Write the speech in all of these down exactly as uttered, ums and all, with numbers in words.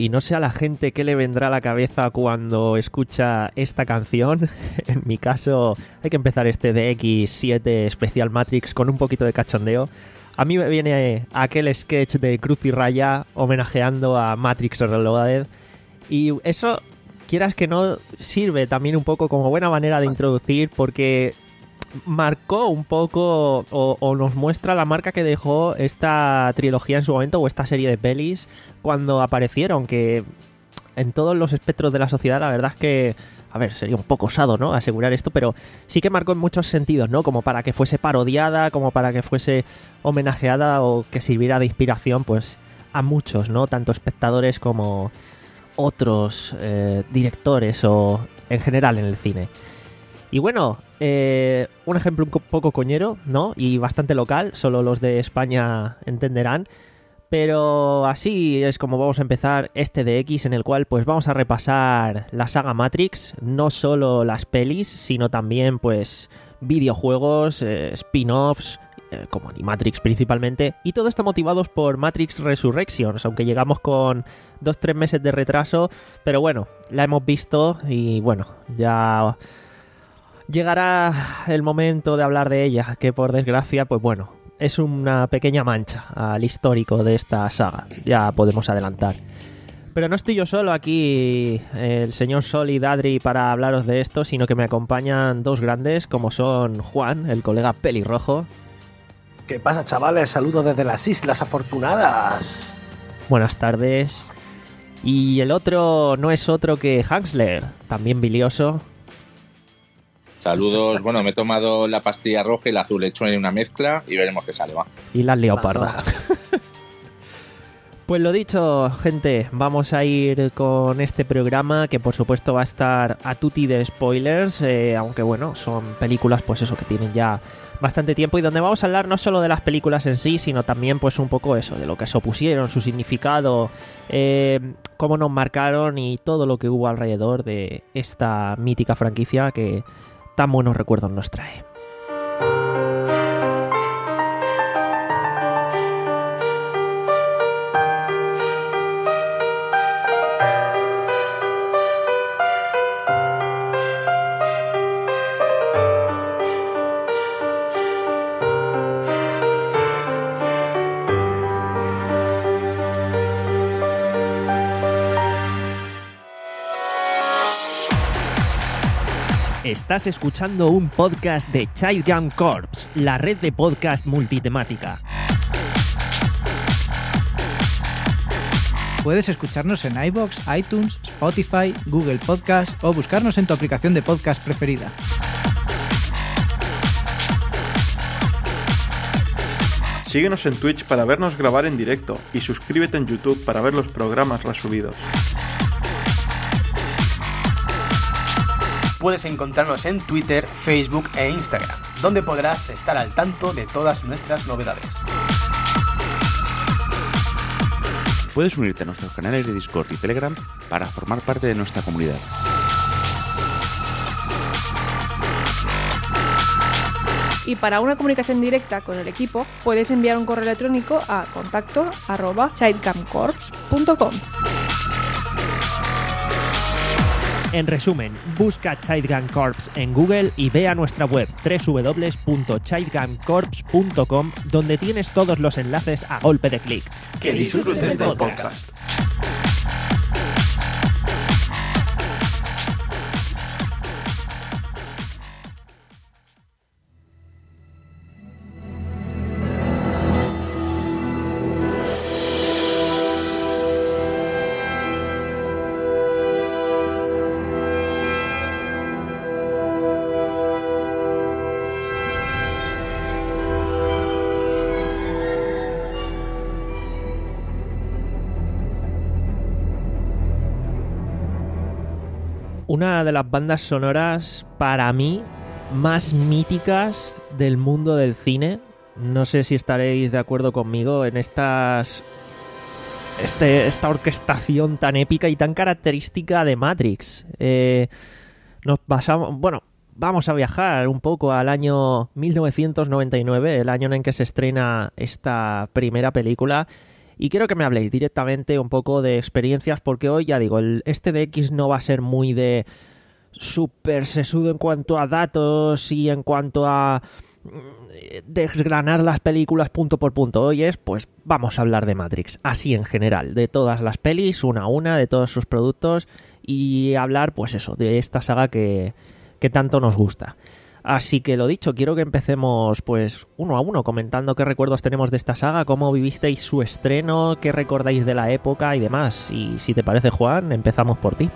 y no sé a la gente qué le vendrá a la cabeza cuando escucha esta canción. En mi caso, hay que empezar este D X siete Special Matrix con un poquito de cachondeo. A mí me viene aquel sketch de Cruz y Raya homenajeando a Matrix Reloaded. Y eso, quieras que no, sirve también un poco como buena manera de introducir, porque marcó un poco o, o nos muestra la marca que dejó esta trilogía en su momento, o esta serie de pelis cuando aparecieron, que en todos los espectros de la sociedad la verdad es que, a ver, sería un poco osado, ¿no?, asegurar esto, pero sí que marcó en muchos sentidos, ¿no?, como para que fuese parodiada, como para que fuese homenajeada o que sirviera de inspiración, pues, a muchos, ¿no?, tanto espectadores como otros eh, directores o en general en el cine. Y bueno, eh, un ejemplo un poco coñero, ¿no?, y bastante local, solo los de España entenderán, pero así es como vamos a empezar este D X, en el cual pues vamos a repasar la saga Matrix, no solo las pelis, sino también pues videojuegos, eh, spin-offs, eh, como Animatrix principalmente, y todo esto motivados por Matrix Resurrections, aunque llegamos con dos tres meses de retraso, pero bueno, la hemos visto y bueno, ya llegará el momento de hablar de ella, que por desgracia, pues bueno, es una pequeña mancha al histórico de esta saga, ya podemos adelantar. Pero no estoy yo solo aquí, el señor Sol y Dadri, para hablaros de esto, sino que me acompañan dos grandes, como son Juan, el colega pelirrojo. ¿Qué pasa, chavales? Saludos desde las Islas Afortunadas. Buenas tardes. Y el otro no es otro que Hansler, también bilioso. Saludos, bueno, me he tomado la pastilla roja y la azul, he hecho en una mezcla y veremos qué sale, va. Y la leoparda. Pues lo dicho, gente, vamos a ir con este programa que por supuesto va a estar a tutti de spoilers, eh, aunque bueno, son películas pues eso que tienen ya bastante tiempo y donde vamos a hablar no solo de las películas en sí, sino también pues un poco eso, de lo que se opusieron, su significado, eh, cómo nos marcaron y todo lo que hubo alrededor de esta mítica franquicia que tan buenos recuerdos nos trae. Estás escuchando un podcast de Child Gun Corps, la red de podcast multitemática. Puedes escucharnos en iVoox, iTunes, Spotify, Google Podcast o buscarnos en tu aplicación de podcast preferida. Síguenos en Twitch para vernos grabar en directo y suscríbete en YouTube para ver los programas resubidos. Puedes encontrarnos en Twitter, Facebook e Instagram, donde podrás estar al tanto de todas nuestras novedades. Puedes unirte a nuestros canales de Discord y Telegram para formar parte de nuestra comunidad. Y para una comunicación directa con el equipo, puedes enviar un correo electrónico a contacto arroba childcamcorps punto com. En resumen, busca Child Gun Corps en Google y ve a nuestra web doble u doble u doble u punto child gun corps punto com, donde tienes todos los enlaces a golpe de clic. Que disfrutes del podcast. Una de las bandas sonoras, para mí, más míticas del mundo del cine. No sé si estaréis de acuerdo conmigo en estas este, esta orquestación tan épica y tan característica de Matrix. Eh, nos pasamos, bueno, vamos a viajar un poco al año mil novecientos noventa y nueve, el año en que se estrena esta primera película. Y quiero que me habléis directamente un poco de experiencias, porque hoy, ya digo, el, este D X no va a ser muy de súper sesudo en cuanto a datos y en cuanto a desgranar las películas punto por punto. Hoy es, pues, vamos a hablar de Matrix, así en general, de todas las pelis, una a una, de todos sus productos, y hablar, pues eso, de esta saga que, que tanto nos gusta. Así que lo dicho, quiero que empecemos pues uno a uno comentando qué recuerdos tenemos de esta saga, cómo vivisteis su estreno, qué recordáis de la época y demás. Y si te parece, Juan, empezamos por ti.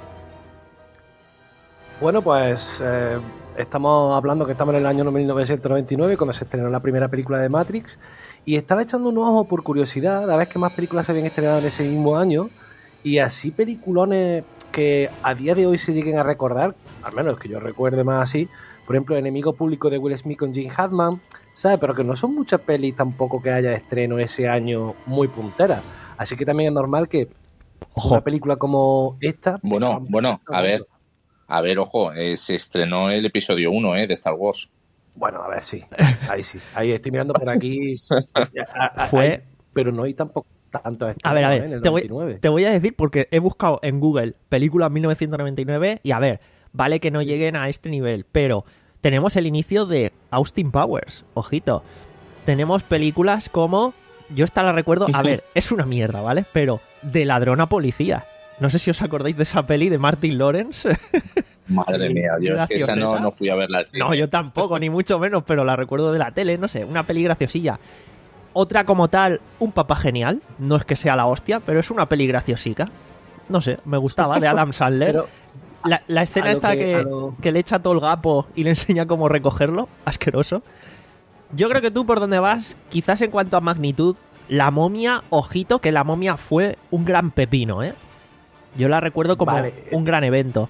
Bueno, pues eh, estamos hablando que estamos en el año mil novecientos noventa y nueve, cuando se estrenó la primera película de Matrix, y estaba echando un ojo por curiosidad a ver qué más películas se habían estrenado en ese mismo año, y así peliculones que a día de hoy se lleguen a recordar, al menos que yo recuerde más así. Por ejemplo, Enemigo Público de Will Smith con Gene Hackman, ¿sabes? Pero que no son muchas pelis tampoco que haya estreno ese año muy punteras. Así que también es normal que Ojo. una película como esta... Bueno, bueno, a ver, a ver, ojo, eh, se estrenó el episodio uno eh, de Star Wars. Bueno, a ver, sí, ahí sí. Ahí estoy mirando por aquí. a, a, Fue... Hay, pero no hay tampoco tanto estrenos, A ver, a ver, ¿eh? En el te, voy, noventa y nueve. te voy a decir porque he buscado en Google películas mil novecientos noventa y nueve y a ver... Vale que no lleguen a este nivel, pero tenemos el inicio de Austin Powers, ojito. Tenemos películas como, yo esta la recuerdo, a ver, es una mierda, ¿vale? Pero de ladrón a policía. No sé si os acordáis de esa peli de Martin Lawrence. Madre mía, yo es que esa no, no fui a verla. No, yo tampoco, ni mucho menos, pero la recuerdo de la tele, no sé, una peli graciosilla. Otra como tal, Un papá genial, no es que sea la hostia, pero es una peli graciosica. No sé, me gustaba, de Adam Sandler. Pero... La, la escena esta que, que, lo... que le echa todo el gapo y le enseña cómo recogerlo, asqueroso. Yo creo que tú por donde vas, quizás en cuanto a magnitud, La Momia, ojito, que La Momia fue un gran pepino, ¿eh? Yo la recuerdo como vale. un gran evento.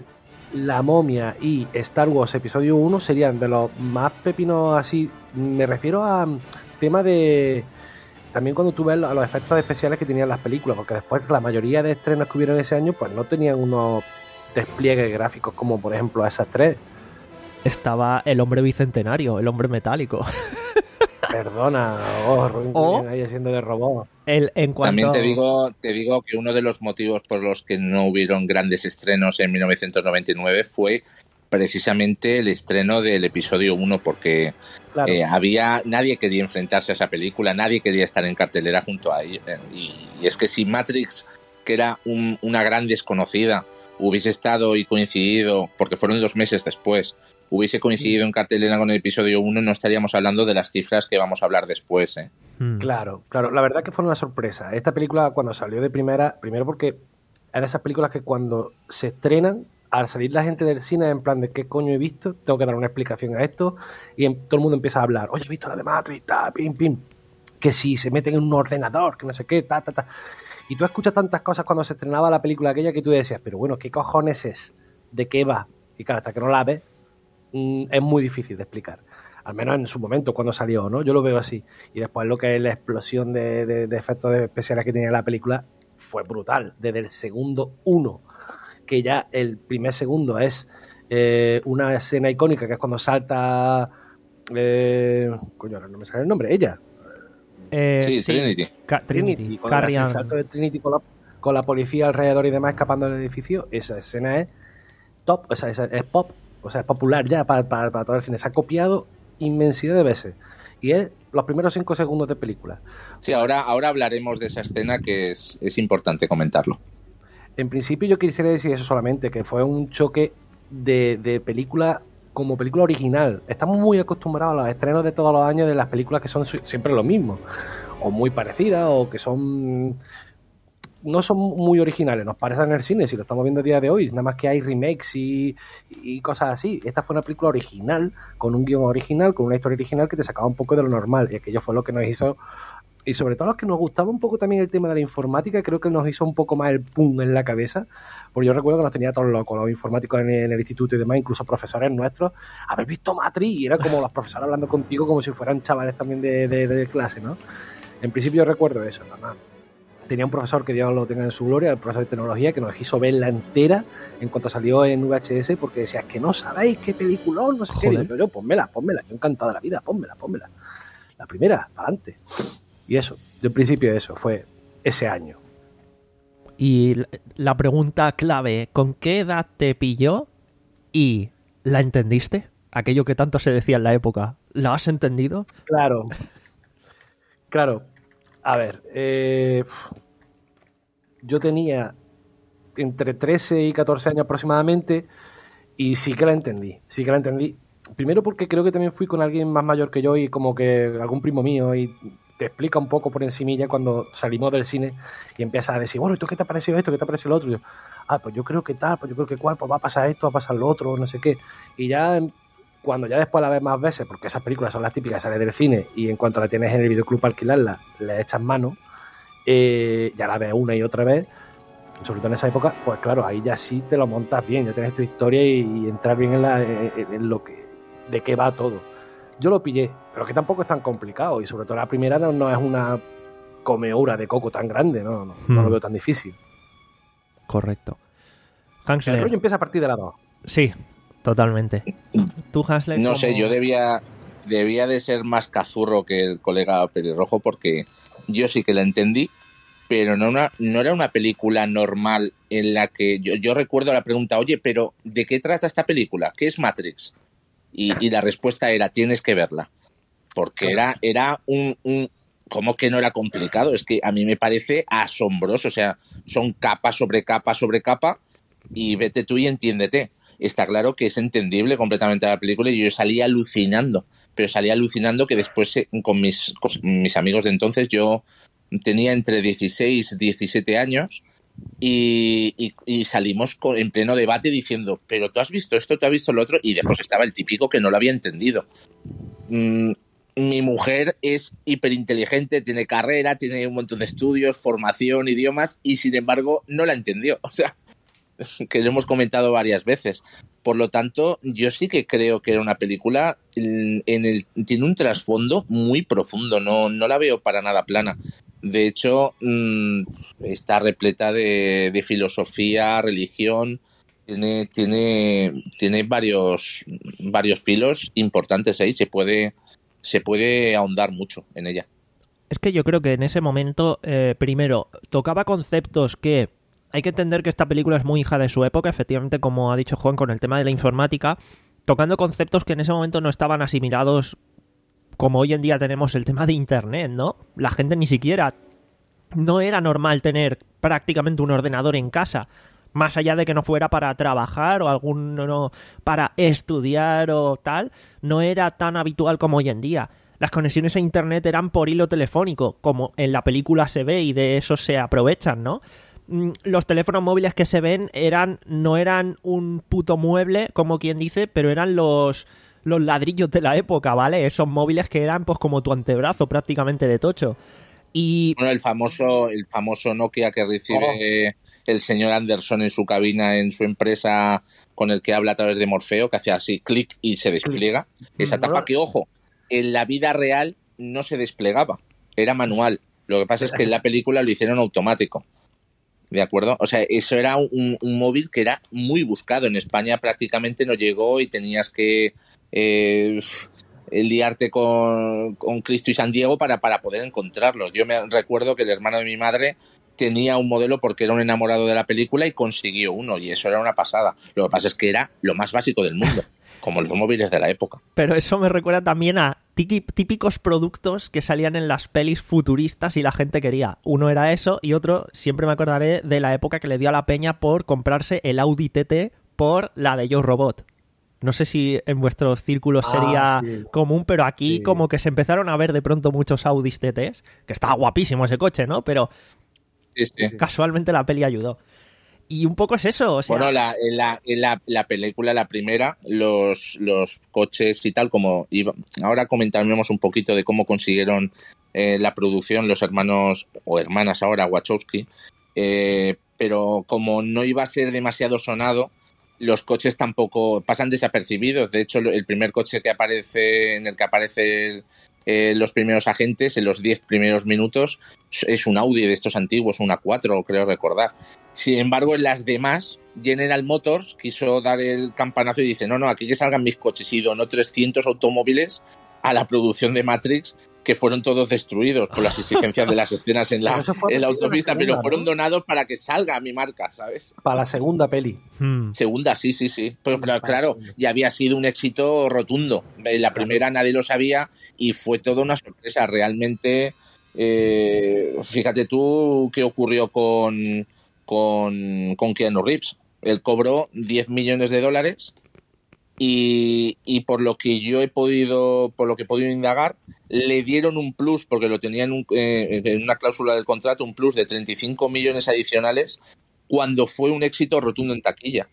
La Momia y Star Wars Episodio uno serían de los más pepinos así. Me refiero a tema de... También cuando tú ves a los efectos especiales que tenían las películas, porque después la mayoría de estrenos que hubieron ese año, pues no tenían unos despliegues gráficos como por ejemplo esas tres. Estaba el hombre bicentenario, el hombre metálico. Perdona, oh, Ruin ahí haciendo de robot. El, en cuanto... También te digo, te digo que uno de los motivos por los que no hubieron grandes estrenos en mil novecientos noventa y nueve fue precisamente el estreno del episodio uno, porque claro. eh, había nadie quería enfrentarse a esa película, nadie quería estar en cartelera junto a ella. Y, y es que si Matrix, que era un, una gran desconocida, hubiese estado y coincidido, porque fueron dos meses después, hubiese coincidido en cartelera con el episodio uno, no estaríamos hablando de las cifras que vamos a hablar después, ¿eh? Claro, claro. La verdad que fue una sorpresa. Esta película, cuando salió de primera, primero porque es de esas películas que cuando se estrenan, al salir la gente del cine, en plan de qué coño he visto, tengo que dar una explicación a esto, y en, todo el mundo empieza a hablar, oye, he visto la de Matrix, ta, pim, pim, que si se meten en un ordenador, que no sé qué, ta, ta, ta. Y tú escuchas tantas cosas cuando se estrenaba la película aquella que tú decías, pero bueno, ¿qué cojones es? ¿De qué va? Y claro, hasta que no la ves, mmm, es muy difícil de explicar. Al menos en su momento, cuando salió, ¿no? Yo lo veo así. Y después lo que es la explosión de, de, de efectos especiales que tenía la película fue brutal. Desde el segundo uno, que ya el primer segundo es eh, una escena icónica, que es cuando salta... Eh, coño, ahora no me sale el nombre. Ella. Eh, sí, sí, Trinity. Ca- Trinity. Cuando el salto de Trinity con la, con la policía alrededor y demás escapando del edificio, esa escena es top, o sea, es, es pop, o sea, es popular ya para, para, para todo el cine. Se ha copiado inmensidad de veces. Y es los primeros cinco segundos de película. Sí, ahora, ahora hablaremos de esa escena, que es, es importante comentarlo. En principio yo quisiera decir eso solamente, que fue un choque de, de película como película original. Estamos muy acostumbrados a los estrenos de todos los años de las películas que son siempre lo mismo, o muy parecidas, o que son no son muy originales, nos parecen en el cine, si lo estamos viendo a día de hoy, nada más que hay remakes y, y cosas así. Esta fue una película original, con un guión original, con una historia original que te sacaba un poco de lo normal, y aquello fue lo que nos hizo, y sobre todo los que nos gustaba un poco también el tema de la informática, creo que nos hizo un poco más el pum en la cabeza, porque yo recuerdo que nos tenía todos locos, los informáticos en el, en el instituto y demás, incluso profesores nuestros, haber visto Matrix, y era como los profesores hablando contigo como si fueran chavales también de, de, de clase, ¿no? En principio yo recuerdo eso, nada. Tenía un profesor, que Dios lo tenga en su gloria, el profesor de tecnología, que nos hizo verla entera en cuanto salió en V H S, porque decía, es que no sabéis qué peliculón, no sé Joder. qué. Digo, yo, pónmela, pónmela, yo encantado de la vida, pónmela, pónmela. La primera, para adelante. Y eso, Yo en principio eso, fue ese año. Y la pregunta clave, ¿con qué edad te pilló y la entendiste? Aquello que tanto se decía en la época, ¿la has entendido? Claro. Claro. A ver, eh, yo tenía entre trece y catorce años aproximadamente y sí que la entendí, sí que la entendí. Primero porque creo que también fui con alguien más mayor que yo y como que algún primo mío y te explica un poco por encimilla cuando salimos del cine y empiezas a decir, bueno, ¿y tú qué te ha parecido esto? ¿Qué te ha parecido lo otro? Y yo, ah, pues yo creo que tal, pues yo creo que cual, pues va a pasar esto, va a pasar lo otro, no sé qué. Y ya cuando ya después la ves más veces, porque esas películas son las típicas, sales del cine y en cuanto la tienes en el videoclub para alquilarla, le echas mano, eh, ya la ves una y otra vez, sobre todo en esa época, pues claro, ahí ya sí te lo montas bien, ya tienes tu historia y, y entrar bien en, la, en, en lo que, de qué va todo. Yo lo pillé, pero que tampoco es tan complicado y sobre todo la primera no, no es una comeura de coco tan grande, no, no, hmm. no lo veo tan difícil. Correcto. Hansler. El rollo empieza a partir de la dos. Sí, totalmente. Tú, Hansler, no como... sé, yo debía debía de ser más cazurro que el colega pelirrojo porque yo sí que la entendí, pero no, una, no era una película normal en la que yo, yo recuerdo la pregunta, oye, pero ¿de qué trata esta película? ¿Qué es Matrix? Y, y la respuesta era, tienes que verla. Porque era, era un, un... ¿Cómo que no era complicado? Es que a mí me parece asombroso. O sea, son capa sobre capa sobre capa y vete tú y entiéndete. Está claro que es entendible completamente la película y yo salí alucinando. Pero salí alucinando que después con mis, con mis amigos de entonces yo tenía entre dieciséis y diecisiete años y, y, y salimos con, en pleno debate diciendo, pero tú has visto esto, tú has visto lo otro, y después estaba el típico que no lo había entendido. Mm, mi mujer es hiperinteligente, tiene carrera, tiene un montón de estudios, formación, idiomas, y sin embargo no la entendió. O sea, que lo hemos comentado varias veces. Por lo tanto, yo sí que creo que era una película en, en el tiene un trasfondo muy profundo, no, no la veo para nada plana. De hecho, mmm, está repleta de, de filosofía, religión, tiene, tiene, tiene varios, varios filos importantes ahí, se puede, se puede ahondar mucho en ella. Es que yo creo que en ese momento, eh, primero, tocaba conceptos que... Hay que entender que esta película es muy hija de su época, efectivamente, como ha dicho Juan, con el tema de la informática, tocando conceptos que en ese momento no estaban asimilados como hoy en día tenemos el tema de Internet, ¿no? La gente ni siquiera... No era normal tener prácticamente un ordenador en casa, más allá de que no fuera para trabajar o algún no, para estudiar o tal, no era tan habitual como hoy en día. Las conexiones a Internet eran por hilo telefónico, como en la película se ve y de eso se aprovechan, ¿no? Los teléfonos móviles que se ven eran no eran un puto mueble, como quien dice, pero eran los, los ladrillos de la época, ¿vale? Esos móviles que eran pues como tu antebrazo prácticamente de tocho. Y bueno, el famoso, el famoso Nokia que recibe oh. el señor Anderson en su cabina, en su empresa, con el que habla a través de Morfeo, que hace así clic y se despliega. Esa tapa no. que, ojo, en la vida real no se desplegaba, era manual. Lo que pasa es que en la película lo hicieron automático. ¿De acuerdo? O sea, eso era un, un móvil que era muy buscado. En España prácticamente no llegó y tenías que eh, liarte con, con Cristo y San Diego para, para poder encontrarlo. Yo me recuerdo que el hermano de mi madre tenía un modelo porque era un enamorado de la película y consiguió uno, y eso era una pasada. Lo que pasa es que era lo más básico del mundo, como los móviles de la época. Pero eso me recuerda también a típicos productos que salían en las pelis futuristas y la gente quería. Uno era eso y otro, siempre me acordaré de la época que le dio a la peña por comprarse el Audi T T por la de Yo Robot. No sé si en vuestros círculos sería ah, sí. común, pero aquí sí. como que se empezaron a ver de pronto muchos Audis T Ts, que estaba guapísimo ese coche, ¿no? Pero sí, sí. casualmente la peli ayudó. Y un poco es eso, o sea... Bueno, la, en, la, en la, la película, la primera, los, los coches y tal, como... Iba, ahora comentaremos un poquito de cómo consiguieron eh, la producción los hermanos, o hermanas ahora, Wachowski, eh, pero como no iba a ser demasiado sonado, los coches tampoco pasan desapercibidos. De hecho, el primer coche que aparece, en el que aparece eh, los primeros agentes, en los diez primeros minutos, es un Audi de estos antiguos, un A cuatro, creo recordar. Sin embargo, en las demás, General Motors quiso dar el campanazo y dice, no, no, aquí que salgan mis coches, y donó trescientos automóviles a la producción de Matrix, que fueron todos destruidos por las exigencias de las escenas en la, en la autopista, segunda, pero fueron ¿no? donados para que salga mi marca, ¿sabes? Para la segunda peli. Hmm. Segunda, sí, sí, sí. Pero, pero claro, ya había sido un éxito rotundo. En la claro. primera nadie lo sabía y fue toda una sorpresa. Realmente, eh, fíjate tú qué ocurrió con, con, con Keanu Reeves. Él cobró diez millones de dólares y, y por lo que yo he podido, por lo que he podido indagar, le dieron un plus, porque lo tenían un, eh, en una cláusula del contrato, un plus de treinta y cinco millones adicionales cuando fue un éxito rotundo en taquilla.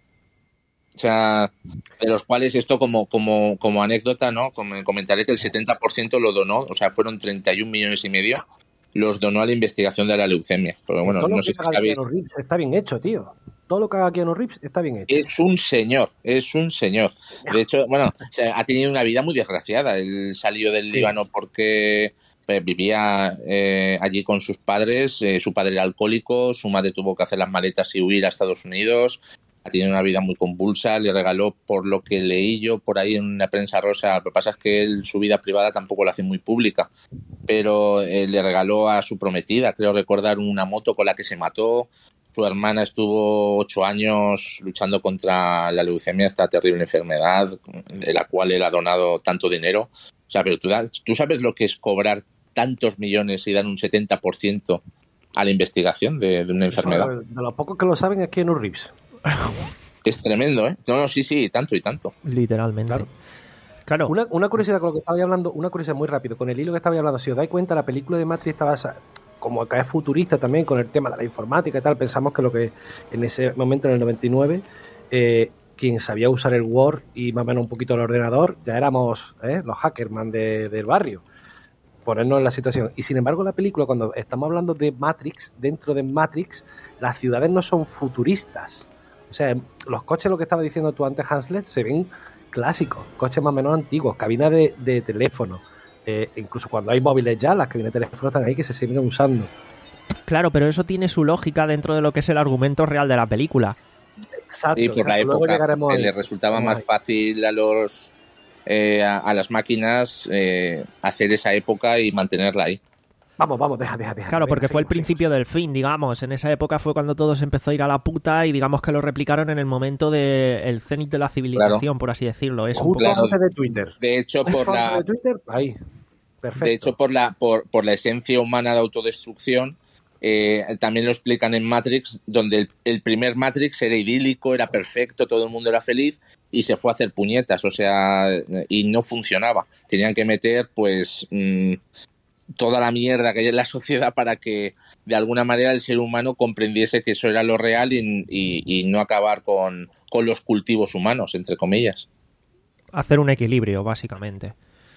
O sea, de los cuales esto como, como, como anécdota, ¿no? Como comentaré que el setenta por ciento lo donó, o sea, fueron treinta y un millones y medio, los donó a la investigación de la leucemia. Pero bueno, todo no lo sé que si haga sabéis. Keanu Reeves está bien hecho, tío. Todo lo que haga Keanu Reeves está bien hecho. Es un señor, es un señor. De hecho, bueno, o sea, ha tenido una vida muy desgraciada. Él salió del sí. Líbano porque pues, vivía eh, allí con sus padres. Eh, su padre era alcohólico, su madre tuvo que hacer las maletas y huir a Estados Unidos. Ha tenido una vida muy convulsa. Le regaló, por lo que leí yo por ahí en una prensa rosa, lo que pasa es que él su vida privada tampoco la hace muy pública, pero eh, le regaló a su prometida, creo recordar, una moto con la que se mató. Su hermana estuvo ocho años luchando contra la leucemia, esta terrible enfermedad de la cual él ha donado tanto dinero. O sea, pero tú, tú sabes lo que es cobrar tantos millones y dar un setenta por ciento a la investigación de, de una enfermedad. Eso, de los pocos que lo saben es Keanu Reeves. Es tremendo, ¿eh? No, no, sí, sí, tanto y tanto. Literalmente. Claro. Claro. Una, una curiosidad con lo que estaba hablando, una curiosidad muy rápido, con el hilo que estaba hablando, si os dais cuenta, la película de Matrix estaba como acá es futurista también con el tema de la informática y tal. Pensamos que lo que en ese momento, en el noventa y nueve, eh, quien sabía usar el Word y más o menos un poquito el ordenador, ya éramos ¿eh? los hackerman de, del barrio, ponernos en la situación. Y sin embargo, la película, cuando estamos hablando de Matrix, dentro de Matrix, las ciudades no son futuristas. O sea, los coches, lo que estaba diciendo tú antes, Hansler, se ven clásicos, coches más o menos antiguos, cabinas de, de teléfono. Eh, incluso cuando hay móviles ya, las cabinas de teléfono están ahí que se siguen usando. Claro, pero eso tiene su lógica dentro de lo que es el argumento real de la película. Exacto. Y por exacto. la época que ahí. le resultaba más fácil a los eh, a, a las máquinas eh, hacer esa época y mantenerla ahí. Vamos, vamos, deja, deja, deja. Claro, porque venga, fue seguimos, el principio seguimos. del fin, digamos. En esa época fue cuando todo se empezó a ir a la puta y digamos que lo replicaron en el momento del cenit de la civilización, claro. por así decirlo. Es un Justo poco... antes de Twitter. De hecho, por la... de Twitter, ahí. Perfecto. De hecho, por la, por, por la esencia humana de autodestrucción, eh, también lo explican en Matrix, donde el, el primer Matrix era idílico, era perfecto, todo el mundo era feliz, y se fue a hacer puñetas, o sea, y no funcionaba. Tenían que meter, pues... Mmm, toda la mierda que hay en la sociedad para que de alguna manera el ser humano comprendiese que eso era lo real y, y, y no acabar con, con los cultivos humanos, entre comillas. Hacer un equilibrio, básicamente.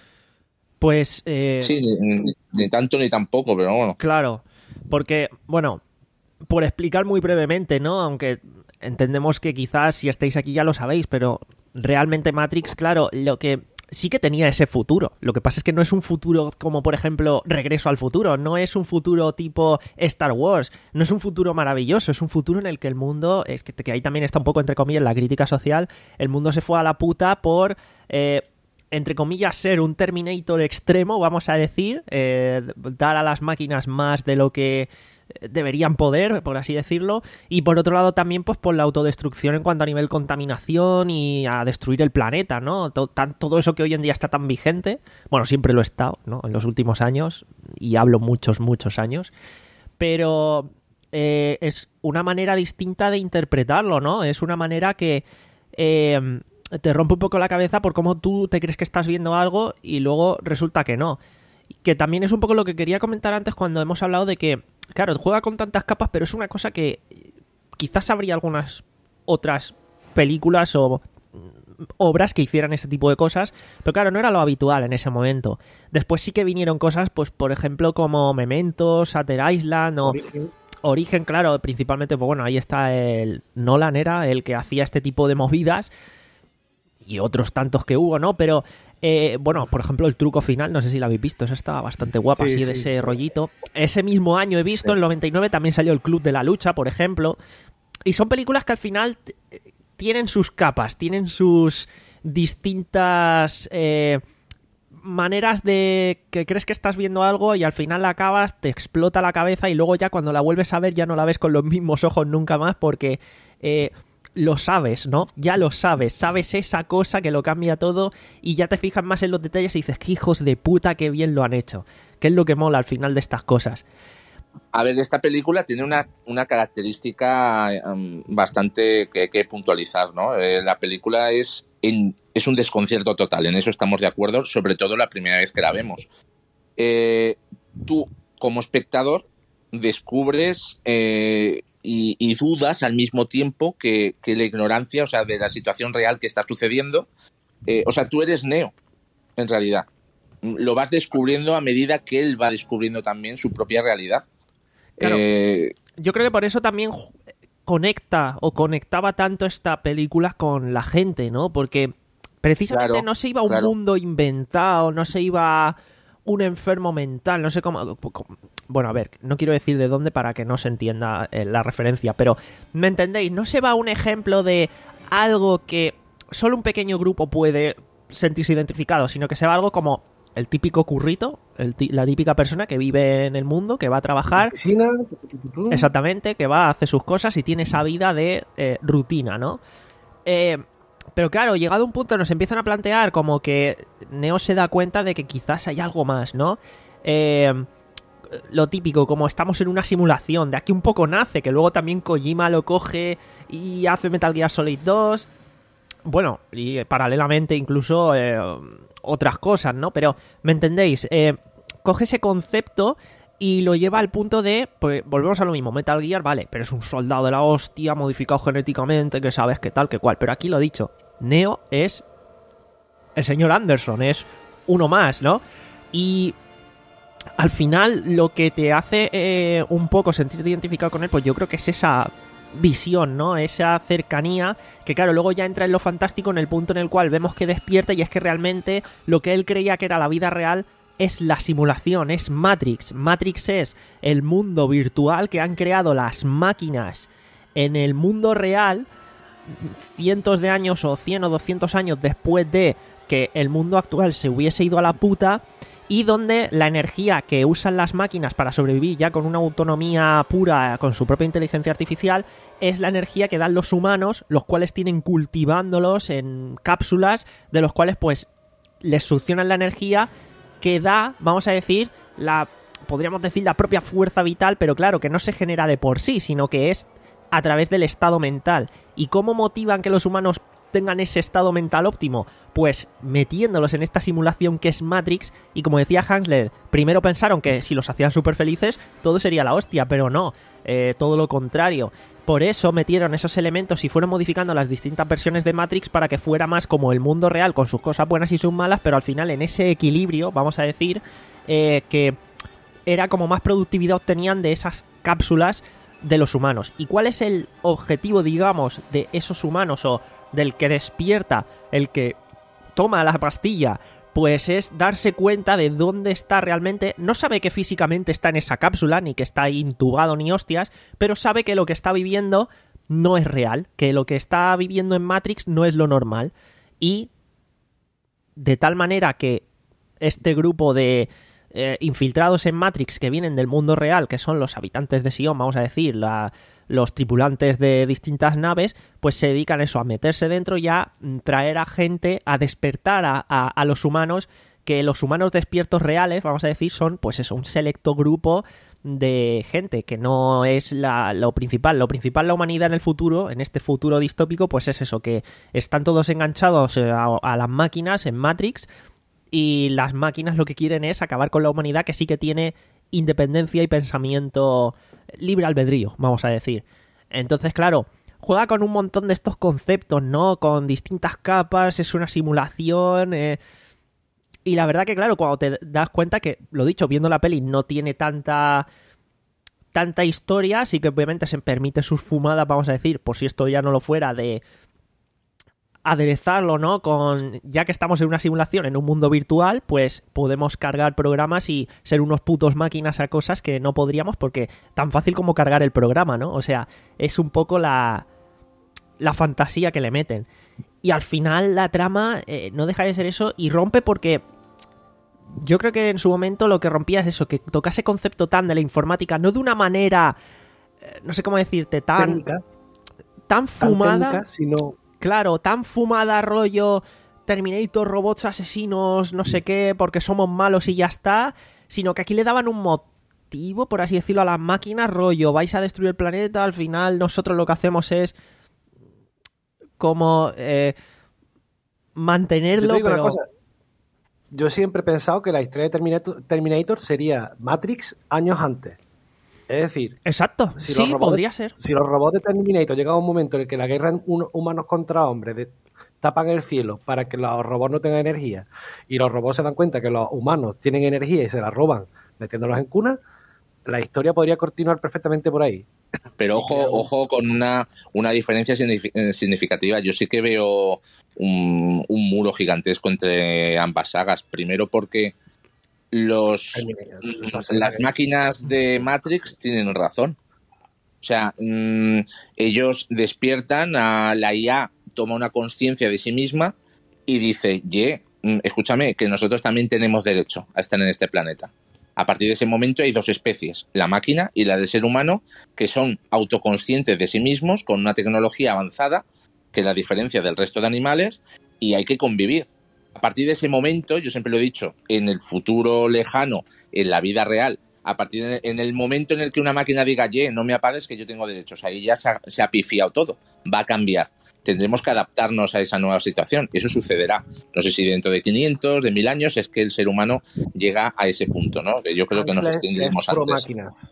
Pues... Eh... Sí, ni, ni tanto ni tampoco, pero bueno. Claro, porque, bueno, por explicar muy brevemente, ¿no? Aunque entendemos que quizás si estáis aquí ya lo sabéis, pero realmente Matrix, claro, lo que... sí que tenía ese futuro. Lo que pasa es que no es un futuro como, por ejemplo, Regreso al Futuro. No es un futuro tipo Star Wars. No es un futuro maravilloso. Es un futuro en el que el mundo... Es que, que ahí también está un poco, entre comillas, la crítica social. El mundo se fue a la puta por... Eh, entre comillas, ser un Terminator extremo, vamos a decir. Eh, dar a las máquinas más de lo que... deberían poder, por así decirlo, y por otro lado también pues por la autodestrucción en cuanto a nivel contaminación y a destruir el planeta, ¿no? Todo, tan, todo eso que hoy en día está tan vigente, bueno, siempre lo ha estado, ¿no? En los últimos años, y hablo muchos, muchos años, pero eh, es una manera distinta de interpretarlo, ¿no? Es una manera que eh, te rompe un poco la cabeza por cómo tú te crees que estás viendo algo y luego resulta que no. Que también es un poco lo que quería comentar antes cuando hemos hablado de que, claro, juega con tantas capas, pero es una cosa que quizás habría algunas otras películas o obras que hicieran este tipo de cosas, pero claro, no era lo habitual en ese momento. Después sí que vinieron cosas, pues por ejemplo, como Memento, Shutter Island o... Origen. Origen, claro, principalmente, pues bueno, ahí está el Nolan, era el que hacía este tipo de movidas y otros tantos que hubo, ¿no? Pero... Eh, bueno, por ejemplo, el truco final, no sé si lo habéis visto, esa estaba bastante guapa, sí, así sí, de ese sí. rollito. Ese mismo año he visto, en el noventa y nueve también salió El Club de la Lucha, por ejemplo. Y son películas que al final t- tienen sus capas, tienen sus distintas eh, maneras de que crees que estás viendo algo y al final la acabas, te explota la cabeza y luego ya cuando la vuelves a ver ya no la ves con los mismos ojos nunca más porque eh, lo sabes, ¿no? Ya lo sabes, sabes esa cosa que lo cambia todo y ya te fijas más en los detalles y dices, qué hijos de puta, qué bien lo han hecho. ¿Qué es lo que mola al final de estas cosas? A ver, esta película tiene una, una característica um, bastante que hay que puntualizar, ¿no? Eh, la película es, en, es un desconcierto total, en eso estamos de acuerdo, sobre todo la primera vez que la vemos. Eh, tú, como espectador, descubres eh, y, y dudas al mismo tiempo que, que la ignorancia, o sea, de la situación real que está sucediendo. Eh, o sea, tú eres Neo, en realidad. Lo vas descubriendo a medida que él va descubriendo también su propia realidad. Claro, eh... yo creo que por eso también conecta o conectaba tanto esta película con la gente, ¿no? Porque precisamente claro, no se iba a un claro. mundo inventado, no se iba a un enfermo mental, no sé cómo, cómo... Bueno, a ver, no quiero decir de dónde para que no se entienda eh, la referencia, pero ¿me entendéis? No se va a un ejemplo de algo que solo un pequeño grupo puede sentirse identificado, sino que se va a algo como el típico currito, el la típica persona que vive en el mundo, que va a trabajar, oficina, exactamente, que va a hacer sus cosas y tiene esa vida de eh, rutina, ¿no? Eh, pero claro, llegado a un punto nos empiezan a plantear como que Neo se da cuenta de que quizás hay algo más, ¿no? Eh, lo típico, como estamos en una simulación, de aquí un poco nace, que luego también Kojima lo coge y hace Metal Gear Solid dos, bueno, y paralelamente incluso eh, otras cosas, ¿no? Pero, ¿me entendéis? Eh, coge ese concepto y lo lleva al punto de, pues volvemos a lo mismo, Metal Gear, vale, pero es un soldado de la hostia, modificado genéticamente, que sabes qué tal, qué cual, pero aquí lo dicho, Neo es el señor Anderson, es uno más, ¿no? Y al final lo que te hace eh, un poco sentirte identificado con él, pues yo creo que es esa visión, ¿no? Esa cercanía que claro, luego ya entra en lo fantástico en el punto en el cual vemos que despierta y es que realmente lo que él creía que era la vida real es la simulación, es Matrix. Matrix es el mundo virtual que han creado las máquinas en el mundo real cientos de años o cien o doscientos años después de que el mundo actual se hubiese ido a la puta, y donde la energía que usan las máquinas para sobrevivir ya con una autonomía pura, con su propia inteligencia artificial, es la energía que dan los humanos, los cuales tienen cultivándolos en cápsulas, de los cuales pues les succionan la energía que da, vamos a decir, la podríamos decir la propia fuerza vital, pero claro, que no se genera de por sí, sino que es a través del estado mental. ¿Y cómo motivan que los humanos tengan ese estado mental óptimo? Pues metiéndolos en esta simulación que es Matrix, y como decía Hansler, primero pensaron que si los hacían súper felices todo sería la hostia, pero no, eh, todo lo contrario. Por eso metieron esos elementos y fueron modificando las distintas versiones de Matrix para que fuera más como el mundo real, con sus cosas buenas y sus malas, pero al final en ese equilibrio, vamos a decir, eh, que era como más productividad obtenían de esas cápsulas de los humanos. ¿Y cuál es el objetivo, digamos, de esos humanos o del que despierta, el que toma la pastilla? Pues es darse cuenta de dónde está realmente. No sabe que físicamente está en esa cápsula, ni que está intubado ni hostias, pero sabe que lo que está viviendo no es real, que lo que está viviendo en Matrix no es lo normal. Y de tal manera que este grupo de eh, infiltrados en Matrix que vienen del mundo real, que son los habitantes de Sion, vamos a decir, la... los tripulantes de distintas naves, pues se dedican a eso, a meterse dentro y a traer a gente, a despertar a, a, a los humanos, que los humanos despiertos reales, vamos a decir, son pues eso, un selecto grupo de gente, que no es la, lo principal. Lo principal, la humanidad en el futuro, en este futuro distópico, pues es eso, que están todos enganchados a, a las máquinas en Matrix, y las máquinas lo que quieren es acabar con la humanidad, que sí que tiene independencia y pensamiento libre albedrío, vamos a decir. Entonces, claro, juega con un montón de estos conceptos, ¿no? Con distintas capas, es una simulación, eh... y la verdad que, claro, cuando te das cuenta que, lo dicho, viendo la peli no tiene tanta tanta historia, así que obviamente se permite sus fumadas, vamos a decir, por si esto ya no lo fuera, de aderezarlo, ¿no? Con, ya que estamos en una simulación, en un mundo virtual, pues podemos cargar programas y ser unos putos máquinas a cosas que no podríamos, porque tan fácil como cargar el programa, ¿no? O sea, es un poco la la fantasía que le meten. Y al final la trama eh, no deja de ser eso, y rompe porque yo creo que en su momento lo que rompía es eso, que tocase concepto tan de la informática, no de una manera, eh, no sé cómo decirte, tan... Técnica. Tan fumada... Tan técnica, sino... Claro, tan fumada rollo Terminator, robots asesinos, no sé qué, porque somos malos y ya está, sino que aquí le daban un motivo, por así decirlo, a las máquinas, rollo, vais a destruir el planeta, al final nosotros lo que hacemos es como eh, mantenerlo, Yo te digo pero... una cosa. Yo siempre he pensado que la historia de Terminator, Terminator sería Matrix años antes. Es decir... Exacto, si sí, los robots, podría ser. Si los robots de Terminator llegan a un momento en el que la guerra un, humanos contra hombres de, tapan el cielo para que los robots no tengan energía y los robots se dan cuenta que los humanos tienen energía y se la roban metiéndolos en cuna, la historia podría continuar perfectamente por ahí. Pero ojo, ojo con una, una diferencia significativa. Yo sí que veo un, un muro gigantesco entre ambas sagas. Primero porque los las máquinas de Matrix tienen razón. O sea, mmm, ellos despiertan, a la I A toma una conciencia de sí misma y dice, ye, escúchame, que nosotros también tenemos derecho a estar en este planeta. A partir de ese momento hay dos especies, la máquina y la del ser humano, que son autoconscientes de sí mismos, con una tecnología avanzada, que la diferencia del resto de animales, y hay que convivir. A partir de ese momento, yo siempre lo he dicho, en el futuro lejano, en la vida real, a partir de, en el momento en el que una máquina diga, ye, no me apagues que yo tengo derechos, ahí ya se ha, se ha pifiado todo, va a cambiar. Tendremos que adaptarnos a esa nueva situación. Eso sucederá. No sé si dentro de quinientos, de mil años, es que el ser humano llega a ese punto, ¿no? Que yo creo que nos extendimos antes. Máquinas.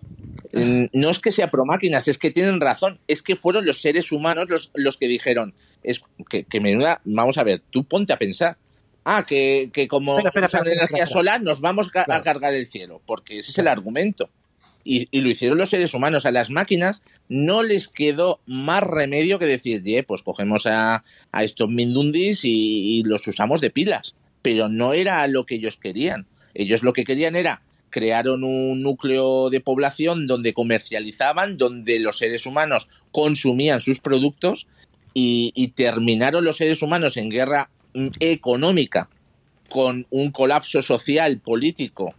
No es que sea pro máquinas, es que tienen razón. Es que fueron los seres humanos los, los que dijeron, es que, que menuda, vamos a ver, tú ponte a pensar. Ah, que, que como espera, espera, usan espera, energía espera, solar nos vamos a claro. cargar el cielo, porque ese es el argumento. Y, y lo hicieron los seres humanos. A las máquinas no les quedó más remedio que decir, ye, pues cogemos a, a estos mindundis y, y los usamos de pilas. Pero no era lo que ellos querían. Ellos lo que querían era, crearon un núcleo de población donde comercializaban, donde los seres humanos consumían sus productos y, y terminaron los seres humanos en guerra económica, con un colapso social, político,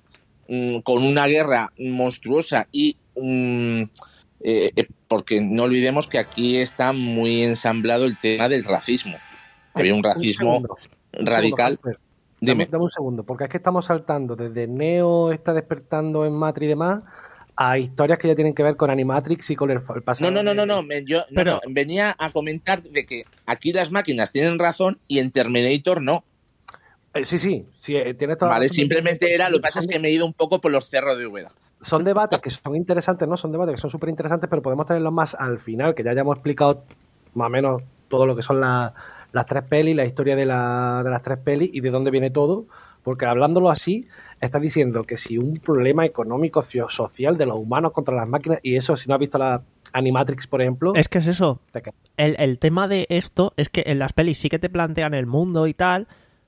con una guerra monstruosa y um, eh, porque no olvidemos que aquí está muy ensamblado el tema del racismo. Había un racismo un radical. Un segundo, Dime. Dame, dame un segundo, porque es que estamos saltando desde Neo está despertando en Matrix y demás a historias que ya tienen que ver con Animatrix y con el, el pasado. No, no, no, no, no, yo Pero, no, no, venía a comentar de que aquí las máquinas tienen razón y en Terminator no. Eh, sí, sí, sí, tienes toda Vale, la simplemente era, lo que pasa es que me he ido un poco por los cerros de Úbeda. Son debates que son interesantes, ¿no? Son debates que son súper interesantes, pero podemos tenerlos más al final, que ya hayamos explicado más o menos todo lo que son la, las tres pelis, la historia de, la, de las tres pelis y de dónde viene todo, porque hablándolo así, estás diciendo que si un problema económico, social de los humanos contra las máquinas, y eso si no has visto la Animatrix, por ejemplo... Es que es eso. El, el tema de esto es que en las pelis sí que te plantean el mundo y tal,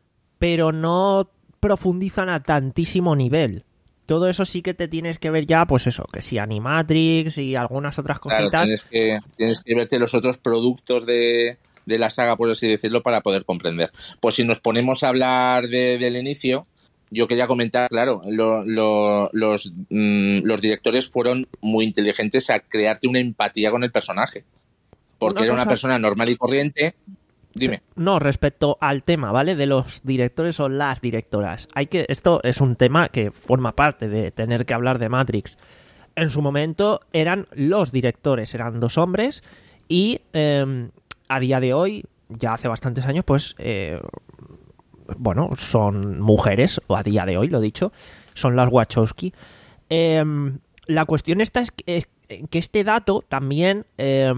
pero no profundizan a tantísimo nivel. Todo eso sí que te tienes que ver ya, pues eso, que si Animatrix y algunas otras cositas. Claro, tienes que, tienes que verte los otros productos de, de la saga, por así decirlo, para poder comprender. Pues si nos ponemos a hablar de, del inicio, yo quería comentar, claro, lo, lo, los, mmm, los directores fueron muy inteligentes a crearte una empatía con el personaje. Porque una era cosa... una persona normal y corriente. Dime. No, respecto al tema, ¿vale? De los directores o las directoras. Hay que, esto es un tema que forma parte de tener que hablar de Matrix. En su momento eran los directores, eran dos hombres y eh, a día de hoy, ya hace bastantes años, pues, eh, bueno, son mujeres, o a día de hoy, lo dicho, son las Wachowski. Eh, la cuestión esta es que, que este dato también eh,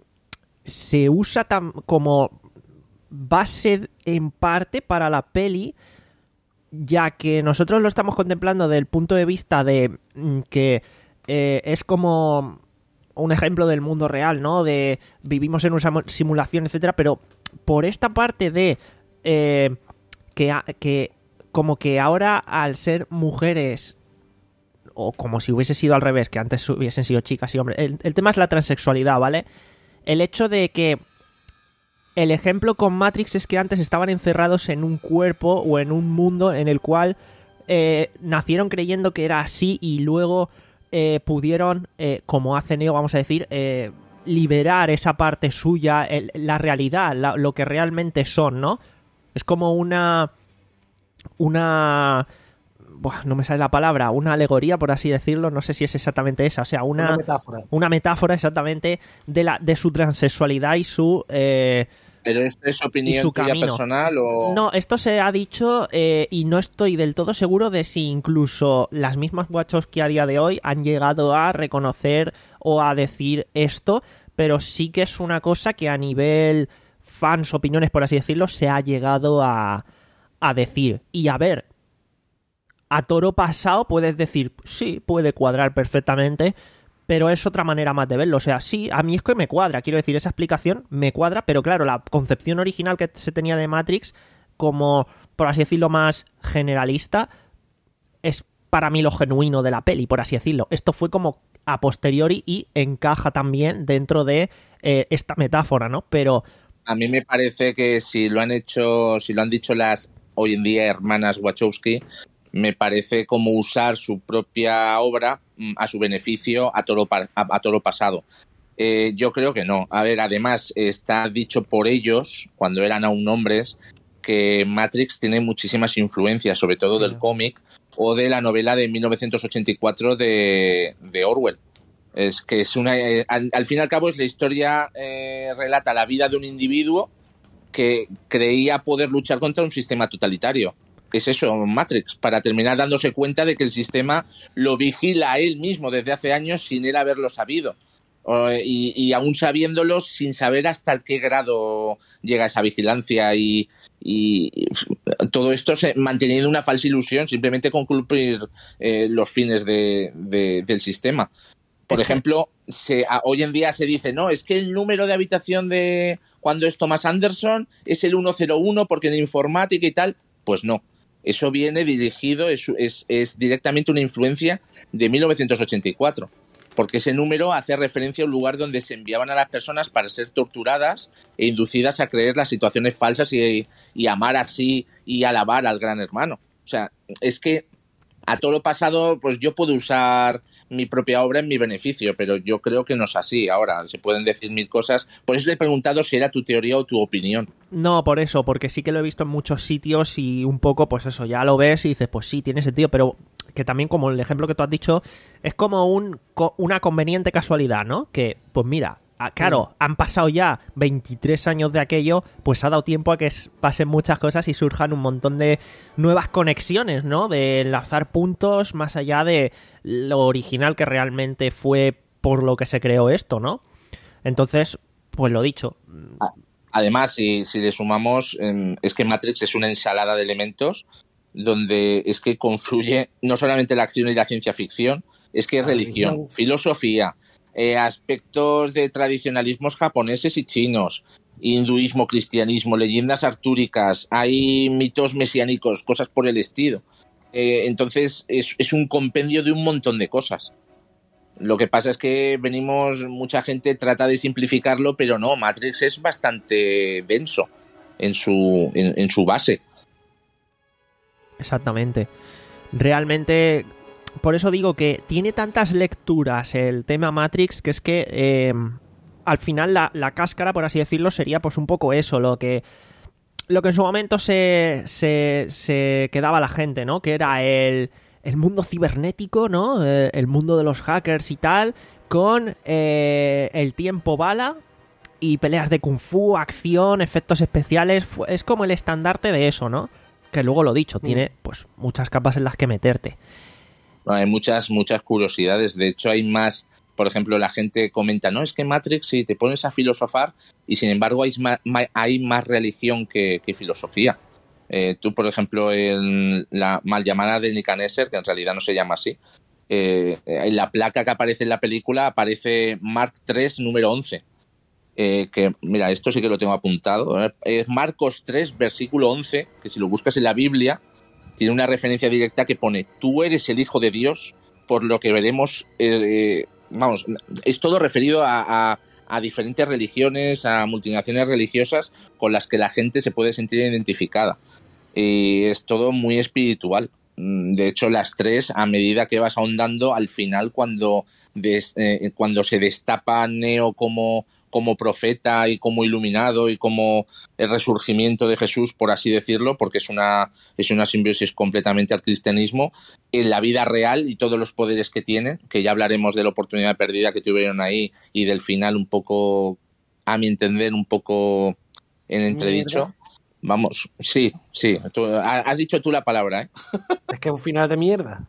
se usa tam, como... base en parte para la peli, ya que nosotros lo estamos contemplando desde el punto de vista de que eh, es como un ejemplo del mundo real, ¿no? De vivimos en una simulación, etcétera, pero por esta parte de eh, que, que como que ahora al ser mujeres o como si hubiese sido al revés, que antes hubiesen sido chicas y hombres, el, el tema es la transexualidad, ¿vale? El hecho de que el ejemplo con Matrix es que antes estaban encerrados en un cuerpo o en un mundo en el cual eh, nacieron creyendo que era así y luego eh, pudieron, eh, como hace Neo, vamos a decir, eh, liberar esa parte suya, el, la realidad, la, lo que realmente son, ¿no? Es como una... una... Buah, no me sale la palabra, una alegoría, por así decirlo, no sé si es exactamente esa, o sea, una, una metáfora. Una metáfora exactamente de, la, de su transexualidad y su... Eh, ¿Pero esto es opinión tuya personal o...? No, esto se ha dicho eh, y no estoy del todo seguro de si incluso las mismas Wachowski a día de hoy han llegado a reconocer o a decir esto, pero sí que es una cosa que a nivel fans, opiniones, por así decirlo, se ha llegado a, a decir. Y a ver, a toro pasado puedes decir, sí, puede cuadrar perfectamente, pero es otra manera más de verlo. O sea, sí, a mí es que me cuadra, quiero decir, esa explicación me cuadra, pero claro, la concepción original que se tenía de Matrix, como, por así decirlo, más generalista, es para mí lo genuino de la peli, por así decirlo. Esto fue como a posteriori y encaja también dentro de eh, esta metáfora, ¿no? Pero... A mí me parece que si lo han hecho, si lo han dicho las hoy en día hermanas Wachowski, me parece como usar su propia obra a su beneficio a todo, a, a todo pasado. Eh, yo creo que no. A ver, además está dicho por ellos, cuando eran aún hombres, que Matrix tiene muchísimas influencias, sobre todo del cómic o de la novela de mil novecientos ochenta y cuatro de, de Orwell. Es que es una, eh, al, al fin y al cabo es la historia, eh, relata la vida de un individuo que creía poder luchar contra un sistema totalitario. Es eso, Matrix, para terminar dándose cuenta de que el sistema lo vigila a él mismo desde hace años sin él haberlo sabido. Y, y aún sabiéndolo sin saber hasta qué grado llega esa vigilancia y, y todo esto se, manteniendo una falsa ilusión simplemente con cumplir eh, los fines de, de, del sistema. Por ejemplo, se, a, hoy en día se dice, no, es que el número de habitación de cuando es Thomas Anderson es el ciento uno porque en informática y tal, pues no. Eso viene dirigido, es, es, es directamente una influencia de mil novecientos ochenta y cuatro, porque ese número hace referencia a un lugar donde se enviaban a las personas para ser torturadas e inducidas a creer las situaciones falsas y, y amar así y alabar al gran hermano. O sea, es que a todo lo pasado, pues yo puedo usar mi propia obra en mi beneficio, pero yo creo que no es así. Ahora, se pueden decir mil cosas. Por eso le he preguntado si era tu teoría o tu opinión. No, por eso, porque sí que lo he visto en muchos sitios y un poco, pues eso, ya lo ves y dices, pues sí, tiene sentido, pero que también, como el ejemplo que tú has dicho, es como un, una conveniente casualidad, ¿no? Que, pues mira, claro, han pasado ya veintitrés años de aquello, pues ha dado tiempo a que pasen muchas cosas y surjan un montón de nuevas conexiones, ¿no? De enlazar puntos más allá de lo original que realmente fue por lo que se creó esto, ¿no? Entonces, pues lo dicho. Además, si, si le sumamos, eh, es que Matrix es una ensalada de elementos donde es que confluye no solamente la acción y la ciencia ficción, es que es religión, filosofía, Eh, aspectos de tradicionalismos japoneses y chinos, hinduismo, cristianismo, leyendas artúricas, hay mitos mesiánicos, cosas por el estilo. Eh, entonces es, es un compendio de un montón de cosas. Lo que pasa es que venimos, mucha gente trata de simplificarlo, pero no, Matrix es bastante denso en su, en, en su base. Exactamente. Realmente... Por eso digo que tiene tantas lecturas el tema Matrix que es que eh, al final la, la cáscara, por así decirlo, sería pues un poco eso, lo que lo que en su momento se, se, se quedaba la gente, ¿no? Que era el, el mundo cibernético, ¿no? Eh, el mundo de los hackers y tal, con eh, el tiempo bala y peleas de kung fu, acción, efectos especiales. Es como el estandarte de eso, ¿no? Que luego, lo dicho, tiene pues muchas capas en las que meterte. Hay muchas, muchas curiosidades. De hecho, hay más, por ejemplo, la gente comenta, no, es que Matrix, si te pones a filosofar, y sin embargo hay más, hay más religión que, que filosofía. Eh, tú, por ejemplo, en la mal llamada de Nebuchadnezzar, que en realidad no se llama así, eh, en la placa que aparece en la película aparece Mark tres, número once. Eh, que, mira, esto sí que lo tengo apuntado. ¿eh? Es Marcos tres, versículo once, que si lo buscas en la Biblia, tiene una referencia directa que pone, tú eres el Hijo de Dios, por lo que veremos, eh, vamos, es todo referido a, a, a diferentes religiones, a multinaciones religiosas con las que la gente se puede sentir identificada. Y es todo muy espiritual. De hecho, las tres, a medida que vas ahondando, al final, cuando, des, eh, cuando se destapa Neo como, como profeta y como iluminado y como el resurgimiento de Jesús, por así decirlo, porque es una, es una simbiosis completamente al cristianismo, en la vida real y todos los poderes que tiene, que ya hablaremos de la oportunidad perdida que tuvieron ahí y del final un poco, a mi entender, un poco en entredicho. ¿Mierda? Vamos, sí, sí. Tú, has dicho tú la palabra, ¿eh? Es que es un final de mierda.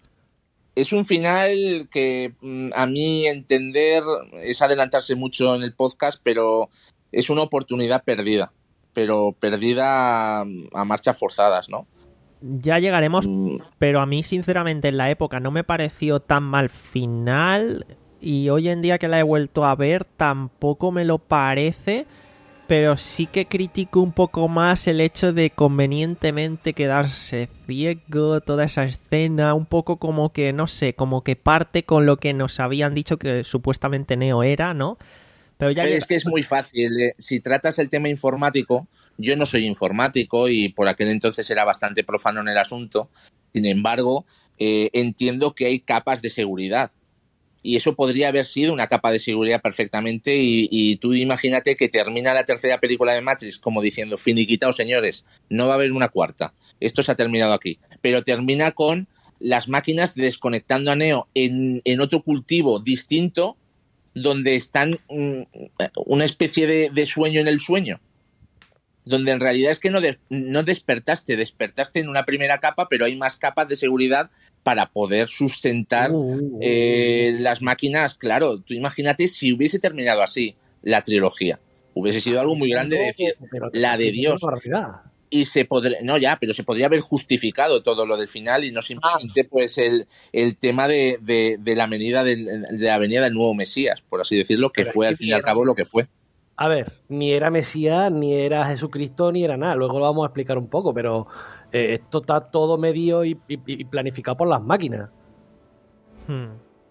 Es un final que a mí entender es adelantarse mucho en el podcast, pero es una oportunidad perdida. Pero perdida a marchas forzadas, ¿no? Ya llegaremos, mm. pero a mí sinceramente en la época no me pareció tan mal final y hoy en día que la he vuelto a ver tampoco me lo parece. Pero sí que critico un poco más el hecho de convenientemente quedarse ciego, toda esa escena, un poco como que, no sé, como que parte con lo que nos habían dicho que supuestamente Neo era, ¿no? Pero ya es que es muy fácil. ¿eh? Si tratas el tema informático, yo no soy informático y por aquel entonces era bastante profano en el asunto. Sin embargo, eh, entiendo que hay capas de seguridad. Y eso podría haber sido una capa de seguridad perfectamente y, y tú imagínate que termina la tercera película de Matrix como diciendo, finiquitaos señores, no va a haber una cuarta, esto se ha terminado aquí. Pero termina con las máquinas desconectando a Neo en, en otro cultivo distinto donde están um, una especie de, de sueño en el sueño. Donde en realidad es que no, de, no despertaste, despertaste en una primera capa, pero hay más capas de seguridad para poder sustentar uh, eh, las máquinas. Claro, tú imagínate si hubiese terminado así la trilogía. Hubiese sido algo muy grande de decir, la de Dios. Y se podría, no ya, pero se podría haber justificado todo lo del final y no simplemente pues el, el tema de, de, de la venida del, de la venida del nuevo Mesías, por así decirlo, que pero fue al fin y al cabo lo que fue. A ver, ni era Mesías, ni era Jesucristo, ni era nada. Luego lo vamos a explicar un poco, pero eh, esto está todo medido y, y, y planificado por las máquinas. Hmm.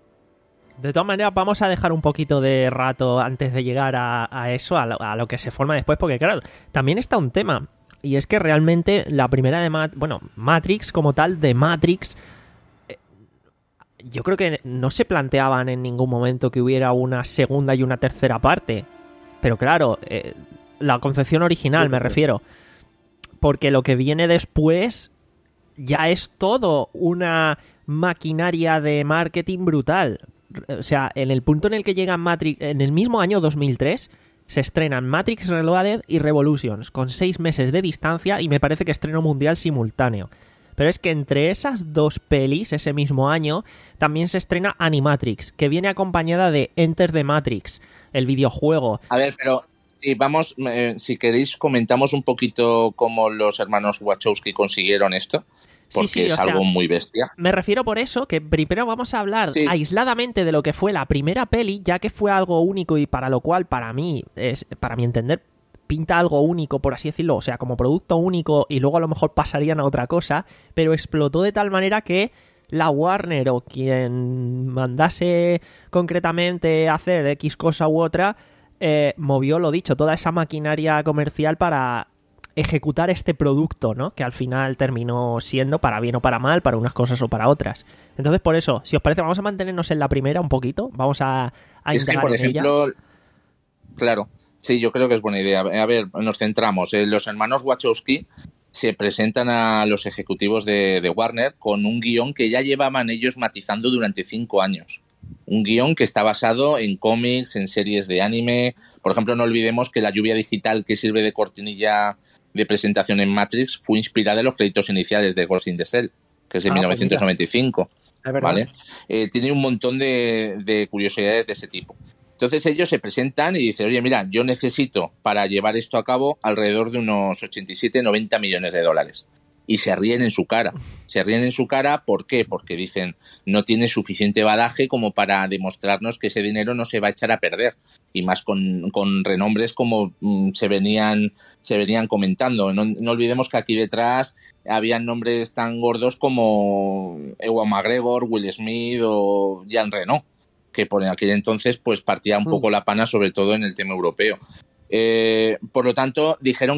De todas maneras, vamos a dejar un poquito de rato antes de llegar a, a eso, a lo, a lo que se forma después, porque claro, también está un tema. Y es que realmente la primera de Mat- bueno, Matrix como tal, de Matrix, eh, yo creo que no se planteaban en ningún momento que hubiera una segunda y una tercera parte. Pero claro, eh, la concepción original me refiero. Porque lo que viene después ya es todo una maquinaria de marketing brutal. O sea, en el punto en el que llega Matrix, en el mismo año dos mil tres, se estrenan Matrix Reloaded y Revolutions, con seis meses de distancia y me parece que estreno mundial simultáneo. Pero es que entre esas dos pelis, ese mismo año, también se estrena Animatrix, que viene acompañada de Enter the Matrix, el videojuego. A ver, pero si vamos, eh, si queréis comentamos un poquito cómo los hermanos Wachowski consiguieron esto, porque sí, sí, es algo sea, muy bestia. Me refiero por eso que primero vamos a hablar sí. aisladamente de lo que fue la primera peli, ya que fue algo único y para lo cual, para mí, es, para mi entender, pinta algo único, por así decirlo, o sea, como producto único y luego a lo mejor pasarían a otra cosa, pero explotó de tal manera que la Warner o quien mandase concretamente hacer X cosa u otra, eh, movió, lo dicho, toda esa maquinaria comercial para ejecutar este producto, ¿no? Que al final terminó siendo para bien o para mal, para unas cosas o para otras. Entonces, por eso, si os parece, vamos a mantenernos en la primera un poquito, vamos a, a es que, por ejemplo, ella. Claro, sí, yo creo que es buena idea. A ver, nos centramos. Eh, los hermanos Wachowski se presentan a los ejecutivos de, de Warner con un guión que ya llevaban ellos matizando durante cinco años. Un guión que está basado en cómics, en series de anime. Por ejemplo, no olvidemos que la lluvia digital que sirve de cortinilla de presentación en Matrix fue inspirada en los créditos iniciales de Ghost in the Shell, que es de ah, mil novecientos noventa y cinco. Es verdad. ¿Vale? Eh, tiene un montón de, de curiosidades de ese tipo. Entonces ellos se presentan y dicen, oye, mira, yo necesito para llevar esto a cabo alrededor de unos ochenta y siete, noventa millones de dólares. Y se ríen en su cara. Se ríen en su cara, ¿por qué? Porque dicen, no tiene suficiente badaje como para demostrarnos que ese dinero no se va a echar a perder. Y más con, con renombres como mmm, se venían se venían comentando. No, no olvidemos que aquí detrás habían nombres tan gordos como Ewan McGregor, Will Smith o Jean Reno, que por aquel entonces pues partía un poco la pana, sobre todo en el tema europeo. Eh, por lo tanto, dijeron que no,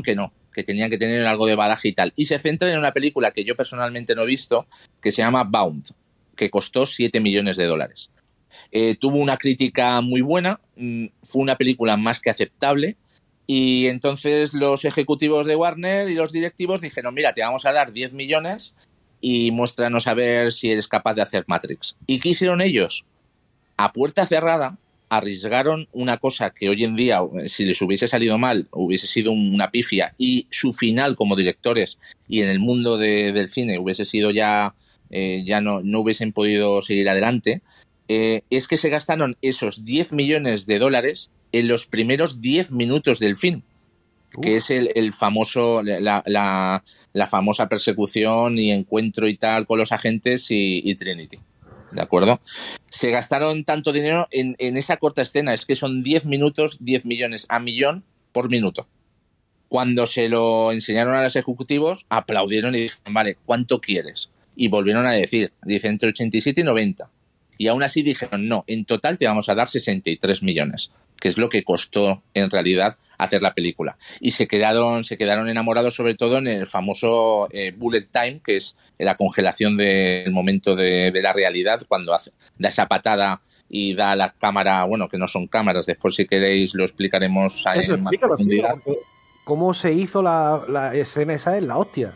que tenían que tener algo de badaje y tal. Y se centran en una película que yo personalmente no he visto, que se llama Bound, que costó siete millones de dólares. Eh, tuvo una crítica muy buena, fue una película más que aceptable, y entonces los ejecutivos de Warner y los directivos dijeron, mira, te vamos a dar diez millones y muéstranos a ver si eres capaz de hacer Matrix. ¿Y qué hicieron ellos? A puerta cerrada arriesgaron una cosa que hoy en día, si les hubiese salido mal, hubiese sido una pifia, y su final como directores y en el mundo de, del cine hubiese sido ya, eh, ya no, no hubiesen podido seguir adelante. Eh, es que se gastaron esos diez millones de dólares en los primeros diez minutos del film, uh. que es el, el famoso, la, la, la famosa persecución y encuentro y tal con los agentes y, y Trinity. ¿De acuerdo? Se gastaron tanto dinero en, en esa corta escena, es que son diez minutos, diez millones a millón por minuto. Cuando se lo enseñaron a los ejecutivos, aplaudieron y dijeron, vale, ¿cuánto quieres? Y volvieron a decir, dice, entre ochenta y siete y noventa. Y aún así dijeron, no, en total te vamos a dar sesenta y tres millones, que es lo que costó en realidad hacer la película. Y se quedaron, se quedaron enamorados sobre todo en el famoso eh, bullet time, que es la congelación del momento de, de la realidad, cuando hace, da esa patada y da la cámara, bueno, que no son cámaras, después si queréis lo explicaremos a Eso, en más explícalo, profundidad. ¿Cómo se hizo la, la escena esa? Es la hostia.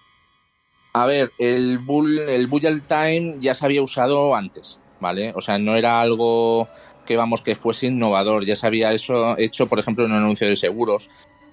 A ver, el, bull, el bullet time ya se había usado antes, ¿vale? O sea, no era algo que, vamos, que fuese innovador. Ya se había eso hecho, por ejemplo, en un anuncio de seguros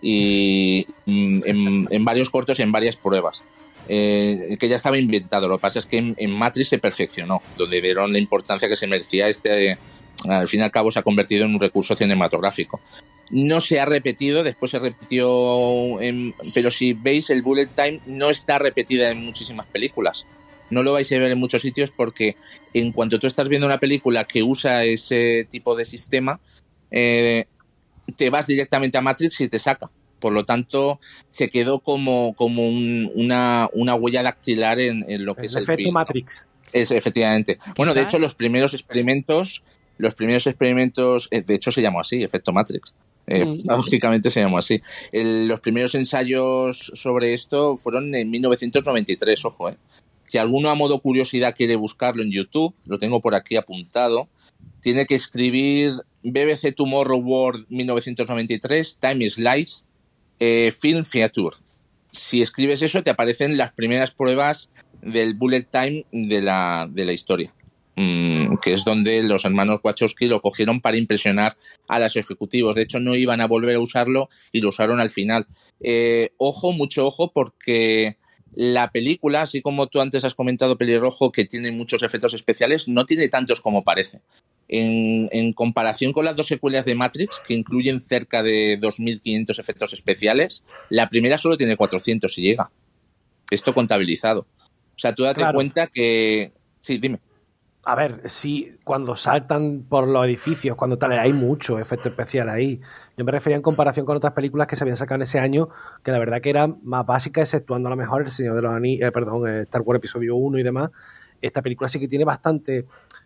y en, en varios cortos y en varias pruebas. Eh, que ya estaba inventado. Lo que pasa es que en, en Matrix se perfeccionó, donde vieron la importancia que se merecía este. Al fin y al cabo se ha convertido en un recurso cinematográfico. No se ha repetido, después se repitió, en, pero si veis el bullet time no está repetida en muchísimas películas. No lo vais a ver en muchos sitios porque en cuanto tú estás viendo una película que usa ese tipo de sistema, eh, te vas directamente a Matrix y te saca. Por lo tanto, se quedó como, como un, una, una huella dactilar en, en lo que es, es el efecto film, Matrix. ¿no? Es, efectivamente. Quizás. Bueno, de hecho, los primeros experimentos, los primeros experimentos, eh, de hecho se llamó así, efecto Matrix. Eh, mm. Lógicamente se llamó así. El, los primeros ensayos sobre esto fueron en mil novecientos noventa y tres, ojo, eh. Si alguno a modo curiosidad quiere buscarlo en YouTube, lo tengo por aquí apuntado, tiene que escribir B B C Tomorrow World mil novecientos noventa y tres, Time Slice, eh, Film Feature. Si escribes eso, te aparecen las primeras pruebas del bullet time de la, de la historia, mm, que es donde los hermanos Wachowski lo cogieron para impresionar a los ejecutivos. De hecho, no iban a volver a usarlo y lo usaron al final. Eh, ojo, mucho ojo, porque la película, así como tú antes has comentado, Pelirrojo, que tiene muchos efectos especiales, no tiene tantos como parece. En, en comparación con las dos secuelas de Matrix, que incluyen cerca de dos mil quinientos efectos especiales, la primera solo tiene cuatrocientos y llega. Esto contabilizado. O sea, tú date claro. cuenta que... Sí, dime. A ver, sí, cuando saltan por los edificios, cuando tal, hay mucho efecto especial ahí. Yo me refería en comparación con otras películas que se habían sacado en ese año, que la verdad que eran más básicas, exceptuando a lo mejor El Señor de los Anillos, eh, perdón, Star Wars Episodio uno y demás. Esta película sí que tiene bastante,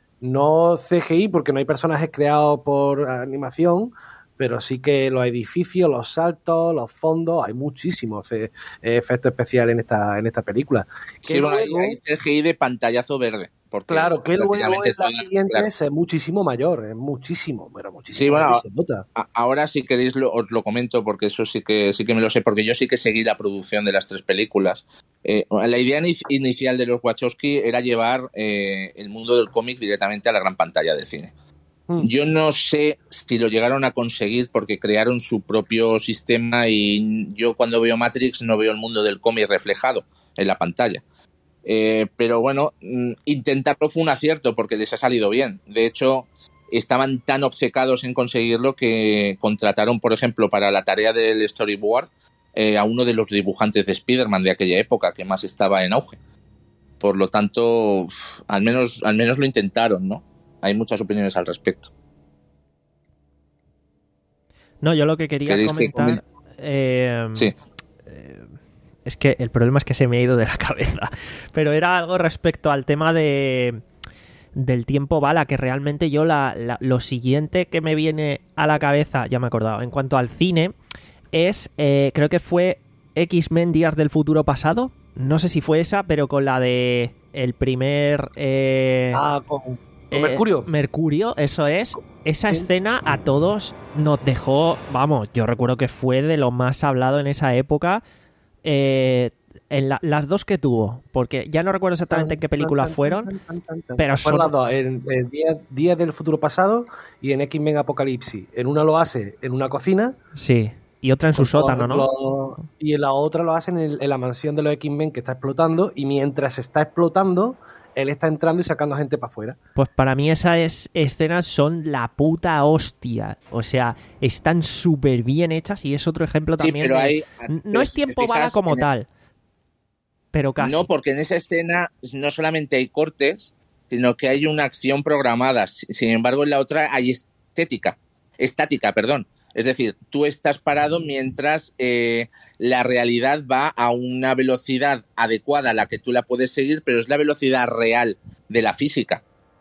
no C G I, porque no hay personajes creados por animación, pero sí que los edificios, los saltos, los fondos, hay muchísimos eh, efectos especiales en esta, en esta película. Sí, bueno, luego, hay, hay C G I de pantallazo verde. Claro, que luego en la siguiente claro. es muchísimo mayor, es muchísimo, pero muchísimo sí, bueno, mayor, se nota. Ahora si queréis lo, os lo comento, porque eso sí que sí que me lo sé, porque yo sí que seguí la producción de las tres películas. Eh, la idea inicial de los Wachowski era llevar eh, el mundo del cómic directamente a la gran pantalla del cine. Mm. Yo no sé si lo llegaron a conseguir porque crearon su propio sistema y yo cuando veo Matrix no veo el mundo del cómic reflejado en la pantalla. Eh, pero bueno, intentarlo fue un acierto porque les ha salido bien. De hecho, estaban tan obcecados en conseguirlo que contrataron, por ejemplo, para la tarea del storyboard eh, a uno de los dibujantes de Spider-Man de aquella época, que más estaba en auge. Por lo tanto, al menos, al menos lo intentaron, ¿no? Hay muchas opiniones al respecto. No, yo lo que quería comentar... Que... Eh, sí. Es que el problema es que se me ha ido de la cabeza. Pero era algo respecto al tema de del tiempo bala, que realmente yo la, la, lo siguiente que me viene a la cabeza, ya me he acordado, en cuanto al cine, es, eh, creo que fue X-Men Días del Futuro Pasado. No sé si fue esa, pero con la de el primer... Eh, ah, con, con eh, Mercurio. Mercurio, eso es. Esa Sí. escena a todos nos dejó... Vamos, yo recuerdo que fue de lo más hablado en esa época. Eh, en la- las dos que tuvo, porque ya no recuerdo exactamente en qué películas fueron, pero Fueron las son... dos, en, en Días, Días del Futuro Pasado y en X-Men Apocalipsis. En una lo hace en una cocina. Sí, y otra en su con sótano, todos ¿no? los- y en la otra lo hacen en, en la mansión de los X-Men que está explotando, y mientras está explotando, él está entrando y sacando gente para afuera. Pues para mí esas escenas son la puta hostia. O sea, están súper bien hechas y es otro ejemplo Sí, también pero de- hay- No pero es si te tiempo bala fijas como en el- tal, pero casi. No, porque en esa escena no solamente hay cortes, sino que hay una acción programada. Sin embargo, en la otra hay estética, estática, perdón. Es decir, tú estás parado mientras eh, la realidad va a una velocidad adecuada a la que tú la puedes seguir, pero es la velocidad real de la física.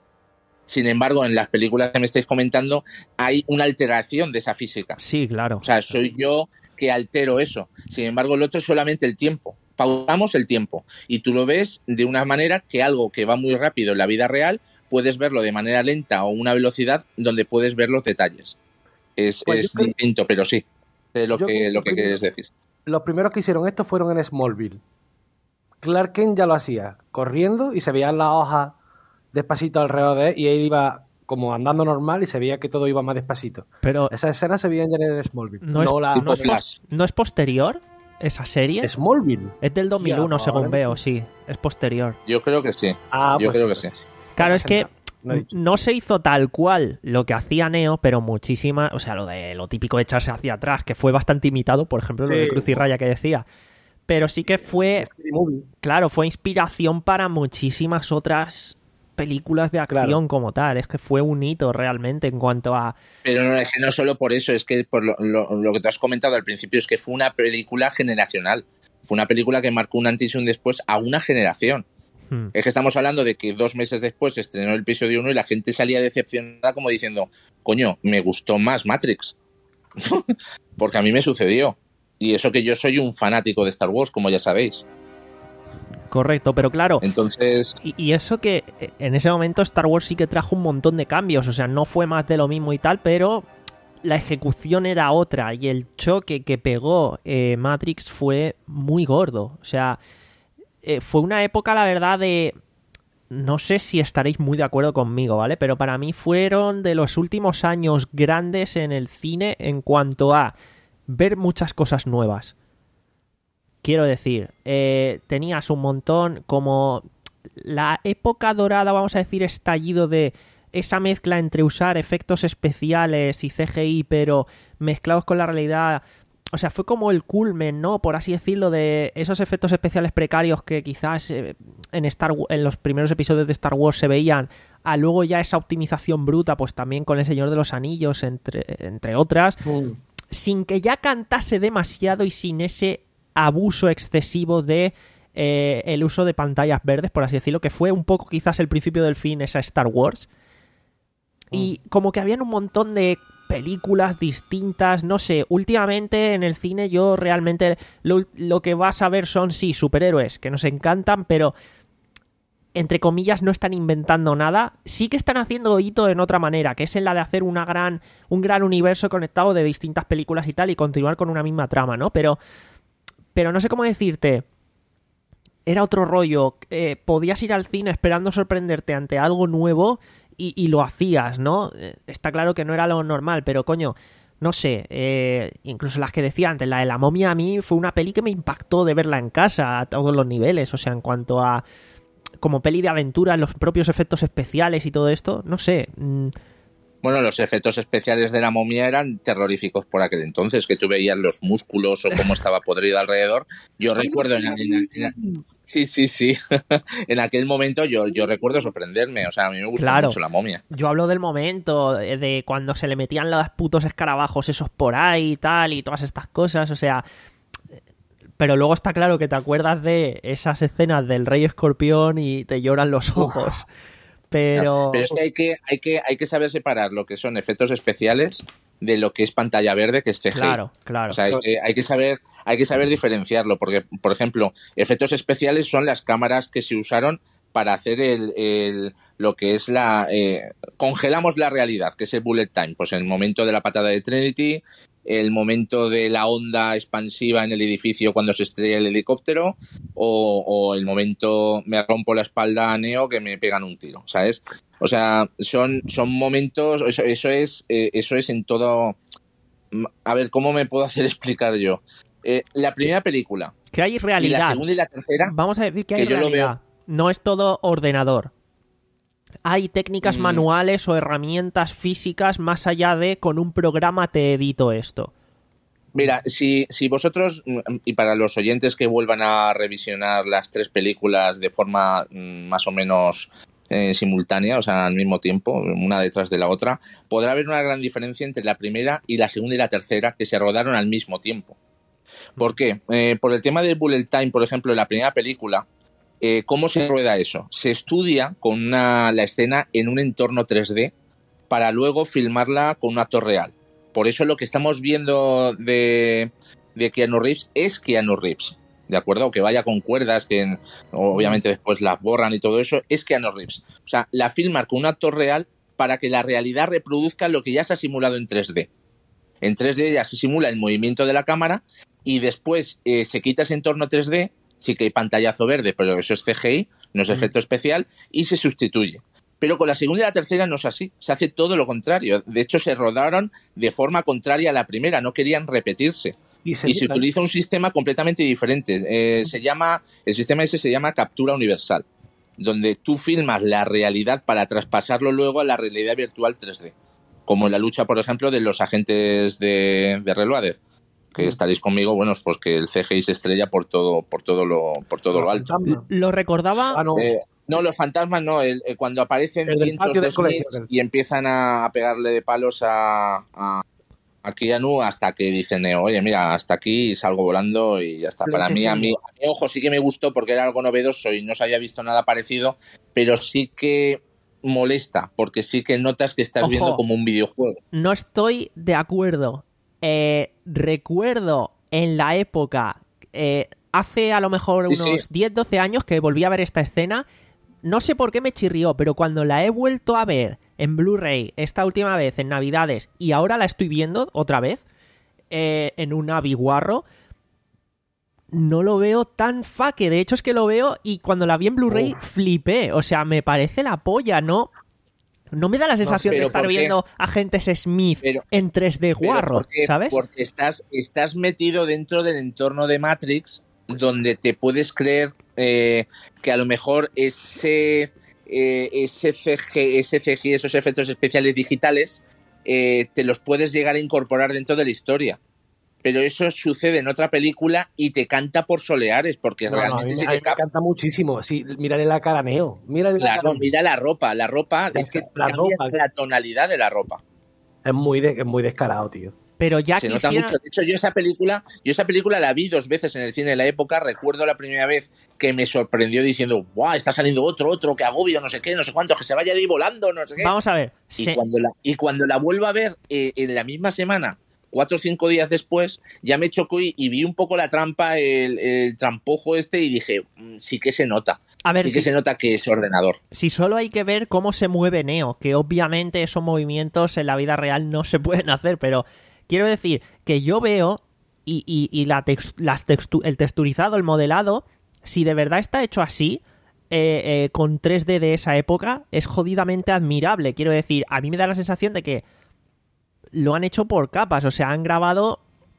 Sin embargo, en las películas que me estáis comentando hay una alteración de esa física. Sí, claro. O sea, soy yo que altero eso. Sin embargo, el otro es solamente el tiempo. Pausamos el tiempo y tú lo ves de una manera que algo que va muy rápido en la vida real puedes verlo de manera lenta o una velocidad donde puedes ver los detalles. Es, Pues es yo creo- distinto, pero sí, sé lo yo que, creo lo que que- quieres decir. Los primeros que hicieron esto fueron en Smallville. Clark Kent ya lo hacía, corriendo, y se veían las hojas despacito alrededor de él, y él iba como andando normal y se veía que todo iba más despacito. Pero Esas escenas se veían ya en Smallville. no, es, la, no, es Flash. pos- ¿no es posterior esa serie? Smallville. Es del dos mil uno, Sí, según ahora veo, mismo. sí. Es posterior. Yo creo que sí. Ah, Yo pues creo que pues sí. Claro, es que No he dicho. no se hizo tal cual lo que hacía Neo, pero muchísima, o sea, lo de lo típico de echarse hacia atrás, que fue bastante imitado, por ejemplo, lo Sí. de Cruz y Raya que decía. Pero sí que fue, Scary Movie. claro, fue inspiración para muchísimas otras películas de acción Claro. como tal. Es que fue un hito realmente en cuanto a... Pero no, es que no solo por eso, es que por lo, lo, lo que te has comentado al principio es que fue una película generacional. Fue una película que marcó un antes y un después a una generación. Hmm. Es que estamos hablando de que dos meses después se estrenó el episodio uno y la gente salía decepcionada como diciendo, coño, me gustó más Matrix. Porque a mí me sucedió. Y eso que yo soy un fanático de Star Wars, como ya sabéis. Correcto, pero claro, Entonces, y, y eso que eh, en ese momento Star Wars sí que trajo un montón de cambios, o sea, no fue más de lo mismo y tal, pero la ejecución era otra y el choque que pegó eh, Matrix fue muy gordo, o sea, eh, fue una época, la verdad, de... No sé si estaréis muy de acuerdo conmigo, ¿vale? Pero para mí fueron de los últimos años grandes en el cine en cuanto a ver muchas cosas nuevas. Quiero decir, eh, tenías un montón como la época dorada, vamos a decir, estallido de esa mezcla entre usar efectos especiales y C G I, pero mezclados con la realidad. O sea, fue como el culmen, ¿no? Por así decirlo, de esos efectos especiales precarios que quizás eh, en, Star, en los primeros episodios de Star Wars se veían, a luego ya esa optimización bruta, pues también con El Señor de los Anillos, entre, entre otras, Mm. sin que ya cantase demasiado y sin ese abuso excesivo de eh, el uso de pantallas verdes, por así decirlo, que fue un poco quizás el principio del fin, esa Star Wars. Y como que habían un montón de películas distintas, no sé, últimamente en el cine yo realmente lo, lo que vas a ver son, sí, superhéroes, que nos encantan, pero entre comillas no están inventando nada, sí que están haciendo hito en otra manera, que es en la de hacer una gran, un gran universo conectado de distintas películas y tal, y continuar con una misma trama, ¿no? Pero, pero no sé cómo decirte, era otro rollo, eh, podías ir al cine esperando sorprenderte ante algo nuevo y, y lo hacías, ¿no? Eh, está claro que no era lo normal, pero coño, no sé, eh, incluso las que decía antes, la de La Momia a mí fue una peli que me impactó de verla en casa a todos los niveles, o sea, en cuanto a como peli de aventura, los propios efectos especiales y todo esto, no sé. Mm, bueno, los efectos especiales de La Momia eran terroríficos por aquel entonces, que tú veías los músculos o cómo estaba podrido alrededor. Yo recuerdo en, en, en, sí, sí, sí. En aquel momento yo, yo recuerdo sorprenderme, o sea, a mí me gusta Claro. mucho La Momia. Yo hablo del momento, de, de cuando se le metían los putos escarabajos esos por ahí y tal, y todas estas cosas, o sea... Pero luego está claro que te acuerdas de esas escenas del Rey Escorpión y te lloran los ojos. Pero... Pero es que hay que, hay que hay que saber separar lo que son efectos especiales de lo que es pantalla verde, que es C G I. Claro, claro. O sea, hay, hay que saber, hay que saber diferenciarlo, porque, por ejemplo, efectos especiales son las cámaras que se usaron para hacer el, el lo que es la eh, congelamos la realidad, que es el bullet time, pues el momento de la patada de Trinity, el momento de la onda expansiva en el edificio cuando se estrella el helicóptero, o, o el momento me rompo la espalda a Neo que me pegan un tiro, ¿sabes? O sea, son, son momentos, eso, eso es, eh, eso es en todo. A ver, ¿cómo me puedo hacer explicar yo? Eh, la primera película. Que hay realidad. Y la segunda y la tercera. Vamos a decir que hay que yo realidad. Lo veo. No es todo ordenador. Hay técnicas mm. manuales o herramientas físicas más allá de con un programa te edito esto. Mira, si, si vosotros, y para los oyentes que vuelvan a revisionar las tres películas de forma mm, más o menos eh, simultánea, o sea, al mismo tiempo, una detrás de la otra, podrá haber una gran diferencia entre la primera y la segunda y la tercera, que se rodaron al mismo tiempo. ¿Por qué? Eh, por el tema del bullet time, por ejemplo, en la primera película, eh, ¿cómo se rueda eso? Se estudia con una, la escena en un entorno tres D para luego filmarla con un actor real. Por eso lo que estamos viendo de, de Keanu Reeves es Keanu Reeves, ¿de acuerdo? Que vaya con cuerdas, que obviamente después las borran y todo eso, es Keanu Reeves. O sea, la filman con un actor real para que la realidad reproduzca lo que ya se ha simulado en tres D. En tres D ya se simula el movimiento de la cámara y después eh, se quita ese entorno tres D, sí que hay pantallazo verde, pero eso es C G I, no es efecto especial, y se sustituye. Pero con la segunda y la tercera no es así, se hace todo lo contrario. De hecho, se rodaron de forma contraria a la primera, no querían repetirse. Y se, y se utiliza un sistema completamente diferente. Eh, se llama, el sistema ese se llama captura universal, donde tú filmas la realidad para traspasarlo luego a la realidad virtual tres D. Como en la lucha, por ejemplo, de los agentes de, de Reloaded, que estaréis conmigo, bueno, pues que el C G I se estrella por todo, por todo lo, por todo lo alto. Lo recordaba. Ah, no. Eh, no, los fantasmas no, el, el, cuando aparecen cientos de Smiths y empiezan a, a pegarle de palos a, a, a Keanu hasta que dicen, oye, mira, hasta aquí salgo volando y ya está. Para mí, a mí, a mí, ojo, sí que me gustó porque era algo novedoso y no se había visto nada parecido, pero sí que molesta, porque sí que notas que estás Ojo, viendo como un videojuego. No estoy de acuerdo. Eh, recuerdo en la época, eh, hace a lo mejor unos sí, sí. diez doce años que volví a ver esta escena. No sé por qué me chirrió, pero cuando la he vuelto a ver en Blu-ray esta última vez en Navidades y ahora la estoy viendo otra vez eh, en un aviguarro, no lo veo tan faque. De hecho es que lo veo y cuando la vi en Blu-ray Uf. flipé. O sea, me parece la polla, ¿no? No me da la sensación no, de estar viendo agentes Smith pero, en tres D guarro, porque, ¿sabes? Porque estás, estás metido dentro del entorno de Matrix donde te puedes creer eh, que a lo mejor ese, eh, ese, C G, ese C G I, esos efectos especiales digitales, eh, te los puedes llegar a incorporar dentro de la historia. Pero eso sucede en otra película y te canta por soleares, porque no, realmente no, se te cap- canta muchísimo. Sí, mírale la cara a Neo. Mírale claro, la cara. mira la ropa. La ropa, la, es que la, ropa. la tonalidad de la ropa. Es muy, de, es muy descarado, tío. Pero ya se quisiera... nota mucho. De hecho, yo esa película, yo esa película la vi dos veces en el cine de la época. Recuerdo la primera vez que me sorprendió diciendo, ¡guau! Está saliendo otro, otro, que agobio, no sé qué, no sé cuánto, que se vaya de ahí volando, no sé qué. Vamos a ver. Y, sí. cuando, la, y cuando la vuelvo a ver eh, en la misma semana, cuatro o cinco días después, ya me chocó y, y vi un poco la trampa, el, el trampojo este, y dije, mmm, sí que se nota. A ver, sí si, que se nota que es ordenador. Si solo hay que ver cómo se mueve Neo, que obviamente esos movimientos en la vida real no se pueden hacer, pero quiero decir que yo veo y, y, y la text, las textu, el texturizado, el modelado, si de verdad está hecho así, eh, eh, con tres D de esa época, es jodidamente admirable. Quiero decir, a mí me da la sensación de que lo han hecho por capas, o sea, han grabado...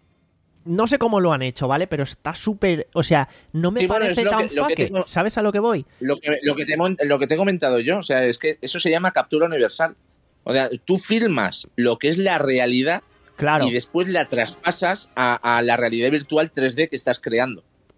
No sé cómo lo han hecho, ¿vale? Pero está súper... O sea, no me sí, parece bueno, tan faque. ¿Sabes a lo que voy? Lo que, lo, que te, lo que te he comentado yo, o sea, es que eso se llama captura universal. O sea, tú filmas lo que es la realidad claro. y después la traspasas a, a la realidad virtual tres D que estás creando.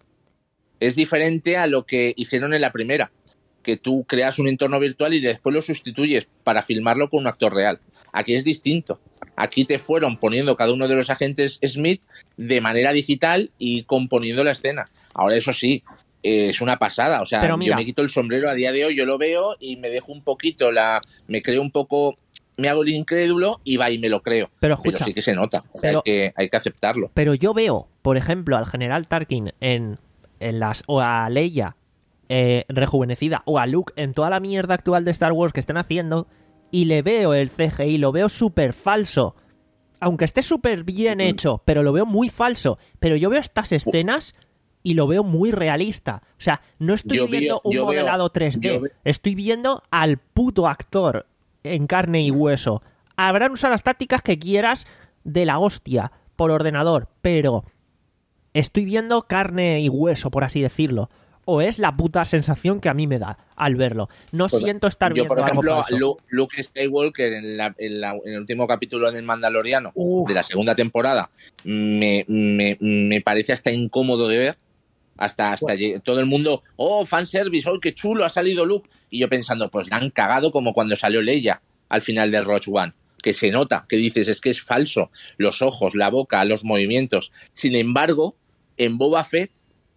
Es diferente a lo que hicieron en la primera, que tú creas un entorno virtual y después lo sustituyes para filmarlo con un actor real. Aquí es distinto. Aquí te fueron poniendo cada uno de los agentes Smith de manera digital y componiendo la escena. Ahora, eso sí, eh, es una pasada. O sea, yo me quito el sombrero a día de hoy, yo lo veo y me dejo un poquito, la, me creo un poco me hago el incrédulo y va y me lo creo. Pero, escucha, pero sí que se nota, o sea, pero, hay, que, hay que aceptarlo. Pero yo veo, por ejemplo, al general Tarkin en, en las o a Leia eh, rejuvenecida o a Luke en toda la mierda actual de Star Wars que estén haciendo y le veo el C G I, lo veo súper falso. Aunque esté súper bien hecho, pero lo veo muy falso. Pero yo veo estas escenas y lo veo muy realista. O sea, no estoy yo viendo veo, un modelado veo, tres D. Veo. Estoy viendo al puto actor en carne y hueso. Habrán usado las tácticas que quieras de la hostia por ordenador, pero estoy viendo carne y hueso, por así decirlo. O es la puta sensación que a mí me da al verlo. No pues, siento estar yo, viendo por ejemplo, algo falso. Luke, Luke Skywalker en, la, en, la, en el último capítulo del Mandaloriano Uf. de la segunda temporada me, me, me parece hasta incómodo de ver. Hasta, hasta bueno. todo el mundo, oh, fanservice, oh, qué chulo, ha salido Luke. Y yo pensando, pues la han cagado como cuando salió Leia al final de Rogue One. Que se nota, que dices, es que es falso. Los ojos, la boca, los movimientos. Sin embargo, en Boba Fett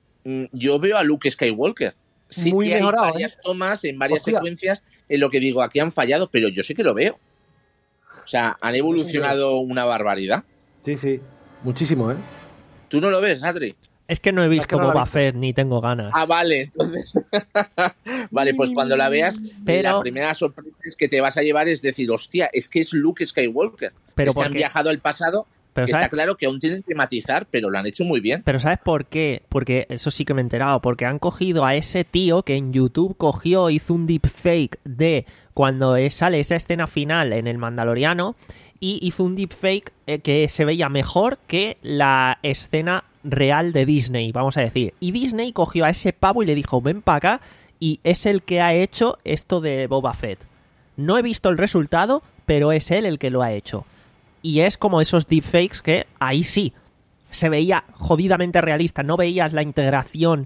yo veo a Luke Skywalker. Sí Muy que mejorado, hay varias ¿eh? tomas, en varias Hostia. secuencias, en lo que digo, aquí han fallado, pero yo sí que lo veo. O sea, han evolucionado una barbaridad. Sí, sí, muchísimo, ¿eh? ¿Tú no lo ves, Adri? Es que no he visto es que no Boba Fett, ni tengo ganas. Ah, vale, entonces... vale, pues cuando la veas, pero... la primera sorpresa es que te vas a llevar es decir, hostia, es que es Luke Skywalker. Pero es que han viajado al pasado... Pero que está claro que aún tienen que matizar, pero lo han hecho muy bien. Pero ¿sabes por qué? Porque eso sí que me he enterado. Porque han cogido a ese tío que en YouTube cogió, hizo un deepfake de cuando sale esa escena final en el Mandaloriano y hizo un deepfake que se veía mejor que la escena real de Disney, vamos a decir. Y Disney cogió a ese pavo y le dijo, ven para acá, y es el que ha hecho esto de Boba Fett. No he visto el resultado, pero es él el que lo ha hecho. Y es como esos deepfakes que ahí sí se veía jodidamente realista, no veías la integración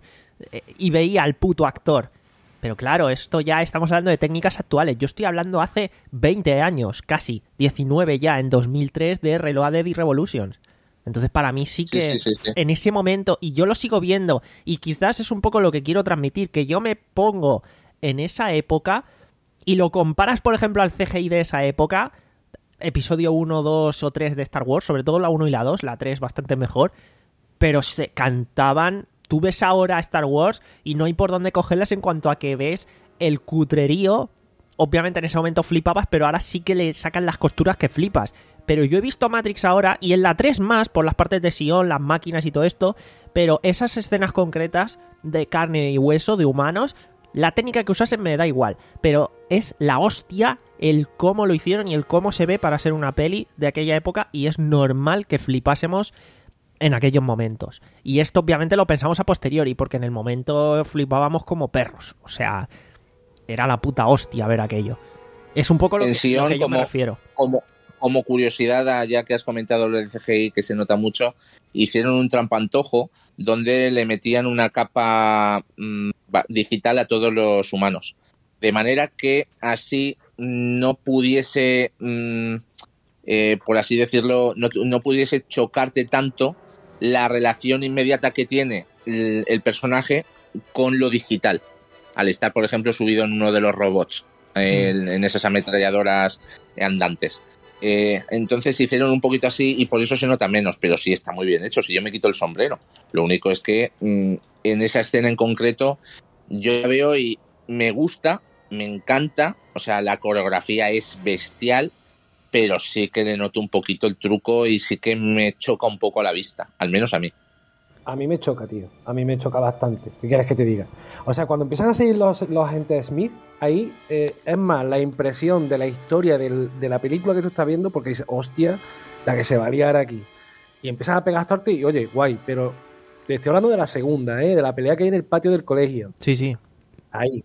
y veía al puto actor. Pero claro, esto ya estamos hablando de técnicas actuales. Yo estoy hablando hace veinte años, casi, diecinueve ya, en dos mil tres de Reloaded y Revolutions. Entonces para mí sí que sí, sí, sí, sí. en ese momento, y yo lo sigo viendo, y quizás es un poco lo que quiero transmitir, que yo me pongo en esa época y lo comparas, por ejemplo, al C G I de esa época... Episodio uno, dos o tres de Star Wars, sobre todo la uno y la dos, la tres bastante mejor, pero se cantaban, tú ves ahora Star Wars y no hay por dónde cogerlas en cuanto a que ves el cutrerío, obviamente en ese momento flipabas, pero ahora sí que le sacan las costuras que flipas. Pero yo he visto Matrix ahora y en la tres más, por las partes de Sion, las máquinas y todo esto, pero esas escenas concretas de carne y hueso, de humanos, la técnica que usasen me da igual, pero es la hostia el cómo lo hicieron y el cómo se ve para ser una peli de aquella época, y es normal que flipásemos en aquellos momentos. Y esto obviamente lo pensamos a posteriori, porque en el momento flipábamos como perros. O sea, era la puta hostia ver aquello. Es un poco lo, que, Sion, lo que yo como, me refiero. Como, como curiosidad, ya que has comentado lo del C G I, que se nota mucho, hicieron un trampantojo donde le metían una capa mmm, digital a todos los humanos. De manera que así no pudiese, mmm, eh, por así decirlo, no, no pudiese chocarte tanto la relación inmediata que tiene el, el personaje con lo digital, al estar, por ejemplo, subido en uno de los robots, eh, en, en esas ametralladoras andantes. Eh, entonces hicieron un poquito así y por eso se nota menos, pero sí está muy bien hecho. Si yo me quito el sombrero, lo único es que mmm, en esa escena en concreto yo la veo y me gusta, me encanta, o sea, la coreografía es bestial, pero sí que le noto un poquito el truco y sí que me choca un poco a la vista, al menos a mí. A mí me choca, tío, a mí me choca bastante. ¿Qué quieres que te diga? O sea, cuando empiezan a seguir los, los agentes Smith, ahí eh, es más la impresión de la historia del, de la película que tú estás viendo, porque dices, hostia, la que se va a liar aquí. Y empiezan a pegar tortes y, oye, guay, pero te estoy hablando de la segunda, ¿eh? De la pelea que hay en el patio del colegio. Sí, sí. Ahí.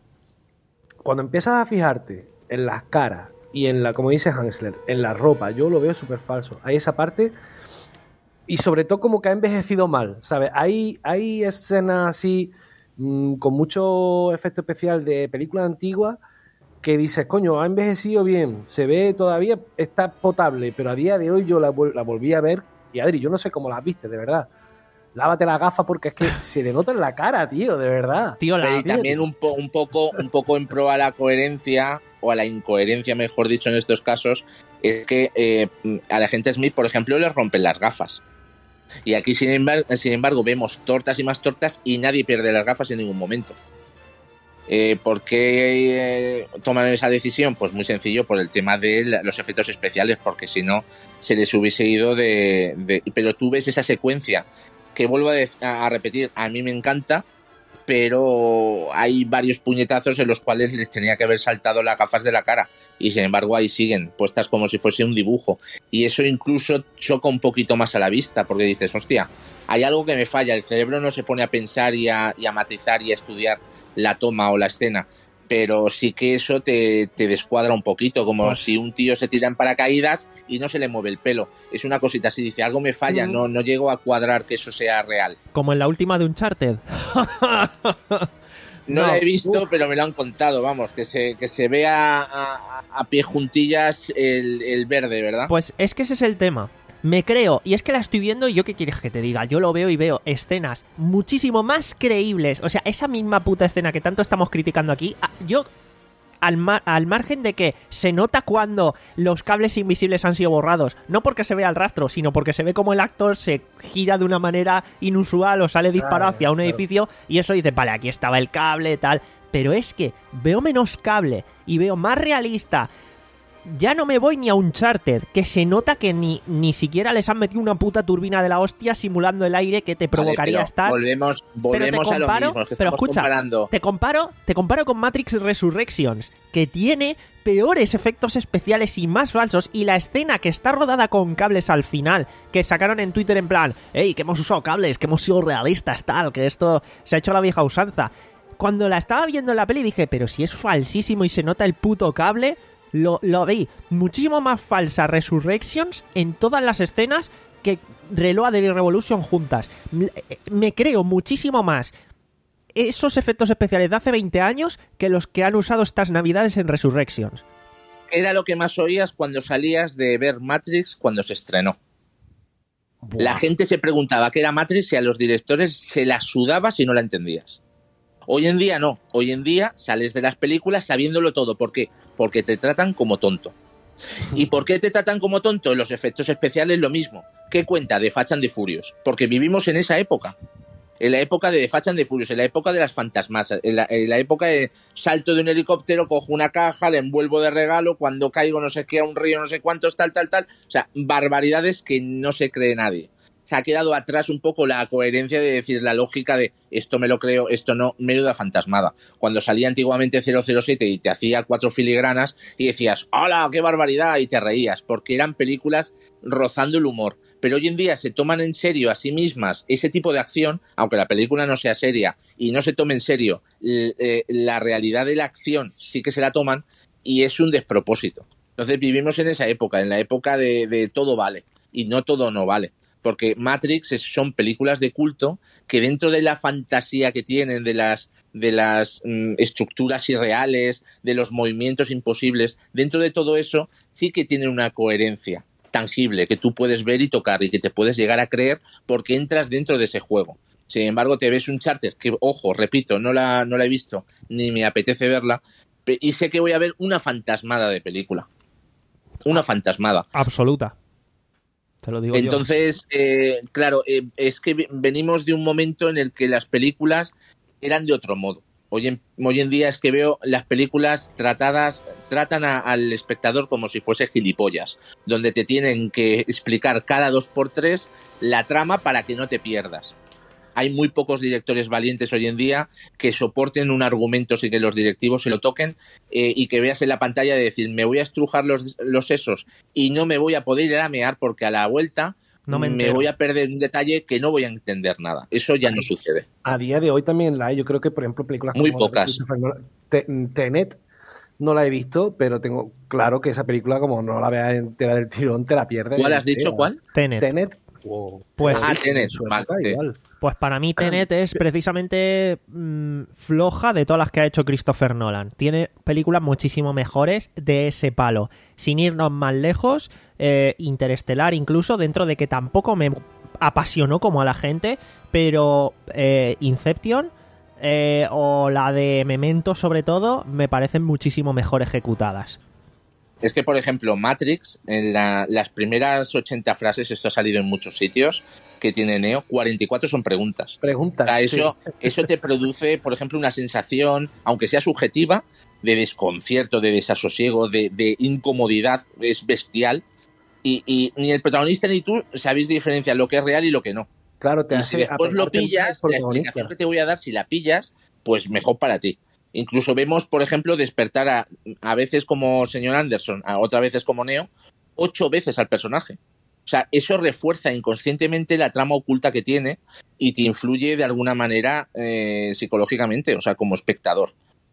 Cuando empiezas a fijarte en las caras y en la, como dice Hansler, en la ropa, yo lo veo súper falso. Hay esa parte... Y sobre todo como que ha envejecido mal, ¿sabes? Hay, hay escenas así mmm, con mucho efecto especial de películas antiguas que dices, coño, ha envejecido bien, se ve todavía, está potable, pero a día de hoy yo la, la volví a ver y Adri, yo no sé cómo las viste, de verdad. lávate la gafa porque es que se le nota en la cara, tío, de verdad. Tío, la... Pero y también un, po un, poco, un poco en pro a la coherencia, o a la incoherencia, mejor dicho, en estos casos, es que eh, a la gente Smith, por ejemplo, le rompen las gafas. Y aquí, sin embargo, sin embargo, vemos tortas y más tortas y nadie pierde las gafas en ningún momento. Eh, ¿Por qué eh, toman esa decisión? Pues muy sencillo, por el tema de la, los efectos especiales, porque si no se les hubiese ido de, de... Pero tú ves esa secuencia, que vuelvo a, de, a repetir, a mí me encanta, pero hay varios puñetazos en los cuales les tenía que haber saltado las gafas de la cara, y sin embargo ahí siguen, puestas como si fuese un dibujo, y eso incluso choca un poquito más a la vista, porque dices, hostia, hay algo que me falla, el cerebro no se pone a pensar y a, y a matizar y a estudiar la toma o la escena, pero sí que eso te, te descuadra un poquito, como pues... si un tío se tira en paracaídas y no se le mueve el pelo. Es una cosita así, dice, algo me falla, mm. no, no llego a cuadrar que eso sea real. Como en la última de Uncharted. no, no la he visto, uf. pero me lo han contado, vamos, que se, que se vea a, a pie juntillas el, el verde, ¿verdad? Pues es que ese es el tema. Me creo, y es que la estoy viendo y yo qué quieres que te diga, yo lo veo y veo escenas muchísimo más creíbles, o sea, esa misma puta escena que tanto estamos criticando aquí, yo, al, mar, al margen de que se nota cuando los cables invisibles han sido borrados, no porque se vea el rastro, sino porque se ve como el actor se gira de una manera inusual o sale disparado claro, hacia un claro. edificio y eso dice, vale, aquí estaba el cable, tal, pero es que veo menos cable y veo más realista. Ya no me voy ni a Uncharted, que se nota que ni, ni siquiera les han metido una puta turbina de la hostia simulando el aire que te provocaría vale, estar. Volvemos, volvemos comparo, a lo mismo, que pero escucha, comparando. Te comparo, te comparo con Matrix Resurrections, que tiene peores efectos especiales y más falsos, y la escena que está rodada con cables al final, que sacaron en Twitter en plan, hey, que hemos usado cables, que hemos sido realistas, tal, que esto se ha hecho la vieja usanza. Cuando la estaba viendo en la peli dije, pero si es falsísimo y se nota el puto cable... Lo, lo vi muchísimo más falsa Resurrections en todas las escenas que Reload de Revolution juntas. Me, me creo muchísimo más esos efectos especiales de hace veinte años que los que han usado estas navidades en Resurrections. Era lo que más oías cuando salías de ver Matrix cuando se estrenó. Buah. La gente se preguntaba qué era Matrix y a los directores se la sudaba si no la entendías. Hoy en día no, hoy en día sales de las películas sabiéndolo todo. ¿Por qué? Porque te tratan como tonto. ¿Y por qué te tratan como tonto? Los efectos especiales lo mismo. ¿Qué cuenta? De Fast and the Furious. Porque vivimos en esa época. En la época de Fast and the Furious, en la época de las fantasmas, en la, en la época de salto de un helicóptero, cojo una caja, la envuelvo de regalo, cuando caigo no sé qué, a un río no sé cuántos, tal, tal, tal. O sea, barbaridades que no se cree nadie. Se ha quedado atrás un poco la coherencia de decir la lógica de esto me lo creo, esto no, menuda fantasmada. Cuando salía antiguamente cero cero siete y te hacía cuatro filigranas y decías, ¡hola, qué barbaridad! Y te reías, porque eran películas rozando el humor. Pero hoy en día se toman en serio a sí mismas ese tipo de acción, aunque la película no sea seria y no se tome en serio eh, la realidad de la acción, sí que se la toman y es un despropósito. Entonces vivimos en esa época, en la época de, de todo vale y no todo no vale. Porque Matrix es, son películas de culto que dentro de la fantasía que tienen, de las, de las mm, estructuras irreales, de los movimientos imposibles, dentro de todo eso sí que tienen una coherencia tangible que tú puedes ver y tocar y que te puedes llegar a creer porque entras dentro de ese juego. Sin embargo, te ves un Uncharted que, ojo, repito, no la, no la he visto ni me apetece verla y sé que voy a ver una fantasmada de película. Una fantasmada. Absoluta. Te lo digo Entonces, eh, claro, eh, es que venimos de un momento en el que las películas eran de otro modo. Hoy en, hoy en día es que veo las películas tratadas, tratan a, al espectador como si fuese gilipollas, donde te tienen que explicar cada dos por tres la trama para que no te pierdas. Hay muy pocos directores valientes hoy en día que soporten un argumento sin que los directivos se lo toquen eh, y que veas en la pantalla de decir, me voy a estrujar los, los sesos y no me voy a poder ir a mear porque a la vuelta no me, me voy a perder un detalle que no voy a entender nada. Eso ya no sucede. A día de hoy también la hay. Yo creo que, por ejemplo, películas muy como pocas. Tenet no la he visto, pero tengo claro que esa película, como no la veas entera del tirón, te la pierdes. ¿Cuál has dicho? ¿Cuál? Tenet. Tenet. Wow. Pues, ah, Tenet. Vale, igual. Pues para mí Tenet es precisamente mmm, floja de todas las que ha hecho Christopher Nolan. Tiene películas muchísimo mejores de ese palo. Sin irnos más lejos, eh, Interestelar incluso, dentro de que tampoco me apasionó como a la gente, pero eh, Inception eh, o la de Memento sobre todo me parecen muchísimo mejor ejecutadas. Es que, por ejemplo, Matrix, en la, las primeras ochenta frases, esto ha salido en muchos sitios, que tiene Neo, cuarenta y cuatro son preguntas. Preguntas, o sea, eso, sí. Eso te produce, por ejemplo, una sensación, aunque sea subjetiva, de desconcierto, de desasosiego, de, de incomodidad, es bestial. Y, y ni el protagonista ni tú sabéis diferenciar lo que es real y lo que no. Claro, te y hace si después lo pillas, la explicación que te voy a dar, si la pillas, pues mejor para ti. Incluso vemos, por ejemplo, despertar a, a veces como señor Anderson, a otras veces como Neo, ocho veces al personaje. O sea, eso refuerza inconscientemente la trama oculta que tiene y te influye de alguna manera eh, psicológicamente, o sea, como espectador.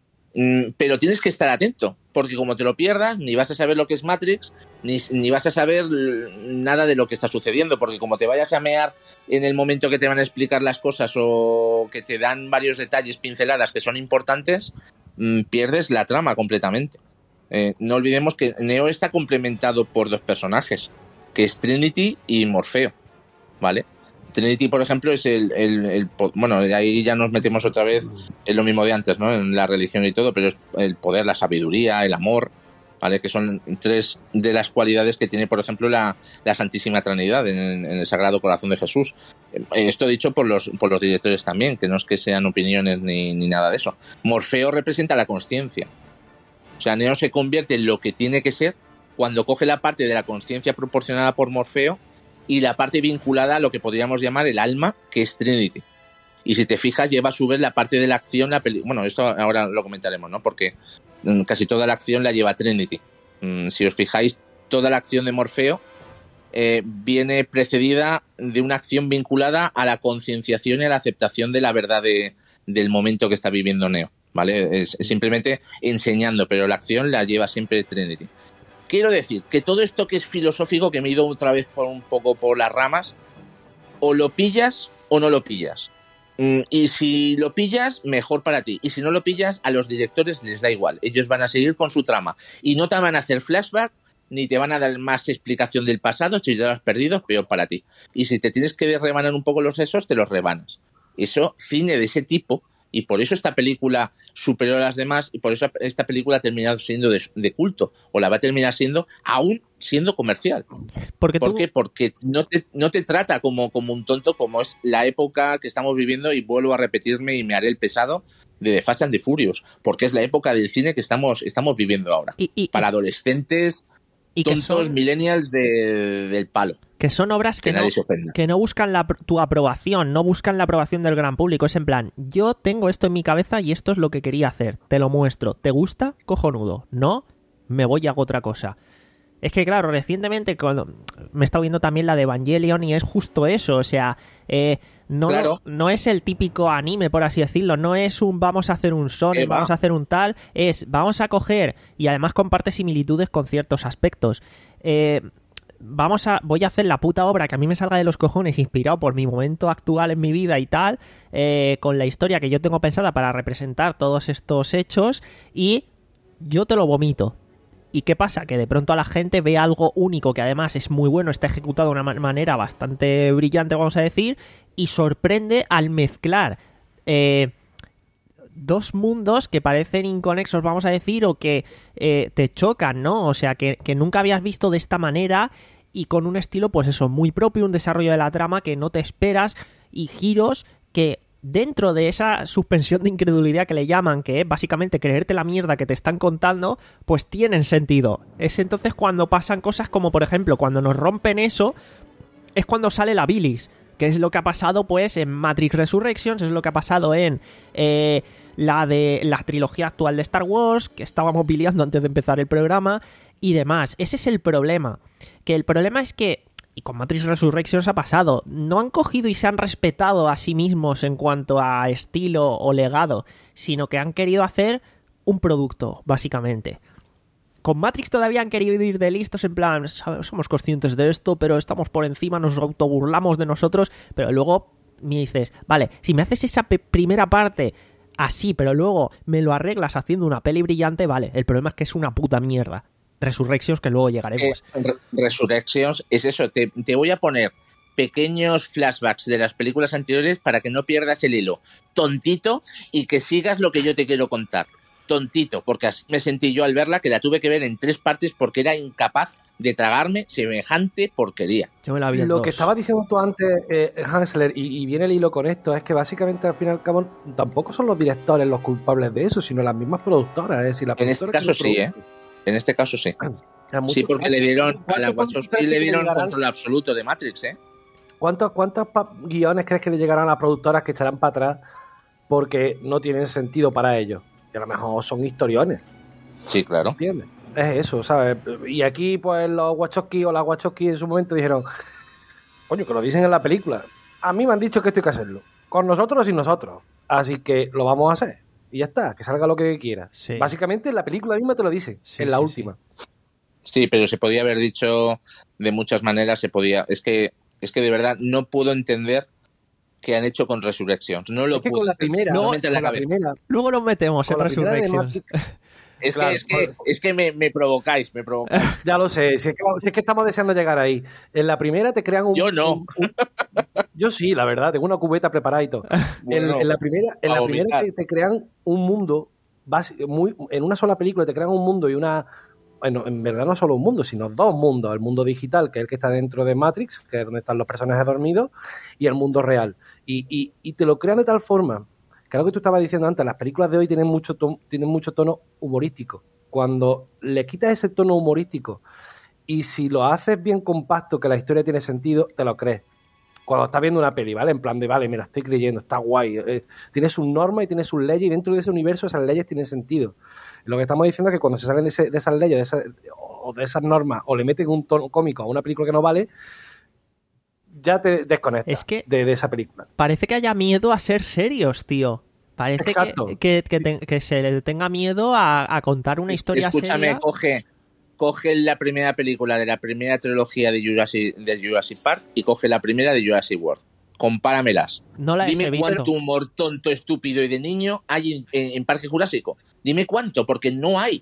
Mm, pero tienes que estar atento, porque como te lo pierdas, ni vas a saber lo que es Matrix, ni, ni vas a saber nada de lo que está sucediendo, porque como te vayas a mear en el momento que te van a explicar las cosas o que te dan varios detalles, pinceladas que son importantes, mmm, pierdes la trama completamente. Eh, no olvidemos que Neo está complementado por dos personajes, que es Trinity y Morfeo, ¿vale? Trinity, por ejemplo, es el, el, el... Bueno, ahí ya nos metemos otra vez en lo mismo de antes, ¿no? En la religión y todo, pero es el poder, la sabiduría, el amor, ¿vale? Que son tres de las cualidades que tiene, por ejemplo, la, la Santísima Trinidad en, en el Sagrado Corazón de Jesús. Esto dicho por los, por los directores también, que no es que sean opiniones ni, ni nada de eso. Morfeo representa la consciencia. O sea, Neo se convierte en lo que tiene que ser cuando coge la parte de la consciencia proporcionada por Morfeo y la parte vinculada a lo que podríamos llamar el alma, que es Trinity. Y si te fijas, lleva a su vez la parte de la acción, la peli... bueno, esto ahora lo comentaremos, ¿no? Porque casi toda la acción la lleva Trinity. Si os fijáis, toda la acción de Morfeo eh, viene precedida de una acción vinculada a la concienciación y a la aceptación de la verdad de, del momento que está viviendo Neo, ¿vale? Es, es simplemente enseñando, pero la acción la lleva siempre Trinity. Quiero decir que todo esto que es filosófico, que me he ido otra vez por un poco por las ramas, o lo pillas o no lo pillas. Y si lo pillas, mejor para ti. Y si no lo pillas, a los directores les da igual. Ellos van a seguir con su trama. Y no te van a hacer flashback, ni te van a dar más explicación del pasado. Si te lo has perdido, peor para ti. Y si te tienes que rebanar un poco los sesos, te los rebanas. Eso, cine de ese tipo. Y por eso esta película superior a las demás, y por eso esta película ha terminado siendo de, de culto, o la va a terminar siendo, aún siendo comercial. Porque ¿Por tú... qué? Porque no te, no te trata como, como un tonto, como es la época que estamos viviendo, y vuelvo a repetirme y me haré el pesado, de The Fast and the Furious, porque es la época del cine que estamos, estamos viviendo ahora. Y, y, para adolescentes... Y tontos son, millennials de, del palo. Que son obras que, que, no, que no buscan la, tu aprobación, no buscan la aprobación del gran público. Es en plan, yo tengo esto en mi cabeza y esto es lo que quería hacer. Te lo muestro. ¿Te gusta? Cojonudo. ¿No? Me voy y hago otra cosa. Es que, claro, recientemente cuando me he estado viendo también la de Evangelion y es justo eso. O sea, eh, no, claro. no es el típico anime, por así decirlo. No es un vamos a hacer un shonen, vamos a hacer un tal. Es vamos a coger, y además comparte similitudes con ciertos aspectos. Eh, vamos a, voy a hacer la puta obra que a mí me salga de los cojones, inspirado por mi momento actual en mi vida y tal, eh, con la historia que yo tengo pensada para representar todos estos hechos, y yo te lo vomito. ¿Y qué pasa? Que de pronto a la gente ve algo único que además es muy bueno, está ejecutado de una manera bastante brillante, vamos a decir, y sorprende al mezclar eh, dos mundos que parecen inconexos, vamos a decir, o que eh, te chocan, ¿no? O sea, que, que nunca habías visto de esta manera y con un estilo, pues eso, muy propio, un desarrollo de la trama que no te esperas y giros que... Dentro de esa suspensión de incredulidad que le llaman, que es básicamente creerte la mierda que te están contando, pues tienen sentido. Es entonces cuando pasan cosas como, por ejemplo, cuando nos rompen eso, es cuando sale la bilis, que es lo que ha pasado pues en Matrix Resurrections, es lo que ha pasado en eh, la de la trilogía actual de Star Wars, que estábamos biliando antes de empezar el programa, y demás. Ese es el problema. Que el problema es que, y con Matrix Resurrections ha pasado, no han cogido y se han respetado a sí mismos en cuanto a estilo o legado, sino que han querido hacer un producto, básicamente. Con Matrix todavía han querido ir de listos en plan, somos conscientes de esto, pero estamos por encima, nos autoburlamos de nosotros, pero luego me dices, vale, si me haces esa pe- primera parte así, pero luego me lo arreglas haciendo una peli brillante, vale, el problema es que es una puta mierda. Resurrections, que luego llegaremos. Eh, Resurrections es eso, te, te voy a poner pequeños flashbacks de las películas anteriores para que no pierdas el hilo. Tontito, y que sigas lo que yo te quiero contar. Tontito, porque así me sentí yo al verla, que la tuve que ver en tres partes porque era incapaz de tragarme semejante porquería. Yo me la vi en Lo dos. que estaba diciendo tú antes, eh, Hansler, y, y viene el hilo con esto, es que básicamente al fin y al cabo tampoco son los directores los culpables de eso, sino las mismas productoras. Es decir, la En este caso sí, ¿eh? En este caso sí. Sí, porque le dieron a la Wachowski le dieron control absoluto de Matrix, ¿eh? ¿Cuántos, cuántos pa- guiones crees que le llegarán a las productoras que echarán para atrás porque no tienen sentido para ellos? Y a lo mejor son historiones. Sí, claro. ¿Entiendes? Es eso, ¿sabes? Y aquí, pues, los Wachowski o las Wachowski en su momento dijeron, coño, que lo dicen en la película. A mí me han dicho que esto hay que hacerlo. Con nosotros o sin nosotros. Así que lo vamos a hacer. Y ya está, que salga lo que quiera. Sí. Básicamente, en la película misma te lo dicen, Sí, en la sí, última. Sí, pero se podía haber dicho de muchas maneras, se podía... Es que, es que de verdad no puedo entender qué han hecho con Resurrections. No lo Es que puedo con la entender. primera, No con me entra en la la cabeza. primera, Luego nos metemos en con la primera de Resurrections. Matrix, Es Claro, que, es que, por- es que me, me provocáis, me provocáis. ya lo sé, si es, que, si es que estamos deseando llegar ahí. En la primera te crean un... Yo no. un- un- yo sí, la verdad, tengo una cubeta preparada y todo. Bueno, en, en la primera, en a la vomitar. primera te, te crean un mundo, basi- muy, en una sola película te crean un mundo y una... Bueno, en verdad no solo un mundo, sino dos mundos. El mundo digital, que es el que está dentro de Matrix, que es donde están los personajes dormidos, y el mundo real. Y, y, y te lo crean de tal forma, que lo que tú estabas diciendo antes, las películas de hoy tienen mucho, to- tienen mucho tono humorístico. Cuando le quitas ese tono humorístico y si lo haces bien compacto, que la historia tiene sentido, te lo crees. Cuando estás viendo una peli, ¿vale? En plan de, vale, mira, estoy creyendo, está guay. Eh, tiene sus normas y tiene sus leyes y dentro de ese universo esas leyes tienen sentido. Lo que estamos diciendo es que cuando se salen de, ese- de esas leyes de esas, o de esas normas o le meten un tono cómico a una película que no vale, ya te desconectas Es que- de, de esa película. Parece que haya miedo a ser serios, tío. Parece Exacto. que, que, que te- que se le tenga miedo a, a contar una historia Escúchame, seria. coge, coge la primera película de la primera trilogía de Jurassic, de Jurassic Park y coge la primera de Jurassic World. Compáramelas. No la he Dime visto. cuánto humor tonto, estúpido y de niño hay en, en- en Parque Jurásico. Dime cuánto, porque no hay.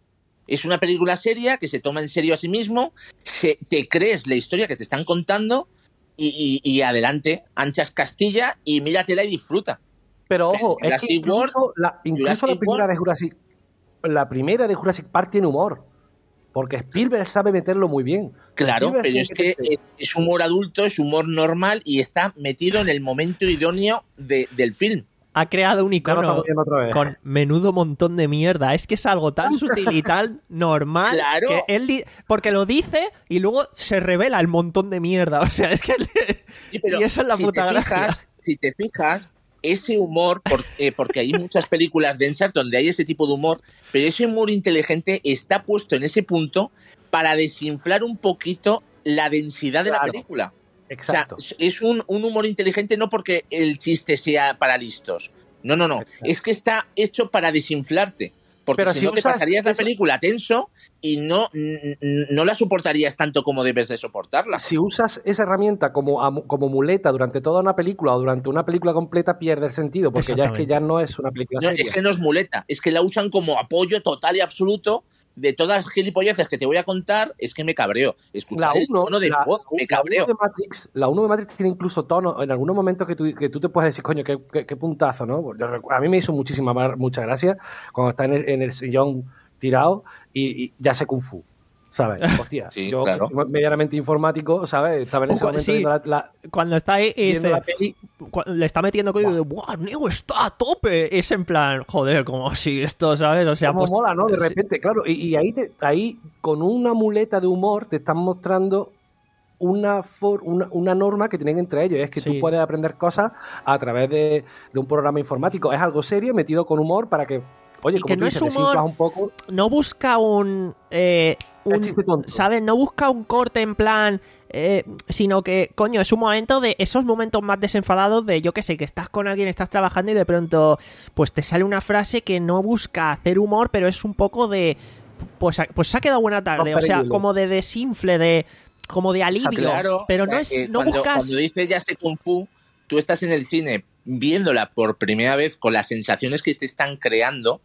Es una película seria que se toma en serio a sí mismo, se, te crees la historia que te están contando y, y- y adelante, anchas Castilla y míratela y disfruta. Pero ojo, es que Jurassic incluso, la, incluso Jurassic la primera World. de Jurassic la primera de Jurassic Park tiene humor. Porque Spielberg sabe meterlo muy bien. Claro, Spielberg pero sabe es que meterse- es humor adulto, es humor normal y está metido en el momento idóneo de- del film. Ha creado un Ya lo icono estamos viendo otra vez. con menudo montón de mierda. Es que es algo tan sutil y tan normal Claro. que él di- porque lo dice y luego se revela el montón de mierda. O sea, es que le- Sí, pero y esa es la si puta te gracia. fijas, si te fijas, ese humor, por- eh, porque hay muchas películas densas donde hay ese tipo de humor, pero ese humor inteligente está puesto en ese punto para desinflar un poquito la densidad de Claro. la película. Exacto. O sea, es un, un humor inteligente no porque el chiste sea para listos. No, no, no. Exacto. Es que está hecho para desinflarte. Porque Pero si, si no te usas pasarías la esa- película tenso y no, n- n- no la soportarías tanto como debes de soportarla. Si usas esa herramienta como, amu- como muleta durante toda una película o durante una película completa, pierde el sentido, porque ya es que Exactamente. ya no es una película No, seria. es que no es muleta, es que la usan como apoyo total y absoluto de todas las gilipolleces que te voy a contar. Es que me cabreo. Escuchar La el uno, tono de la, voz, me la cabreo. uno de Matrix, la uno de Matrix tiene incluso tono, en algunos momentos que tú, que tú te puedes decir, coño, qué, qué- qué puntazo, ¿no? Yo recu- A mí me hizo muchísima mar- mucha gracia cuando está en el, en el sillón tirado y, y ya sé Kung Fu, ¿sabes? Hostia, Sí, yo claro. que soy medianamente informático, ¿sabes? Estaba en ese Cu- momento sí. viendo la, la- Cuando está ahí y viendo dice, la peli. cu- le está metiendo código y dice, ¡buah, Neo está a tope! Es en plan, joder, como si esto, ¿sabes? O sea, Cómo pues, mola, ¿no? De sí. repente, claro. Y, y ahí, te- ahí, con una muleta de humor, te están mostrando una, for- una, una norma que tienen entre ellos. Es que Sí. tú puedes aprender cosas a través de, de un programa informático. Es algo serio, metido con humor para que, oye, Y como que tú no dices, es humor- desinflas un poco. No busca un... eh, El un chiste tonto. ¿sabes? No busca un corte en plan... eh, sino que, coño, es un momento de esos momentos más desenfadados de, yo qué sé, que estás con alguien, estás trabajando y de pronto pues te sale una frase que no busca hacer humor, pero es un poco de... Pues, ha- pues se ha quedado buena tarde, o Romper el sea, hielo. como de desinfle, de... como de alivio, Claro, pero o sea, no es... eh, no cuando, buscas... cuando dice ya sé Kung Fu, tú estás en el cine viéndola por primera vez con las sensaciones que te están creando,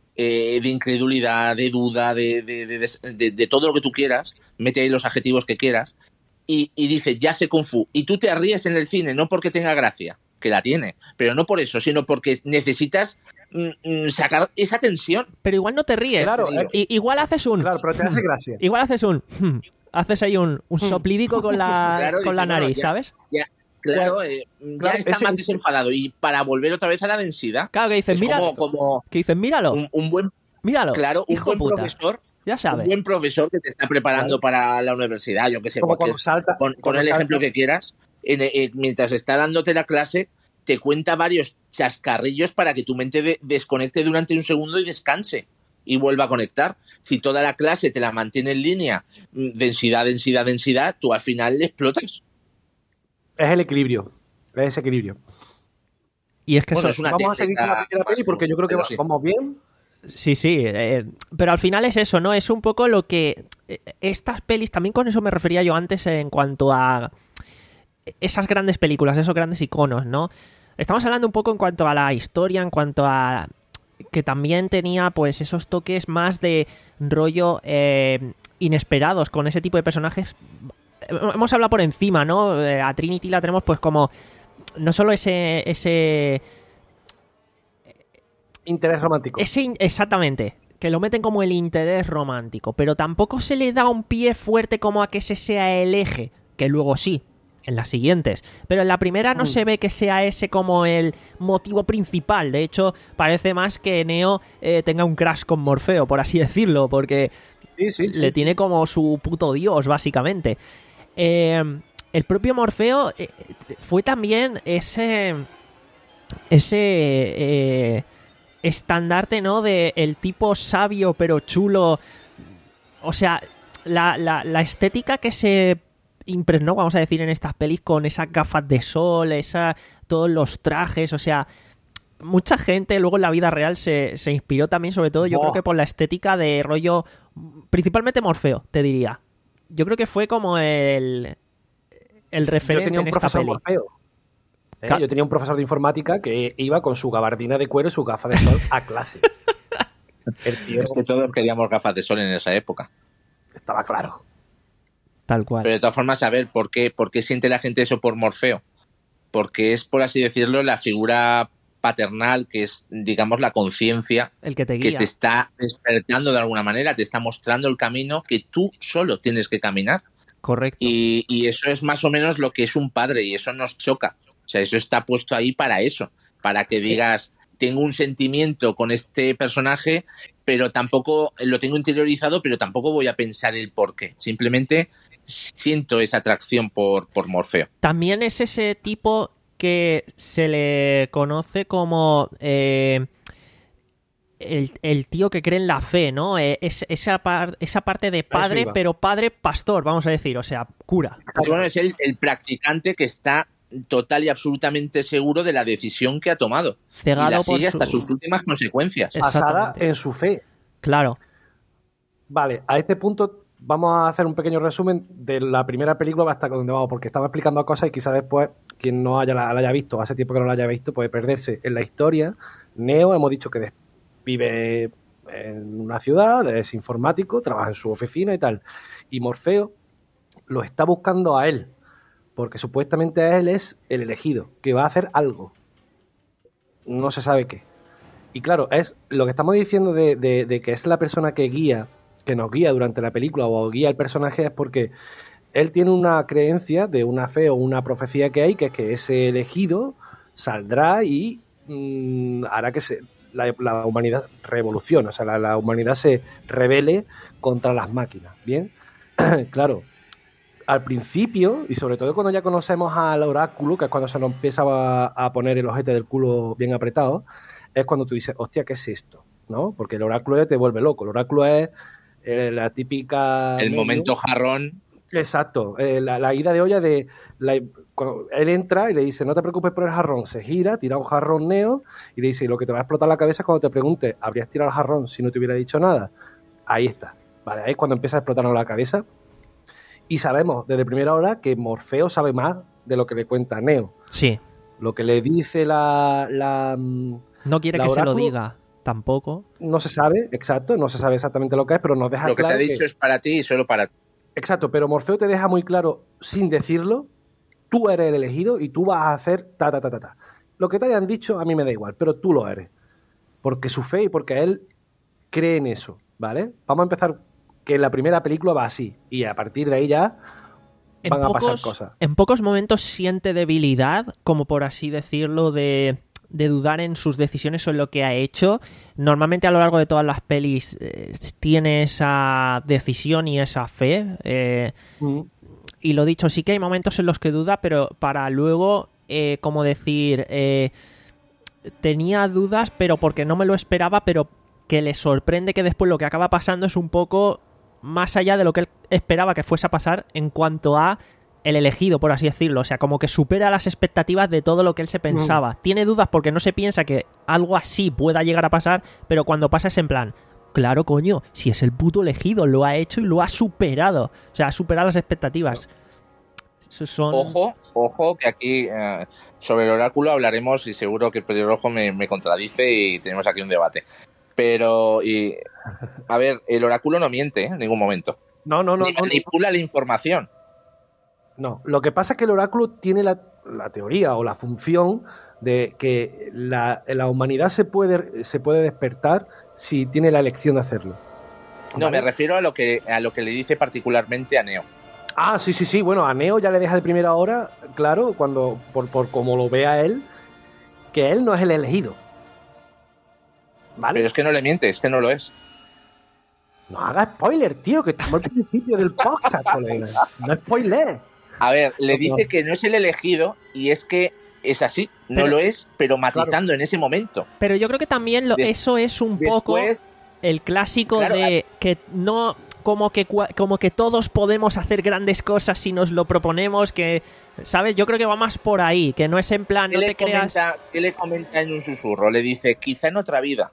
eh, de incredulidad, de duda, de, de, de, de, de todo lo que tú quieras, mete ahí los adjetivos que quieras, y, y dice, ya sé Kung Fu, y tú te ríes en el cine, no porque tenga gracia, que la tiene, pero no por eso, sino porque necesitas mm, sacar esa tensión. Pero igual no te ríes. Claro, I- igual haces un... Claro, pero te hace gracia. Igual haces un... haces ahí un, un soplidico con la, Claro, con la dice, bueno, nariz, ya, ¿sabes? Ya, claro, eh, ya Claro, está ese- más desenfadado, y para volver otra vez a la densidad, Claro, que dices, es mira... como, como Que dices, míralo, un, un buen, míralo, claro, un hijo buen puta. profesor, Ya un sabes. buen profesor que te está preparando Claro. para la universidad, yo que sé, Como cualquier- cuando salta. Pon, pon cuando el salta- ejemplo que quieras. En, en, mientras está dándote la clase, te cuenta varios chascarrillos para que tu mente de, desconecte durante un segundo y descanse y vuelva a conectar. Si toda la clase te la mantiene en línea, densidad, densidad, densidad, tú al final le explotas. Es el equilibrio. Es ese equilibrio. Y es que Bueno, eso... es una Vamos a seguir con la técnica primera peli más, porque yo creo que pero va- sí. vamos bien. Sí, sí, eh, pero al final es eso, ¿no? Es un poco lo que eh, estas pelis, también con eso me refería yo antes en cuanto a esas grandes películas, esos grandes iconos, ¿no? Estamos hablando un poco en cuanto a la historia, en cuanto a que también tenía pues esos toques más de rollo eh, inesperados con ese tipo de personajes. Hemos hablado por encima, ¿no? Eh, A Trinity la tenemos pues como no solo ese ese Interés romántico. Ese in- exactamente, que lo meten como el interés romántico, pero tampoco se le da un pie fuerte como a que ese sea el eje, que luego sí, en las siguientes. Pero en la primera no Mm. se ve que sea ese como el motivo principal. De hecho, parece más que Neo eh, tenga un crash con Morfeo, por así decirlo, porque Sí, sí, sí, le sí. tiene como su puto dios, básicamente. Eh, el propio Morfeo eh, fue también ese... Ese... eh, estandarte, ¿no? De el tipo sabio pero chulo. O sea, la, la, la estética que se impregnó, vamos a decir, en estas pelis con esas gafas de sol, esa, todos los trajes, o sea, mucha gente luego en la vida real se, se inspiró también, sobre todo, yo Buah. creo que por la estética de rollo, principalmente Morfeo, te diría. Yo creo que fue como el, el Yo referente tenía un en esta profesor peli. Morfeo. ¿eh? Ca- Yo tenía un profesor de informática que iba con su gabardina de cuero y su gafa de sol a clase. El tío Es que todos queríamos gafas de sol en esa época. estaba claro. Tal cual. Pero de todas formas, a ver, ¿por qué, ¿por qué siente la gente eso por Morfeo? Porque es, por así decirlo, la figura paternal, que es, digamos, la conciencia El que te que guía. te está despertando de alguna manera, te está mostrando el camino que tú solo tienes que caminar. Correcto. Y, y eso es más o menos lo que es un padre, y eso nos choca. O sea, eso está puesto ahí para eso, para que digas, tengo un sentimiento con este personaje, pero tampoco lo tengo interiorizado, pero tampoco voy a pensar el por qué. Simplemente siento esa atracción por, por Morfeo. También es ese tipo que se le conoce como eh, el, el tío que cree en la fe, ¿no? Eh, es, esa, par- esa parte de padre, iba. pero padre pastor, vamos a decir, o sea, cura. Pues bueno, es el, el practicante que está total y absolutamente seguro de la decisión que ha tomado. Cegado y la por sigue hasta su- sus últimas consecuencias. Es- Basada Exactamente. en su fe. Claro. Vale, a este punto vamos a hacer un pequeño resumen de la primera película hasta donde vamos, porque estaba explicando cosas y quizás después quien no haya, la, la haya visto, hace tiempo que no la haya visto, puede perderse en la historia. Neo, hemos dicho que des- vive en una ciudad, es informático, trabaja en su oficina y tal. Y Morfeo lo está buscando a él, porque supuestamente él es el elegido, que va a hacer algo. No se sabe qué. Y claro, es lo que estamos diciendo de, de, de que es la persona que guía, que nos guía durante la película o guía al personaje, es porque él tiene una creencia de una fe o una profecía que hay, que es que ese elegido saldrá y mmm, hará que se, la, la humanidad revolucione, o sea, la, la humanidad se rebele contra las máquinas. Bien, claro, al principio, y sobre todo cuando ya conocemos al oráculo, que es cuando se nos empieza a, a poner el ojete del culo bien apretado, es cuando tú dices, hostia, ¿qué es esto? ¿No? Porque el oráculo ya te vuelve loco. El oráculo es eh, la típica... El medio. momento jarrón. Exacto. Eh, la, la ida de olla de... La, cuando él entra y le dice, no te preocupes por el jarrón, se gira, tira un jarrón Neo y le dice, y lo que te va a explotar la cabeza es cuando te pregunte, ¿habrías tirado el jarrón si no te hubiera dicho nada? Ahí está. Vale, ahí es cuando empieza a explotarnos la cabeza. Y sabemos desde primera hora que Morfeo sabe más de lo que le cuenta Neo. Sí. Lo que le dice la... la No quiere la que se lo oráculo diga tampoco. no se sabe, exacto, no se sabe exactamente lo que es, pero nos deja Lo que te claro ha dicho que, es para ti y solo para ti. Exacto, pero Morfeo te deja muy claro, sin decirlo, tú eres el elegido y tú vas a hacer ta, ta, ta, ta, ta. Lo que te hayan dicho a mí me da igual, pero tú lo eres. Porque su fe y porque él cree en eso, ¿vale? Vamos a empezar que en la primera película va así y a partir de ahí ya van a pasar cosas. En pocos momentos siente debilidad, como por así decirlo, de, de dudar en sus decisiones o en lo que ha hecho. Normalmente a lo largo de todas las pelis eh, tiene esa decisión y esa fe. Eh, mm. Y lo dicho, sí que hay momentos en los que duda, pero para luego, eh, como decir, eh, tenía dudas, pero porque no me lo esperaba, pero que le sorprende que después lo que acaba pasando es un poco más allá de lo que él esperaba que fuese a pasar en cuanto a el elegido, por así decirlo. O sea, como que supera las expectativas de todo lo que él se pensaba. Mm. Tiene dudas porque no se piensa que algo así pueda llegar a pasar, pero cuando pasa es en plan, claro, coño, si es el puto elegido, lo ha hecho y lo ha superado. O sea, ha superado las expectativas. Son... Ojo, ojo, que aquí eh, sobre el oráculo hablaremos y seguro que el pelirrojo me, me contradice y tenemos aquí un debate. Pero, y, a ver, el oráculo no miente, ¿eh? En ningún momento. No, no, no. Ni manipula no, no. la información. No, lo que pasa es que el oráculo tiene la, la teoría o la función de que la, la humanidad se puede, se puede despertar si tiene la elección de hacerlo. ¿Vale? No, me refiero a lo que a lo que le dice particularmente a Neo. Ah, sí, sí, sí. Bueno, a Neo ya le deja de primera hora, claro, cuando por, por como lo vea él, que él no es el elegido. ¿Vale? Pero es que no le miente, es que no lo es. No haga spoiler, tío, que estamos al principio del podcast, colega. No spoiler. A ver, le dice que no es el elegido y es que es así, no pero, lo es, pero matizando claro. en ese momento. Pero yo creo que también lo, Des, eso es un después, poco el clásico claro, de que no... Como que, como que todos podemos hacer grandes cosas si nos lo proponemos, que, ¿sabes? Yo creo que va más por ahí, que no es en plan, no te creas... ¿Qué le comenta en un susurro? Le dice, quizá en otra vida.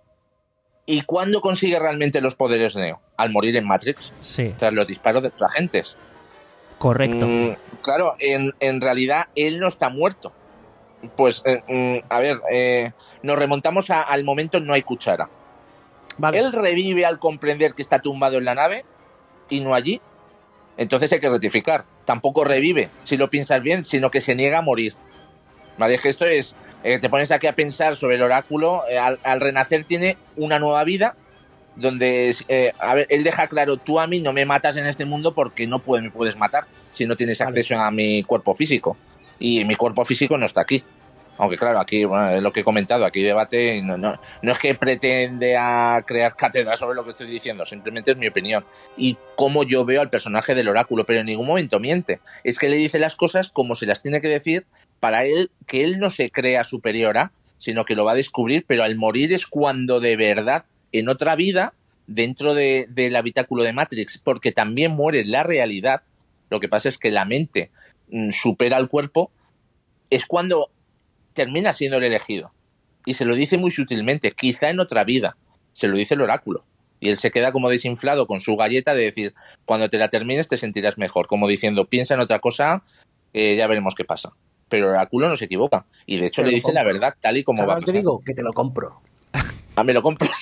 ¿Y cuándo consigue realmente los poderes Neo? Al morir en Matrix. Sí. Tras los disparos de los agentes. Correcto. Mm, claro, en, en realidad él no está muerto. Pues, eh, a ver, eh, nos remontamos a, al momento No hay cuchara. Vale. Él revive al comprender que está tumbado en la nave y no allí. Entonces hay que rectificar. Tampoco revive, si lo piensas bien, sino que se niega a morir. Vale, que esto es... Eh, te pones aquí a pensar sobre el oráculo. Eh, al, al renacer tiene una nueva vida donde, eh, a ver, él deja claro, tú a mí no me matas en este mundo porque no puede, me puedes matar si no tienes vale. acceso a mi cuerpo físico. Y mi cuerpo físico no está aquí. Aunque claro, aquí, bueno, es lo que he comentado, aquí debate, no, no, no es que pretende a crear cátedra sobre lo que estoy diciendo, simplemente es mi opinión. Y cómo yo veo al personaje del oráculo, pero en ningún momento miente. Es que le dice las cosas como se las tiene que decir para él, que él no se crea superior a, sino que lo va a descubrir, pero al morir es cuando de verdad, en otra vida, dentro de, del habitáculo de Matrix, porque también muere en la realidad, lo que pasa es que la mente mm, supera al cuerpo, es cuando... termina siendo el elegido. Y se lo dice muy sutilmente, quizá en otra vida. Se lo dice el oráculo. Y él se queda como desinflado con su galleta de decir, cuando te la termines te sentirás mejor. Como diciendo, piensa en otra cosa, eh, ya veremos qué pasa. Pero el oráculo no se equivoca. Y de hecho le dice compro. la verdad tal y como va a pasar. Te digo que te lo compro. Ah, me lo compras.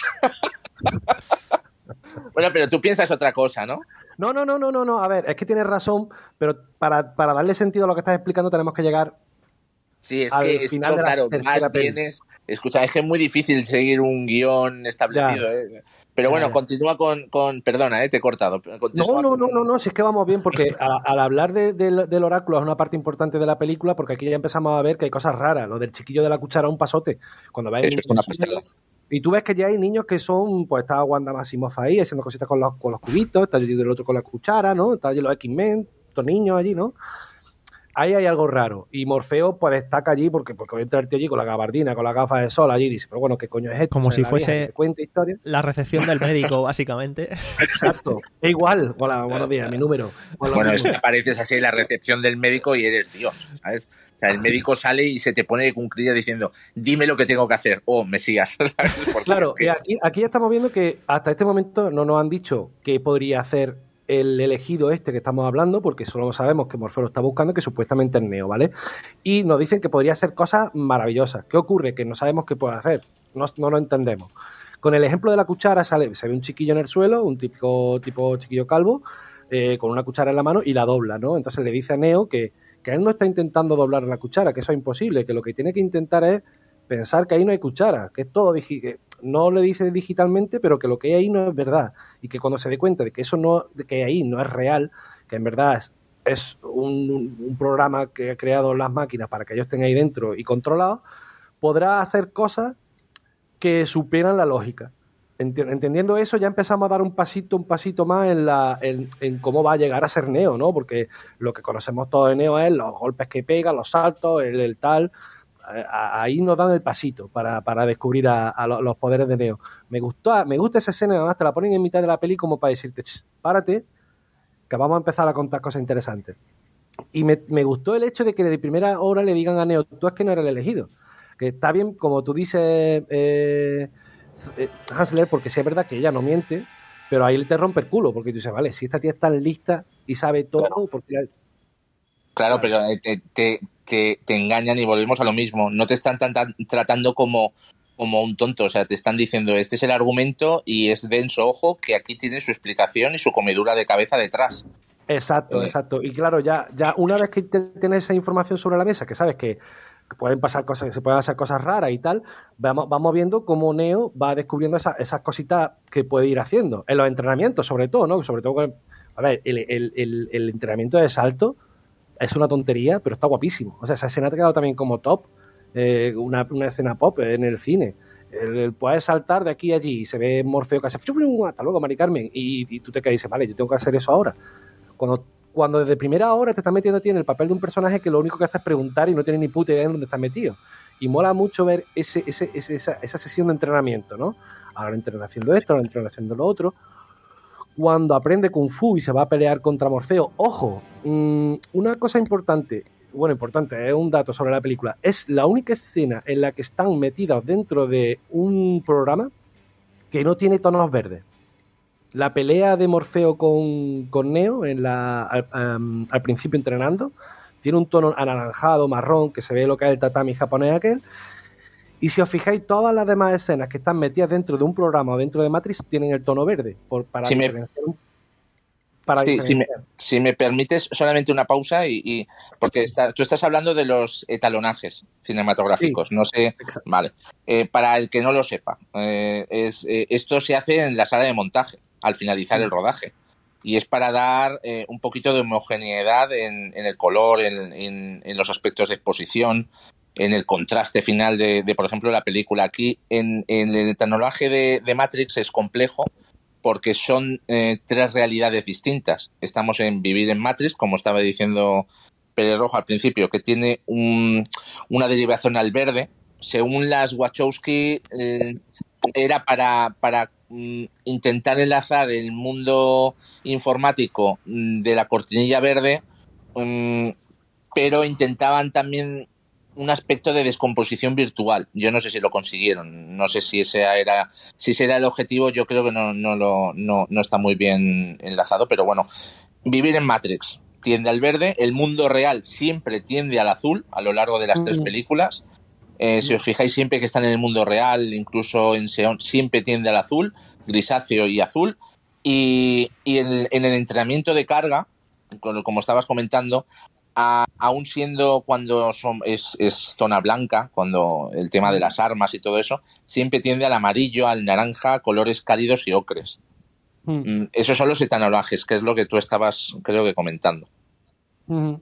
Bueno, pero tú piensas otra cosa, ¿no? No, no, no, no, no, no. A ver, es que tienes razón, pero para, para darle sentido a lo que estás explicando tenemos que llegar... Sí, es que esto, claro, más vienes... Escucha, es que es muy difícil seguir un guión establecido, ¿eh? Pero bueno, ya, ya. continúa con, con... Perdona, ¿eh? Te he cortado. No, no, no, no, no, si es que vamos bien, porque a, al hablar de, de, del oráculo es una parte importante de la película, porque aquí ya empezamos a ver que hay cosas raras. Lo del chiquillo de la cuchara, un pasote. Cuando ves Eso es una pasada. Y tú ves que ya hay niños que son, pues está Wanda Maximoff ahí, haciendo cositas con los, con los cubitos, está yo del otro con la cuchara, ¿no? Está allí los X-Men, estos niños allí, ¿no? Ahí hay algo raro. Y Morfeo pues destaca allí porque, porque va a entrar allí con la gabardina, con las gafas de sol allí y dice, pero bueno, ¿qué coño es esto? Como o sea, si fuese vieja, cuenta historia. La recepción del médico, básicamente. Exacto. Es igual. Hola, buenos días, mi número. Hola, bueno, es que apareces así en la recepción del médico y eres Dios, ¿sabes? O sea, el médico sale y se te pone de cunclilla diciendo, dime lo que tengo que hacer. Oh, Mesías. Claro, es que... y aquí, aquí estamos viendo que hasta este momento no nos han dicho qué podría hacer el elegido este que estamos hablando, porque solo sabemos que Morfeo lo está buscando, que supuestamente es Neo, ¿vale? Y nos dicen que podría hacer cosas maravillosas. ¿Qué ocurre? Que no sabemos qué puede hacer. No, no lo entendemos. Con el ejemplo de la cuchara sale, se ve un chiquillo en el suelo, un típico tipo chiquillo calvo, eh, con una cuchara en la mano y la dobla, ¿no? Entonces le dice a Neo que, que él no está intentando doblar la cuchara, que eso es imposible, que lo que tiene que intentar es pensar que ahí no hay cuchara, que es todo digital. No le dice digitalmente, pero que lo que hay ahí no es verdad. Y que cuando se dé cuenta de que eso no, de que ahí no es real, que en verdad es, es un, un programa que ha creado las máquinas para que ellos estén ahí dentro y controlados, podrá hacer cosas que superan la lógica. Entendiendo eso, ya empezamos a dar un pasito, un pasito más en, la, en, en cómo va a llegar a ser Neo, ¿no? Porque lo que conocemos todos de Neo es los golpes que pega, los saltos, el, el tal. Ahí nos dan el pasito para, para descubrir a, a los poderes de Neo. Me gustó, me gusta esa escena, además te la ponen en mitad de la peli como para decirte, párate, que vamos a empezar a contar cosas interesantes. Y me, me gustó el hecho de que de primera hora le digan a Neo, tú es que no eres el elegido. Que está bien, como tú dices, eh, Hansler, porque sí es verdad que ella no miente, pero ahí te rompe el culo, porque tú dices, vale, si esta tía está lista y sabe todo, claro. porque... Claro, pero te, te, te, te engañan y volvemos a lo mismo. No te están tan, tan, tratando como, como un tonto. O sea, te están diciendo, este es el argumento y es denso, ojo, que aquí tiene su explicación y su comedura de cabeza detrás. Exacto, eh. exacto. Y claro, ya, ya una vez que tienes esa información sobre la mesa, que sabes que pueden pasar cosas, que se pueden hacer cosas raras y tal, vamos, vamos viendo cómo Neo va descubriendo esa, esas cositas que puede ir haciendo. En los entrenamientos, sobre todo, ¿no? Sobre todo con, a ver, el, el, el, el entrenamiento de salto es una tontería, pero está guapísimo. O sea, esa escena te ha quedado también como top, eh, una, una escena pop en el cine. El, el poder saltar de aquí a allí y se ve Morfeo que hace hasta luego, Mari Carmen, y, y tú te quedas y dices, vale, yo tengo que hacer eso ahora. Cuando, cuando desde primera hora te estás metiendo a ti en el papel de un personaje que lo único que hace es preguntar y no tiene ni puta idea en dónde estás metido. Y mola mucho ver ese, ese, ese, esa, esa sesión de entrenamiento, ¿no? Ahora entrenan haciendo esto, ahora entrenan haciendo lo otro. Cuando aprende Kung Fu y se va a pelear contra Morfeo, ojo, mmm, una cosa importante, bueno, importante, es un dato sobre la película, es la única escena en la que están metidos dentro de un programa que no tiene tonos verdes. La pelea de Morfeo con, con Neo en la, al, um, al principio entrenando tiene un tono anaranjado, marrón, que se ve lo que es el tatami japonés aquel. Y si os fijáis, todas las demás escenas que están metidas dentro de un programa o dentro de Matrix tienen el tono verde. Por, para si me, para sí, si, me, si me permites solamente una pausa, y, y porque está, tú estás hablando de los etalonajes cinematográficos. Sí, no sé, exacto. Vale. Eh, para el que no lo sepa, eh, es, eh, esto se hace en la sala de montaje al finalizar sí. el rodaje. Y es para dar eh, un poquito de homogeneidad en, en el color, en, en, en los aspectos de exposición, en el contraste final de, de por ejemplo, la película. Aquí, en, en el etalonaje de, de Matrix es complejo porque son eh, tres realidades distintas. Estamos en vivir en Matrix, como estaba diciendo Pérez Rojo al principio, que tiene un, una derivación al verde. Según las Wachowski, eh, era para, para mm, intentar enlazar el mundo informático de la cortinilla verde, mm, pero intentaban también un aspecto de descomposición virtual. Yo no sé si lo consiguieron, no sé si ese era, si ese era el objetivo. Yo creo que no, no, lo, no, no está muy bien enlazado, pero bueno, vivir en Matrix tiende al verde, el mundo real siempre tiende al azul a lo largo de las mm. tres películas. Eh, si os fijáis, siempre que están en el mundo real, incluso en Seon, siempre tiende al azul, grisáceo y azul. Y, y en, en el entrenamiento de carga, como estabas comentando, A, aún siendo cuando son, es, es zona blanca, cuando el tema de las armas y todo eso, siempre tiende al amarillo, al naranja, colores cálidos y ocres. Mm. Esos son los etalonajes, que es lo que tú estabas, creo que, comentando. Mm.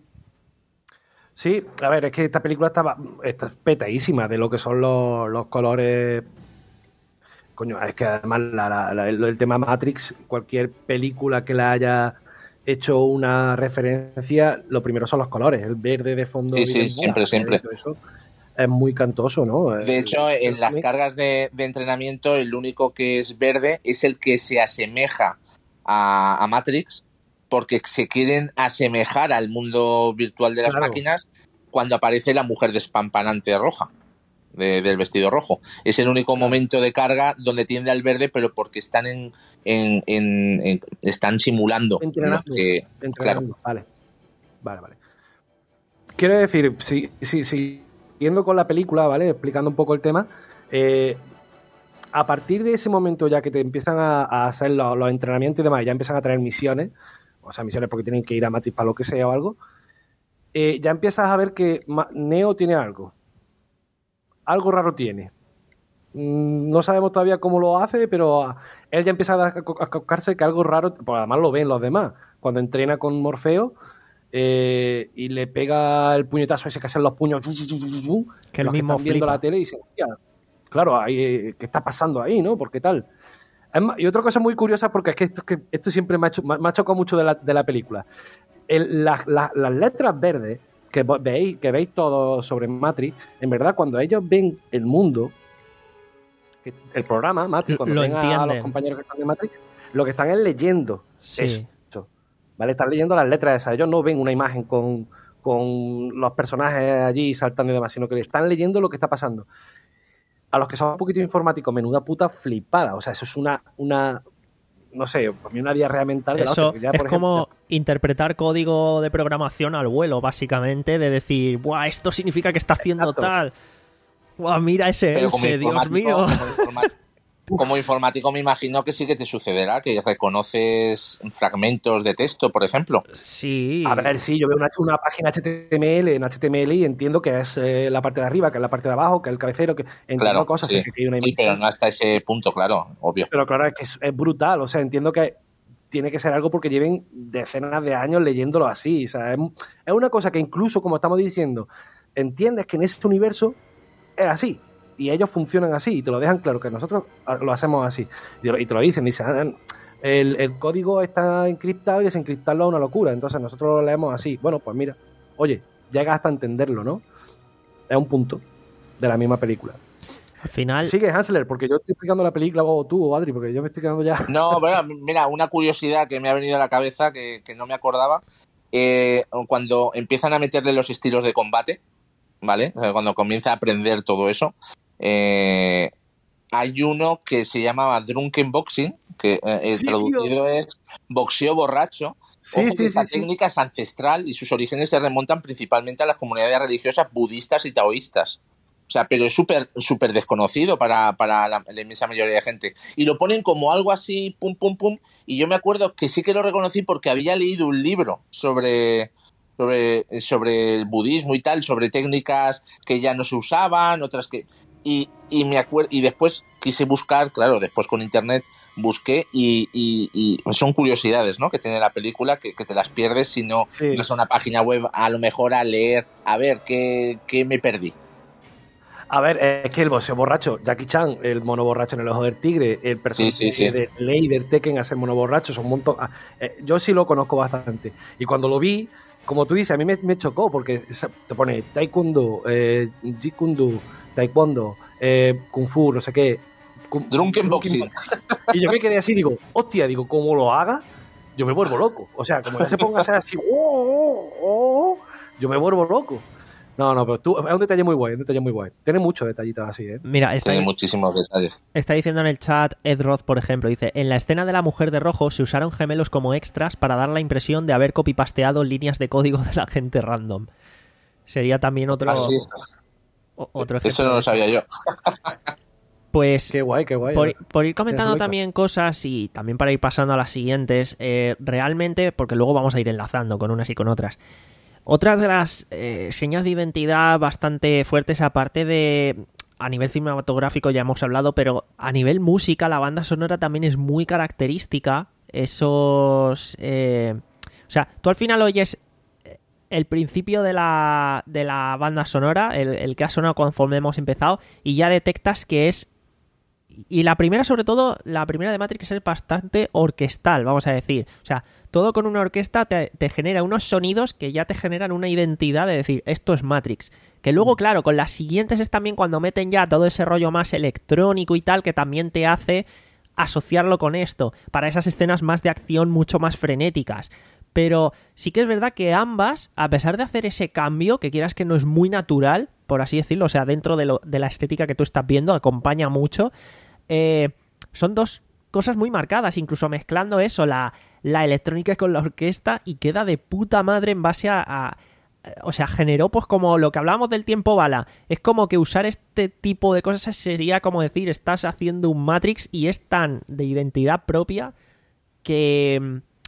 Sí, a ver, es que esta película estaba está petadísima de lo que son los, los colores. Coño, es que además la, la, la, el, el tema Matrix, cualquier película que la haya hecho una referencia, lo primero son los colores, el verde de fondo. Sí, sí, siempre, bola, siempre. Eso es muy cantoso, ¿no? De hecho, en el, las el... cargas de, de entrenamiento, el único que es verde es el que se asemeja a, a Matrix, porque se quieren asemejar al mundo virtual de las claro. máquinas cuando aparece la mujer despampanante roja, de, del vestido rojo. Es el único momento de carga donde tiende al verde, pero porque están en, en, en, en están simulando. Entrenando, que, entrenando. Claro. Vale, vale, vale. Quiero decir, si, si, si, siguiendo con la película, ¿vale? Explicando un poco el tema, eh, a partir de ese momento ya que te empiezan a, a hacer los, los entrenamientos y demás, ya empiezan a traer misiones. o sea, misiones porque tienen que ir a Matrix para lo que sea o algo, eh, ya empiezas a ver que Neo tiene algo. Algo raro tiene. Mm, no sabemos todavía cómo lo hace, pero él ya empieza a cascarse que algo raro, pues además lo ven los demás, cuando entrena con Morfeo eh, y le pega el puñetazo ese que hacen los puños, que el los mismo que están viendo flipa. la tele y dicen, claro, ahí, ¿qué está pasando ahí, no? ¿Por qué tal? Y otra cosa muy curiosa, porque es que esto, que esto siempre me ha, me ha chocado mucho de la, de la película. El, la, la, las letras verdes que veis, que veis todo sobre Matrix, en verdad, cuando ellos ven el mundo, el programa Matrix, cuando lo ven entienden. a los compañeros que están en Matrix, lo que están es leyendo Sí. eso. ¿Vale? Están leyendo las letras esas. Ellos no ven una imagen con, con los personajes allí saltando y demás, sino que están leyendo lo que está pasando. A los que son un poquito informáticos, menuda puta flipada. O sea, eso es una, una no sé, para mí una diarrea mental de la Eso hostia, ya, es por como ejemplo, interpretar código de programación al vuelo, básicamente, de decir, ¡buah, esto significa que está haciendo Exacto. tal! ¡Buah, mira ese Pero como ese, Dios informático- mío! Como, informa- como informático me imagino que sí que te sucederá, que reconoces fragmentos de texto, por ejemplo. Sí. a ver, sí, yo veo una, una página H T M L en H T M L y entiendo que es eh, la parte de arriba, que es la parte de abajo, que es el cabecero, que entiendo Claro, cosas, sí. sé que hay una Sí, pero imagen. no hasta ese punto, claro, obvio. Pero claro, es que es, es brutal, o sea, entiendo que tiene que ser algo porque lleven decenas de años leyéndolo así, o sea, es, es una cosa que incluso, como estamos diciendo, entiendes que en este universo es así, y ellos funcionan así, y te lo dejan claro, que nosotros lo hacemos así, y, y te lo dicen, dicen, ah, el, el código está encriptado y desencriptarlo es una locura, entonces nosotros lo leemos así, bueno, pues mira, oye, llegas hasta entenderlo, ¿no? Es un punto de la misma película. Al final, Sigue, Hansler, porque yo estoy explicando la película, o tú, o Adri, porque yo me estoy quedando ya... No, bueno, mira, una curiosidad que me ha venido a la cabeza que, que no me acordaba. Eh, cuando empiezan a meterle los estilos de combate, ¿vale? O sea, cuando comienza a aprender todo eso, eh, hay uno que se llamaba Drunken Boxing, que eh, el Sí, traducido es boxeo borracho. Sí, Ojo sí, que sí, esta sí. técnica es ancestral y sus orígenes se remontan principalmente a las comunidades religiosas budistas y taoístas. O sea, pero es súper súper desconocido para, para la, la inmensa mayoría de gente. Y lo ponen como algo así, pum, pum, pum. Y yo me acuerdo que sí que lo reconocí porque había leído un libro sobre, sobre, sobre el budismo y tal, sobre técnicas que ya no se usaban, otras que... Y, y me acuerdo, y después quise buscar, claro, después con internet busqué y, y, y son curiosidades, ¿no? Que tiene la película que, que te las pierdes si no Sí. vas a una página web a lo mejor a leer, a ver qué, qué me perdí. A ver, es que el boxeo borracho, Jackie Chan, el mono borracho en el ojo del tigre, el personaje Sí, sí, sí. de Lei del Tekken hace mono borracho, son un montón. ah, eh, yo sí lo conozco bastante. Y cuando lo vi, como tú dices, a mí me, me chocó porque esa- te pone Taekwondo, eh, Jeet Kune Do, Taekwondo, eh, Kung Fu, no sé qué. Kung- Drunken Boxing. Y yo me quedé así, digo, hostia, digo, como lo haga, yo me vuelvo loco. O sea, como él se ponga a hacer así, oh, oh, oh, yo me vuelvo loco. No, no, pero tú, es un detalle muy guay, un detalle muy guay. Tiene muchos detallitos así, ¿eh? mira, está, Tiene muchísimos detalles. está diciendo en el chat Ed Roth, por ejemplo, dice, en la escena de la mujer de rojo se usaron gemelos como extras para dar la impresión de haber copipasteado líneas de código de la gente random. Sería también otro, Ah, sí. o- otro ejemplo. Eso no de lo sabía yo. Pues Qué guay, qué guay. por, ¿eh? por ir comentando Tienes un también cosas y también para ir pasando a las siguientes, eh, realmente, porque luego vamos a ir enlazando con unas y con otras. Otras de las eh, señas de identidad bastante fuertes, aparte de a nivel cinematográfico ya hemos hablado, pero a nivel música la banda sonora también es muy característica. Esos... eh, o sea, tú al final oyes el principio de la, de la banda sonora, el, el que ha sonado conforme hemos empezado, y ya detectas que es... Y la primera, sobre todo, la primera de Matrix es bastante orquestal, vamos a decir. O sea, todo con una orquesta te, te genera unos sonidos que ya te generan una identidad de decir, esto es Matrix. Que luego, claro, con las siguientes es también cuando meten ya todo ese rollo más electrónico y tal, que también te hace asociarlo con esto, para esas escenas más de acción mucho más frenéticas. Pero sí que es verdad que ambas, a pesar de hacer ese cambio, que quieras que no es muy natural, por así decirlo, o sea, dentro de, lo, de la estética que tú estás viendo, acompaña mucho, eh, son dos cosas muy marcadas, incluso mezclando eso, la, la electrónica con la orquesta, y queda de puta madre en base a, a... O sea, generó pues como lo que hablábamos del tiempo bala. Es como que usar este tipo de cosas sería como decir, estás haciendo un Matrix y es tan de identidad propia que...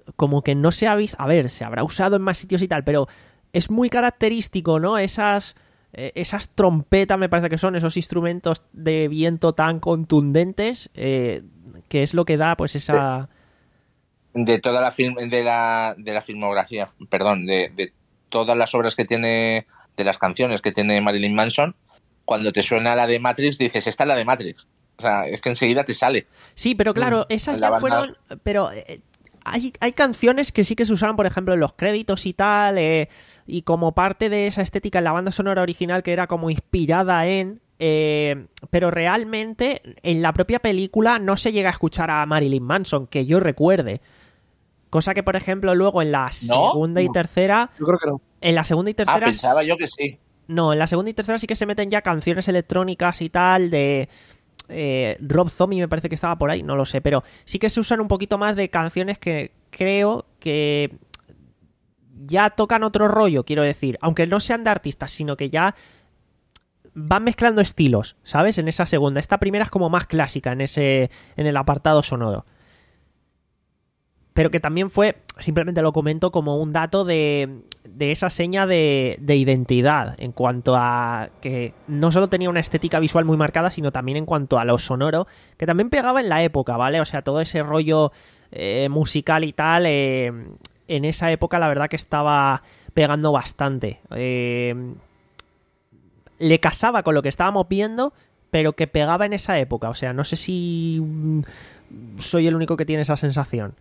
como que no se ha visto, a ver, se habrá usado en más sitios y tal, pero es muy característico, ¿no? Esas, eh, esas trompetas, me parece que son esos instrumentos de viento tan contundentes, eh, que es lo que da, pues, esa... De toda la film, de la, de la filmografía, perdón, de, de todas las obras que tiene, de las canciones que tiene Marilyn Manson, cuando te suena la de Matrix, dices, esta es la de Matrix. O sea, es que enseguida te sale. Sí, pero claro, esas ya fueron... Pero eh, hay, hay canciones que sí que se usaron, por ejemplo, en los créditos y tal, eh, y como parte de esa estética en la banda sonora original que era como inspirada en... Eh, pero realmente en la propia película no se llega a escuchar a Marilyn Manson, que yo recuerde. Cosa que, por ejemplo, luego en la ¿No? segunda y tercera... Yo creo que no. En la segunda y tercera... Ah, pensaba yo que sí. No, en la segunda y tercera sí que se meten ya canciones electrónicas y tal, de... Eh, Rob Zombie me parece que estaba por ahí, no lo sé, pero sí que se usan un poquito más de canciones que creo que ya tocan otro rollo, quiero decir, aunque no sean de artistas, sino que ya van mezclando estilos, ¿sabes? En esa segunda. Esta primera es como más clásica en ese, en el apartado sonoro. Pero que también fue, simplemente lo comento como un dato de, de esa seña de, de identidad, en cuanto a que no solo tenía una estética visual muy marcada, sino también en cuanto a lo sonoro, que también pegaba en la época, ¿vale? O sea, todo ese rollo eh, musical y tal, eh, en esa época la verdad que estaba pegando bastante. Eh, le casaba con lo que estábamos viendo, pero que pegaba en esa época. O sea, no sé si soy el único que tiene esa sensación.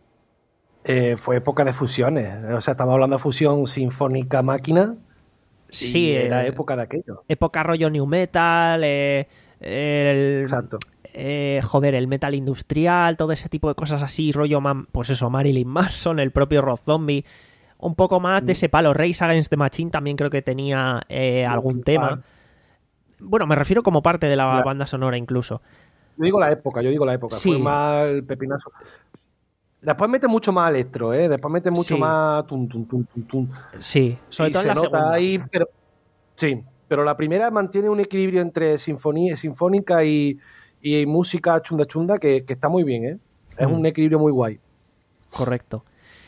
Eh, fue época de fusiones. O sea, estamos hablando de fusión sinfónica máquina. Sí, era eh, época de aquello. Época rollo new metal, eh, el, Exacto. Eh, joder, el metal industrial, todo ese tipo de cosas así, rollo, man, pues eso, Marilyn Manson, el propio Rob Zombie. Un poco más de ese palo. Rage Against the Machine también creo que tenía eh, algún tema. Bueno, me refiero como parte de la, la banda sonora incluso. Yo digo la época, yo digo la época. Sí. Fue más el pepinazo. Después mete mucho más electro, ¿eh? Después mete mucho Sí. más tum, tum, tum, tum, tum. Sí, sobre Y todo en se la nota segunda. ahí, pero sí, pero la primera mantiene un equilibrio entre sinfonía, sinfónica y, y música chunda chunda que, que está muy bien, ¿eh? Es Mm. un equilibrio muy guay. Correcto.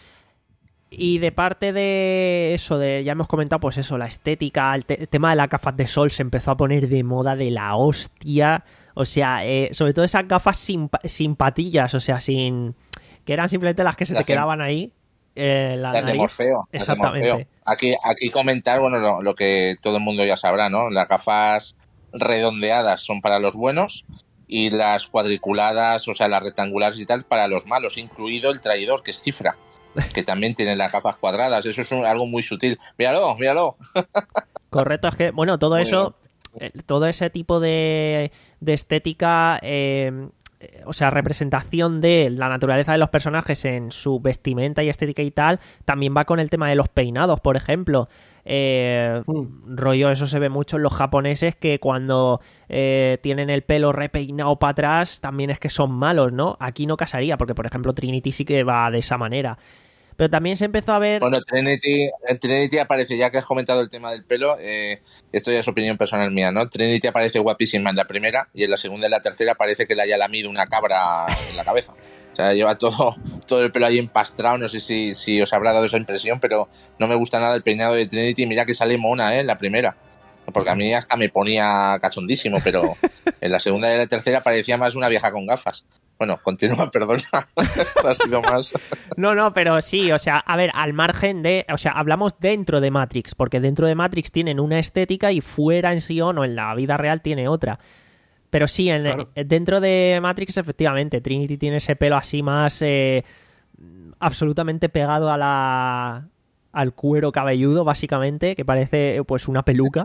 Y de parte de eso, de ya hemos comentado, pues eso, la estética, el, te- el tema de las gafas de sol se empezó a poner de moda de la hostia. O sea, eh, sobre todo esas gafas sin, pa- sin patillas, o sea, sin... que eran simplemente las que se Las te de- quedaban ahí. Eh, la Las de nariz. Morfeo. las de Exactamente. Morfeo. Aquí, aquí comentar, bueno, lo, lo que todo el mundo ya sabrá, ¿no? Las gafas redondeadas son para los buenos y las cuadriculadas, o sea, las rectangulares y tal, para los malos, incluido el traidor, que es Cifra, que también tiene las gafas cuadradas. Eso es un- algo muy sutil. Míralo, míralo. Correcto, es que, bueno, todo Muy eso, eh, todo ese tipo de, de estética, eh, eh, o sea, representación de la naturaleza de los personajes en su vestimenta y estética y tal, también va con el tema de los peinados, por ejemplo. Eh, Mm. rollo, eso se ve mucho en los japoneses, que cuando eh, tienen el pelo repeinado para atrás, también es que son malos, ¿no? Aquí no casaría, porque, por ejemplo, Trinity sí que va de esa manera. Pero también se empezó a ver... Bueno, Trinity, en Trinity aparece, ya que has comentado el tema del pelo, eh, esto ya es opinión personal mía, ¿no? Trinity aparece guapísima en la primera y en la segunda y la tercera parece que le haya lamido una cabra en la cabeza. O sea, lleva todo, todo el pelo ahí empastrado, no sé si, si os habrá dado esa impresión, pero no me gusta nada el peinado de Trinity. Mira que sale mona, ¿eh? En la primera. Porque a mí hasta me ponía cachondísimo, pero en la segunda y la tercera parecía más una vieja con gafas. Bueno, continúa, perdona. Esto ha sido más... No, no, pero sí, o sea, a ver, al margen de... O sea, hablamos dentro de Matrix, porque dentro de Matrix tienen una estética y fuera en Sion o en la vida real tiene otra. Pero sí, en, Claro. eh, dentro de Matrix, efectivamente, Trinity tiene ese pelo así más eh, absolutamente pegado a la al cuero cabelludo, básicamente, que parece pues una peluca.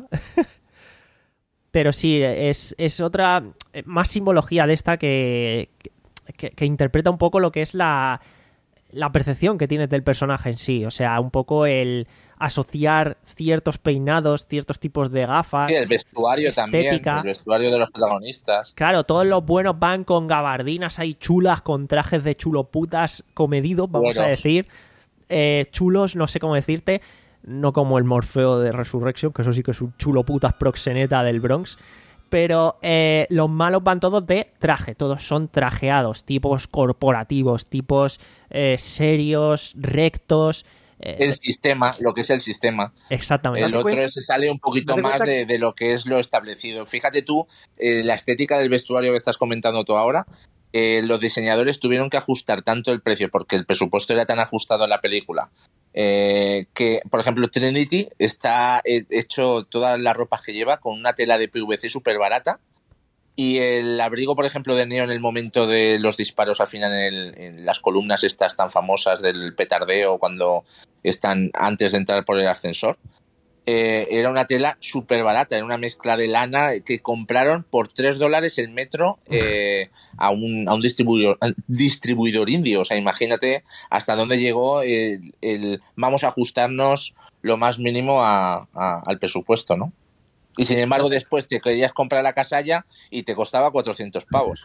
Pero sí, es, es otra... más simbología de esta que, que, que interpreta un poco lo que es la, la percepción que tienes del personaje en sí. O sea, un poco el asociar ciertos peinados, ciertos tipos de gafas. Sí, el vestuario estética. también, el vestuario de los protagonistas. Claro, todos los buenos van con gabardinas ahí chulas, con trajes de chulo putas comedidos, vamos Buenos. a decir. Eh, chulos, no sé cómo decirte. No como el Morfeo de Resurrection, que eso sí que es un chulo putas proxeneta del Bronx. Pero eh, los malos van todos de traje, todos son trajeados, tipos corporativos, tipos eh, serios, rectos. Eh, el sistema, lo que es el sistema. Exactamente. El otro se sale un poquito más de, de lo que es lo establecido. Fíjate tú, eh, la estética del vestuario que estás comentando tú ahora, eh, los diseñadores tuvieron que ajustar tanto el precio porque el presupuesto era tan ajustado en la película. Eh, que, por ejemplo, Trinity está hecho todas las ropas que lleva con una tela de P V C súper barata y el abrigo, por ejemplo, de Neo en el momento de los disparos al final en, el, en las columnas estas tan famosas del petardeo cuando están antes de entrar por el ascensor, eh, era una tela súper barata, era una mezcla de lana que compraron por tres dólares el metro eh, a un, a un distribuidor, distribuidor indio. O sea, imagínate hasta dónde llegó el, el vamos a ajustarnos lo más mínimo a, a, al presupuesto, ¿no? Y sin embargo después te querías comprar la casalla y te costaba cuatrocientos pavos.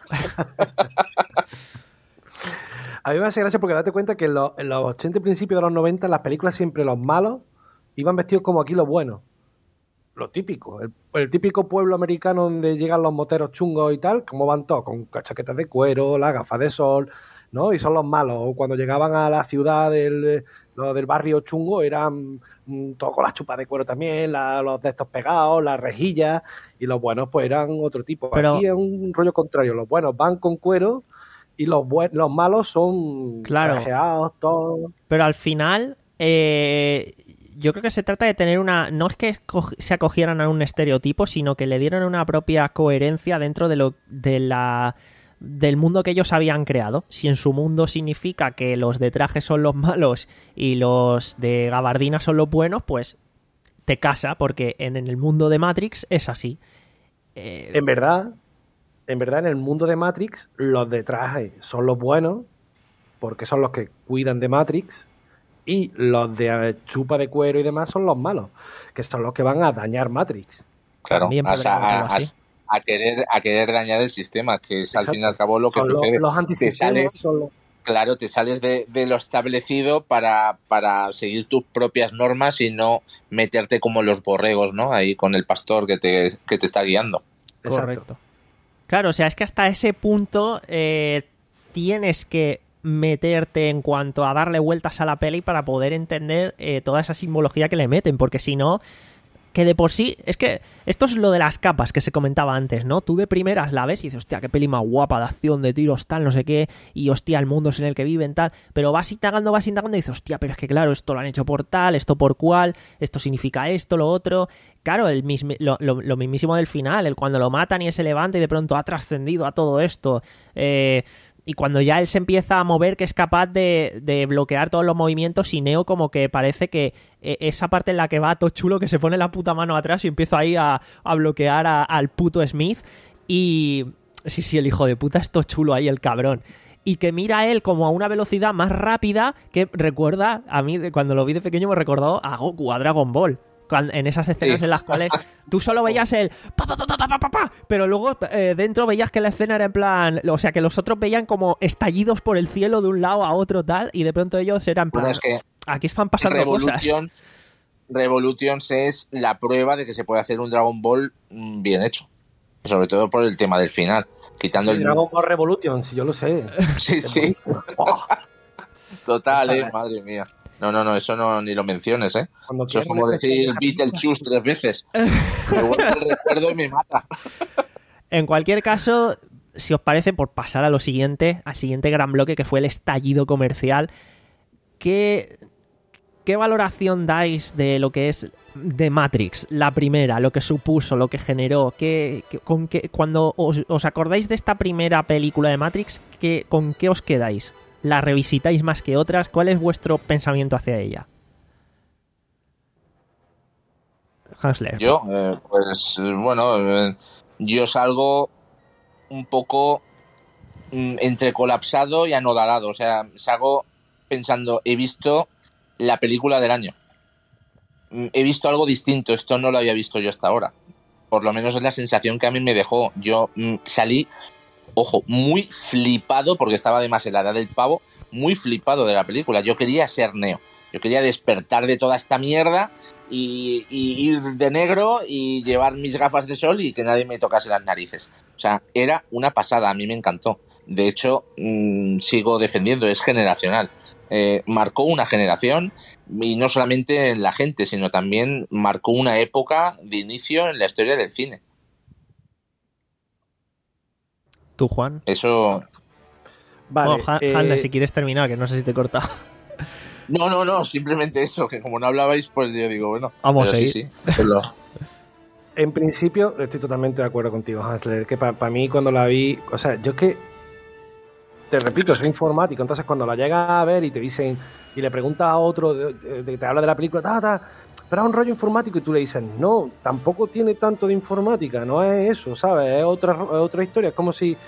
A mí me hace gracia porque date cuenta que en los, en los ochenta y principios de los noventa las películas siempre los malos iban vestidos como aquí los buenos. Lo típico. El, el típico pueblo americano donde llegan los moteros chungos y tal, como van todos, con chaquetas de cuero, las gafas de sol, ¿no? Y son los malos. O cuando llegaban a la ciudad del, los del barrio chungo, eran mm, todos con las chupas de cuero también, la, los de estos pegados, las rejillas, y los buenos pues eran otro tipo. Pero aquí es un rollo contrario. Los buenos van con cuero y los, buen, los malos son claro, trajeados, todos. Pero al final... Eh... Yo creo que se trata de tener una... No es que se acogieran a un estereotipo, sino que le dieron una propia coherencia dentro de lo de la del mundo que ellos habían creado. Si en su mundo significa que los de traje son los malos y los de gabardina son los buenos, pues te casa, porque en el mundo de Matrix es así. Eh... En verdad, en verdad, en el mundo de Matrix, los de traje son los buenos, porque son los que cuidan de Matrix. Y los de chupa de cuero y demás son los malos, que son los que van a dañar Matrix. Claro, o sea, a, a, a, querer, a querer dañar el sistema, que es Exacto. al fin y al cabo lo que son sucede. Los, los antisistemas son los... Claro, te sales de, de lo establecido para, para seguir tus propias normas y no meterte como los borregos, ¿no? Ahí con el pastor que te, que te está guiando. Correcto. Claro, o sea, es que hasta ese punto eh, tienes que meterte en cuanto a darle vueltas a la peli para poder entender eh, toda esa simbología que le meten, porque si no, que de por sí, es que esto es lo de las capas que se comentaba antes, ¿no? Tú de primeras la ves y dices, hostia, qué peli más guapa de acción, de tiros, tal, no sé qué, y hostia, el mundo es en el que viven, tal, pero vas indagando, vas indagando y dices, hostia, pero es que claro, esto lo han hecho por tal, esto por cual, esto significa esto, lo otro. Claro, el mismo, lo, lo, lo mismísimo del final, el cuando lo matan y él se levanta y de pronto ha trascendido a todo esto, eh... Y cuando ya él se empieza a mover, que es capaz de, de bloquear todos los movimientos, y Neo como que parece que esa parte en la que va todo chulo, que se pone la puta mano atrás y empieza ahí a, a bloquear a, al puto Smith. Y sí, sí, el hijo de puta es todo chulo ahí, el cabrón. Y que mira a él como a una velocidad más rápida que recuerda, a mí cuando lo vi de pequeño me recordó a Goku, a Dragon Ball. En esas escenas sí. en las cuales tú solo veías el pa, pa, pa, pa, pa, pa, pa, pero luego eh, dentro veías que la escena era en plan, o sea, que los otros veían como estallidos por el cielo de un lado a otro tal, y de pronto ellos eran en plan, bueno, es que aquí están pasando Revolution, cosas. Revolutions es la prueba de que se puede hacer un Dragon Ball bien hecho, sobre todo por el tema del final, quitando sí, el Dragon Ball Revolution, si yo lo sé. Sí, sí. Oh. Total, eh, madre mía. No, no, no, eso no ni lo menciones, ¿eh? Cuando eso es como decir Beetlejuice tres veces. Me vuelve el recuerdo y me mata. En cualquier caso, si os parece, por pasar a lo siguiente, al siguiente gran bloque, que fue el estallido comercial, ¿qué, qué valoración dais de lo que es de Matrix, la primera, lo que supuso, lo que generó? ¿Qué, qué, con qué, cuando os, os acordáis de esta primera película de Matrix, ¿qué, ¿con qué os quedáis? ¿La revisitáis más que otras? ¿Cuál es vuestro pensamiento hacia ella? Hansler. Yo, eh, pues bueno, eh, yo salgo un poco mm, entre colapsado y anodalado. O sea, salgo pensando, he visto la película del año. Mm, he visto algo distinto, esto no lo había visto yo hasta ahora. Por lo menos es la sensación que a mí me dejó. Yo mm, salí... Ojo, muy flipado, porque estaba además en la edad del pavo, muy flipado de la película. Yo quería ser Neo. Yo quería despertar de toda esta mierda y, y ir de negro y llevar mis gafas de sol y que nadie me tocase las narices. O sea, era una pasada, a mí me encantó. De hecho, mmm, sigo defendiendo, es generacional. Eh, marcó una generación y no solamente en la gente, sino también marcó una época de inicio en la historia del cine. ¿Tú, Juan? Eso... Vale, bueno, Han- eh... Handler, si quieres terminar, que no sé si te he cortado. No, no, no, simplemente eso, que como no hablabais, pues yo digo, bueno, vamos pero a ir. Sí, sí, pues lo... En principio, estoy totalmente de acuerdo contigo, Hansler, que para pa mí cuando la vi, o sea, yo es que, te repito, soy informático, entonces cuando la llegas a ver y te dicen, y le preguntas a otro, de, de, de, te habla de la película, ta, ta, pero es un rollo informático, y tú le dices, no, tampoco tiene tanto de informática, no es eso, ¿sabes? Es otra, es otra historia, es como si...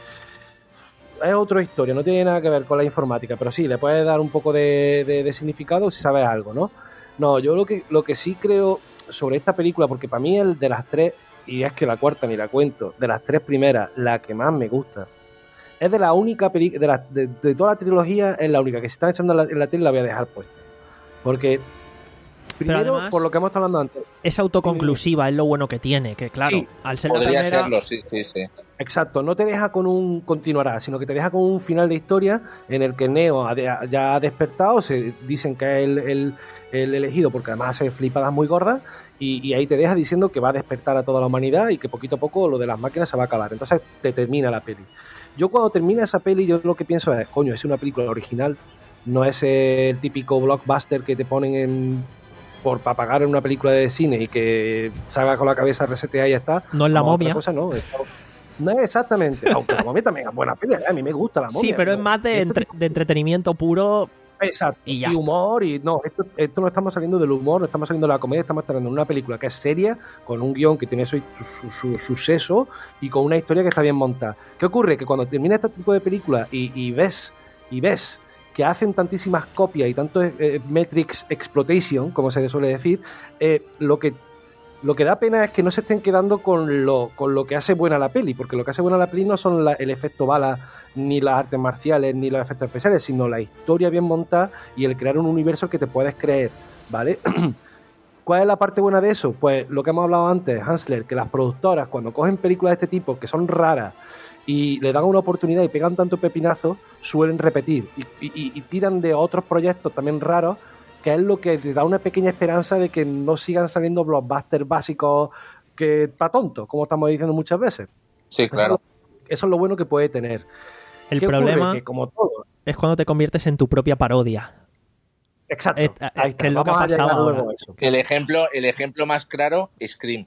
Es otra historia, no tiene nada que ver con la informática, pero sí, le puedes dar un poco de, de, de significado si sabes algo, ¿no? No, yo lo que, lo que sí creo sobre esta película, porque para mí el de las tres, y es que la cuarta ni la cuento, de las tres primeras, la que más me gusta, es de la única película, de, de, de toda la trilogía, es la única que si están echando en la, en la tele la voy a dejar puesta. Porque, primero, además, por lo que hemos estado hablando antes, es autoconclusiva, es lo bueno que tiene, que claro, sí, al ser podría la primera, serlo, sí, sí, sí. exacto, no te deja con un continuará, sino que te deja con un final de historia en el que Neo ha de, ya ha despertado, se dicen que es el, el, el elegido porque además hace flipadas muy gordas y, y ahí te deja diciendo que va a despertar a toda la humanidad y que poquito a poco lo de las máquinas se va a acabar. Entonces te termina la peli. Yo cuando termina esa peli yo lo que pienso es, coño, es una película original, no es el típico blockbuster que te ponen en... por para pagar en una película de cine y que salga con la cabeza reseteada y ya está. No es La Momia. Cosa, no, es, no es exactamente. Aunque La Momia también es buena película. A mí me gusta La Momia. Sí, pero no, es más de, entre, de entretenimiento puro. Exacto. Y, ya y humor. Y no, esto, esto no estamos saliendo del humor, no estamos saliendo de la comedia, estamos saliendo de una película que es seria, con un guión que tiene su, su, su, su seso y con una historia que está bien montada. ¿Qué ocurre? Que cuando termina este tipo de película y, y ves, y ves que hacen tantísimas copias y tanto eh, Matrix Exploitation, como se suele decir, eh, lo que lo que da pena es que no se estén quedando con lo, con lo que hace buena la peli, porque lo que hace buena la peli no son la, el efecto bala, ni las artes marciales, ni los efectos especiales, sino la historia bien montada y el crear un universo que te puedes creer, ¿vale? ¿Cuál es la parte buena de eso? Pues lo que hemos hablado antes, Hansler, que las productoras cuando cogen películas de este tipo, que son raras, y le dan una oportunidad y pegan tanto pepinazo, suelen repetir y, y, y tiran de otros proyectos también raros, que es lo que te da una pequeña esperanza de que no sigan saliendo blockbusters básicos que pa' tonto, como estamos diciendo muchas veces. Sí, claro. Eso, eso es lo bueno que puede tener. El ¿Qué problema ocurre? Que como todo, es cuando te conviertes en tu propia parodia. exacto, Es, ahí es está. que es lo que ha Vamos a llegar pasado luego ahora. a eso. El ejemplo, el ejemplo más claro, Scream.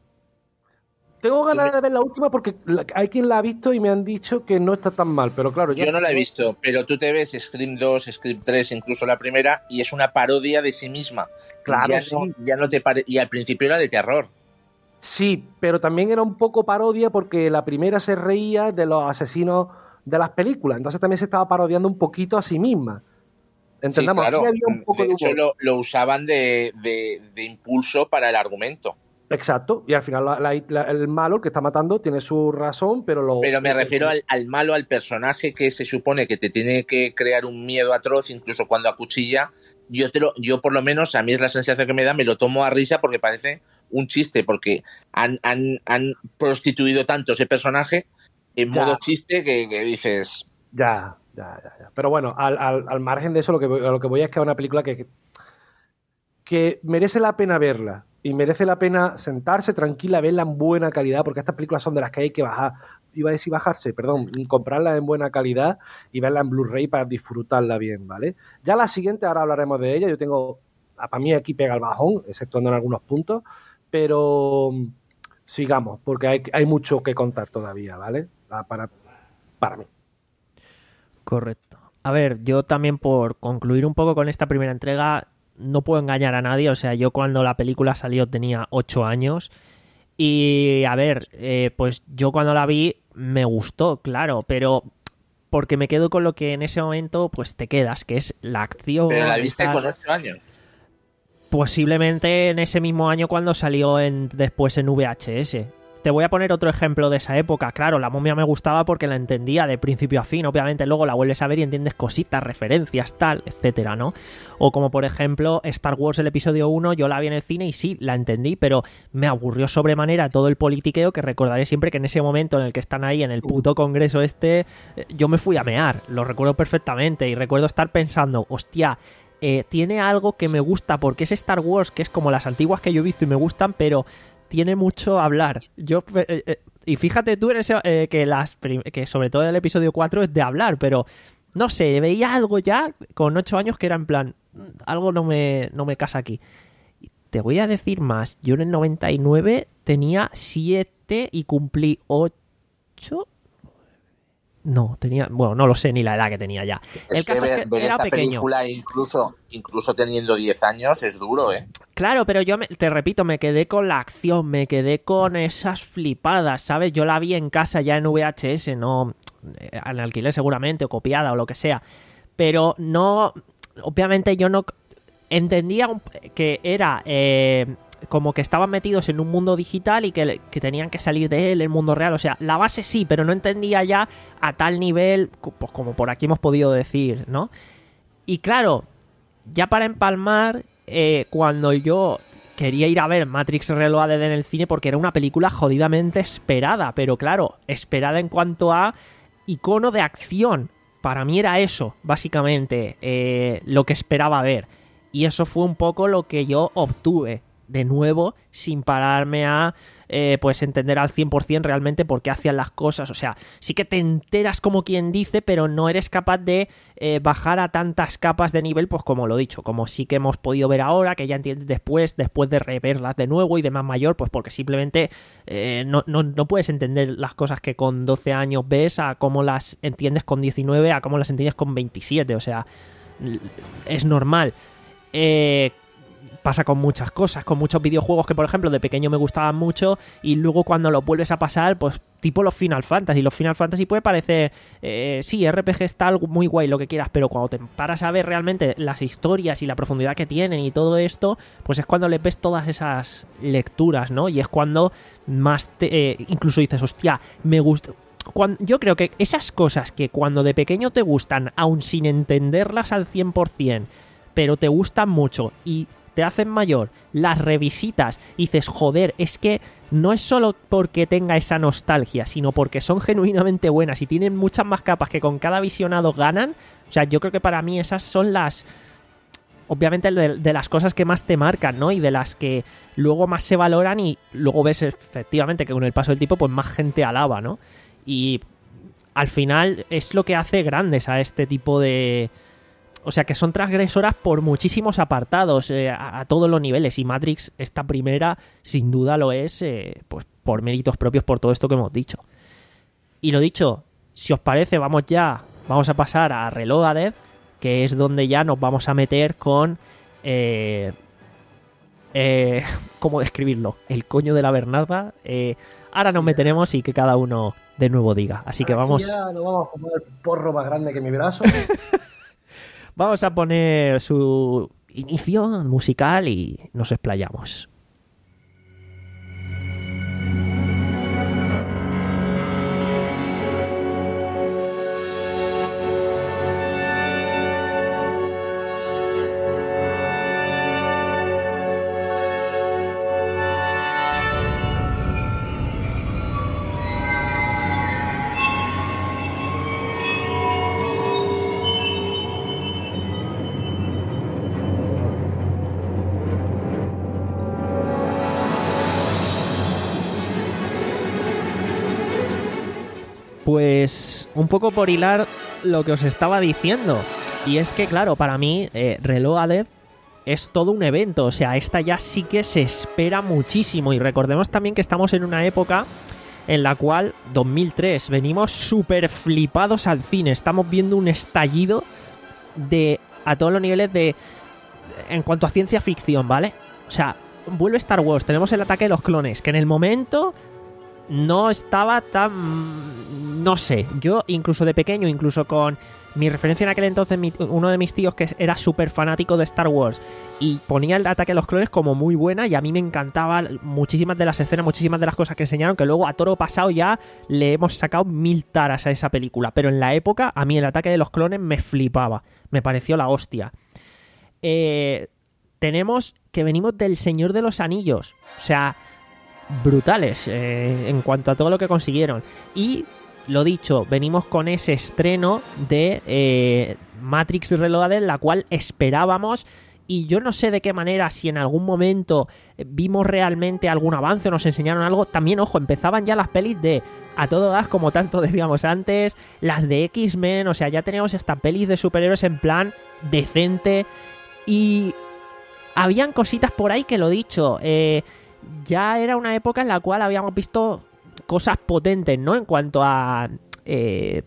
Tengo ganas de ver la última porque hay quien la ha visto y me han dicho que no está tan mal, pero claro... Yo no la he visto, pero tú te ves Scream dos, Scream tres, incluso la primera, y es una parodia de sí misma. Claro, ya sí. no, ya no te pare... Y al principio era de terror. Sí, pero también era un poco parodia porque la primera se reía de los asesinos de las películas, entonces también se estaba parodiando un poquito a sí misma. Entendamos, sí, claro. aquí había un poco de de hecho, humor. lo, lo usaban de, de, de impulso para el argumento. Exacto, y al final la, la, la, el malo, el que está matando, tiene su razón, pero lo... Pero me refiero al, al malo, al personaje que se supone que te tiene que crear un miedo atroz, incluso cuando acuchilla. Yo, te lo, yo por lo menos, a mí es la sensación que me da, me lo tomo a risa porque parece un chiste, porque han, han, han prostituido tanto ese personaje en Ya. modo chiste que, que dices... Ya, ya, ya, ya. Pero bueno, al, al, al margen de eso, lo que, a lo que voy es que es una película que, que merece la pena verla. Y merece la pena sentarse tranquila, verla en buena calidad, porque estas películas son de las que hay que bajar, iba a decir bajarse, perdón, comprarla en buena calidad y verla en Blu-ray para disfrutarla bien, ¿vale? Ya la siguiente, ahora hablaremos de ella, yo tengo, para mí aquí pega el bajón, exceptuando en algunos puntos, pero sigamos, porque hay, hay mucho que contar todavía, ¿vale? Para, para mí. Correcto. A ver, yo también por concluir un poco con esta primera entrega, no puedo engañar a nadie, o sea, yo cuando la película salió tenía ocho años y, a ver, eh, pues yo cuando la vi me gustó, claro, pero porque me quedo con lo que en ese momento pues te quedas, que es la acción. Pero la viste esa... con ocho años. Posiblemente en ese mismo año cuando salió en, después en V H S. te voy a poner otro ejemplo de esa época. Claro, La momia me gustaba porque la entendía de principio a fin. Obviamente luego la vuelves a ver y entiendes cositas, referencias, tal, etcétera, ¿no? O como por ejemplo Star Wars el episodio uno, yo la vi en el cine y sí, la entendí, pero me aburrió sobremanera todo el politiqueo, que recordaré siempre que en ese momento en el que están ahí en el puto congreso este, yo me fui a mear, lo recuerdo perfectamente y recuerdo estar pensando, hostia, eh, tiene algo que me gusta porque es Star Wars, que es como las antiguas que yo he visto y me gustan, pero tiene mucho a hablar. Yo eh, eh, y fíjate tú en ese, eh, que las que sobre todo el episodio cuatro es de hablar, pero no sé, veía algo ya con ocho años que era en plan, algo no me, no me casa aquí. Te voy a decir más, yo en el noventa y nueve tenía siete y cumplí ocho. No, tenía... Bueno, no lo sé ni la edad que tenía ya. Es el caso que ver, es que ver era esta pequeño. película incluso, incluso teniendo diez años es duro, ¿eh? Claro, pero yo me, te repito, me quedé con la acción, me quedé con esas flipadas, ¿sabes? Yo la vi en casa ya en V H S, no en alquiler seguramente, o copiada o lo que sea. Pero no... Obviamente yo no... Entendía que era... Eh, como que estaban metidos en un mundo digital y que, que tenían que salir de él, el mundo real. O sea, la base sí, pero no entendía ya a tal nivel, pues como por aquí hemos podido decir, ¿no? Y claro, ya para empalmar, eh, cuando yo quería ir a ver Matrix Reloaded en el cine, porque era una película jodidamente esperada, pero claro, esperada en cuanto a icono de acción. Para mí era eso, básicamente, eh, lo que esperaba ver. Y eso fue un poco lo que yo obtuve. De nuevo, sin pararme a eh, pues entender al cien por ciento realmente por qué hacían las cosas. O sea, sí que te enteras como quien dice, pero no eres capaz de eh, bajar a tantas capas de nivel, pues como lo he dicho, como sí que hemos podido ver ahora, que ya entiendes después, después de reverlas de nuevo y de más mayor, pues porque simplemente eh, no, no, no puedes entender las cosas que con doce años ves a cómo las entiendes con diecinueve, a cómo las entiendes con veintisiete. O sea, es normal. Eh... Pasa con muchas cosas, con muchos videojuegos que por ejemplo de pequeño me gustaban mucho y luego cuando los vuelves a pasar, pues tipo los Final Fantasy, los Final Fantasy puede parecer eh, sí, R P G está algo muy guay, lo que quieras, pero cuando te paras a ver realmente las historias y la profundidad que tienen y todo esto, pues es cuando le ves todas esas lecturas, ¿no? Y es cuando más te, eh, incluso dices, hostia, me gusta. Cuando, yo creo que esas cosas que cuando de pequeño te gustan, aun sin entenderlas al cien por ciento, pero te gustan mucho y te hacen mayor, las revisitas y dices, joder, es que no es solo porque tenga esa nostalgia, sino porque son genuinamente buenas y tienen muchas más capas que con cada visionado ganan. O sea, yo creo que para mí esas son las... Obviamente de, de las cosas que más te marcan, ¿no? Y de las que luego más se valoran y luego ves efectivamente que con el paso del tiempo pues más gente alaba, ¿no? Y al final es lo que hace grandes a este tipo de... O sea, que son transgresoras por muchísimos apartados, eh, a, a todos los niveles. Y Matrix, esta primera, sin duda lo es, eh, pues por méritos propios, por todo esto que hemos dicho. Y lo dicho, si os parece, vamos ya, vamos a pasar a Reloaded, que es donde ya nos vamos a meter con... Eh, eh, ¿Cómo describirlo? El coño de la Bernarda. Eh, ahora nos meteremos y que cada uno de nuevo diga. Así que Aquí vamos... ya nos vamos a comer el porro más grande que mi brazo. Vamos a poner su inicio musical y nos explayamos. Pues un poco por hilar lo que os estaba diciendo. Y es que, claro, para mí, eh, Reloaded es todo un evento. O sea, esta ya sí que se espera muchísimo. Y recordemos también que estamos en una época en la cual, dos mil tres, venimos súper flipados al cine. Estamos viendo un estallido de a todos los niveles de... En cuanto a ciencia ficción, ¿vale? O sea, vuelve Star Wars, tenemos el ataque de los clones, que en el momento... no estaba tan... No sé, yo incluso de pequeño, incluso con mi referencia en aquel entonces, mi, uno de mis tíos que era súper fanático de Star Wars y ponía el ataque a los clones como muy buena, y a mí me encantaban muchísimas de las escenas, muchísimas de las cosas que enseñaron, que luego a toro pasado ya le hemos sacado mil taras a esa película, pero en la época a mí el ataque de los clones me flipaba, me pareció la hostia. Eh, tenemos que venimos del Señor de los Anillos, o sea, brutales eh, en cuanto a todo lo que consiguieron. Y lo dicho, venimos con ese estreno de eh, Matrix Reloaded, la cual esperábamos, y yo no sé de qué manera, si en algún momento vimos realmente algún avance o nos enseñaron algo. También, ojo, empezaban ya las pelis de a todo gas, como tanto decíamos antes, las de X-Men, o sea, ya teníamos esta pelis de superhéroes en plan decente, y habían cositas por ahí que, lo dicho, eh, ya era una época en la cual habíamos visto cosas potentes, ¿no? En cuanto a eh,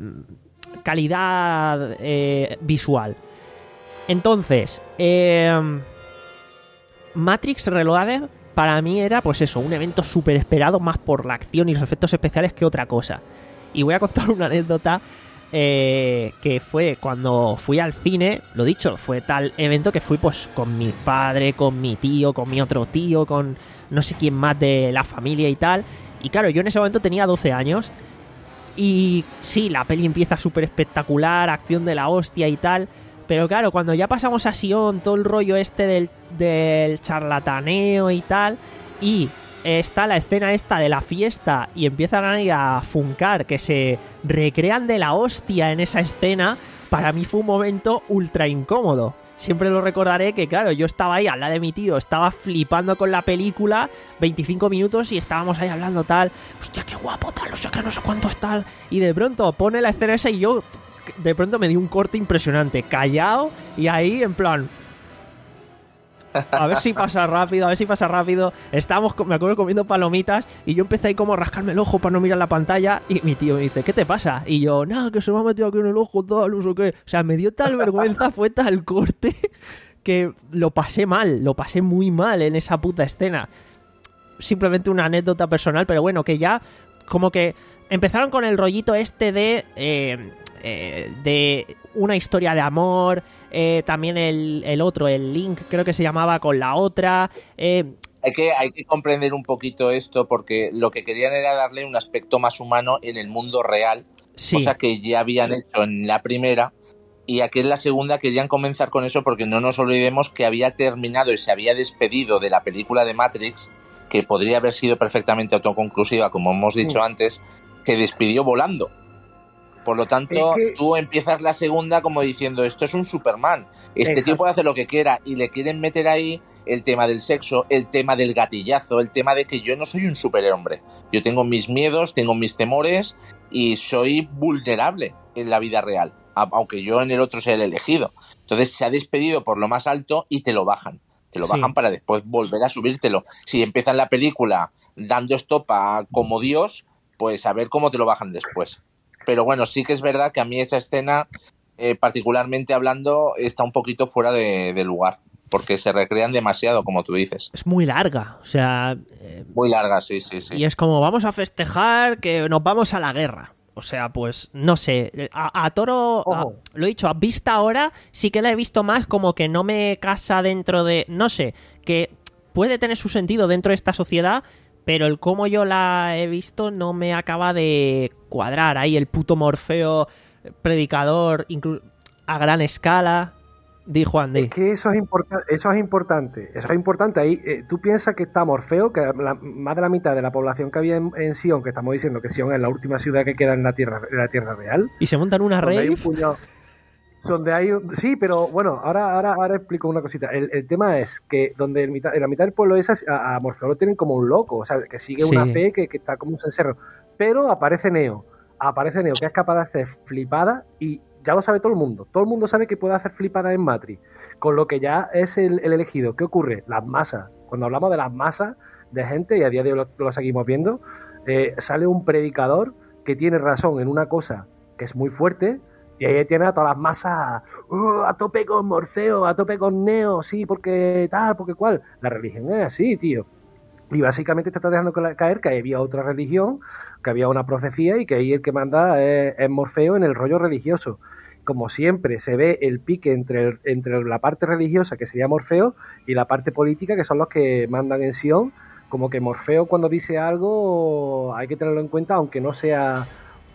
calidad eh, visual. Entonces, eh, Matrix Reloaded para mí era, pues eso, un evento súper esperado, más por la acción y los efectos especiales que otra cosa. Y voy a contar una anécdota eh, que fue cuando fui al cine. Lo dicho, fue tal evento que fui pues con mi padre, con mi tío, con mi otro tío, con no sé quién más de la familia y tal. Y claro, yo en ese momento tenía doce años. Y sí, la peli empieza súper espectacular, acción de la hostia y tal. Pero claro, cuando ya pasamos a Sion, todo el rollo este del, del charlataneo y tal, y está la escena esta de la fiesta y empiezan ahí a funcar, que se recrean de la hostia en esa escena, para mí fue un momento ultra incómodo. Siempre lo recordaré que, claro, yo estaba ahí al lado de mi tío, estaba flipando con la película, veinticinco minutos, y estábamos ahí hablando tal, hostia, qué guapo, tal, no sé qué, no sé cuántos tal, y de pronto pone la escena esa y yo... de pronto me dio un corte impresionante, callado, y ahí en plan, a ver si pasa rápido, a ver si pasa rápido. Estábamos, me acuerdo, comiendo palomitas, y yo empecé ahí como a rascarme el ojo para no mirar la pantalla, y mi tío me dice, ¿qué te pasa? Y yo, nada, que se me ha metido aquí en el ojo, tal, no sé qué. O sea, me dio tal vergüenza, fue tal corte, que lo pasé mal, lo pasé muy mal en esa puta escena. Simplemente una anécdota personal, pero bueno, que ya como que empezaron con el rollito este de... Eh, Eh, de una historia de amor, eh, también el, el otro, el Link, creo que se llamaba, con la otra. Eh, hay, que, hay que comprender un poquito esto, porque lo que querían era darle un aspecto más humano en el mundo real, sí. Cosa que ya habían hecho en la primera, y aquí en la segunda querían comenzar con eso, porque no nos olvidemos que había terminado y se había despedido de la película de Matrix, que podría haber sido perfectamente autoconclusiva, como hemos dicho sí. antes, se despidió volando. Por lo tanto, es que... tú empiezas la segunda como diciendo, esto es un Superman, este Exacto. tío puede hacer lo que quiera, y le quieren meter ahí el tema del sexo, el tema del gatillazo, el tema de que yo no soy un superhombre, yo tengo mis miedos, tengo mis temores y soy vulnerable en la vida real, aunque yo en el otro sea el elegido. Entonces se ha despedido por lo más alto y te lo bajan, te lo sí. bajan para después volver a subírtelo. Si empiezan la película dando estopa como Dios, pues a ver cómo te lo bajan después. Pero bueno, sí que es verdad que a mí esa escena, eh, particularmente hablando, está un poquito fuera de, de lugar, porque se recrean demasiado, como tú dices. Es muy larga, o sea... Eh, muy larga, sí, sí, sí. Y es como, vamos a festejar que nos vamos a la guerra. O sea, pues, no sé, a, a Toro, a, lo he dicho, a vista ahora, sí que la he visto más como que no me casa dentro de... No sé, que puede tener su sentido dentro de esta sociedad... Pero el cómo yo la he visto no me acaba de cuadrar. Ahí el puto Morfeo, predicador, inclu- a gran escala. Di, Juan, di. Es que eso es, importa- eso es importante. Eso es importante. Ahí eh, tú piensas que está Morfeo, que la, más de la mitad de la población que había en, en Sion, que estamos diciendo que Sion es la última ciudad que queda en la Tierra, en la tierra real. Y se montan una rave. Donde hay un... Sí, pero bueno, ahora, ahora, ahora explico una cosita. El, el tema es que donde el mitad, en la mitad del pueblo es a, a Morfeo lo tienen como un loco, o sea, que sigue sí. una fe que, que está como un cencerro. Pero aparece Neo, aparece Neo, que es capaz de hacer flipada, y ya lo sabe todo el mundo. Todo el mundo sabe que puede hacer flipada en Matrix, con lo que ya es el, el elegido. ¿Qué ocurre? Las masas. Cuando hablamos de las masas de gente, y a día de hoy lo, lo seguimos viendo, eh, sale un predicador que tiene razón en una cosa que es muy fuerte. Y ahí tiene a todas las masas, uh, a tope con Morfeo, a tope con Neo, sí, porque tal, porque cual. La religión es así, tío. Y básicamente te está dejando caer que había otra religión, que había una profecía y que ahí el que manda es, es Morfeo en el rollo religioso. Como siempre, se ve el pique entre, el, entre la parte religiosa, que sería Morfeo, y la parte política, que son los que mandan en Sion. Como que Morfeo, cuando dice algo, hay que tenerlo en cuenta, aunque no sea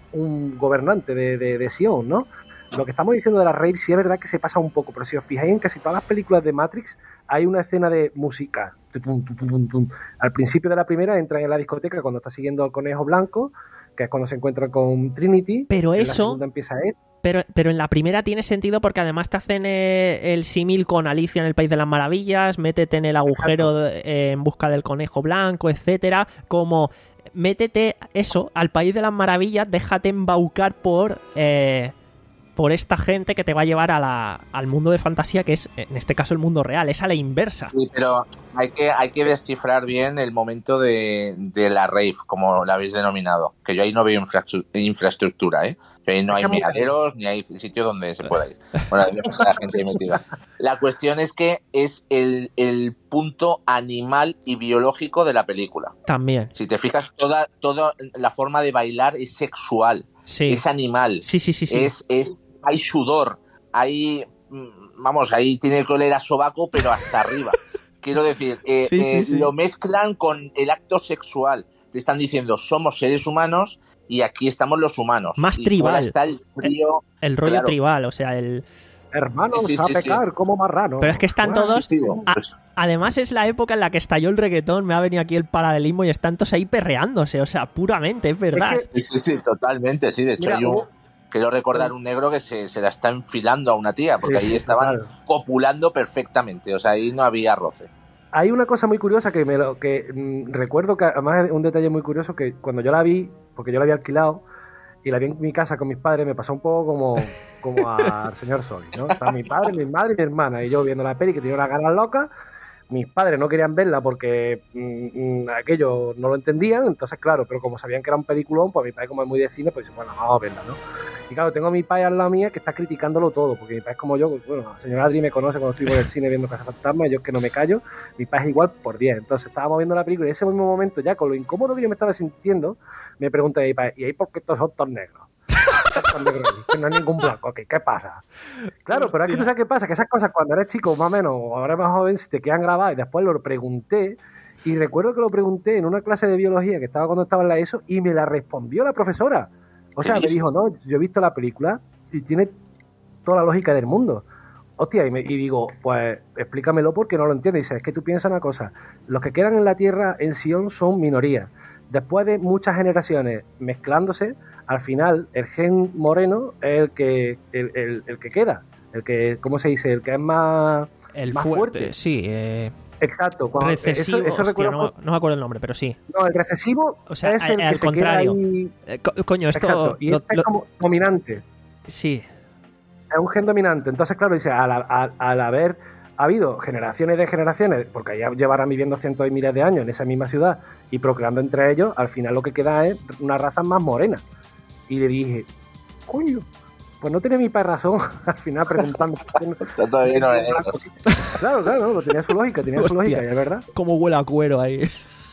un gobernante de, de, de Sion, ¿no? Lo que estamos diciendo de la rave sí es verdad que se pasa un poco, pero si os fijáis en casi todas las películas de Matrix hay una escena de música. Tum, tum, tum, tum. Al principio de la primera entran en la discoteca cuando está siguiendo al conejo blanco, que es cuando se encuentran con Trinity. Pero eso... En la segunda empieza él. Pero, pero en la primera tiene sentido porque además te hacen eh, el símil con Alicia en el País de las Maravillas, métete en el agujero de, eh, en busca del conejo blanco, etcétera, como... Métete eso, al País de las Maravillas, déjate embaucar por... Eh, por esta gente que te va a llevar a la, al mundo de fantasía, que es, en este caso, el mundo real. Es a la inversa. Sí, pero hay que, hay que descifrar bien el momento de, de la rave, como la habéis denominado. Que yo ahí no veo infra, infraestructura, ¿eh? Que ahí no hay miaderos, ni hay sitio donde se pueda ir. Bueno, hay la gente ahí metida. La cuestión es que es el, el punto animal y biológico de la película. También. Si te fijas, toda, toda la forma de bailar es sexual. Sí. Es animal. Sí, sí, sí, sí. Es, es, hay sudor. Hay, vamos, ahí tiene que oler a sobaco, pero hasta arriba. Quiero decir, eh, sí, sí, eh, sí. lo mezclan con el acto sexual. Te están diciendo, somos seres humanos y aquí estamos los humanos. Más y tribal. Fuera está el frío. El, el rollo claro. tribal, o sea, el... Hermanos, sí, sí, a sí, pecar sí. como marrano. Pero es que están Bueno, todos... Sí, sí, a, pues, además es la época en la que estalló el reggaetón, me ha venido aquí el paralelismo y están todos ahí perreándose, o sea, puramente, es verdad. Es que- sí, sí, sí, totalmente, sí. De hecho, Mira, hay un... hubo- Quiero recordar un negro que se, se la está enfilando a una tía, porque Sí, ahí sí, estaban total. copulando perfectamente. O sea, ahí no había roce. Hay una cosa muy curiosa que me lo que mmm, recuerdo, que además es un detalle muy curioso, que cuando yo la vi, porque yo la había alquilado y la vi en mi casa con mis padres, me pasó un poco como, como al señor Soli, ¿no? Estaba mi padre, mi madre y mi hermana, y yo viendo la peli que tenía unas ganas locas. Mis padres no querían verla porque mmm, aquello no lo entendían, entonces claro, pero como sabían que era un peliculón, pues mi padre, como es muy de cine, pues dice, bueno, vamos a verla, ¿no? Y claro, tengo a mi padre al lado mía que está criticándolo todo, porque mi padre es como yo, bueno, la señora Adri me conoce cuando estoy por el cine viendo Cazafantasmas, yo es que no me callo, mi padre es igual por diez. Entonces estábamos viendo la película y en ese mismo momento, ya con lo incómodo que yo me estaba sintiendo, me pregunta mi padre, ¿y ahí por qué estos son todos negros? Estos negros ahí, que no hay ningún blanco aquí, ¿qué pasa? Claro, pero es que tú sabes qué pasa, que esas cosas cuando eres chico, más o menos, o ahora más joven, si te quedan grabadas, y después lo pregunté, y recuerdo que lo pregunté en una clase de biología que estaba cuando estaba en la ESO, y me la respondió la profesora. O sea, me dijo, no, yo he visto la película y tiene toda la lógica del mundo. Hostia, y, me, y digo, pues explícamelo porque no lo entiendo. Y dice, es que tú piensas una cosa, los que quedan en la Tierra en Sion son minorías. Después de muchas generaciones mezclándose, al final el gen moreno es el que, el, el, el que queda. El que, ¿cómo se dice? El que es más, El más fuerte, fuerte. sí. Eh, Exacto. Cuando, recesivo, eso, eso hostia, recuerdo- no, no me acuerdo el nombre, pero sí. No, el recesivo O sea, es el al- al que se contrario. queda ahí. Eh, co- coño, esto... Exacto. Y lo- este lo- es como dominante. sí, Es un gen dominante. Entonces, claro, dice, al, al, al haber habido generaciones de generaciones, porque ya llevarán viviendo cientos y miles de años en esa misma ciudad y procreando entre ellos, al final lo que queda es una raza más morena. Y le dije, coño, pues no tiene mi padre razón, al final preguntando. Está todavía no es negro. Claro, claro, no, tenía su lógica, tenía su Hostia. lógica, y es verdad. cómo huele a cuero ahí.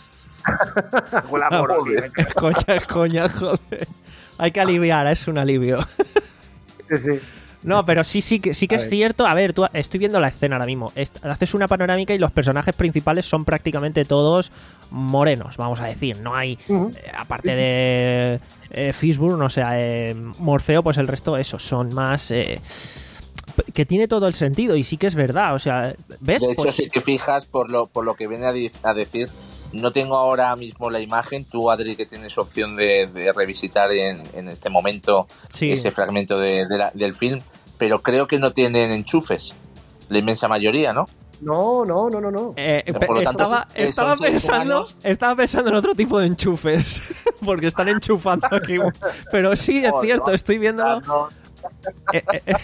Huele a moro, Joder. coña, coña, joder. Hay que aliviar, es un alivio. Sí, sí. No, pero sí, sí que sí que A es ver. cierto. A ver, tú estoy viendo la escena ahora mismo. Est- haces una panorámica y los personajes principales son prácticamente todos morenos, vamos a decir. No hay, Ujú. eh, aparte de eh, Fishburne, o sea, eh, Morfeo, pues el resto, esos son más... eh, que tiene todo el sentido y sí que es verdad. O sea, ¿ves? De hecho, Pues- si te fijas, por lo, por lo que viene a, di- a decir, no tengo ahora mismo la imagen. Tú, Adri, que tienes opción de, de revisitar en, en este momento sí. ese fragmento de, de la- del film, pero creo que no tienen enchufes, la inmensa mayoría, ¿no? No, no, no, no, no. Eh, Por pe- lo tanto, estaba, son- eh, estaba son seres pensando humanos. estaba pensando en otro tipo de enchufes porque están enchufando aquí, pero sí es Oh, cierto, no. estoy viéndolo No, eh, eh, eh.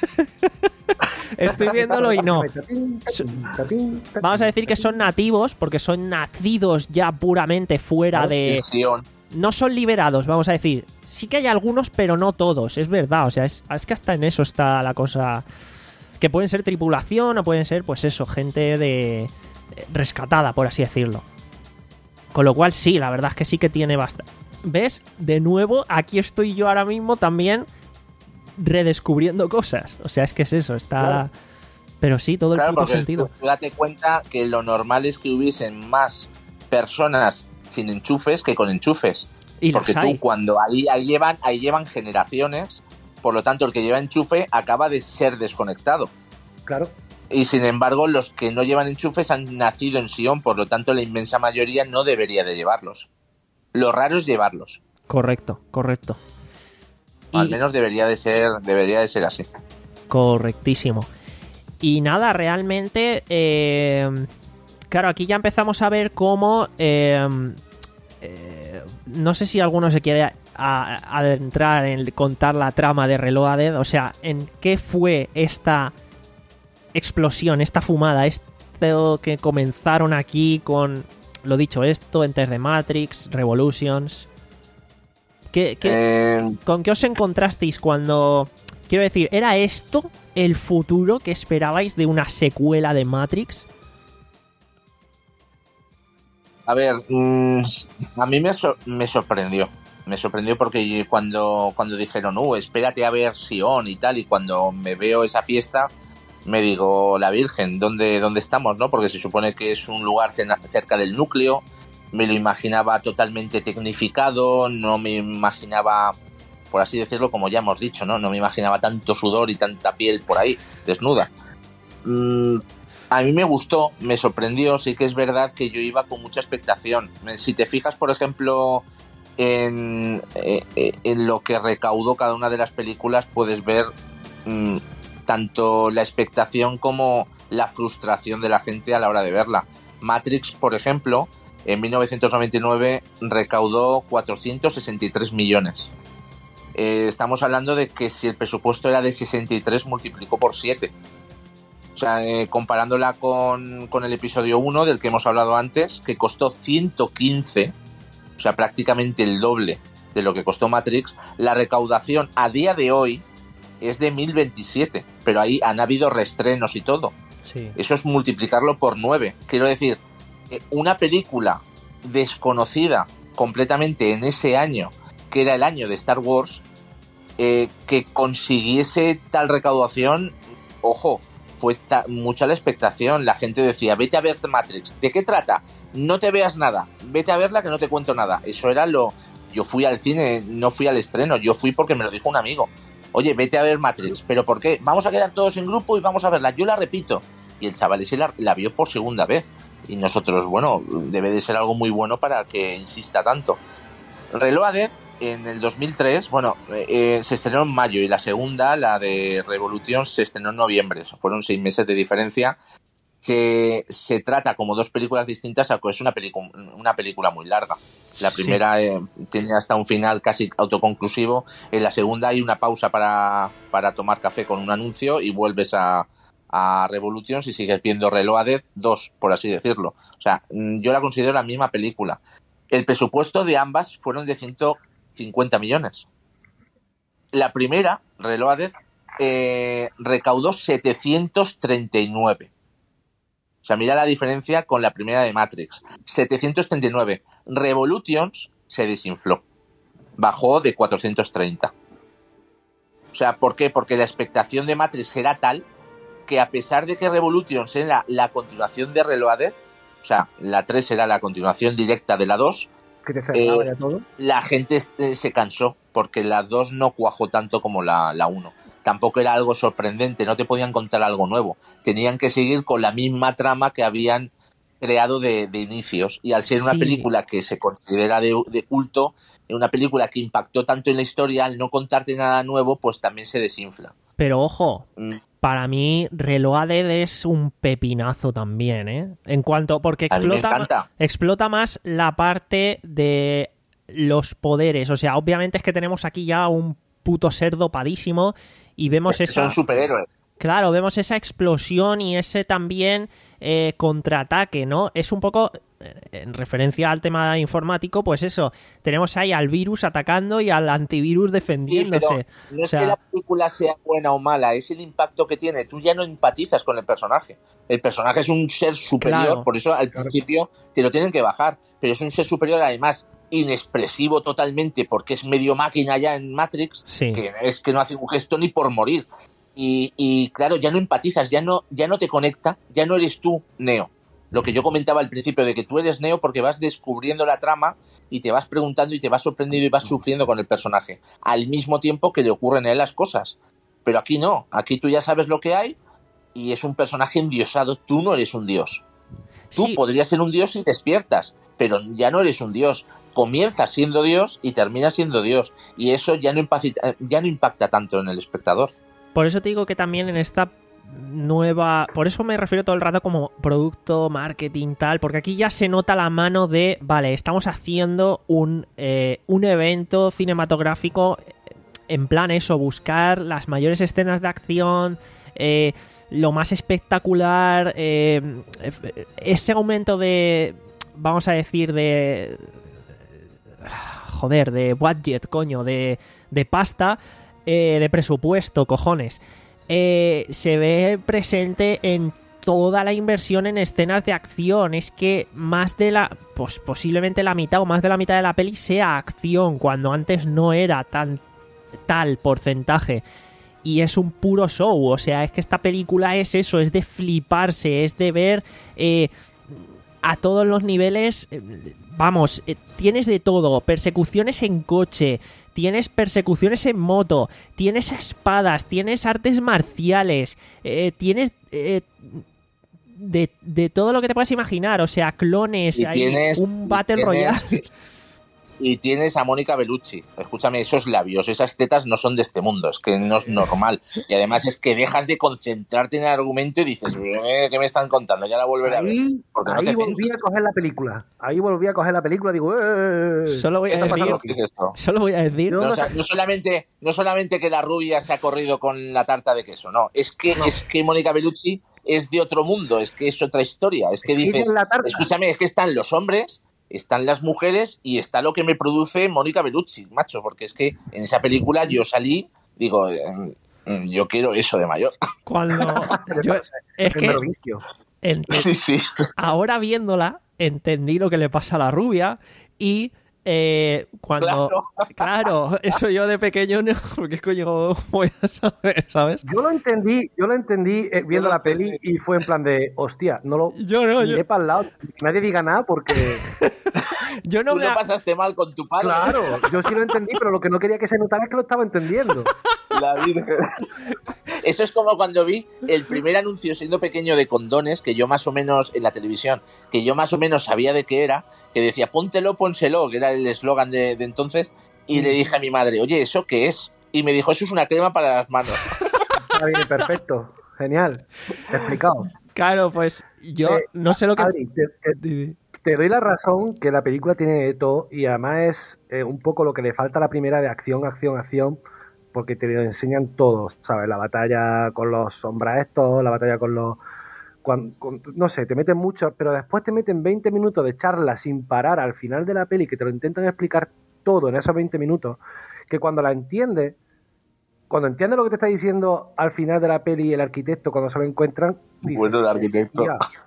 estoy viéndolo y no. Vamos a decir que son nativos porque son nacidos ya puramente fuera de... visión. No son liberados, vamos a decir. Sí que hay algunos, pero no todos, es verdad. O sea, es, es que hasta en eso está la cosa. Que pueden ser tripulación o pueden ser, pues eso, gente de rescatada, por así decirlo. Con lo cual sí, la verdad es que sí que tiene bastante. ¿Ves? De nuevo, aquí estoy yo ahora mismo también redescubriendo cosas. O sea, es que es eso, está... Claro. Pero sí, todo el claro, puto sentido. Tú date cuenta que lo normal es que hubiesen más personas sin enchufes que con enchufes. Y porque tú hay. cuando ahí, ahí llevan ahí llevan generaciones, por lo tanto el que lleva enchufe acaba de ser desconectado. Claro. Y sin embargo los que no llevan enchufes han nacido en Sion, por lo tanto la inmensa mayoría no debería de llevarlos. Lo raro es llevarlos. Correcto, correcto. Y... Al menos debería de ser, debería de ser así. Correctísimo. Y nada, realmente, eh, claro, aquí ya empezamos a ver cómo, eh, eh, no sé si alguno se quiere a, adentrar en contar la trama de Reloaded, o sea, en qué fue esta explosión, esta fumada, esto que comenzaron aquí con, lo dicho, esto, Enter the Matrix, Revolutions. ¿Qué, qué, eh... ¿Con qué os encontrasteis cuando... Quiero decir, ¿era esto el futuro que esperabais de una secuela de Matrix? A ver, mmm, a mí me, so- me sorprendió. Me sorprendió porque cuando, cuando dijeron, uh, espérate a ver Sion y tal, y cuando me veo esa fiesta, me digo, la Virgen, ¿dónde, dónde estamos? ¿No? Porque se supone que es un lugar cerca del núcleo. Me lo imaginaba totalmente tecnificado, no me imaginaba... por así decirlo, como ya hemos dicho, ¿no? No me imaginaba tanto sudor y tanta piel por ahí, desnuda. Mm, a mí me gustó, me sorprendió, sí que es verdad que yo iba con mucha expectación. Si te fijas, por ejemplo, en, en lo que recaudó cada una de las películas, puedes ver mm, tanto la expectación como la frustración de la gente a la hora de verla. Matrix, por ejemplo, en mil novecientos noventa y nueve recaudó cuatrocientos sesenta y tres millones. Eh, estamos hablando de que si el presupuesto era de sesenta y tres, multiplicó por siete. O sea, eh, comparándola con, con el episodio uno, del que hemos hablado antes, que costó ciento quince, o sea, prácticamente el doble de lo que costó Matrix, la recaudación a día de hoy es de mil veintisiete, pero ahí han habido reestrenos y todo. Sí. Eso es multiplicarlo por nueve. Quiero decir, eh, una película desconocida completamente en ese año, que era el año de Star Wars, eh, que consiguiese tal recaudación, ojo, fue ta- mucha la expectación. La gente decía, vete a ver Matrix. ¿De qué trata? No te veas nada, vete a verla que no te cuento nada. Eso era lo... Yo fui al cine, no fui al estreno, yo fui porque me lo dijo un amigo. Oye, vete a ver Matrix. ¿Pero por qué? Vamos a quedar todos en grupo y vamos a verla. Yo la repito. Y el chaval ese la, la vio por segunda vez. Y nosotros, bueno, debe de ser algo muy bueno para que insista tanto. Reloaded, en el dos mil tres, bueno, eh, se estrenó en mayo, y la segunda, la de Revolution, se estrenó en noviembre. Fueron seis meses de diferencia, que se trata como dos películas distintas, aunque es una, pelicu- una película muy larga. La primera sí. eh, tiene hasta un final casi autoconclusivo. En la segunda hay una pausa para, para tomar café con un anuncio y vuelves a, a Revolution y sigues viendo Reloaded dos, por así decirlo. O sea, yo la considero la misma película. El presupuesto de ambas fueron de ciento cincuenta millones. La primera, Reloaded, eh, recaudó setecientos treinta y nueve. O sea, mira la diferencia con la primera de Matrix. setecientos treinta y nueve. Revolutions se desinfló. Bajó de cuatrocientos treinta. O sea, ¿por qué? Porque la expectación de Matrix era tal que, a pesar de que Revolutions era la continuación de Reloaded, o sea, la tres era la continuación directa de la dos, que te cerraba eh, ya todo. La gente se cansó porque la dos no cuajó tanto como la, la uno. Tampoco era algo sorprendente, no te podían contar algo nuevo. Tenían que seguir con la misma trama que habían creado de, de inicios. Y al ser una sí. película que se considera de, de culto, una película que impactó tanto en la historia, al no contarte nada nuevo, pues también se desinfla. Pero ojo, mm. para mí Reloaded es un pepinazo también, ¿eh? En cuanto... Porque explota, explota más la parte de los poderes. O sea, obviamente es que tenemos aquí ya un puto ser dopadísimo y vemos esa... Son superhéroes. Claro, vemos esa explosión y ese también eh, contraataque, ¿no? Es un poco... en referencia al tema informático, pues eso, tenemos ahí al virus atacando y al antivirus defendiéndose. Sí, pero no es o sea, que la película sea buena o mala, es el impacto que tiene. Tú ya no empatizas con el personaje. El personaje es un ser superior, claro. Por eso al principio te lo tienen que bajar, pero es un ser superior además inexpresivo totalmente porque es medio máquina ya en Matrix, sí. que es que no hace un gesto ni por morir. Y, y claro, ya no empatizas, ya no, ya no te conecta, ya no eres tú, Neo. Lo que yo comentaba al principio de que tú eres Neo porque vas descubriendo la trama y te vas preguntando y te vas sorprendiendo y vas sufriendo con el personaje, al mismo tiempo que le ocurren a él las cosas. Pero aquí no, aquí tú ya sabes lo que hay y es un personaje endiosado, tú no eres un dios. Tú sí. podrías ser un dios si despiertas, pero ya no eres un dios. Comienzas siendo Dios y terminas siendo Dios. Y eso ya no, impacta, ya no impacta tanto en el espectador. Por eso te digo que también en esta nueva... Por eso me refiero todo el rato como producto, marketing, tal. Porque aquí ya se nota la mano de... Vale, estamos haciendo un, eh, un evento cinematográfico en plan eso, buscar las mayores escenas de acción... Eh, lo más espectacular... Eh, ese aumento de... Vamos a decir de... Joder, de budget, coño, de, de pasta, eh, de presupuesto, cojones. Eh, se ve presente en toda la inversión en escenas de acción. Es que más de la... Pues posiblemente la mitad o más de la mitad de la peli sea acción, cuando antes no era tan tal porcentaje. Y es un puro show, o sea, es que esta película es eso, es de fliparse, es de ver... Eh, a todos los niveles, vamos, eh, tienes de todo, persecuciones en coche, tienes persecuciones en moto, tienes espadas, tienes artes marciales, eh, tienes eh, de, de todo lo que te puedas imaginar, o sea, clones, hay tienes, un Battle tienes, Royale. Y tienes a Mónica Bellucci. Escúchame, esos labios, esas tetas no son de este mundo, es que no es normal. Y además es que dejas de concentrarte en el argumento y dices, eh, ¿qué me están contando? Ya la volveré ahí, a ver. Porque ahí no te volví a coger la película. Ahí volví a coger la película, digo, eh, Solo voy a decir, ¿qué es esto? Solo voy a decir. No, o sea, no solamente, no solamente que la rubia se ha corrido con la tarta de queso, no, es que, no. es que Mónica Bellucci es de otro mundo, es que es otra historia, es que es dices, escúchame, es que están los hombres, están las mujeres y está lo que me produce Mónica Bellucci, macho, porque es que en esa película yo salí, digo, yo quiero eso de mayor. Cuando yo, es que ent- sí, sí. ahora viéndola entendí lo que le pasa a la rubia y eh, cuando claro. claro, eso yo de pequeño no, porque coño voy a saber, ¿sabes? Yo lo entendí, yo lo entendí eh, viendo la peli y fue en plan de, hostia, no lo yo no, miré yo... para el lado, nadie diga nada porque yo no Tú me... lo pasaste mal con tu padre. Claro, yo sí lo entendí, pero lo que no quería que se notara es que lo estaba entendiendo. La Virgen. Eso es como cuando vi el primer anuncio siendo pequeño de condones, que yo más o menos, en la televisión, que yo más o menos sabía de qué era, que decía, póntelo, pónselo, que era el eslogan de, de entonces, y le dije a mi madre, oye, ¿eso qué es? Y me dijo, eso es una crema para las manos. Está bien, perfecto, genial, explicado. Claro, pues yo eh, no sé lo que... Adri, te, te, te doy la razón que la película tiene de todo, y además es eh, un poco lo que le falta a la primera de acción, acción, acción, porque te lo enseñan todos, ¿sabes? La batalla con los sombras estos, la batalla con los... Con, con, no sé, te meten mucho, pero después te meten veinte minutos de charla sin parar al final de la peli, que te lo intentan explicar todo en esos veinte minutos, que cuando la entiendes, cuando entiendes lo que te está diciendo al final de la peli el arquitecto, cuando se lo encuentran... Dices, bueno, el arquitecto...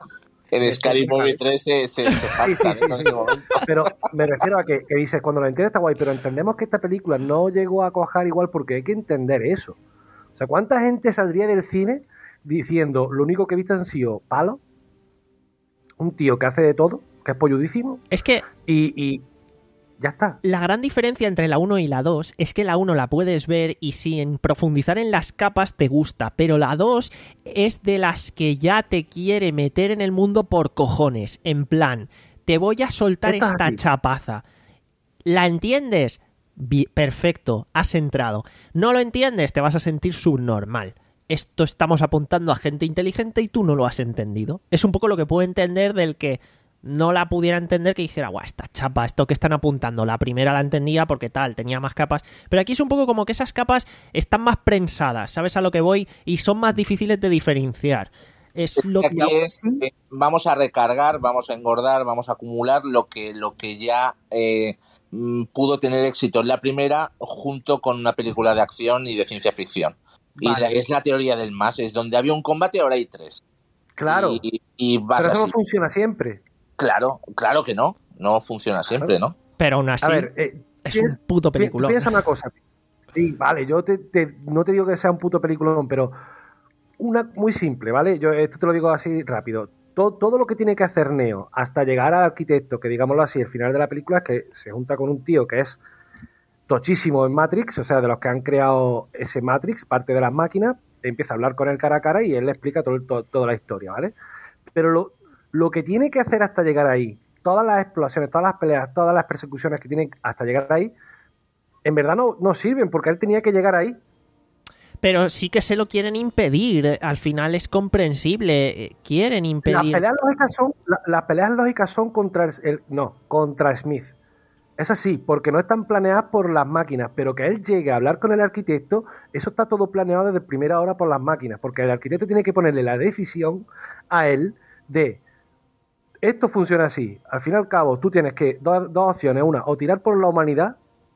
En Scary Movie tres se, se, se sí, sí, sí, sí. Pero me refiero a que, que dices, cuando lo entiendes está guay, pero entendemos que esta película no llegó a cuajar igual porque hay que entender eso. O sea, ¿cuánta gente saldría del cine diciendo, lo único que he visto han sido palos, un tío que hace de todo, que es polludísimo, es que y, y ya está? La gran diferencia entre la uno y la dos es que la uno la puedes ver y sin profundizar en las capas te gusta, pero la dos es de las que ya te quiere meter en el mundo por cojones, en plan, te voy a soltar esta, esta chapaza. ¿La entiendes? Bi- perfecto, has entrado. ¿No lo entiendes? Te vas a sentir subnormal. Esto estamos apuntando a gente inteligente y tú no lo has entendido. Es un poco lo que puedo entender del que no la pudiera entender, que dijera, guau, esta chapa, esto que están apuntando, la primera la entendía porque tal, tenía más capas, pero aquí es un poco como que esas capas están más prensadas, ¿sabes a lo que voy? Y son más difíciles de diferenciar. Es lo que aquí es, eh, vamos a recargar, vamos a engordar, vamos a acumular lo que, lo que ya eh, pudo tener éxito en la primera junto con una película de acción y de ciencia ficción. Vale. Y la, es la teoría del más, es donde había un combate, ahora hay tres. Claro, y, y vas pero eso así. no funciona siempre. Claro, claro que no, no funciona siempre, ¿no? Pero aún así, a ver, eh, es un puto peliculón. Piensa una cosa. Sí, vale, yo te, te, no te digo que sea un puto peliculón, pero una muy simple, ¿vale? Yo esto te lo digo así rápido. Todo, todo lo que tiene que hacer Neo hasta llegar al arquitecto, que digámoslo así, el final de la película es que se junta con un tío que es tochísimo en Matrix, o sea, de los que han creado ese Matrix, parte de las máquinas, empieza a hablar con él cara a cara y él le explica todo, todo, toda la historia, ¿vale? Pero lo, lo que tiene que hacer hasta llegar ahí, todas las explosiones, todas las peleas, todas las persecuciones que tiene hasta llegar ahí, en verdad no, no sirven, porque él tenía que llegar ahí. Pero sí que se lo quieren impedir. Al final es comprensible. Quieren impedir. Las peleas lógicas son, la, las peleas lógicas son contra el, el no, contra Smith. Es así, porque no están planeadas por las máquinas, pero que él llegue a hablar con el arquitecto, eso está todo planeado desde primera hora por las máquinas, porque el arquitecto tiene que ponerle la decisión a él de esto funciona así. Al fin y al cabo, tú tienes que dos, dos opciones, una, o tirar por la humanidad,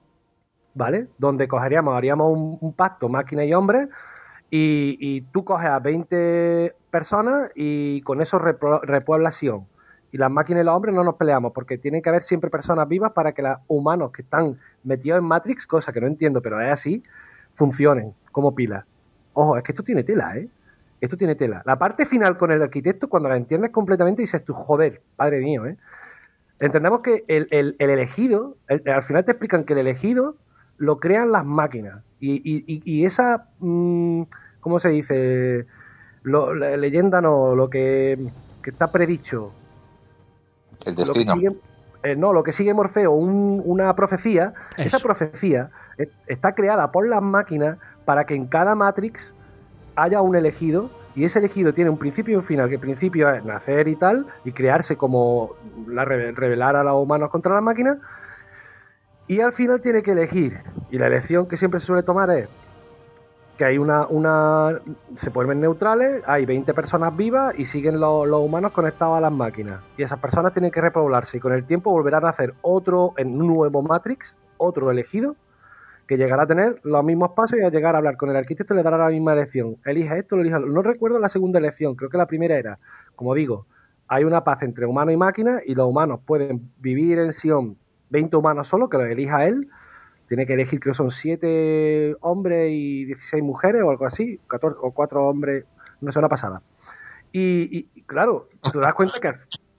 ¿vale? Donde cogeríamos, haríamos un, un pacto, máquina y hombre, y, y tú coges a veinte personas y con eso repro, repoblación. Y las máquinas y los hombres no nos peleamos, porque tienen que haber siempre personas vivas para que los humanos que están metidos en Matrix, cosa que no entiendo, pero es así, funcionen como pilas. Ojo, es que esto tiene tela, ¿eh? Esto tiene tela. La parte final con el arquitecto, cuando la entiendes completamente, dices tú, joder, padre mío, ¿eh? Entendemos que el, el, el elegido, el, al final te explican que el elegido lo crean las máquinas. Y, y, y esa, mmm, ¿cómo se dice? Lo, la leyenda no, lo que, que está predicho. El destino. Lo que sigue, eh, no, lo que sigue Morfeo, un, una profecía, Eso. Esa profecía está creada por las máquinas para que en cada Matrix haya un elegido, y ese elegido tiene un principio y un final, que el principio es nacer y tal, y crearse como la revelar a los humanos contra las máquinas, y al final tiene que elegir, y la elección que siempre se suele tomar es que hay una, una se vuelven neutrales, hay veinte personas vivas y siguen los, los humanos conectados a las máquinas, y esas personas tienen que repoblarse y con el tiempo volverán a hacer otro, en un nuevo Matrix, otro elegido que llegará a tener los mismos pasos y a llegar a hablar con el arquitecto le dará la misma elección, elija esto, lo elija. No recuerdo la segunda elección, creo que la primera era, como digo, hay una paz entre humano y máquina y los humanos pueden vivir en Sion veinte humanos solo, que los elija él. Tiene que elegir, creo que son siete hombres y dieciséis mujeres o algo así, catorce o cuatro hombres, no sé, una pasada. Y, y, y claro, te das cuenta que...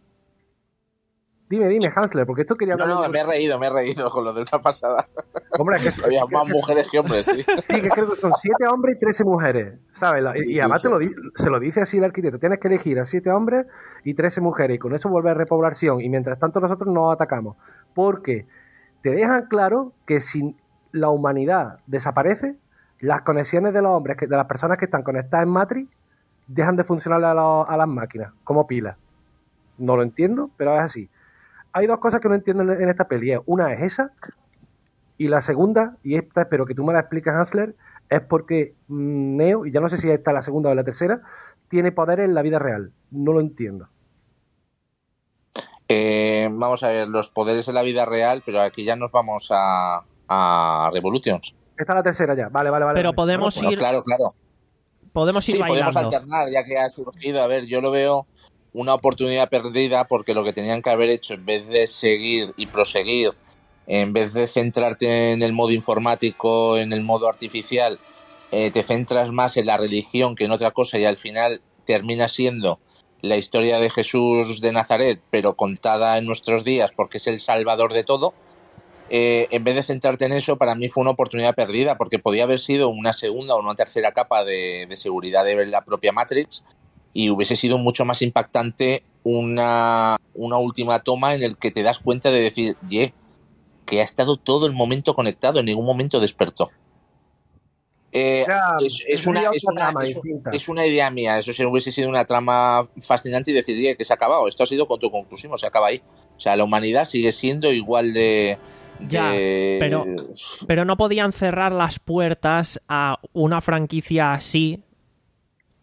Dime, dime, Hansler, porque esto quería... No, no, me he reído, me he reído con lo de una pasada. Hombre, que había que, más que, mujeres que hombres, sí. Sí, que creo que son siete hombres y trece mujeres, ¿sabes? Sí, y, sí, y además sí. Te lo, se lo dice así el arquitecto, tienes que elegir a siete hombres y trece mujeres, y con eso vuelve a repoblación, y mientras tanto nosotros nos atacamos. Porque te dejan claro que si la humanidad desaparece, las conexiones de los hombres, de las personas que están conectadas en Matrix, dejan de funcionar a, la, a las máquinas, como pilas. No lo entiendo, pero es así. Hay dos cosas que no entiendo en esta peli. Una es esa, y la segunda, y esta espero que tú me la expliques, Hansler, es porque Neo, y ya no sé si esta es la segunda o la tercera, tiene poderes en la vida real. No lo entiendo. Eh, vamos a ver, los poderes en la vida real, pero aquí ya nos vamos a, a Revolutions. Esta es la tercera ya, vale, vale, vale. Pero vale. podemos bueno, ir... Claro, claro. Podemos ir sí, bailando. podemos alternar, ya que ha surgido. A ver, yo lo veo una oportunidad perdida, porque lo que tenían que haber hecho, en vez de seguir y proseguir, en vez de centrarte en el modo informático, en el modo artificial, eh, te centras más en la religión que en otra cosa, y al final termina siendo la historia de Jesús de Nazaret, pero contada en nuestros días porque es el salvador de todo. Eh, en vez de centrarte en eso, para mí fue una oportunidad perdida, porque podía haber sido una segunda o una tercera capa de, de seguridad de la propia Matrix, y hubiese sido mucho más impactante una, una última toma en el que te das cuenta de decir, yeah, que ha estado todo el momento conectado, en ningún momento despertó. Eh, ya, es, es, una, es, una, es, es una idea mía, eso se hubiese sido una trama fascinante, y decir, yeah, que se ha acabado, esto ha sido autoconclusivo, se acaba ahí. O sea, la humanidad sigue siendo igual de... Ya, de... pero, pero no podían cerrar las puertas a una franquicia así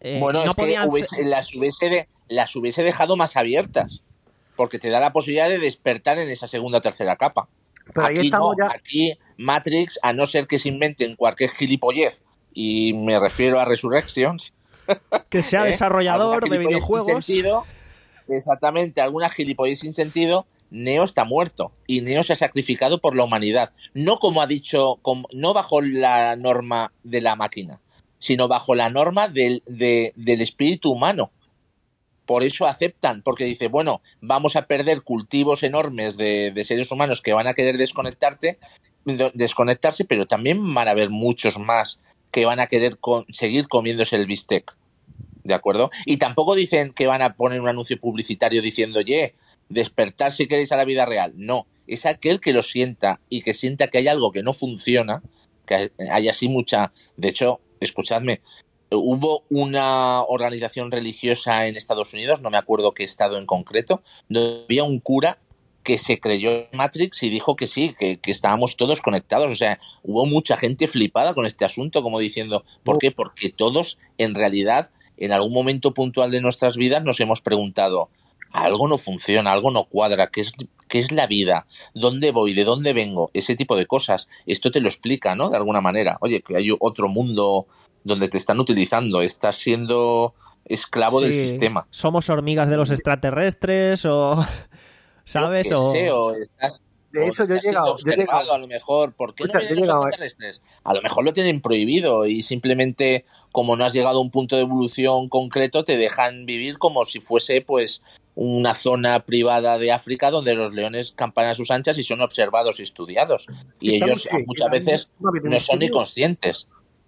Eh, bueno, no es que podían... hubiese, las, hubiese de, las hubiese dejado más abiertas, porque te da la posibilidad de despertar en esa segunda o tercera capa. Pero ahí aquí estamos no, ya... aquí Matrix, a no ser que se inventen cualquier gilipollez, y me refiero a Resurrections, que sea ¿eh? desarrollador de videojuegos. Sin sentido, exactamente, alguna gilipollez sin sentido. Neo está muerto y Neo se ha sacrificado por la humanidad, no como ha dicho, como, no bajo la norma de la máquina, sino bajo la norma del, de, del espíritu humano. Por eso aceptan, porque dice, bueno, vamos a perder cultivos enormes de, de seres humanos que van a querer desconectarte, desconectarse, pero también van a haber muchos más que van a querer con, seguir comiéndose el bistec, ¿de acuerdo? Y tampoco dicen que van a poner un anuncio publicitario diciendo, oye, despertar si queréis a la vida real. No, es aquel que lo sienta y que sienta que hay algo que no funciona, que hay así mucha... De hecho, escuchadme, hubo una organización religiosa en Estados Unidos, no me acuerdo qué estado en concreto, donde había un cura que se creyó en Matrix y dijo que sí, que, que estábamos todos conectados. O sea, hubo mucha gente flipada con este asunto, como diciendo, ¿por qué? Porque todos, en realidad, en algún momento puntual de nuestras vidas nos hemos preguntado, algo no funciona, algo no cuadra, ¿qué es, qué es la vida? ¿Dónde voy? ¿De dónde vengo? Ese tipo de cosas. Esto te lo explica, ¿no? De alguna manera. Oye, que hay otro mundo donde te están utilizando, estás siendo esclavo sí, del sistema. Somos hormigas de los extraterrestres o... ¿Sabes? Yo que o... Sé, o estás... De hecho, yo he llegado, yo he llegado. A lo mejor, ¿por qué Escucha, no vienen los extraterrestres? A lo mejor lo tienen prohibido y simplemente, como no has llegado a un punto de evolución concreto, te dejan vivir como si fuese, pues, una zona privada de África donde los leones campan a sus anchas y son observados y estudiados. Y Estamos, ellos sí, muchas veces no son ni conscientes.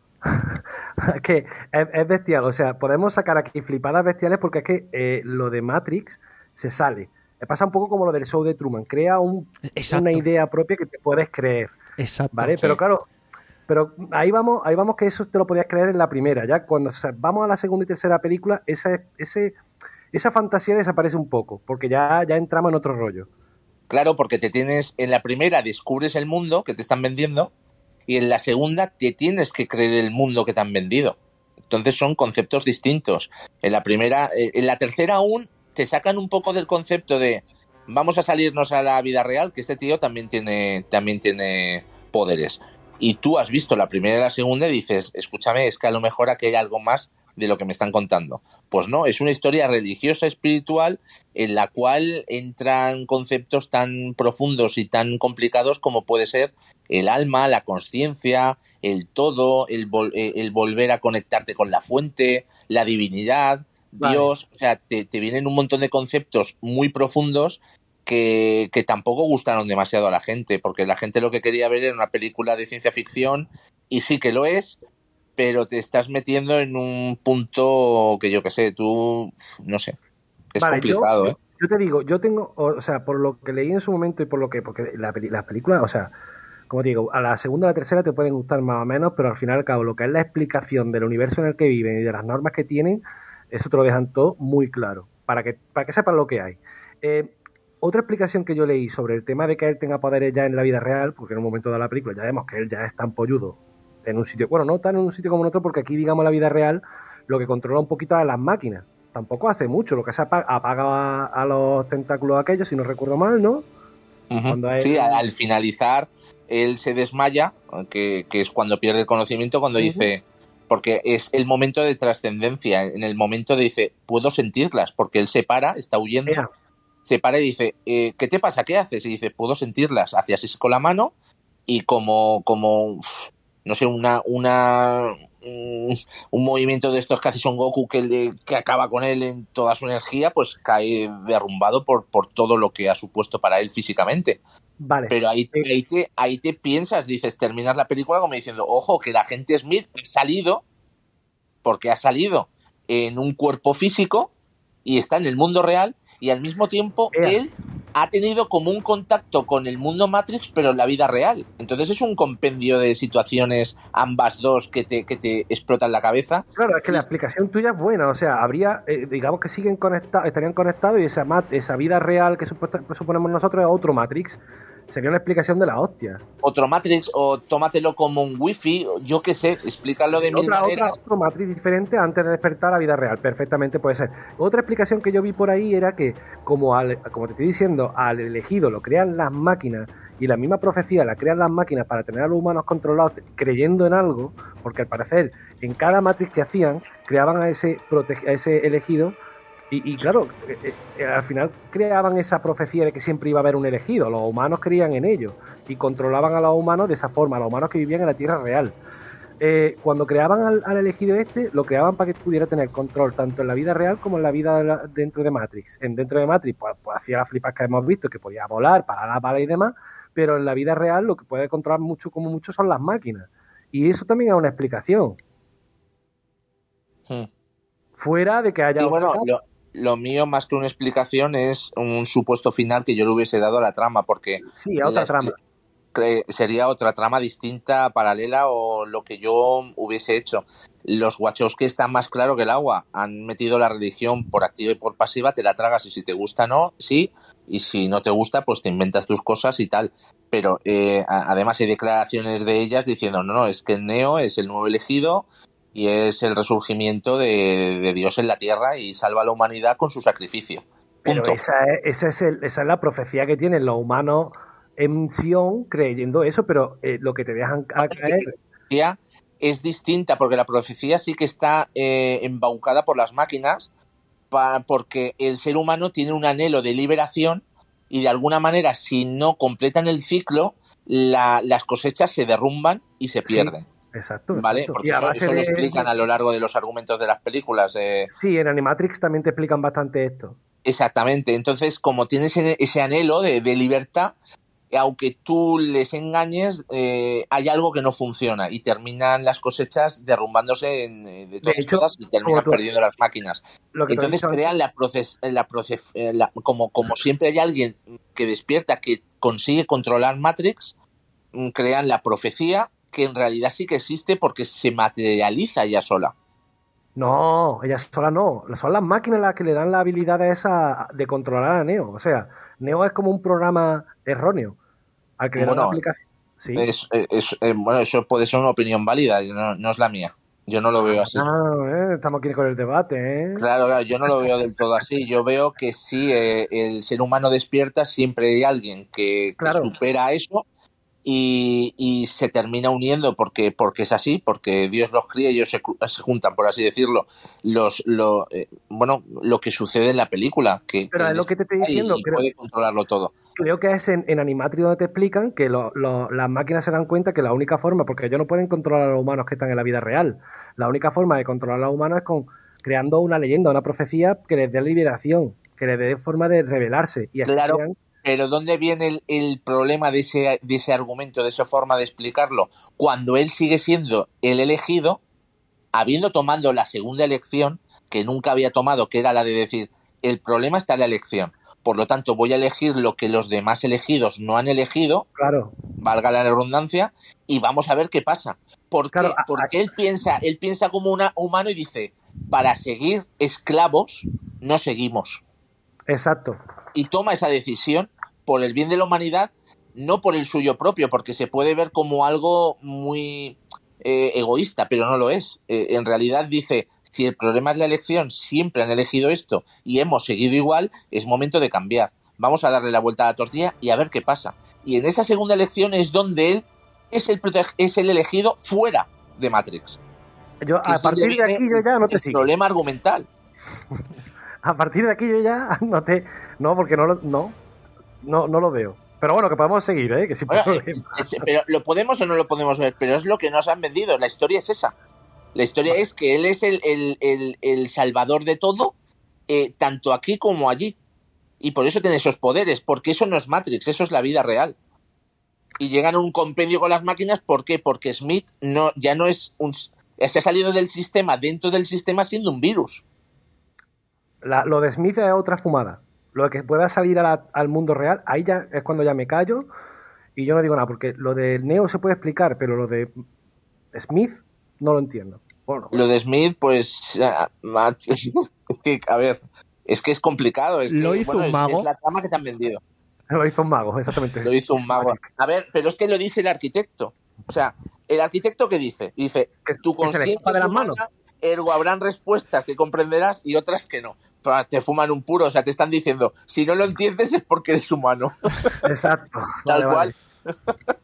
Es que es, es bestial, o sea, podemos sacar aquí flipadas bestiales porque es que eh, lo de Matrix se sale. Pasa un poco como lo del show de Truman, crea un, una idea propia que te puedes creer. Exacto. ¿Vale? Sí. Pero claro, pero ahí vamos, ahí vamos que eso te lo podías creer en la primera. Ya cuando o sea, vamos a la segunda y tercera película, esa, ese, esa fantasía desaparece un poco, porque ya, ya entramos en otro rollo. Claro, porque te tienes, en la primera descubres el mundo que te están vendiendo, y en la segunda te tienes que creer el mundo que te han vendido. Entonces son conceptos distintos. En la primera, en la tercera aún te sacan un poco del concepto de vamos a salirnos a la vida real, que este tío también tiene, también tiene poderes. Y tú has visto la primera y la segunda y dices, escúchame, es que a lo mejor aquí hay algo más de lo que me están contando. Pues no, es una historia religiosa, espiritual, en la cual entran conceptos tan profundos y tan complicados como puede ser el alma, la consciencia, el todo, el, vol- el volver a conectarte con la fuente, la divinidad, Dios, vale. O sea, te, te vienen un montón de conceptos muy profundos que, que tampoco gustaron demasiado a la gente, porque la gente lo que quería ver era una película de ciencia ficción, y sí que lo es, pero te estás metiendo en un punto que yo que sé, tú, no sé, es vale, complicado, yo, ¿eh? Yo te digo, yo tengo, o sea, por lo que leí en su momento y por lo que, porque la, las películas, o sea, como te digo, a la segunda o la tercera te pueden gustar más o menos, pero al final y al cabo, lo que es la explicación del universo en el que viven y de las normas que tienen, eso te lo dejan todo muy claro, para que, para que sepas lo que hay. Eh, otra explicación que yo leí sobre el tema de que él tenga poderes ya en la vida real, porque en un momento de la película ya vemos que él ya es tan polludo en un sitio, bueno, no tan en un sitio como en otro, porque aquí, digamos, la vida real lo que controla un poquito a las máquinas. Tampoco hace mucho, lo que se apaga, apaga a, a los tentáculos aquellos, si no recuerdo mal, ¿no? Uh-huh. Cuando él... Sí, al, al finalizar él se desmaya, que, que es cuando pierde el conocimiento, cuando uh-huh. dice... Porque es el momento de trascendencia, en el momento de dice, puedo sentirlas, porque él se para, está huyendo, yeah. se para y dice, eh, ¿qué te pasa? ¿Qué haces? Y dice, puedo sentirlas, hace así con la mano, y como, como no sé, una, una un, un movimiento de estos que hace Son Goku que, le, que acaba con él en toda su energía, pues cae derrumbado por, por todo lo que ha supuesto para él físicamente. Vale. Pero ahí, ahí, te, ahí te piensas, dices, terminas la película como diciendo, ojo, que la agente Smith ha salido, porque ha salido en un cuerpo físico y está en el mundo real, y al mismo tiempo yeah. él ha tenido como un contacto con el mundo Matrix, pero en la vida real. Entonces es un compendio de situaciones, ambas dos, que te, que te explotan la cabeza. Claro, es que y... la explicación tuya es buena, o sea, habría, eh, digamos que siguen conectados, estarían conectados, y esa, esa vida real que suponemos nosotros es otro Matrix. sería una explicación de la hostia. Otro Matrix, o tómatelo como un wifi, yo qué sé, explícalo de mil otra, maneras. Otra, otro Matrix diferente antes de despertar a la vida real, perfectamente puede ser. Otra explicación que yo vi por ahí era que, como, al, como te estoy diciendo, al elegido lo crean las máquinas, y la misma profecía la crean las máquinas para tener a los humanos controlados creyendo en algo, porque al parecer en cada Matrix que hacían creaban a ese, protege, a ese elegido y, y claro, eh, eh, al final creaban esa profecía de que siempre iba a haber un elegido, los humanos creían en ello y controlaban a los humanos de esa forma, a los humanos que vivían en la Tierra real. Eh, cuando creaban al, al elegido este, lo creaban para que pudiera tener control tanto en la vida real como en la vida de la, dentro de Matrix. En dentro de Matrix pues, pues hacía las flipas que hemos visto, que podía volar, parar las balas y demás, pero en la vida real lo que puede controlar mucho como mucho son las máquinas. Y eso también es una explicación. Hmm. Fuera de que haya... Y bueno, lo, lo mío más que una explicación es un supuesto final que yo le hubiese dado a la trama, porque... Sí, a otra la, trama. Sería otra trama distinta, paralela, o lo que yo hubiese hecho. Los Wachowski están más claro que el agua. Han metido la religión por activa y por pasiva, te la tragas y si te gusta no, sí, y si no te gusta pues te inventas tus cosas y tal. Pero eh, además hay declaraciones de ellas diciendo no, no, es que Neo es el nuevo elegido y es el resurgimiento de, de Dios en la Tierra y salva a la humanidad con su sacrificio. Punto. Pero esa es, esa, es el, esa es la profecía que tienen los humanos en Sion creyendo eso, pero eh, lo que te dejan a caer... Es distinta porque la profecía sí que está eh, embaucada por las máquinas pa, porque el ser humano tiene un anhelo de liberación y de alguna manera si no completan el ciclo la, las cosechas se derrumban y se pierden. Sí, exacto, ¿vale? exacto. Porque y eso, eso de... lo explican a lo largo de los argumentos de las películas. Eh... Sí, en Animatrix también te explican bastante esto. Exactamente. Entonces, como tienes ese anhelo de, de libertad, aunque tú les engañes, eh, hay algo que no funciona y terminan las cosechas derrumbándose en, de todas, de hecho, todas y terminan perdiendo las máquinas. Entonces crean la proces, la proces, la, como, como siempre hay alguien que despierta que consigue controlar Matrix, crean la profecía que en realidad sí que existe porque se materializa ella sola. No, ella sola no. Son las máquinas las que le dan la habilidad esa de controlar a Neo. O sea, Neo es como un programa erróneo. Al que le bueno, dan la aplicación. ¿Sí? es, es, es, eh, bueno, eso puede ser una opinión válida, no, no es la mía. Yo no lo veo así. Ah, eh, estamos aquí con el debate, ¿eh? Claro, claro, yo no lo veo del todo así. Yo veo que si eh, el ser humano despierta, siempre hay alguien que, claro. que supera eso y, y se termina uniendo porque porque es así, porque Dios los cría y ellos se, se juntan, por así decirlo. Los lo eh, bueno, lo que sucede en la película, que, Pero que es lo que te estoy diciendo, y creo, puede controlarlo todo. Creo que es en, en Animatrix donde te explican que lo, lo, las máquinas se dan cuenta que la única forma, porque ellos no pueden controlar a los humanos que están en la vida real, la única forma de controlar a los humanos es con creando una leyenda, una profecía que les dé liberación, que les dé forma de rebelarse. Y así claro. crean... Pero ¿dónde viene el, el problema de ese, de ese argumento, de esa forma de explicarlo? Cuando él sigue siendo el elegido, habiendo tomado la segunda elección, que nunca había tomado, que era la de decir, el problema está en la elección. Por lo tanto, voy a elegir lo que los demás elegidos no han elegido, claro. valga la redundancia, y vamos a ver qué pasa. ¿Por qué? Claro, Porque él piensa, él piensa como un humano y dice, para seguir esclavos, no seguimos. Exacto. Y toma esa decisión por el bien de la humanidad, no por el suyo propio, porque se puede ver como algo muy eh, egoísta, pero no lo es. Eh, en realidad dice, si el problema es la elección, siempre han elegido esto y hemos seguido igual, es momento de cambiar. Vamos a darle la vuelta a la tortilla y a ver qué pasa. Y en esa segunda elección es donde él es el, es el elegido fuera de Matrix. Yo, a partir de aquí yo ya no te sigo. Problema argumental. A partir de aquí yo ya no te... No, porque no lo, no, no, no lo veo. Pero bueno, que podemos seguir, ¿eh? Que sin bueno, problema. Es, pero lo podemos o no lo podemos ver, pero es lo que nos han vendido. La historia es esa. La historia vale. es que él es el, el, el, el salvador de todo, eh, tanto aquí como allí. Y por eso tiene esos poderes, porque eso no es Matrix, eso es la vida real. Y llegan a un compendio con las máquinas, ¿por qué? Porque Smith no, ya no es un... Se ha salido del sistema, dentro del sistema siendo un virus. La, lo de Smith es otra fumada. Lo de que pueda salir a la, al mundo real, ahí ya es cuando ya me callo y yo no digo nada, porque lo de Neo se puede explicar, pero lo de Smith no lo entiendo. Bueno, lo de Smith, pues... a ver, es que es complicado. Es que, ¿Lo hizo bueno, un mago? Es, es la trama que te han vendido. Lo hizo un mago, exactamente. Lo hizo un mago. A ver, pero es que lo dice el arquitecto. O sea, ¿el arquitecto qué dice? Dice, tu conciencia es de las humana, manos. ergo habrán respuestas que comprenderás y otras que no. Pero te fuman un puro, o sea, te están diciendo, si no lo entiendes es porque eres humano. Exacto. Tal vale, cual. Vale.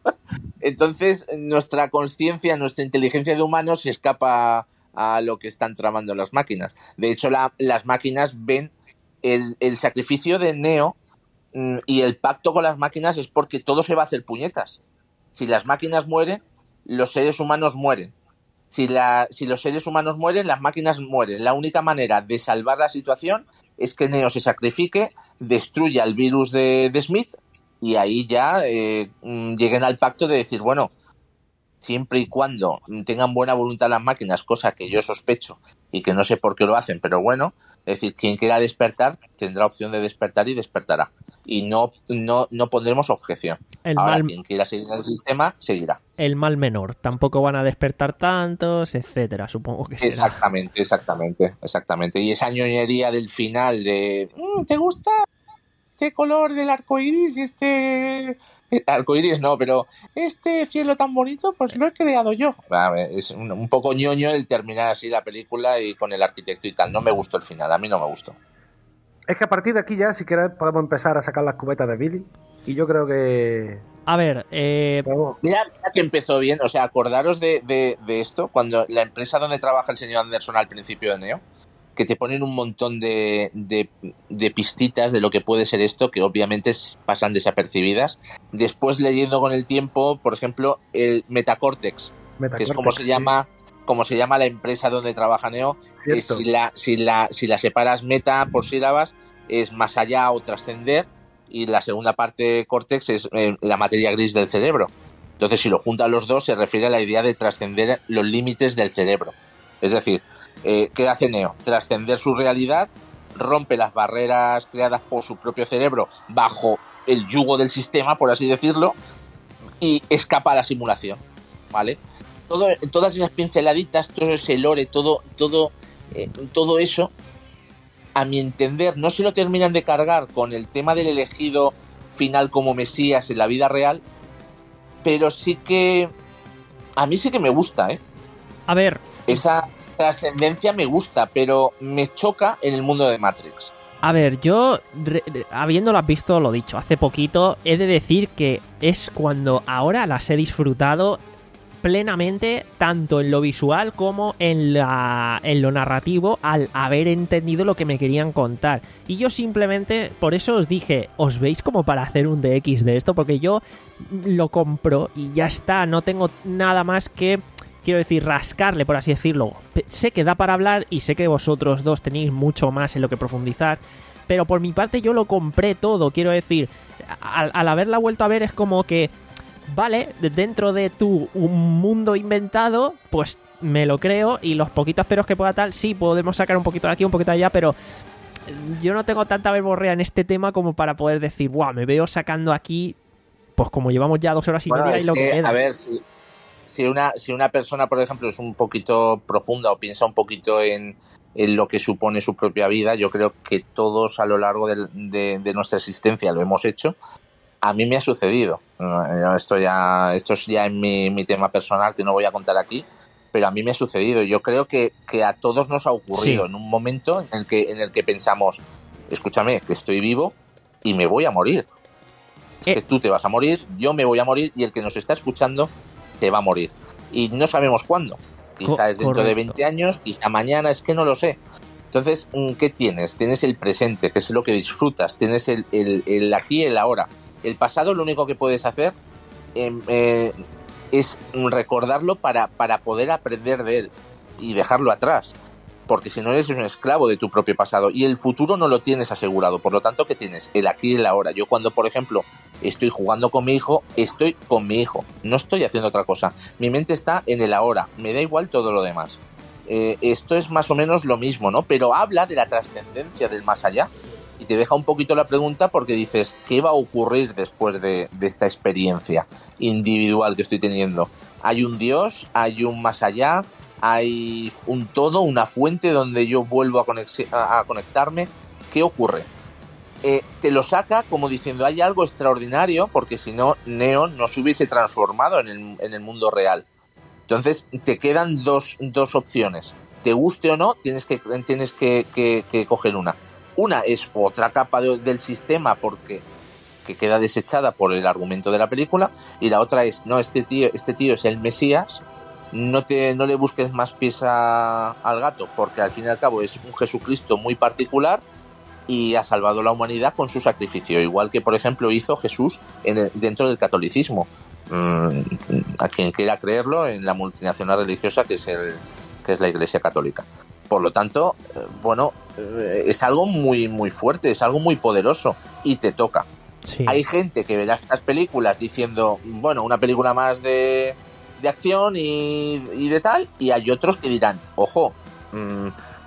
Entonces, nuestra conciencia, nuestra inteligencia de humanos se escapa a lo que están tramando las máquinas. De hecho, la, las máquinas ven el, el sacrificio de Neo mm, y el pacto con las máquinas es porque todo se va a hacer puñetas. Si las máquinas mueren, los seres humanos mueren. Si, la, si los seres humanos mueren, las máquinas mueren. La única manera de salvar la situación es que Neo se sacrifique, destruya el virus de, de Smith y ahí ya eh, lleguen al pacto de decir, bueno, siempre y cuando tengan buena voluntad las máquinas, cosa que yo sospecho y que no sé por qué lo hacen, pero bueno, es decir, quien quiera despertar tendrá opción de despertar y despertará. Y no, no, no pondremos objeción. El Ahora, mal... quien quiera seguir el sistema, seguirá. El mal menor. Tampoco van a despertar tantos, etcétera, supongo que será. Exactamente, exactamente, exactamente. Y esa ñoñería del final de ¿te gusta este color del arco iris y este arco iris no, pero este cielo tan bonito, pues lo he creado yo? Es un, un poco ñoño el terminar así la película y con el arquitecto y tal. No me gustó el final, a mí no me gustó. Es que a partir de aquí ya, si quieres, podemos empezar a sacar las cubetas de Billy. Y yo creo que... A ver, eh... Mira, mira que empezó bien. O sea, acordaros de, de, de esto, cuando la empresa donde trabaja el señor Anderson al principio de Neo, que te ponen un montón de, de, de pistitas de lo que puede ser esto, que obviamente pasan desapercibidas. Después, leyendo con el tiempo, por ejemplo, el Metacortex, Metacortex que es como se llama... como se llama la empresa donde trabaja Neo, eh, si, la, si, la, si la separas meta por sílabas es más allá o trascender, y la segunda parte córtex es eh, la materia gris del cerebro. Entonces, si lo juntan los dos, se refiere a la idea de trascender los límites del cerebro. Es decir, eh, ¿qué hace Neo? Trascender su realidad, rompe las barreras creadas por su propio cerebro bajo el yugo del sistema, por así decirlo, y escapa a la simulación, ¿vale? Todo, todas esas pinceladitas, todo ese lore, todo, todo, eh, todo eso, a mi entender, no se lo terminan de cargar con el tema del elegido final como Mesías en la vida real, pero sí que a mí sí que me gusta, ¿eh? A ver, esa trascendencia me gusta, pero me choca en el mundo de Matrix. A ver, yo, re, habiéndolas visto, lo dicho, hace poquito, he de decir que es cuando ahora las he disfrutado plenamente, tanto en lo visual como en, la, en lo narrativo, al haber entendido lo que me querían contar. Y yo simplemente, por eso os dije, ¿os veis como para hacer un D X de esto? Porque yo lo compro y ya está, no tengo nada más que, quiero decir, rascarle, por así decirlo. Sé que da para hablar y sé que vosotros dos tenéis mucho más en lo que profundizar, pero por mi parte yo lo compré todo, quiero decir, al, al haberla vuelto a ver es como que vale, dentro de tu un mundo inventado, pues me lo creo, y los poquitos peros que pueda tal, sí, podemos sacar un poquito de aquí, un poquito de allá, pero yo no tengo tanta verborrea en este tema como para poder decir, guau, me veo sacando aquí, pues como llevamos ya dos horas y bueno, media y lo que, que queda. A ver, si, si, una, si una persona, por ejemplo, es un poquito profunda o piensa un poquito en, en lo que supone su propia vida, yo creo que todos a lo largo de, de, de nuestra existencia lo hemos hecho. A mí me ha sucedido. Esto ya, esto es ya en mi, mi tema personal que no voy a contar aquí, pero a mí me ha sucedido. Yo creo que, que a todos nos ha ocurrido, sí, en un momento en el que, en el que pensamos, escúchame, que estoy vivo y me voy a morir. Es eh. que tú te vas a morir, yo me voy a morir y el que nos está escuchando te va a morir. Y no sabemos cuándo. Quizá es dentro Correcto. de veinte años, quizá mañana, es que no lo sé. Entonces, ¿qué tienes? Tienes el presente, que es lo que disfrutas. Tienes el, el, el aquí y el ahora. El pasado, lo único que puedes hacer eh, eh, es recordarlo para, para poder aprender de él y dejarlo atrás, porque si no eres un esclavo de tu propio pasado, y el futuro no lo tienes asegurado. Por lo tanto, ¿qué tienes? El aquí y el ahora. Yo cuando, por ejemplo, estoy jugando con mi hijo, estoy con mi hijo, no estoy haciendo otra cosa. Mi mente está en el ahora, me da igual todo lo demás. Eh, esto es más o menos lo mismo, ¿no? Pero habla de la trascendencia del más allá. Y te deja un poquito la pregunta porque dices, ¿qué va a ocurrir después de, de esta experiencia individual que estoy teniendo? ¿Hay un Dios? ¿Hay un más allá? ¿Hay un todo, una fuente donde yo vuelvo a, conex- a conectarme? ¿Qué ocurre? eh, te lo saca como diciendo hay algo extraordinario, porque si no, Neo no se hubiese transformado en el, en el mundo real. Entonces te quedan dos, dos opciones. Te guste o no, tienes que, tienes que, que, que coger una. Una es otra capa de, del sistema porque que queda desechada por el argumento de la película, y la otra es, no, este tío, este tío es el Mesías, no te no le busques más pies a, al gato, porque al fin y al cabo es un Jesucristo muy particular y ha salvado la humanidad con su sacrificio, igual que por ejemplo hizo Jesús en el, dentro del catolicismo. Mm, a quien quiera creerlo, en la multinacional religiosa que es el que es la Iglesia Católica. Por lo tanto, eh, bueno, eh, es algo muy muy fuerte, es algo muy poderoso y te toca. Sí. Hay gente que verá estas películas diciendo, bueno, una película más de, de acción y, y de tal, y hay otros que dirán, ojo, mmm,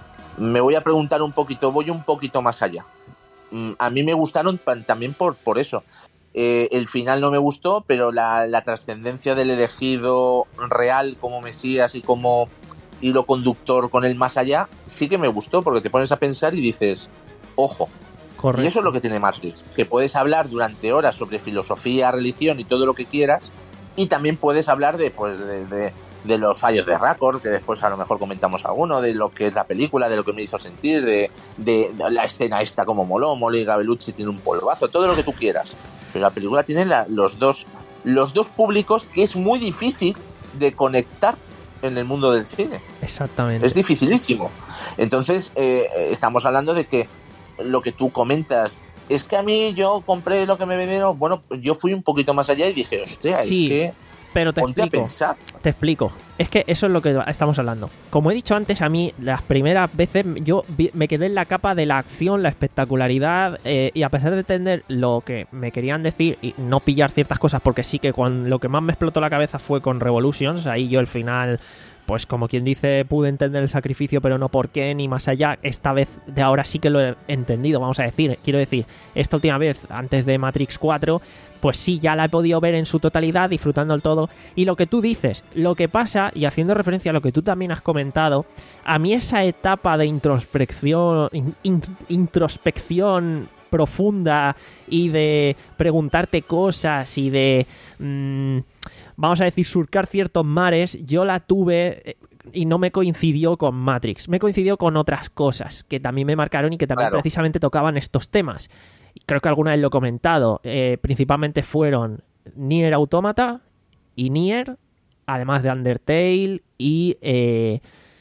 me voy a preguntar un poquito, voy un poquito más allá. Mm, a mí me gustaron también por, por eso. Eh, el final no me gustó, pero la, la trascendencia del elegido real como Mesías y como hilo conductor con el más allá, sí que me gustó, porque te pones a pensar y dices, ojo. Correcto. Y eso es lo que tiene Matrix, que puedes hablar durante horas sobre filosofía, religión y todo lo que quieras, y también puedes hablar de, pues, de, de, de los fallos de Racord, que después a lo mejor comentamos alguno, de lo que es la película, de lo que me hizo sentir, de, de, de la escena esta como moló, Mónica Bellucci tiene un polvazo, todo lo que tú quieras. Pero la película tiene la, los dos los dos públicos que es muy difícil de conectar en el mundo del cine. Exactamente. Es dificilísimo. Entonces, eh, estamos hablando de que lo que tú comentas, es que a mí yo compré lo que me vendieron, bueno, yo fui un poquito más allá y dije, hostia, sí, es que pero te ponte explico, a pensar. Te explico. Es que eso es lo que estamos hablando. Como he dicho antes, a mí las primeras veces yo vi, me quedé en la capa de la acción, la espectacularidad, eh, y a pesar de entender lo que me querían decir y no pillar ciertas cosas, porque sí que con lo que más me explotó la cabeza fue con Revolutions, ahí yo al final, pues como quien dice, pude entender el sacrificio, pero no por qué, ni más allá. Esta vez, de ahora sí que lo he entendido, vamos a decir. Quiero decir, esta última vez, antes de Matrix cuatro, pues sí, ya la he podido ver en su totalidad, disfrutando el todo. Y lo que tú dices, lo que pasa, y haciendo referencia a lo que tú también has comentado, a mí esa etapa de introspección, in, in, introspección profunda y de preguntarte cosas y de... Mmm, vamos a decir, surcar ciertos mares, yo la tuve y no me coincidió con Matrix. Me coincidió con otras cosas que también me marcaron y que también claro. precisamente tocaban estos temas. Creo que alguna vez lo he comentado. Eh, principalmente fueron Nier Automata y Nier, además de Undertale y eh,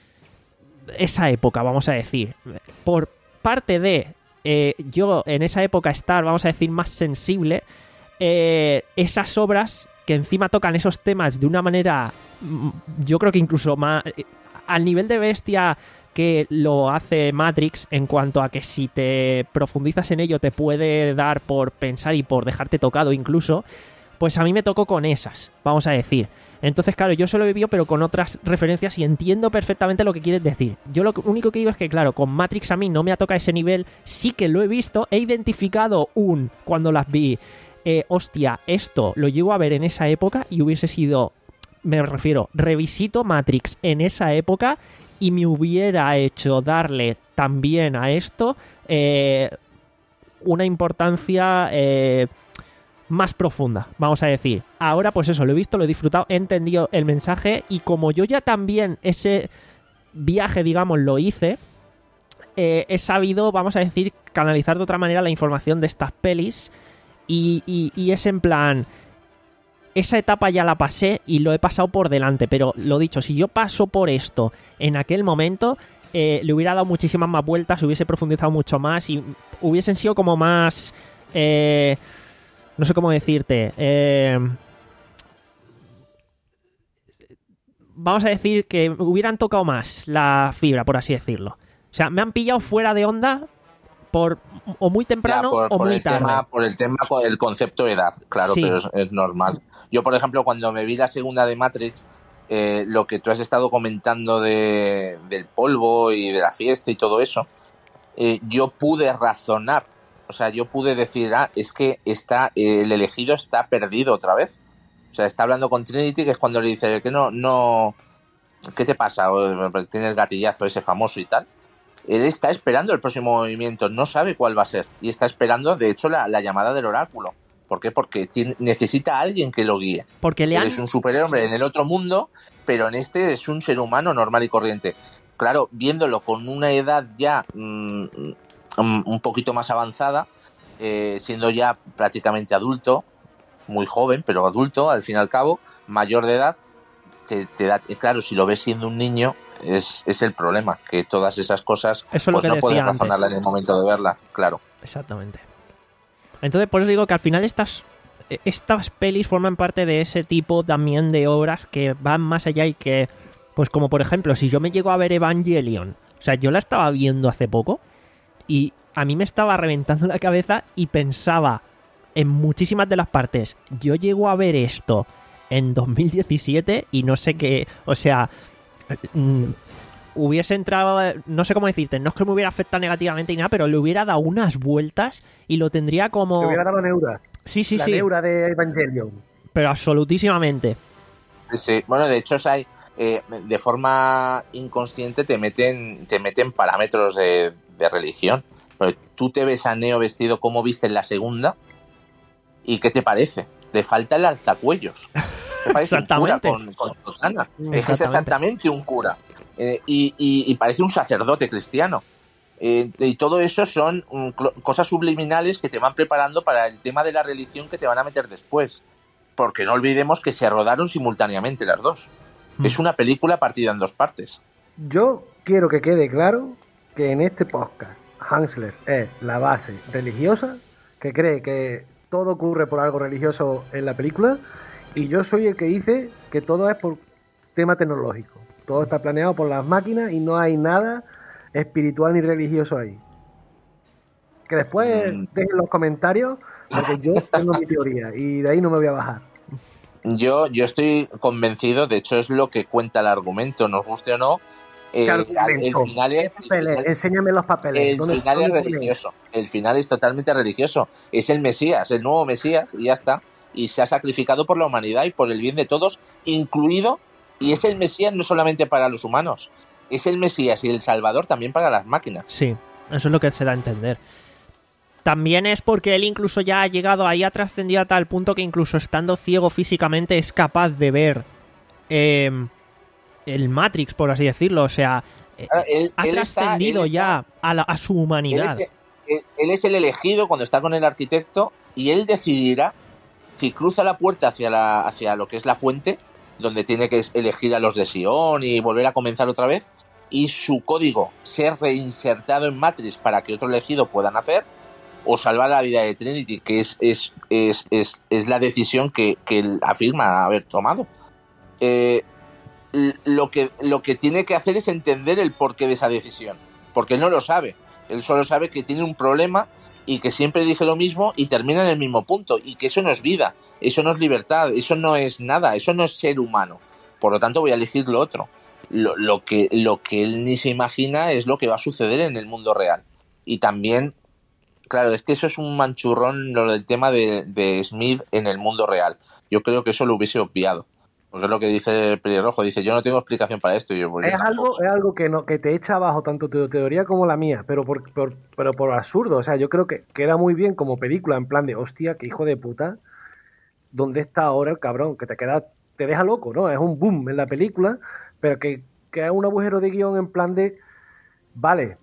esa época, vamos a decir. Por parte de eh, yo en esa época estar, vamos a decir, más sensible, eh, esas obras que encima tocan esos temas de una manera, yo creo que incluso más al nivel de bestia que lo hace Matrix, en cuanto a que si te profundizas en ello te puede dar por pensar y por dejarte tocado incluso, pues a mí me tocó con esas, vamos a decir. Entonces, claro, yo solo he vivido pero con otras referencias y entiendo perfectamente lo que quieres decir. Yo lo único que digo es que, claro, con Matrix a mí no me ha tocado ese nivel, sí que lo he visto, he identificado un, cuando las vi, Eh, hostia, esto lo llevo a ver en esa época y hubiese sido, me refiero, revisito Matrix en esa época y me hubiera hecho darle también a esto eh, una importancia eh, más profunda, vamos a decir. Ahora pues eso, lo he visto, lo he disfrutado, he entendido el mensaje y como yo ya también ese viaje, digamos, lo hice, eh, he sabido, vamos a decir, canalizar de otra manera la información de estas pelis. Y, y, y es en plan, esa etapa ya la pasé y lo he pasado por delante, pero lo dicho, si yo paso por esto en aquel momento, eh, le hubiera dado muchísimas más vueltas, hubiese profundizado mucho más y hubiesen sido como más, eh, no sé cómo decirte, eh, vamos a decir que hubieran tocado más la fibra, por así decirlo. O sea, me han pillado fuera de onda por o muy temprano ya, por, o por muy el tarde. Tema, por el tema, por el concepto de edad, claro, sí. Pero es, es normal. Yo, por ejemplo, cuando me vi la segunda de Matrix, eh, lo que tú has estado comentando de, del polvo y de la fiesta y todo eso, eh, yo pude razonar, o sea, yo pude decir, ah, es que está, eh, el elegido está perdido otra vez. O sea, está hablando con Trinity, que es cuando le dice que no, no, ¿qué te pasa? Tiene el gatillazo ese famoso y tal. él está esperando el próximo movimiento, no sabe cuál va a ser, y está esperando, de hecho, la, la llamada del oráculo. ¿Por qué? Porque tiene, necesita a alguien que lo guíe. Porque le han... Él es un superhombre en el otro mundo, pero en este es un ser humano normal y corriente. Claro, viéndolo con una edad ya mmm, un poquito más avanzada, eh, siendo ya prácticamente adulto, muy joven, pero adulto, al fin y al cabo, mayor de edad, te, te da, claro, si lo ves siendo un niño, es, es el problema, que todas esas cosas eso pues no puedes razonarla en el momento de verla, claro. Exactamente. Entonces, por eso digo que al final estas, estas pelis forman parte de ese tipo también de obras que van más allá y que, pues como por ejemplo, si yo me llego a ver Evangelion, o sea, yo la estaba viendo hace poco y a mí me estaba reventando la cabeza y pensaba en muchísimas de las partes, yo llego a ver esto en dos mil diecisiete y no sé qué, o sea, mm, hubiese entrado, no sé cómo decirte, no es que me hubiera afectado negativamente ni nada, pero le hubiera dado unas vueltas y lo tendría como... Le hubiera dado neura. Sí, sí, la sí. La neura de Evangelion. Pero absolutísimamente. Sí, bueno, de hecho, hay, eh, de forma inconsciente te meten, te meten parámetros de, de religión. Pero tú te ves a Neo vestido como viste en la segunda y ¿qué te parece? Le falta el alzacuellos. Te parece un cura con, con sotana. Es que es exactamente un cura. Eh, y, y, y parece un sacerdote cristiano. Eh, y todo eso son um, cosas subliminales que te van preparando para el tema de la religión que te van a meter después. Porque no olvidemos que se rodaron simultáneamente las dos. Mm. Es una película partida en dos partes. Yo quiero que quede claro que en este podcast Hansler es la base religiosa, que cree que todo ocurre por algo religioso en la película, y yo soy el que dice que todo es por tema tecnológico. Todo está planeado por las máquinas y no hay nada espiritual ni religioso ahí. Que después mm. dejen los comentarios, porque yo tengo mi teoría y de ahí no me voy a bajar. Yo, yo estoy convencido, de hecho es lo que cuenta el argumento, nos guste o no. Eh, el final es, el final, enséñame los papeles. El final es religioso. El final es totalmente religioso. Es el Mesías, el nuevo Mesías, y ya está. Y se ha sacrificado por la humanidad y por el bien de todos, incluido, y es el Mesías no solamente para los humanos, es el Mesías y el Salvador también para las máquinas. Sí, eso es lo que se da a entender. También es porque él incluso ya ha llegado ahí, ha trascendido a tal punto que incluso estando ciego físicamente es capaz de ver eh, el Matrix, por así decirlo. O sea, claro, él, ha él trascendido está, ya está, a, la, a su humanidad. Él es, él, él es el elegido cuando está con el arquitecto y él decidirá si cruza la puerta hacia, la, hacia lo que es la fuente, donde tiene que elegir a los de Sion y volver a comenzar otra vez, y su código ser reinsertado en Matrix para que otro elegido pueda nacer, o salvar la vida de Trinity, que es, es, es, es, es la decisión que, que él afirma haber tomado. Eh, lo, que, lo que tiene que hacer es entender el porqué de esa decisión, porque él no lo sabe. Él solo sabe que tiene un problema y que siempre dije lo mismo y termina en el mismo punto, y que eso no es vida, eso no es libertad, eso no es nada, eso no es ser humano. Por lo tanto voy a elegir lo otro. Lo, lo, que, lo que él ni se imagina es lo que va a suceder en el mundo real. Y también, claro, es que eso es un manchurrón, lo del tema de, de Smith en el mundo real. Yo creo que eso lo hubiese obviado. Porque es lo que dice el pelirrojo, dice, yo no tengo explicación para esto. Y yo, pues, es, algo, es algo que no que te echa abajo tanto tu teoría como la mía, pero por, por, pero por absurdo. O sea, yo creo que queda muy bien como película, en plan de, hostia, qué hijo de puta, ¿dónde está ahora el cabrón? Que te queda, te deja loco, ¿no? Es un boom en la película, pero que, que es un agujero de guión en plan de, vale,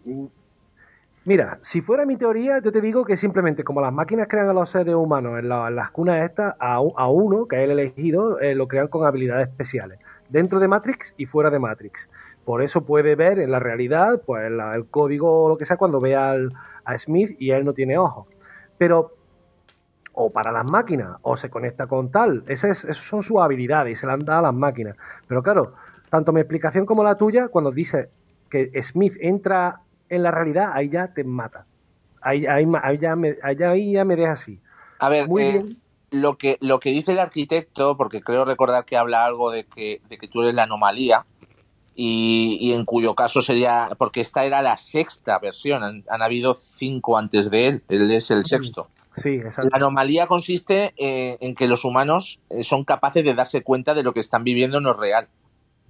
mira, si fuera mi teoría, yo te digo que simplemente como las máquinas crean a los seres humanos en, la, en las cunas estas, a, a uno, que es el elegido, eh, lo crean con habilidades especiales, dentro de Matrix y fuera de Matrix. Por eso puede ver en la realidad pues la, el código o lo que sea cuando vea al, a Smith y él no tiene ojos. Pero, o para las máquinas, o se conecta con tal, esas, esas son sus habilidades y se las han dado a las máquinas. Pero claro, tanto mi explicación como la tuya, cuando dice que Smith entra en la realidad, ahí ya te mata. Ahí, ahí, ahí, ya, me, ahí, ahí ya me deja así. A ver, Muy eh, bien. Lo, que, lo que dice el arquitecto, porque creo recordar que habla algo de que, de que tú eres la anomalía, y, y en cuyo caso sería, porque esta era la sexta versión, han, han habido cinco antes de él, él es el sexto. Sí, exacto. La anomalía consiste eh, en que los humanos son capaces de darse cuenta de lo que están viviendo no es real.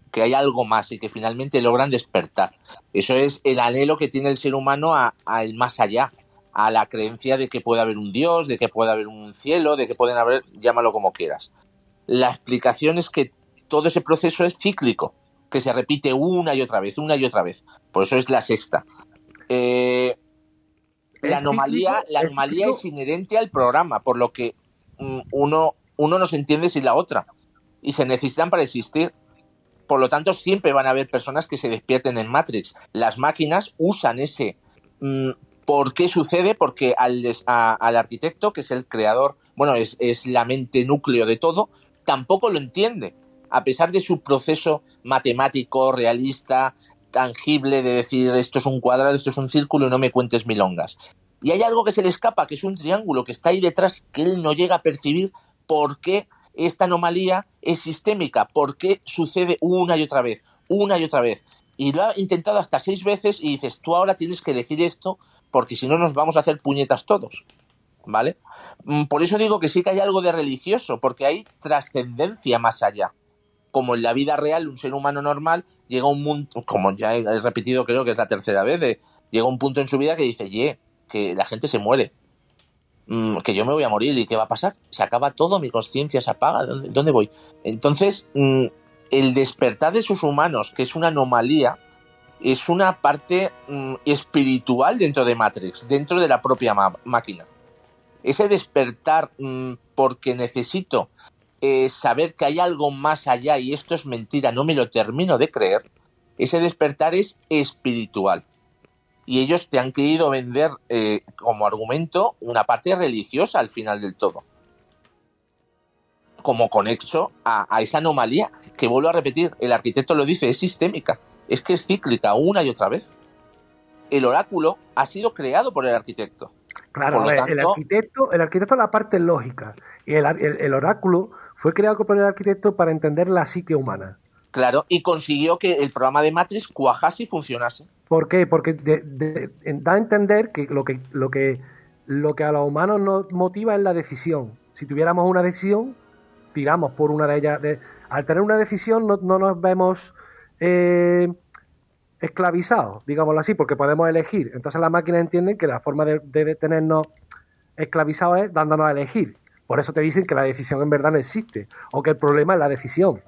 que hay algo más y que finalmente logran despertar. Eso es el anhelo que tiene el ser humano a, a el más allá, a la creencia de que puede haber un Dios, de que puede haber un cielo, de que pueden haber, llámalo como quieras. La explicación es que todo ese proceso es cíclico, que se repite una y otra vez, una y otra vez. Por eso es la sexta. Eh, la anomalía, la anomalía es inherente al programa, por lo que um, uno, uno no se entiende sin la otra. Y se necesitan para existir. Por lo tanto, siempre van a haber personas que se despierten en Matrix. Las máquinas usan ese... Um, ¿Por qué sucede? Porque al, a, al arquitecto, que es el creador, bueno, es, es la mente núcleo de todo, tampoco lo entiende. A pesar de su proceso matemático, realista, tangible, de decir esto es un cuadrado, esto es un círculo y no me cuentes milongas. Y hay algo que se le escapa, que es un triángulo que está ahí detrás, que él no llega a percibir por qué esta anomalía es sistémica, por qué sucede una y otra vez, una y otra vez. Y lo ha intentado hasta seis veces y dices, tú ahora tienes que elegir esto porque si no nos vamos a hacer puñetas todos, ¿vale? Por eso digo que sí que hay algo de religioso, porque hay trascendencia más allá. Como en la vida real, un ser humano normal llega a un mundo, como ya he repetido, creo que es la tercera vez, de, llega a un punto en su vida que dice, ye, que la gente se muere, mm, que yo me voy a morir y ¿qué va a pasar? Se acaba todo, mi conciencia se apaga, ¿dónde, dónde voy? Entonces... Mm, el despertar de esos humanos, que es una anomalía, es una parte mm, espiritual dentro de Matrix, dentro de la propia ma- máquina. Ese despertar mm, porque necesito eh, saber que hay algo más allá y esto es mentira, no me lo termino de creer, ese despertar es espiritual. Y ellos te han querido vender eh, como argumento una parte religiosa al final del todo, como conexo a, a esa anomalía que, vuelvo a repetir, el arquitecto lo dice, es sistémica, es que es cíclica una y otra vez. El oráculo ha sido creado por el arquitecto. Claro, por lo tanto, el arquitecto, el arquitecto es la parte lógica y el, el, el oráculo fue creado por el arquitecto para entender la psique humana. Claro, y consiguió que el programa de Matrix cuajase y funcionase. ¿Por qué? Porque de, de, de, da a entender que lo que lo que lo que a los humanos nos motiva es la decisión. Si tuviéramos una decisión, tiramos por una de ellas. De, al tener una decisión no, no nos vemos eh, esclavizados, digámoslo así, porque podemos elegir. Entonces las máquinas entienden que la forma de, de tenernos esclavizados es dándonos a elegir. Por eso te dicen que la decisión en verdad no existe, o que el problema es la decisión.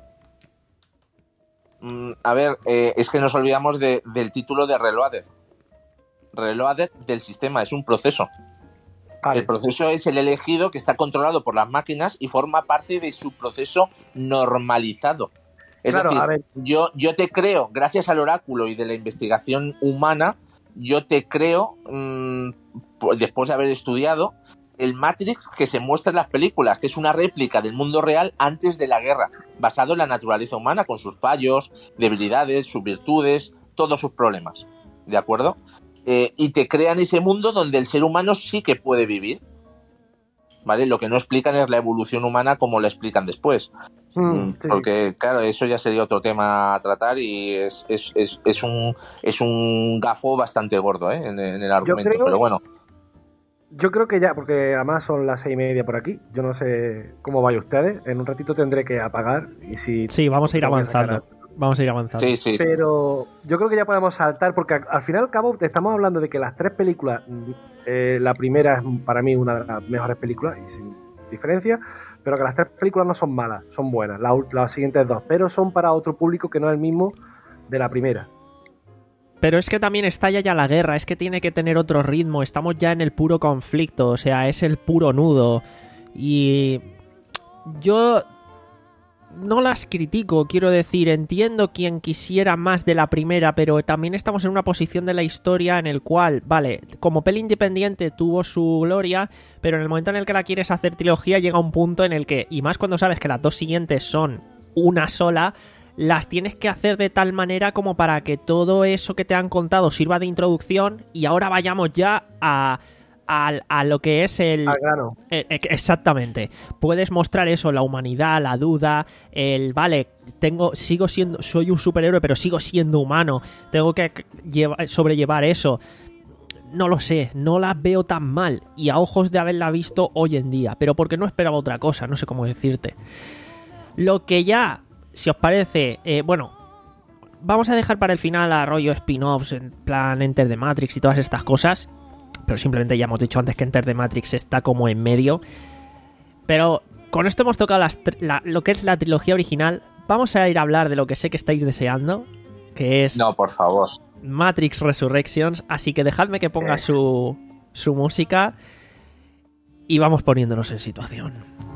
Mm, a ver, eh, es que nos olvidamos de, del título de Reloaded. Reloaded del sistema, es un proceso. Vale. El proceso es el elegido que está controlado por las máquinas y forma parte de su proceso normalizado. Es claro, decir, yo, yo te creo, gracias al oráculo y de la investigación humana, yo te creo, mmm, después de haber estudiado, el Matrix que se muestra en las películas, que es una réplica del mundo real antes de la guerra, basado en la naturaleza humana, con sus fallos, debilidades, sus virtudes, todos sus problemas. ¿De acuerdo? Eh, y te crean ese mundo donde el ser humano sí que puede vivir, ¿vale? Lo que no explican es la evolución humana como la explican después, mm, sí. Porque claro, eso ya sería otro tema a tratar y es, es, es, es, un, es un gafo bastante gordo, ¿eh? en, en el argumento, creo, pero bueno. Yo creo que ya, porque además son las seis y media por aquí, yo no sé cómo vayan ustedes, en un ratito tendré que apagar y si... Sí, vamos a ir avanzando. Vamos a ir avanzando. Sí, sí, pero sí. Yo creo que ya podemos saltar, porque al fin y al cabo estamos hablando de que las tres películas, eh, la primera es para mí una de las mejores películas, y sin diferencia, pero que las tres películas no son malas, son buenas, las, las siguientes dos, pero son para otro público que no es el mismo de la primera. Pero es que también estalla ya la guerra, es que tiene que tener otro ritmo, estamos ya en el puro conflicto, o sea, es el puro nudo. Y yo no las critico, quiero decir, entiendo quien quisiera más de la primera, pero también estamos en una posición de la historia en el cual, vale, como peli independiente tuvo su gloria, pero en el momento en el que la quieres hacer trilogía llega un punto en el que, y más cuando sabes que las dos siguientes son una sola, las tienes que hacer de tal manera como para que todo eso que te han contado sirva de introducción y ahora vayamos ya a... A, a lo que es el... Al grano. Eh, exactamente. Puedes mostrar eso, la humanidad, la duda, el... Vale, tengo, sigo siendo... Soy un superhéroe, pero sigo siendo humano. Tengo que llevar, sobrellevar eso. No lo sé, no las veo tan mal. Y a ojos de haberla visto hoy en día. Pero porque no esperaba otra cosa, no sé cómo decirte. Lo que ya, si os parece... Eh, bueno... vamos a dejar para el final a rollo spin-offs en plan Enter the Matrix y todas estas cosas, pero simplemente ya hemos dicho antes que Enter the Matrix está como en medio. Pero con esto hemos tocado las, la, lo que es la trilogía original. Vamos a ir a hablar de lo que sé que estáis deseando, que es... No, por favor. Matrix Resurrections, así que dejadme que ponga su, su música y vamos poniéndonos en situación.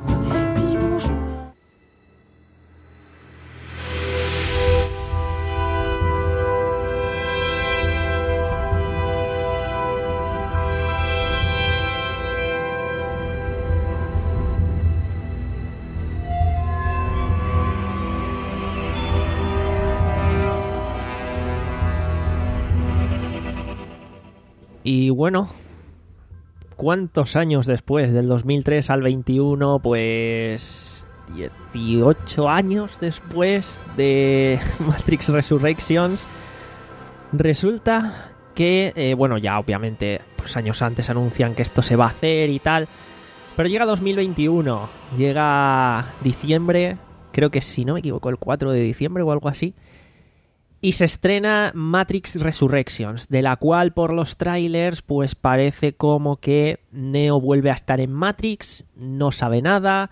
Y bueno, ¿cuántos años después? Del dos mil tres al veintiuno, pues dieciocho años después de Matrix Resurrections, resulta que, eh, bueno, ya obviamente, pues años antes anuncian que esto se va a hacer y tal, pero llega dos mil veintiuno, llega diciembre, creo que si no me equivoco el cuatro de diciembre o algo así, y se estrena Matrix Resurrections, de la cual por los trailers pues parece como que Neo vuelve a estar en Matrix, no sabe nada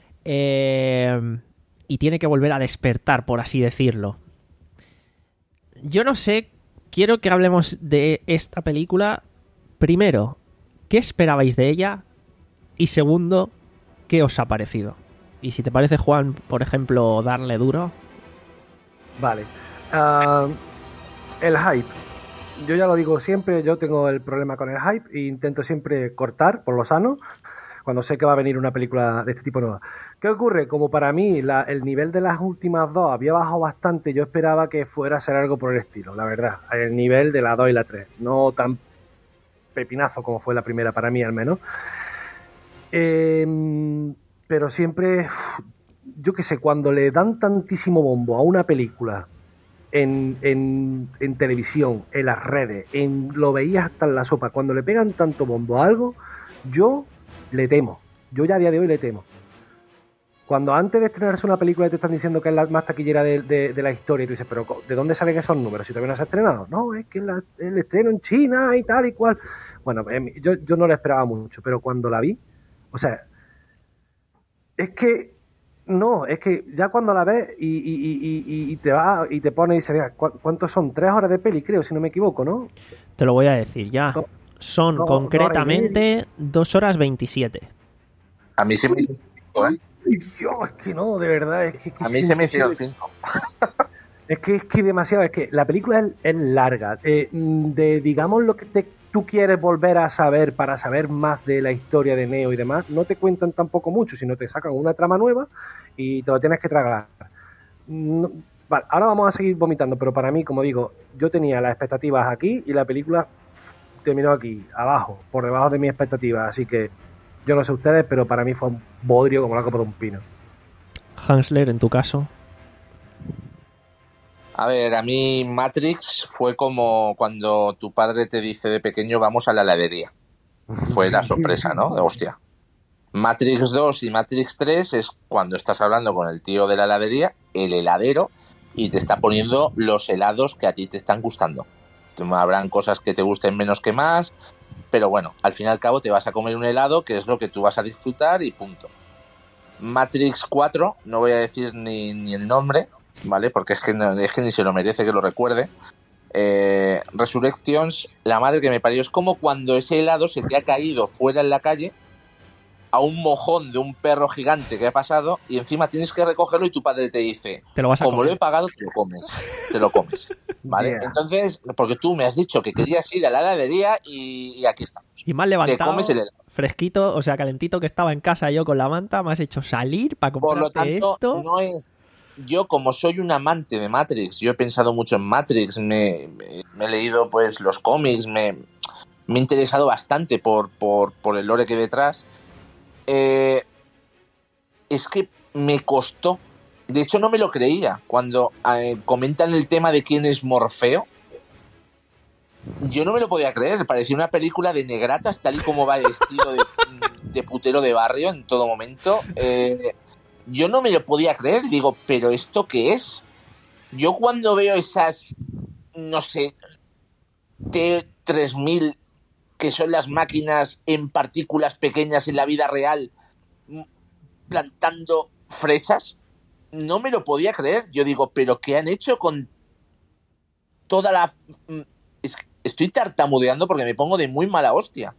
eh, y tiene que volver a despertar, por así decirlo. Yo no sé, quiero que hablemos de esta película. Primero, ¿qué esperabais de ella? Y segundo, ¿qué os ha parecido? Y si te parece, Juan, por ejemplo, darle duro. Vale. Uh, el hype. Yo ya lo digo siempre, yo tengo el problema con el hype e intento siempre cortar por lo sano cuando sé que va a venir una película de este tipo nueva. ¿Qué ocurre? Como para mí la, el nivel de las últimas dos había bajado bastante, yo esperaba que fuera a ser algo por el estilo, la verdad. El nivel de la dos y la tres, no tan pepinazo como fue la primera para mí al menos. Eh, pero siempre, yo qué sé, cuando le dan tantísimo bombo a una película En, en, en televisión, en las redes, en, lo veías hasta en la sopa, cuando le pegan tanto bombo a algo, yo le temo, yo ya a día de hoy le temo. Cuando antes de estrenarse una película te están diciendo que es la más taquillera de, de, de la historia y tú dices, pero ¿de dónde salen esos números si todavía no se ha estrenado? No, es que la, el estreno en China y tal y cual. Bueno, eh, yo, yo no la esperaba mucho, pero cuando la vi, o sea, es que no, es que ya cuando la ves y, y, y, y, y te va y te pone y dice, mira, ¿cuántos son? Tres horas de peli, creo, si no me equivoco, ¿no? Te lo voy a decir ya. No, son no, concretamente dos horas veintisiete. A mí se me hizo cinco, ¿eh? Dios, es que no, de verdad. Es que, es que a mí se me hicieron cinco. Es que es que demasiado, es que la película es, es larga. Eh, de, digamos, lo que te, tú quieres volver a saber para saber más de la historia de Neo y demás, no te cuentan tampoco mucho, sino te sacan una trama nueva y te lo tienes que tragar. No, vale, ahora vamos a seguir vomitando, pero para mí, como digo, yo tenía las expectativas aquí y la película terminó aquí, abajo, por debajo de mis expectativas, así que yo no sé ustedes, pero para mí fue un bodrio como la copa de un pino. Hansler, en tu caso. A ver, a mí Matrix fue como cuando tu padre te dice de pequeño vamos a la heladería. Fue la sorpresa, ¿no? De hostia. Matrix dos y Matrix tres es cuando estás hablando con el tío de la heladería, el heladero, y te está poniendo los helados que a ti te están gustando. Habrán cosas que te gusten menos que más, pero bueno, al fin y al cabo te vas a comer un helado que es lo que tú vas a disfrutar y punto. Matrix cuatro, no voy a decir ni, ni el nombre, ¿vale? Porque es que, no, es que ni se lo merece que lo recuerde. Eh, Resurrections, la madre que me parió, es como cuando ese helado se te ha caído fuera en la calle a un mojón de un perro gigante que ha pasado y encima tienes que recogerlo y tu padre te dice, te lo vas a como comer. Lo he pagado, te lo comes, te lo comes, ¿vale? Yeah. Entonces, porque tú me has dicho que querías ir a la heladería y, y aquí estamos. Y me has levantado, te comes el helado. Fresquito, o sea, calentito, que estaba en casa yo con la manta, me has hecho salir para comprarte Por lo tanto, esto. No es... Yo, como soy un amante de Matrix, yo he pensado mucho en Matrix, me, me, me he leído pues los cómics, me, me he interesado bastante por, por, por el lore que hay detrás. Eh, es que me costó, de hecho no me lo creía cuando eh, comentan el tema de quién es Morfeo. Yo no me lo podía creer, parecía una película de negratas tal y como va vestido de, de putero de barrio en todo momento. eh, yo no me lo podía creer, digo, ¿pero esto qué es? Yo cuando veo esas, no sé, T tres mil, que son las máquinas en partículas pequeñas en la vida real, plantando fresas, no me lo podía creer. Yo digo, ¿pero qué han hecho con toda la... Estoy tartamudeando porque me pongo de muy mala hostia.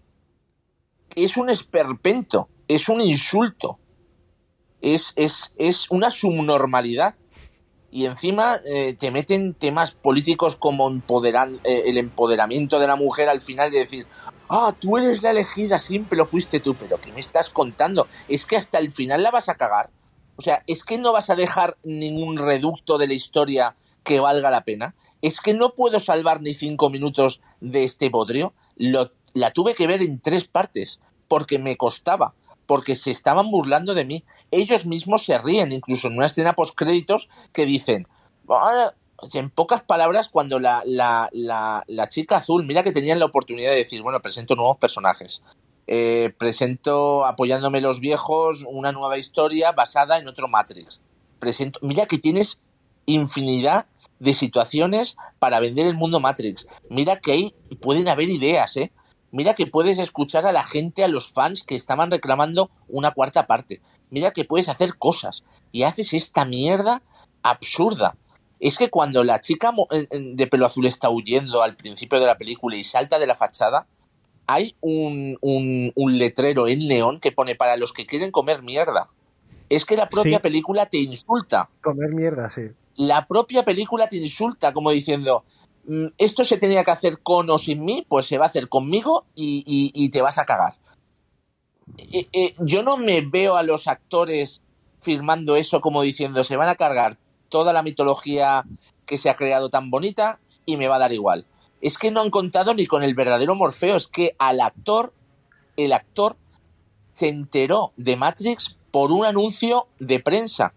Es un esperpento, es un insulto, es, es, es una subnormalidad. Y encima eh, te meten temas políticos como empoderan, eh, el empoderamiento de la mujer al final, de decir, ah, tú eres la elegida, siempre lo fuiste tú. Pero ¿qué me estás contando? ¿Es que hasta el final la vas a cagar? O sea, ¿es que no vas a dejar ningún reducto de la historia que valga la pena? ¿Es que no puedo salvar ni cinco minutos de este bodrio? Lo, la tuve que ver en tres partes, porque me costaba. Porque se estaban burlando de mí. Ellos mismos se ríen, incluso en una escena postcréditos que dicen, ah, en pocas palabras, cuando la, la, la, la chica azul, mira que tenían la oportunidad de decir, bueno, presento nuevos personajes, eh, presento, apoyándome los viejos, una nueva historia basada en otro Matrix. Presento, mira que tienes infinidad de situaciones para vender el mundo Matrix. Mira que ahí pueden haber ideas, ¿eh? Mira que puedes escuchar a la gente, a los fans que estaban reclamando una cuarta parte. Mira que puedes hacer cosas. Y haces esta mierda absurda. Es que cuando la chica de pelo azul está huyendo al principio de la película y salta de la fachada, hay un, un, un letrero en neón que pone para los que quieren comer mierda. Es que la propia sí. película te insulta. Comer mierda, sí. La propia película te insulta como diciendo... esto se tenía que hacer con o sin mí, pues se va a hacer conmigo y, y, y te vas a cagar. Eh, eh, yo no me veo a los actores firmando eso como diciendo se van a cargar toda la mitología que se ha creado tan bonita y me va a dar igual. Es que no han contado ni con el verdadero Morfeo, es que al actor, el actor se enteró de Matrix por un anuncio de prensa.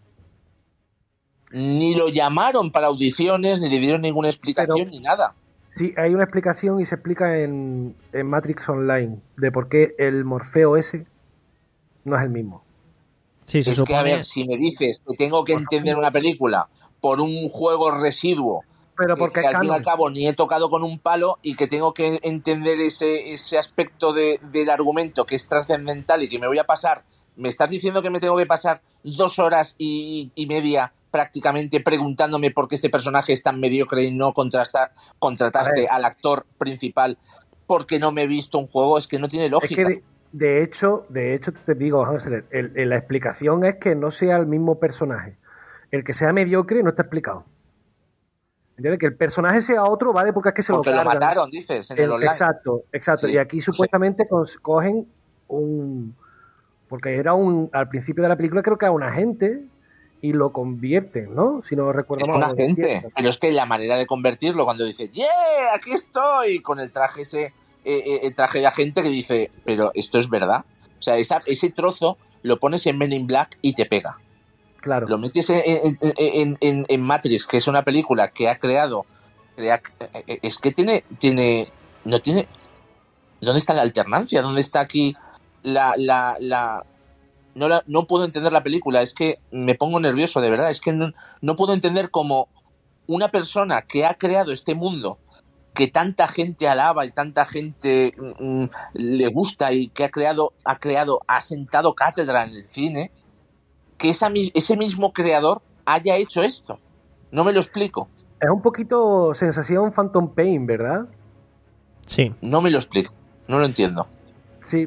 Ni lo llamaron para audiciones, ni le dieron ninguna explicación, pero, ni nada. Sí, hay una explicación y se explica en, en Matrix Online de por qué el Morfeo ese no es el mismo. Sí, se es supone... que, a ver, si me dices que tengo que entender una película por un juego residuo, pero porque que, que al fin y al cabo ni he tocado con un palo y que tengo que entender ese, ese aspecto de, del argumento que es trascendental y que me voy a pasar, me estás diciendo que me tengo que pasar dos horas y, y media prácticamente preguntándome por qué este personaje es tan mediocre y no contrasta, contrataste al actor principal porque no me he visto un juego, es que no tiene lógica. Es que de, de hecho, de hecho te digo, Hansler, el, el, la explicación es que no sea el mismo personaje. El que sea mediocre no está explicado. ¿Entiendes? Que el personaje sea otro, vale, porque es que se porque lo cargan. Porque lo mataron, dices, en el, el online. Exacto, exacto. Sí, y aquí supuestamente sí. cogen un... Porque era un... Al principio de la película creo que era un agente... y lo convierten, ¿no? Si no recuerdo mal. Es una gente, pero es que la manera de convertirlo cuando dice ¡yeah! ¡Aquí estoy! Con el traje ese, eh, el traje de agente que dice, pero esto es verdad. O sea, esa, ese trozo lo pones en Men in Black y te pega. Claro. Lo metes en, en, en, en, en Matrix, que es una película que ha creado... Crea, es que tiene... tiene no tiene... ¿Dónde está la alternancia? ¿Dónde está aquí la... la, la No, la, no puedo entender la película, es que me pongo nervioso, de verdad. Es que no, no puedo entender cómo una persona que ha creado este mundo, que tanta gente alaba y tanta gente mm, le gusta y que ha creado, ha creado, ha sentado cátedra en el cine, que esa, ese mismo creador haya hecho esto. No me lo explico. Es un poquito sensación Phantom Pain, ¿verdad? Sí. No me lo explico, no lo entiendo. Sí.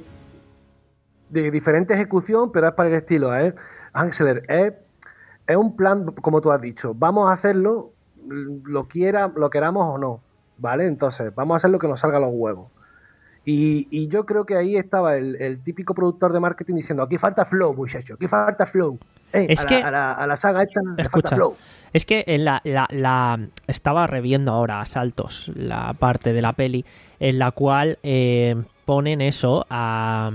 De diferente ejecución, pero es para el estilo, ¿eh? Hansler, es, es un plan, como tú has dicho, vamos a hacerlo, lo quiera, lo queramos o no, ¿vale? Entonces, vamos a hacer lo que nos salga a los huevos. Y, y yo creo que ahí estaba el, el típico productor de marketing diciendo, aquí falta flow, muchacho, aquí falta flow. Eh, es a, que, la, a, la, a la saga esta escucha, le falta flow. Es que en la, la, la estaba reviendo ahora a saltos la parte de la peli en la cual eh, ponen eso a...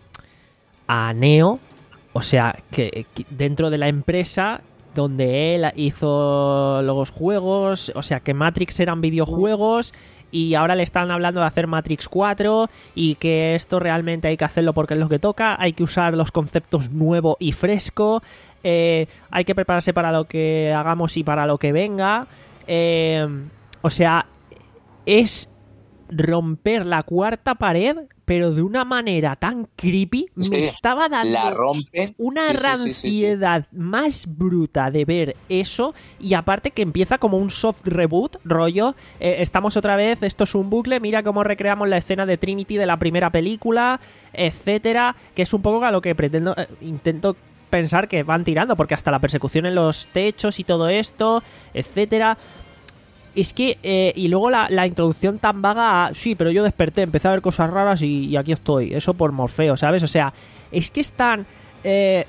a Neo, o sea, que, que dentro de la empresa donde él hizo los juegos, o sea, que Matrix eran videojuegos y ahora le están hablando de hacer Matrix cuatro y que esto realmente hay que hacerlo porque es lo que toca, hay que usar los conceptos nuevo y fresco, eh, hay que prepararse para lo que hagamos y para lo que venga. Eh, o sea, es romper la cuarta pared, pero de una manera tan creepy. Sí, me estaba dando la rompe. una sí, ranciedad sí, sí, sí. más bruta de ver eso, y aparte que empieza como un soft reboot, rollo, eh, estamos otra vez, esto es un bucle, mira cómo recreamos la escena de Trinity de la primera película, etcétera, que es un poco a lo que pretendo, eh, intento pensar que van tirando, porque hasta la persecución en los techos y todo esto, etcétera. Es que, eh, y luego la, la introducción tan vaga a, sí, pero yo desperté, empecé a ver cosas raras y, y aquí estoy. Eso por Morfeo, ¿sabes? O sea, es que están... Eh,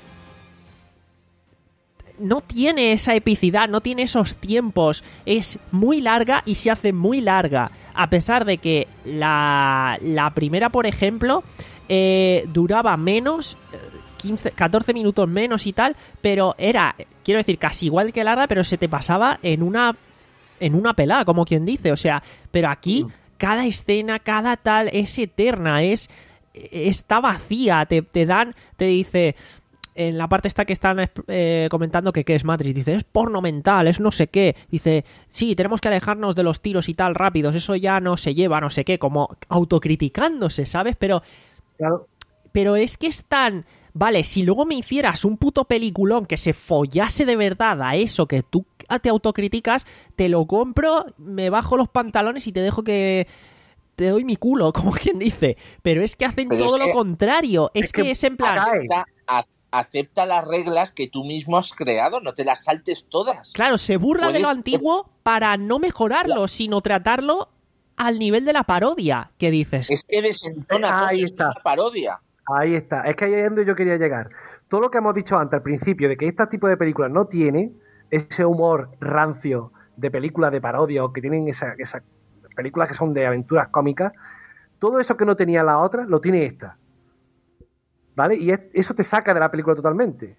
no tiene esa epicidad, no tiene esos tiempos. Es muy larga y se hace muy larga. A pesar de que la, la primera, por ejemplo, eh, duraba menos... quince, catorce minutos menos y tal, pero era, quiero decir, casi igual que larga, pero se te pasaba en una... en una pelada, como quien dice, o sea, pero aquí mm. cada escena, cada tal es eterna, es está vacía, te, te dan, te dice, en la parte esta que están eh, comentando que qué es Matrix, dice, es porno mental, es no sé qué, dice, sí, tenemos que alejarnos de los tiros y tal rápidos, eso ya no se lleva, no sé qué, como autocriticándose, ¿sabes? Pero, claro. pero es que están... Vale, si luego me hicieras un puto peliculón que se follase de verdad a eso que tú te autocriticas, te lo compro, me bajo los pantalones y te dejo que... te doy mi culo, como quien dice. Pero es que hacen Pero todo es que, lo contrario. Es, es que, que es en plan... Acepta, acepta las reglas que tú mismo has creado, no te las saltes todas. Claro, se burla de lo antiguo para no mejorarlo, claro. sino tratarlo al nivel de la parodia, que dices. Es que desentona Ahí todo, está. Es una parodia. Ahí está, es que ahí es donde yo quería llegar. Todo lo que hemos dicho antes al principio de que este tipo de películas no tiene ese humor rancio de películas de parodia o que tienen esas esa películas que son de aventuras cómicas, todo eso que no tenía la otra lo tiene esta, ¿vale? Y es, eso te saca de la película totalmente.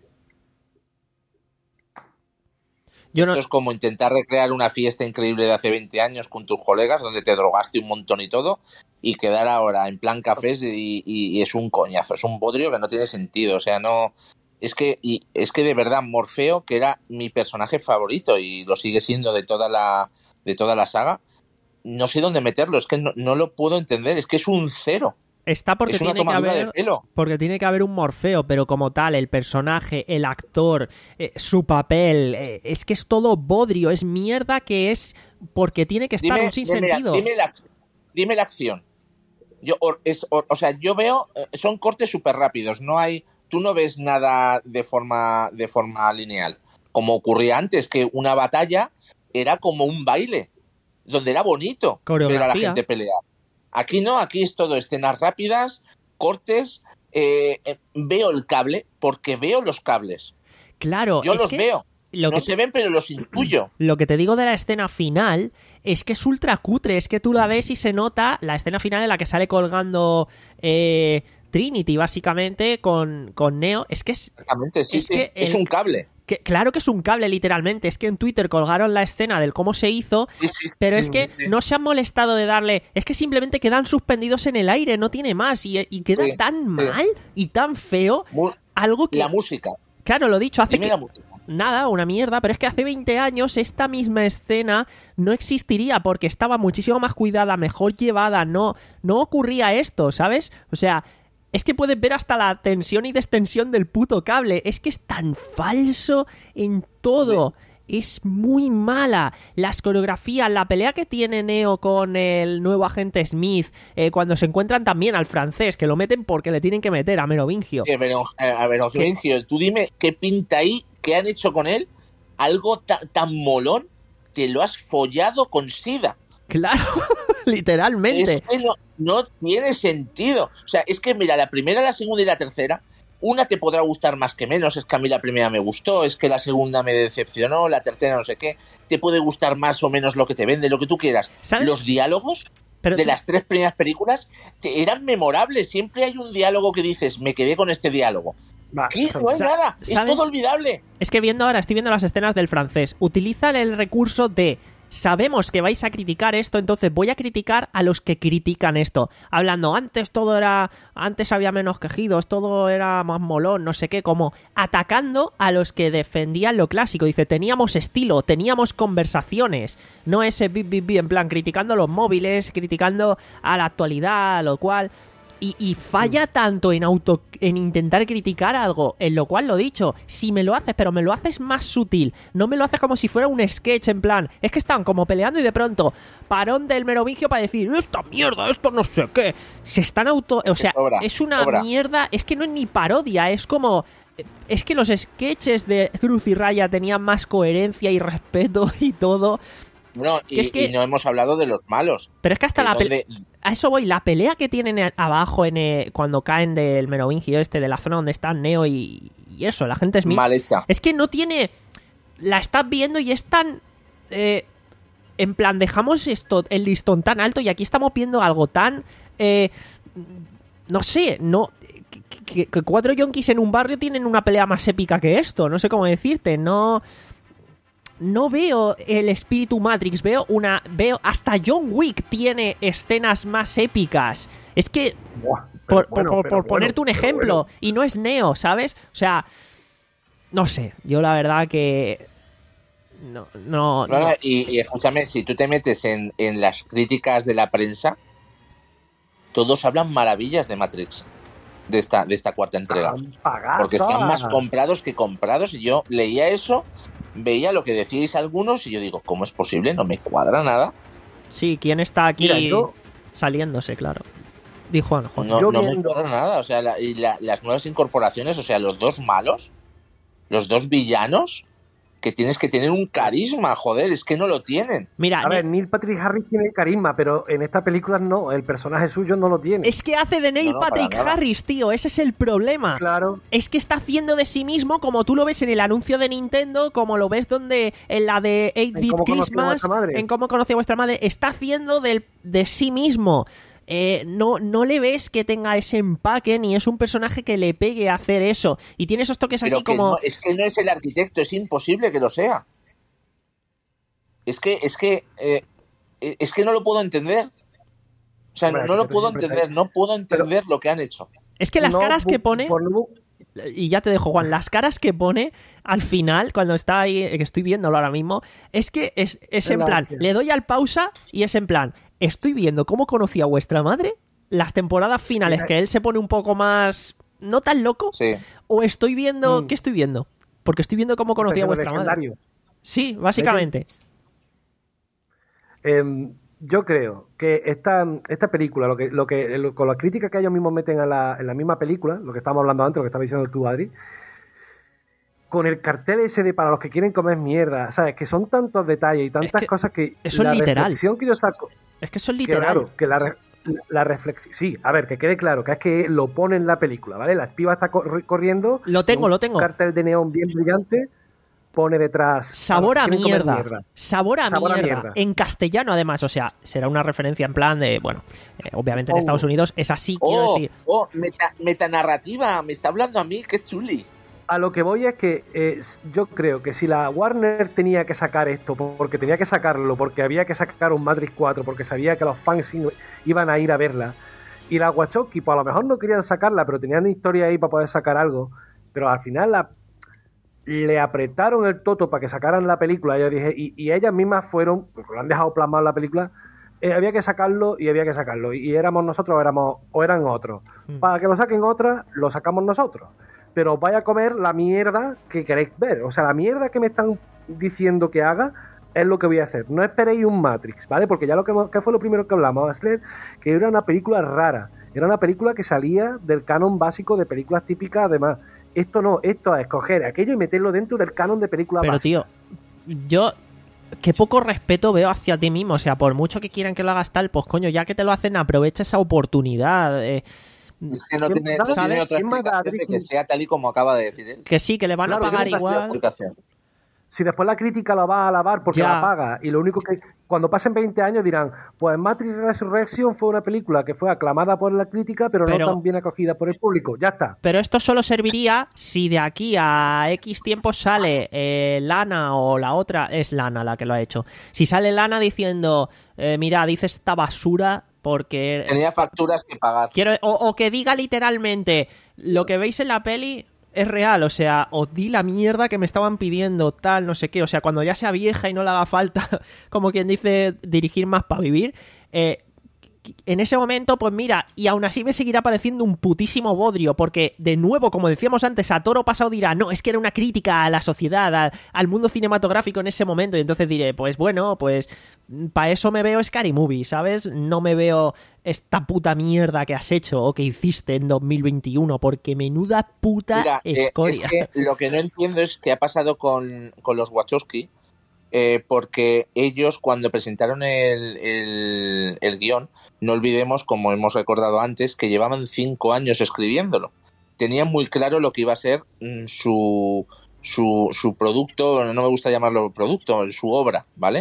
Yo no... Esto es como intentar recrear una fiesta increíble de hace veinte años con tus colegas donde te drogaste un montón y todo y quedar ahora en plan cafés y, y, y es un coñazo, es un bodrio que no tiene sentido, o sea, no... Es que, y es que de verdad Morfeo, que era mi personaje favorito y lo sigue siendo de toda la, de toda la saga, no sé dónde meterlo, es que no, no lo puedo entender, es que es un cero. Está porque es una tiene que haber de pelo. porque tiene que haber un Morfeo, pero como tal, el personaje, el actor, eh, su papel, eh, es que es todo bodrio, es mierda que es porque tiene que estar dime, un sinsentido. Dime, dime, la, dime la acción. Yo, o, es, o, o sea, yo veo, son cortes súper rápidos, no hay, tú no ves nada de forma, de forma lineal, como ocurría antes, que una batalla era como un baile, donde era bonito ver a la gente pelear. Aquí no, aquí es todo escenas rápidas, cortes, eh, eh, veo el cable, porque veo los cables. Claro, yo es los que veo. Lo no que se ven, pero los intuyo. Lo que te digo de la escena final es que es ultra cutre, es que tú la ves y se nota la escena final en la que sale colgando eh, Trinity, básicamente, con, con Neo. Es que es... Exactamente, sí, es, sí. Que es el, un cable. Que, claro que es un cable, literalmente. Es que en Twitter colgaron la escena del cómo se hizo, sí, sí, pero sí, es que sí. no se han molestado de darle... Es que simplemente quedan suspendidos en el aire, no tiene más. Y, y queda sí, tan sí. mal y tan feo. Mu algo que... La música. Claro, lo dicho, hace Dime que... la música. Nada, una mierda, pero es que hace veinte años esta misma escena no existiría porque estaba muchísimo más cuidada, mejor llevada, no, no ocurría esto, ¿sabes? O sea... Es que puedes ver hasta la tensión y destensión del puto cable. Es que es tan falso en todo. Es muy mala. Las coreografías, la pelea que tiene Neo con el nuevo agente Smith, eh, cuando se encuentran también al francés, que lo meten porque le tienen que meter a Merovingio. Sí, pero, a Merovingio, tú dime qué pinta ahí, qué han hecho con él. Algo ta tan molón, te lo has follado con sida. Claro, literalmente. Es que no, no tiene sentido. O sea, es que mira, la primera, la segunda y la tercera, una te podrá gustar más que menos. Es que a mí la primera me gustó, es que la segunda me decepcionó, la tercera no sé qué. Te puede gustar más o menos lo que te vende, lo que tú quieras. ¿Sabes? Los diálogos Pero de tú... las tres primeras películas te, eran memorables. Siempre hay un diálogo que dices, me quedé con este diálogo. Aquí no hay nada, es todo olvidable. Es que viendo ahora, estoy viendo las escenas del francés. Utilizan el recurso de sabemos que vais a criticar esto, entonces voy a criticar a los que critican esto. Hablando, antes todo era... Antes había menos quejidos, todo era más molón, no sé qué, como atacando a los que defendían lo clásico. Dice, teníamos estilo, teníamos conversaciones, no ese bip, bip, bip, en plan, criticando los móviles, criticando a la actualidad, lo cual... Y, y falla tanto en auto en intentar criticar algo, en lo cual lo dicho, si me lo haces, pero me lo haces más sutil, no me lo haces como si fuera un sketch, en plan, es que están como peleando y de pronto, parón del merovingio para decir, esta mierda, esto no sé qué, se están auto... O sea, sobra, es una sobra. mierda, es que no es ni parodia, es como... Es que los sketches de Cruz y Raya tenían más coherencia y respeto y todo... No, y, es que, y no hemos hablado de los malos. Pero es que hasta la pelea... A eso voy, la pelea que tienen abajo en el... cuando caen del merovingio este, de la zona donde están Neo y, y eso, la gente es mal hecha. Es que no tiene... La estás viendo y es tan... Eh, en plan, dejamos esto, el listón tan alto y aquí estamos viendo algo tan... Eh, no sé, no... Que, que cuatro yonkis en un barrio tienen una pelea más épica que esto, no sé cómo decirte, no... No veo el espíritu Matrix, veo una... veo hasta John Wick tiene escenas más épicas. Es que... Buah, por, bueno, por, por, por ponerte bueno, un ejemplo, bueno. Y no es Neo, ¿sabes? O sea... No sé, yo la verdad que... No, no... no, no. Y, y escúchame, si tú te metes en, en las críticas de la prensa, todos hablan maravillas de Matrix. De esta, de esta cuarta entrega. Porque están más comprados que comprados. Y yo leía eso... Veía lo que decíais algunos y yo digo, ¿cómo es posible? No me cuadra nada. Sí, ¿quién está aquí Mira, yo... saliéndose, claro? Dijo Juan. Juan. No, no me cuadra nada. O sea, la, y la, las nuevas incorporaciones, o sea, los dos malos, los dos villanos, que tienes que tener un carisma, joder, es que no lo tienen. Mira, a ver, Neil Patrick Harris tiene carisma, pero en esta película no, el personaje suyo no lo tiene. Es que hace de Neil no, no, Patrick Harris, tío, ese es el problema. Claro. Es que está haciendo de sí mismo, como tú lo ves en el anuncio de Nintendo, como lo ves donde en la de eight bit Christmas, en Cómo conocí a vuestra madre, está haciendo de, de sí mismo. Eh, no, no le ves que tenga ese empaque, ni es un personaje que le pegue a hacer eso. Y tiene esos toques Pero así que como... No, es que no es el arquitecto, es imposible que lo sea. Es que, es que, eh, es que no lo puedo entender. O sea, bueno, no lo puedo entender, está... no puedo entender Pero... lo que han hecho. Es que las no, caras que pone... Por... Y ya te dejo, Juan, las caras que pone al final, cuando está ahí, que estoy viéndolo ahora mismo, es que es, es en plan, le doy al pausa y es en plan... Estoy viendo cómo conocí a vuestra madre, las temporadas finales, que él se pone un poco más... no tan loco, sí. O estoy viendo... Mm. ¿Qué estoy viendo? Porque estoy viendo cómo conocí a vuestra madre. Sí, básicamente. Eh, yo creo que esta, esta película, lo que, lo que, lo, con la crítica que ellos mismos meten a la, en la misma película, lo que estábamos hablando antes, lo que estaba diciendo tú, Adri, con el cartel ese de para los que quieren comer mierda, ¿sabes? Que son tantos detalles y tantas es que cosas que... Eso la es literal. Reflexión que yo saco... Es que eso es literal. Que, claro, que la, la, la reflexión... Sí, a ver, que quede claro, que es que lo pone en la película, ¿vale? La piba está cor- corriendo... Lo tengo, lo tengo. Un cartel de neón bien brillante, pone detrás... Sabor a mierda. mierda. Sabor, a, Sabor mierda. a mierda. En castellano, además. O sea, será una referencia en plan de... Bueno, eh, obviamente en oh. Estados Unidos es así, oh, quiero decir... Oh, meta, metanarrativa, me está hablando a mí, qué chuli. A lo que voy es que eh, yo creo que si la Warner tenía que sacar esto, porque tenía que sacarlo, porque había que sacar un Matrix cuatro, porque sabía que los fans iban a ir a verla, y la Wachowski, pues a lo mejor no querían sacarla, pero tenían historia ahí para poder sacar algo, pero al final la, le apretaron el toto para que sacaran la película, yo dije, y, y ellas mismas fueron, porque lo han dejado plasmado en la película, eh, había que sacarlo y había que sacarlo, y, y éramos nosotros o, éramos, o eran otros. Mm. Para que lo saquen otras, lo sacamos nosotros. Pero os vaya a comer la mierda que queréis ver. O sea, la mierda que me están diciendo que haga es lo que voy a hacer. No esperéis un Matrix, ¿vale? Porque ya lo que, que fue lo primero que hablamos, Asler, que era una película rara. Era una película que salía del canon básico de películas típicas, además. Esto no, esto es escoger aquello y meterlo dentro del canon de películas Pero, básicas. tío, yo... Qué poco respeto veo hacia ti mismo. O sea, por mucho que quieran que lo hagas tal, pues coño, ya que te lo hacen, aprovecha esa oportunidad. Eh... Es que no tiene, no tiene otra explicación de que sea tal y como acaba de decir él. Que sí, que le van claro, a pagar igual. Si después la crítica la va a alabar porque ya. la paga, y lo único que cuando pasen veinte años dirán, pues Matrix Resurrection fue una película que fue aclamada por la crítica, pero, pero no tan bien acogida por el público. Ya está. Pero esto solo serviría si de aquí a X tiempo sale eh, Lana o la otra, es Lana la que lo ha hecho. Si sale Lana diciendo, eh, mira, dice esta basura porque... Tenía facturas que pagar. Quiero, o, o que diga literalmente, lo que veis en la peli... es real, o sea, os di la mierda que me estaban pidiendo, tal, no sé qué, o sea, cuando ya sea vieja y no le haga falta, como quien dice, dirigir más para vivir, eh, en ese momento, pues mira, y aún así me seguirá pareciendo un putísimo bodrio, porque, de nuevo, como decíamos antes, a toro pasado dirá, no, es que era una crítica a la sociedad, a, al mundo cinematográfico en ese momento, y entonces diré, pues bueno, pues para eso me veo Scary Movie, ¿sabes? No me veo esta puta mierda que has hecho o que hiciste en dos mil veintiuno, porque menuda puta Mira, escoria. Eh, es que lo que no entiendo es qué ha pasado con, con los Wachowski, eh, porque ellos cuando presentaron el, el, el guión, no olvidemos, como hemos recordado antes, que llevaban cinco años escribiéndolo. Tenían muy claro lo que iba a ser mm, su, su, su producto, no me gusta llamarlo producto, su obra, ¿vale?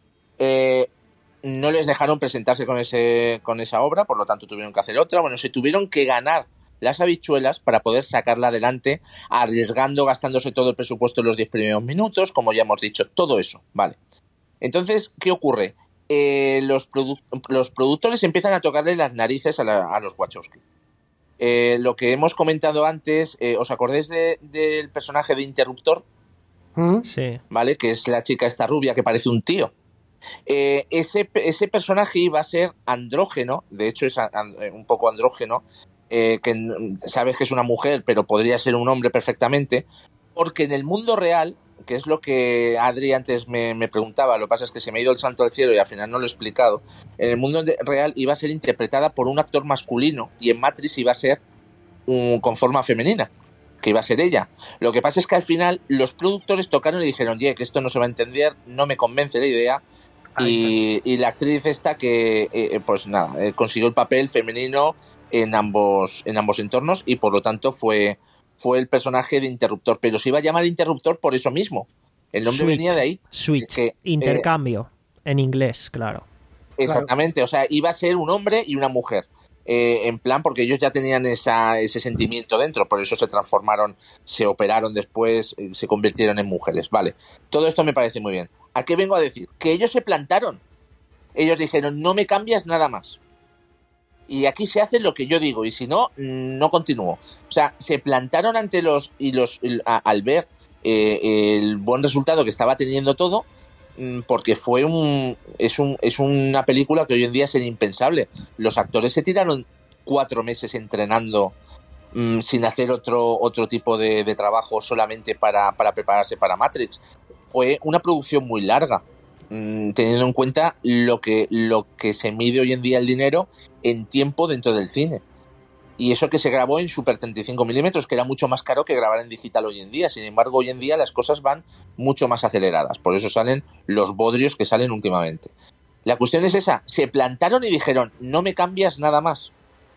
Eh, no les dejaron presentarse con ese con esa obra, por lo tanto tuvieron que hacer otra. Bueno, se tuvieron que ganar las habichuelas para poder sacarla adelante, arriesgando, gastándose todo el presupuesto en los diez primeros minutos, como ya hemos dicho, todo eso, ¿vale? Entonces, ¿qué ocurre? Eh, los, produ- los productores empiezan a tocarle las narices a, la, a los Wachowski. Eh, lo que hemos comentado antes, eh, ¿os acordáis de, del personaje de Interruptor? ¿Mm? Sí. ¿Vale? Que es la chica esta rubia que parece un tío. Eh, ese, ese personaje iba a ser andrógeno, de hecho es and, un poco andrógeno, eh, que sabes que es una mujer, pero podría ser un hombre perfectamente, porque en el mundo real, que es lo que Adri antes me, me preguntaba, lo que pasa es que se me ha ido el santo al cielo y al final no lo he explicado, en el mundo de, real iba a ser interpretada por un actor masculino y en Matrix iba a ser un, con forma femenina, que iba a ser ella. Lo que pasa es que al final los productores tocaron y dijeron, oye, que esto no se va a entender, no me convence la idea. Y, y la actriz esta que, eh, pues nada, eh, consiguió el papel femenino en ambos, en ambos entornos y por lo tanto fue, fue el personaje de Interruptor. Pero se iba a llamar Interruptor por eso mismo. El nombre Switch, venía de ahí. Switch, que, intercambio, eh, en inglés, claro. Exactamente, o sea, iba a ser un hombre y una mujer. Eh, en plan, porque ellos ya tenían esa, ese sentimiento dentro, por eso se transformaron, se operaron después, se convirtieron en mujeres. Vale, todo esto me parece muy bien. ¿A qué vengo a decir? Que ellos se plantaron. Ellos dijeron, no me cambias nada más. Y aquí se hace lo que yo digo, y si no, no continúo. O sea, se plantaron ante los, y los a, al ver eh, el buen resultado que estaba teniendo todo, porque fue un es un es una película que hoy en día sería impensable. Los actores se tiraron cuatro meses entrenando mmm, sin hacer otro otro tipo de, de trabajo solamente para, para prepararse para Matrix. Fue una producción muy larga, mmm, teniendo en cuenta lo que lo que se mide hoy en día el dinero en tiempo dentro del cine. Y eso que se grabó en Super treinta y cinco milímetros, que era mucho más caro que grabar en digital hoy en día. Sin embargo, hoy en día las cosas van mucho más aceleradas. Por eso salen los bodrios que salen últimamente. La cuestión es esa. Se plantaron y dijeron, no me cambias nada más.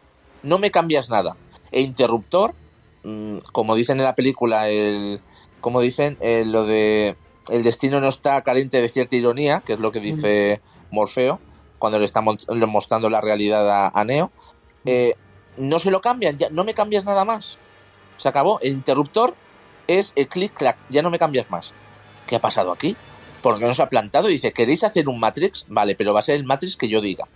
No me cambias nada. E Interruptor, mmm, como dicen en la película, el como dicen, eh, lo de el destino no está carente de cierta ironía, que es lo que dice Morfeo, cuando le está mostrando la realidad a, a Neo. Eh... No se lo cambian, ya no me cambias nada más. Se acabó. El Interruptor es el click-clack, ya no me cambias más. ¿Qué ha pasado aquí? Porque no se ha plantado y dice, ¿queréis hacer un Matrix? Vale, pero va a ser el Matrix que yo diga.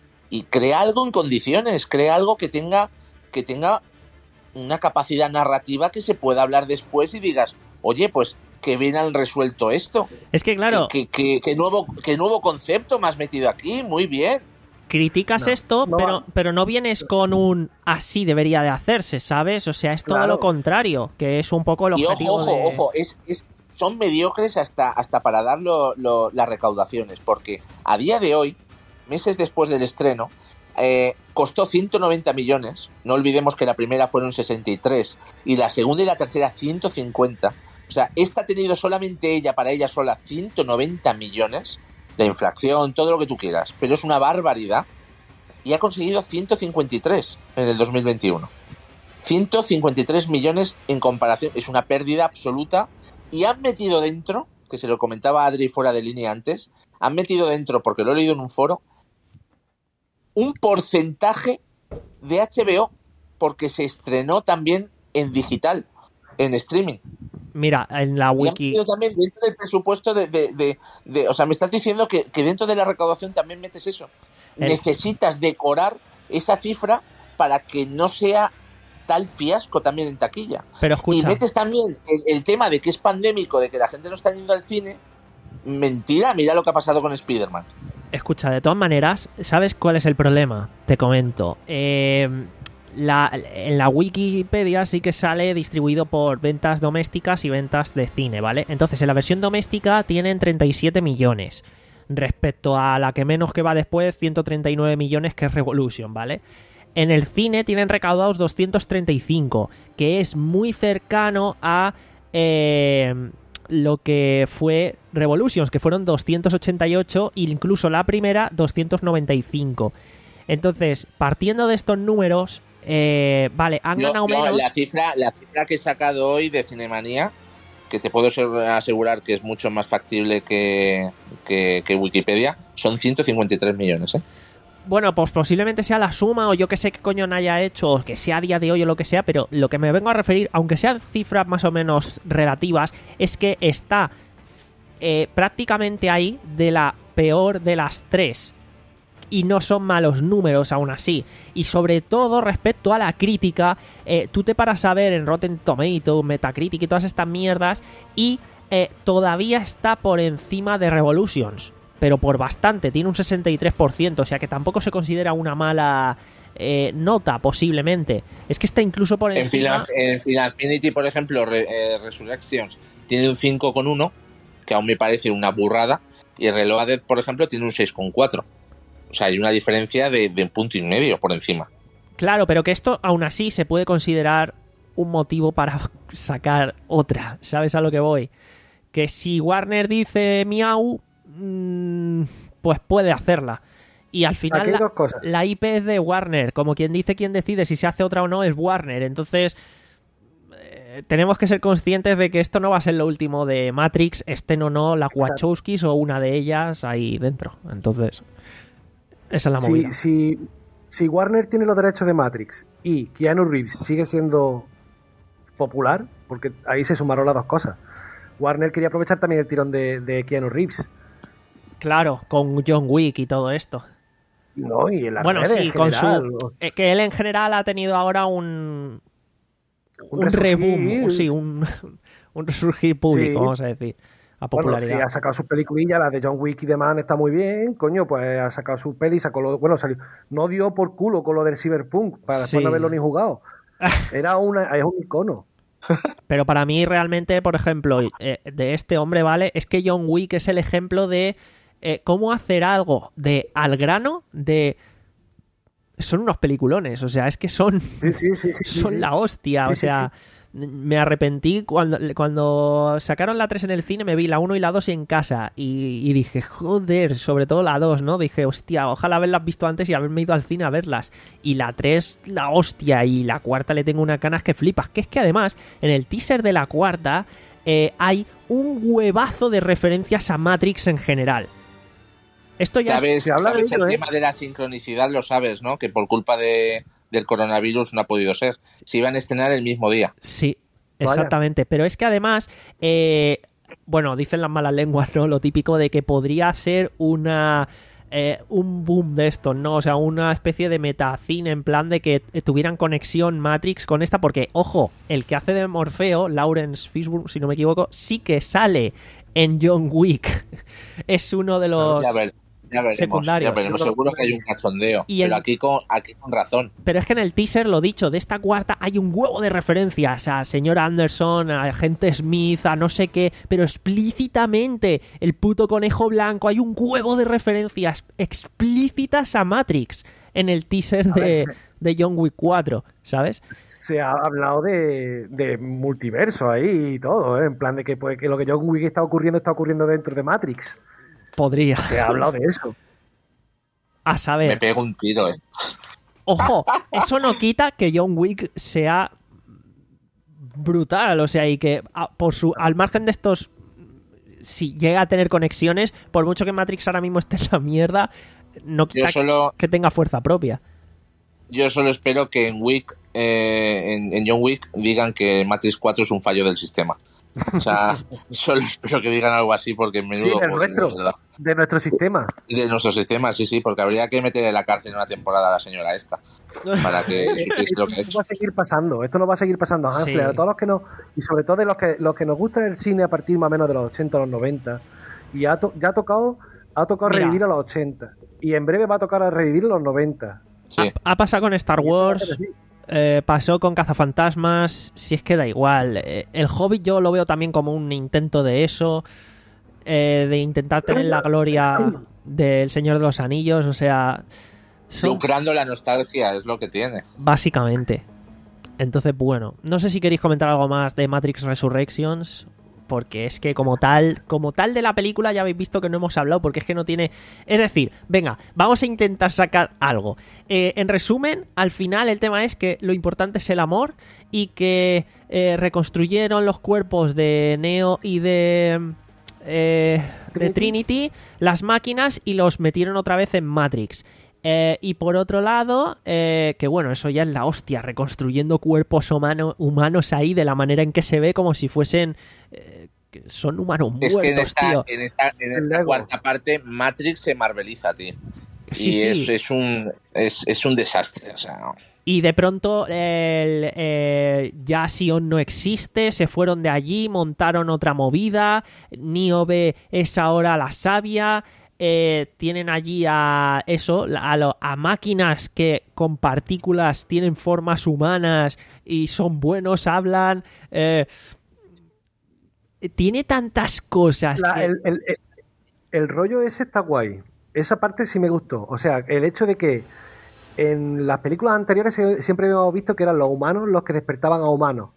Y crea algo en condiciones, crea algo que tenga, que tenga una capacidad narrativa que se pueda hablar después y digas, oye, pues que bien han resuelto esto. Es que claro. ¿Qué, qué, qué, nuevo, qué nuevo concepto me has metido aquí? Muy bien. Criticas no, esto, no pero, pero no vienes con un así debería de hacerse, ¿sabes? O sea, es todo claro. lo contrario, que es un poco el y objetivo ojo, ojo, de... ojo, es, es, son mediocres hasta, hasta para dar lo, lo, las recaudaciones, porque a día de hoy, meses después del estreno, eh, costó ciento noventa millones, no olvidemos que la primera fueron sesenta y tres, y la segunda y la tercera ciento cincuenta, o sea, esta ha tenido solamente ella, para ella sola, ciento noventa millones, la inflación, todo lo que tú quieras, pero es una barbaridad, y ha conseguido ciento cincuenta y tres en el dos mil veintiuno. ciento cincuenta y tres millones en comparación, es una pérdida absoluta, y han metido dentro que se lo comentaba a Adri fuera de línea antes, han metido dentro, porque lo he leído en un foro, un porcentaje de H B O porque se estrenó también en digital, en streaming. Mira, en la wiki... Y han metido también dentro del presupuesto de... de, de, de o sea, me estás diciendo que, que dentro de la recaudación también metes eso. El... Necesitas decorar esa cifra para que no sea tal fiasco también en taquilla. Pero escucha... Y metes también el, el tema de que es pandémico, de que la gente no está yendo al cine. Mentira, mira lo que ha pasado con Spider-Man. Escucha, de todas maneras, ¿sabes cuál es el problema? Te comento. Eh, la, en la Wikipedia sí que sale distribuido por ventas domésticas y ventas de cine, ¿vale? Entonces, en la versión doméstica tienen treinta y siete millones. Respecto a la que menos que va después, ciento treinta y nueve millones, que es Revolution, ¿vale? En el cine tienen recaudados doscientos treinta y cinco, que es muy cercano a... Eh, lo que fue Revolutions, que fueron doscientos ochenta y ocho, e incluso la primera doscientos noventa y cinco. Entonces, partiendo de estos números, eh, vale, han no, ganado no, menos. La cifra, la cifra que he sacado hoy de Cinemanía, que te puedo asegurar que es mucho más factible que, que, que Wikipedia, son ciento cincuenta y tres millones, ¿eh? Bueno, pues posiblemente sea la suma, o yo que sé qué coño no haya hecho, o que sea a día de hoy o lo que sea, pero lo que me vengo a referir, aunque sean cifras más o menos relativas, es que está eh, prácticamente ahí de la peor de las tres. Y no son malos números aún así. Y sobre todo respecto a la crítica, eh, tú te paras a ver en Rotten Tomatoes, Metacritic y todas estas mierdas, y eh, todavía está por encima de Revolutions. Pero por bastante, tiene un sesenta y tres por ciento, o sea que tampoco se considera una mala eh, nota, posiblemente. Es que está incluso por encima... En Final Fantasy, por ejemplo, Re, eh, Resurrections tiene un cinco coma uno, que aún me parece una burrada, y Reloaded, por ejemplo, tiene un seis coma cuatro. O sea, hay una diferencia de, de un punto y medio por encima. Claro, pero que esto aún así se puede considerar un motivo para sacar otra, ¿sabes a lo que voy? Que si Warner dice miau... pues puede hacerla. Y al final la, la I P es de Warner. Como quien dice, quien decide si se hace otra o no es Warner. Entonces eh, tenemos que ser conscientes de que esto no va a ser lo último de Matrix, estén o no las Wachowskis o una de ellas ahí dentro. Entonces esa es la movida. Si, si, si Warner tiene los derechos de Matrix y Keanu Reeves sigue siendo popular, porque ahí se sumaron las dos cosas. Warner quería aprovechar también el tirón de, de Keanu Reeves. Claro, con John Wick y todo esto. No, y en las bueno, redes sí, en con general. su... Eh, que él en general ha tenido ahora un... Un, un reboom, sí, un, un resurgir público, sí. Vamos a decir, a popularidad. Bueno, sí, ha sacado sus películas, las de John Wick y The Man está muy bien, coño, pues ha sacado sus pelis, sacó lo... Bueno, salió... No dio por culo con lo del Cyberpunk, para después sí. no haberlo ni jugado. Era una... es un icono. Pero para mí realmente, por ejemplo, eh, de este hombre, ¿vale? Es que John Wick es el ejemplo de... Eh, cómo hacer algo de al grano, de... Son unos peliculones, o sea, es que son sí, sí, sí, sí, son sí. la hostia, sí, o sea, sí, sí. me arrepentí cuando, cuando sacaron la tres en el cine, me vi la uno y la dos en casa y, y dije, joder, sobre todo la dos, ¿no? Dije, hostia, ojalá haberlas visto antes y haberme ido al cine a verlas. Y la tres, la hostia, y la cuarta le tengo unas ganas que flipas, que es que además, en el teaser de la cuarta eh, hay un huevazo de referencias a Matrix en general. Esto ya ¿Sabes, se habla sabes de el ello, tema ¿eh? de la sincronicidad? Lo sabes, ¿no? Que por culpa de, del coronavirus no ha podido ser. Se iban a estrenar el mismo día. Sí, exactamente. Vaya. Pero es que además, eh, bueno, dicen las malas lenguas, ¿no? Lo típico de que podría ser una... Eh, un boom de estos, ¿no? O sea, una especie de metacine en plan de que tuvieran conexión Matrix con esta, porque, ojo, el que hace de Morfeo, Lawrence Fishburne, si no me equivoco, sí que sale en John Wick. Es uno de los... Ya ver. Ya veremos, secundarios. ya veremos, seguro que hay un cachondeo, y el... pero aquí con, aquí con razón. Pero es que en el teaser, lo dicho, de esta cuarta hay un huevo de referencias a señor Anderson, a agente Smith, a no sé qué, pero explícitamente el puto conejo blanco, hay un huevo de referencias explícitas a Matrix en el teaser de, ver, se... de John Wick cuatro, ¿sabes? Se ha hablado de, de multiverso ahí y todo, ¿eh? En plan de que, pues, que lo que John Wick está ocurriendo está ocurriendo dentro de Matrix. Podría. Se ha hablado de eso. A saber. Me pego un tiro, eh. Ojo, eso no quita que John Wick sea brutal, o sea, y que por su al margen de estos si llega a tener conexiones, por mucho que Matrix ahora mismo esté en la mierda, no quita solo, que tenga fuerza propia. Yo solo espero que en Wick, eh, en, en John Wick, digan que Matrix cuatro es un fallo del sistema. O sea, solo espero que digan algo así, porque menudo... Sí, de nuestro, de nuestro sistema. De nuestro sistema, sí, sí, porque habría que meter en la cárcel una temporada a la señora esta, para que supiese lo que ha hecho. Esto va a seguir pasando, esto no va a seguir pasando, Hansler, Sí. a todos los que nos... Y sobre todo de los que, los que nos gusta el cine a partir más o menos de los ochenta o los noventa, y ha to, ya ha tocado, ha tocado Mira. revivir a los ochenta, y en breve va a tocar a revivir a los noventa. Sí. Ha, ha pasado con Star Wars... Y esto va a ser así. Eh, pasó con Cazafantasmas, si es que da igual. Eh, el Hobbit yo lo veo también como un intento de eso, eh, de intentar tener la gloria del Señor de los Anillos, o sea... son- Lucrando la nostalgia, es lo que tiene. Básicamente. Entonces, bueno, no sé si queréis comentar algo más de Matrix Resurrections, porque es que como tal, como tal de la película ya habéis visto que no hemos hablado, porque es que no tiene... Es decir, venga, vamos a intentar sacar algo. Eh, en resumen, al final el tema es que lo importante es el amor y que eh, reconstruyeron los cuerpos de Neo y de... eh, de Trinity, las máquinas, y los metieron otra vez en Matrix. Eh, y por otro lado, eh, que bueno, eso ya es la hostia, reconstruyendo cuerpos humano, humanos ahí de la manera en que se ve, como si fuesen... eh, que son humanos Es muertos, que en esta, tío. en esta, en esta Luego. cuarta parte Matrix se marveliza, tío. Sí, y sí. Es, es un es, es un desastre, o sea... Y de pronto el, eh, ya Sion no existe, se fueron de allí, montaron otra movida, Niobe es ahora la sabia, eh, tienen allí a eso, a, lo- a máquinas que con partículas tienen formas humanas y son buenos, hablan... eh, tiene tantas cosas La- que... el, el- el- el rollo ese está guay. Esa parte sí me gustó. O sea, el hecho de que en las películas anteriores se- siempre habíamos visto que eran los humanos los que despertaban a humanos.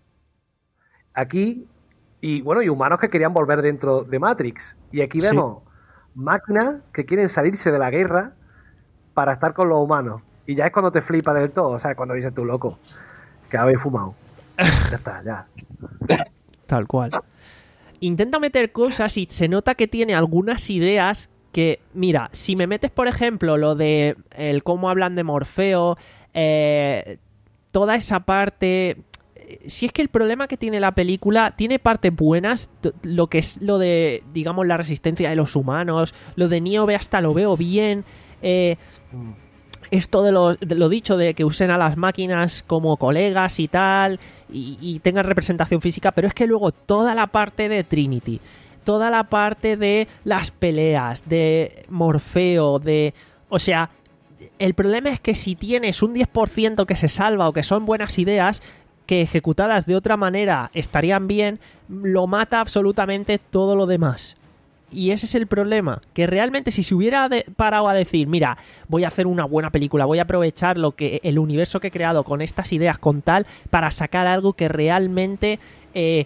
Aquí, y bueno, y humanos que querían volver dentro de Matrix. Y aquí Sí. vemos máquinas que quieren salirse de la guerra para estar con los humanos. Y ya es cuando te flipa del todo. O sea, cuando dices tú, loco, que habéis fumado. Ya está, ya. Tal cual. Intenta meter cosas y se nota que tiene algunas ideas que, mira, si me metes, por ejemplo, lo de el cómo hablan de Morfeo, eh, toda esa parte... Si es que el problema que tiene la película tiene partes buenas, t- lo que es lo de, digamos, la resistencia de los humanos, lo de Niobe hasta lo veo bien, eh, esto de lo, de lo dicho de que usen a las máquinas como colegas y tal, y, y tengan representación física, pero es que luego toda la parte de Trinity, toda la parte de las peleas, de Morfeo, de... O sea, el problema es que si tienes un diez por ciento que se salva o que son buenas ideas, que ejecutadas de otra manera estarían bien, lo mata absolutamente todo lo demás. Y ese es el problema, que realmente si se hubiera de- parado a decir, mira, voy a hacer una buena película, voy a aprovechar lo que el universo que he creado con estas ideas, con tal, para sacar algo que realmente eh,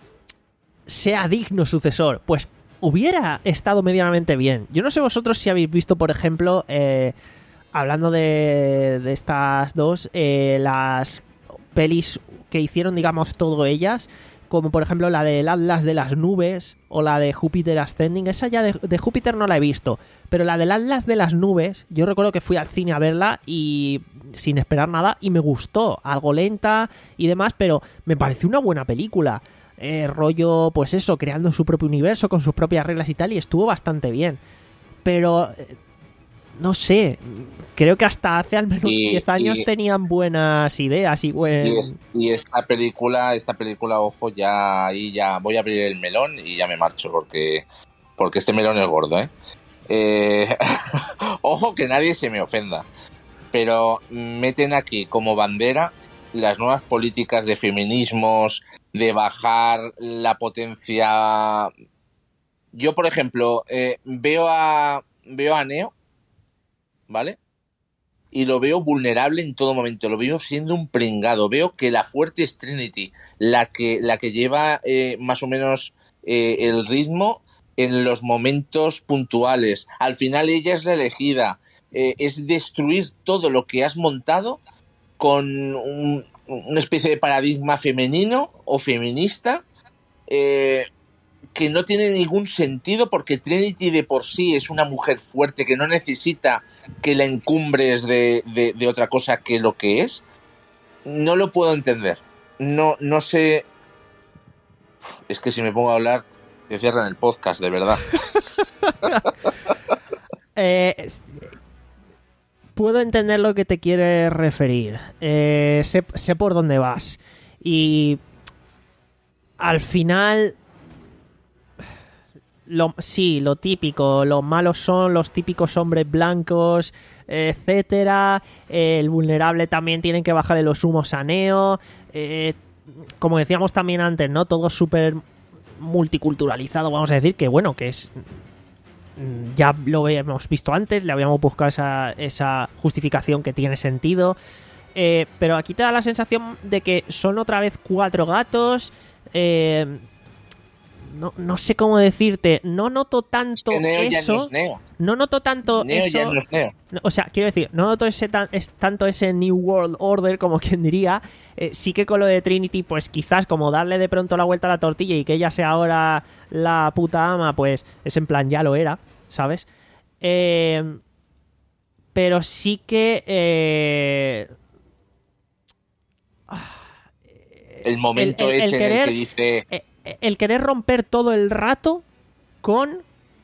sea digno sucesor, pues hubiera estado medianamente bien. Yo no sé vosotros si habéis visto, por ejemplo, eh, hablando de, de estas dos, eh, las pelis que hicieron, digamos, todo ellas, como por ejemplo la del Atlas de las Nubes o la de Júpiter Ascending. Esa ya de, de Júpiter no la he visto, pero la del Atlas de las Nubes, yo recuerdo que fui al cine a verla y sin esperar nada, y me gustó, algo lenta y demás, pero me pareció una buena película. Eh, rollo, pues eso, creando su propio universo con sus propias reglas y tal, y estuvo bastante bien. Pero... eh, no sé, creo que hasta hace al menos Y- diez años y- tenían buenas ideas y buen... Y, es- y esta película, esta película, ojo, ya ahí ya voy a abrir el melón y ya me marcho porque, porque este melón es gordo, ¿eh? Eh, ojo que nadie se me ofenda, pero meten aquí como bandera las nuevas políticas de feminismos, de bajar la potencia. Yo, por ejemplo, eh, veo a veo a Neo, ¿vale? Y lo veo vulnerable en todo momento, lo veo siendo un pringado, veo que la fuerte es Trinity, la que, la que lleva eh, más o menos eh, el ritmo en los momentos puntuales. Al final ella es la elegida, eh, es destruir todo lo que has montado con un, una especie de paradigma femenino o feminista, eh, que no tiene ningún sentido, porque Trinity de por sí es una mujer fuerte que no necesita que la encumbres de, de, de otra cosa que lo que es. No lo puedo entender. No, no sé. Es que si me pongo a hablar, me cierran el podcast, de verdad. eh, puedo entender lo que te quieres referir. Eh, sé, sé por dónde vas. Y al final, lo, sí, lo típico, los malos son los típicos hombres blancos, etcétera. Eh, el vulnerable también tienen que bajar de los humos a Neo. Eh, como decíamos también antes, ¿no? Todo súper multiculturalizado, vamos a decir, que bueno, que es... Ya lo habíamos visto antes, le habíamos buscado esa, esa justificación que tiene sentido. Eh, pero aquí te da la sensación de que son otra vez cuatro gatos. Eh, no, no sé cómo decirte. No noto tanto es que Neo eso. Ya no, es Neo. no noto tanto Neo eso. Ya no es Neo. O sea, quiero decir, no noto ese tan, es, tanto ese New World Order, como quien diría. Eh, sí que con lo de Trinity, pues quizás como darle de pronto la vuelta a la tortilla y que ella sea ahora la puta ama, pues es en plan, ya lo era, ¿sabes? Eh, pero sí que... Eh, el momento el, el, el ese querer, en el que dice... El querer romper todo el rato con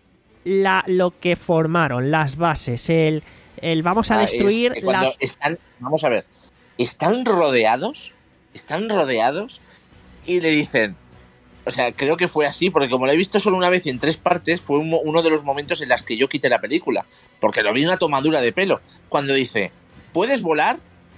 la, lo que formaron, las bases, el, el vamos a destruir... Ah, es, la... están, vamos a ver, están rodeados, están rodeados y le dicen... O sea, creo que fue así, porque como lo he visto solo una vez y en tres partes, fue un, uno de los momentos en los que yo quité la película. Porque lo vi una tomadura de pelo. Cuando dice, ¿puedes volar?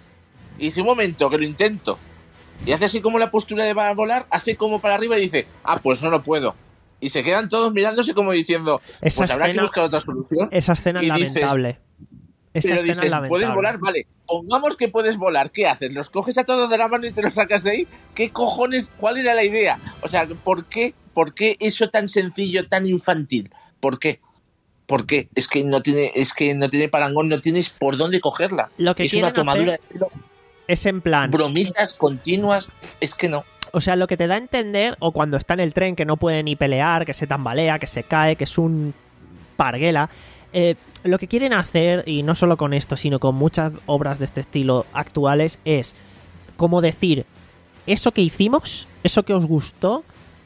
Y dice, un momento, que lo intento. Y hace así como la postura de volar, hace como para arriba y dice, ah, pues no lo puedo. Y se quedan todos mirándose como diciendo, esa pues habrá escena, que buscar otra solución. Esa escena es y lamentable. Dices, esa pero escena dices, es lamentable. ¿puedes volar? Vale, pongamos que puedes volar. ¿Qué haces? ¿Los coges a todos de la mano y te los sacas de ahí? ¿Qué cojones? ¿Cuál era la idea? O sea, ¿por qué? ¿Por qué eso tan sencillo, tan infantil? ¿Por qué? ¿Por qué? Es que no tiene, es que no tiene parangón, no tienes por dónde cogerla. Lo que es una tomadura de pelo. Es en plan... Bromitas continuas, es que no. O sea, lo que te da a entender, o cuando está en el tren que no puede ni pelear, que se tambalea, que se cae, que es un parguela... Eh, lo que quieren hacer, y no solo con esto, sino con muchas obras de este estilo actuales, es como decir, eso que hicimos, eso que os gustó,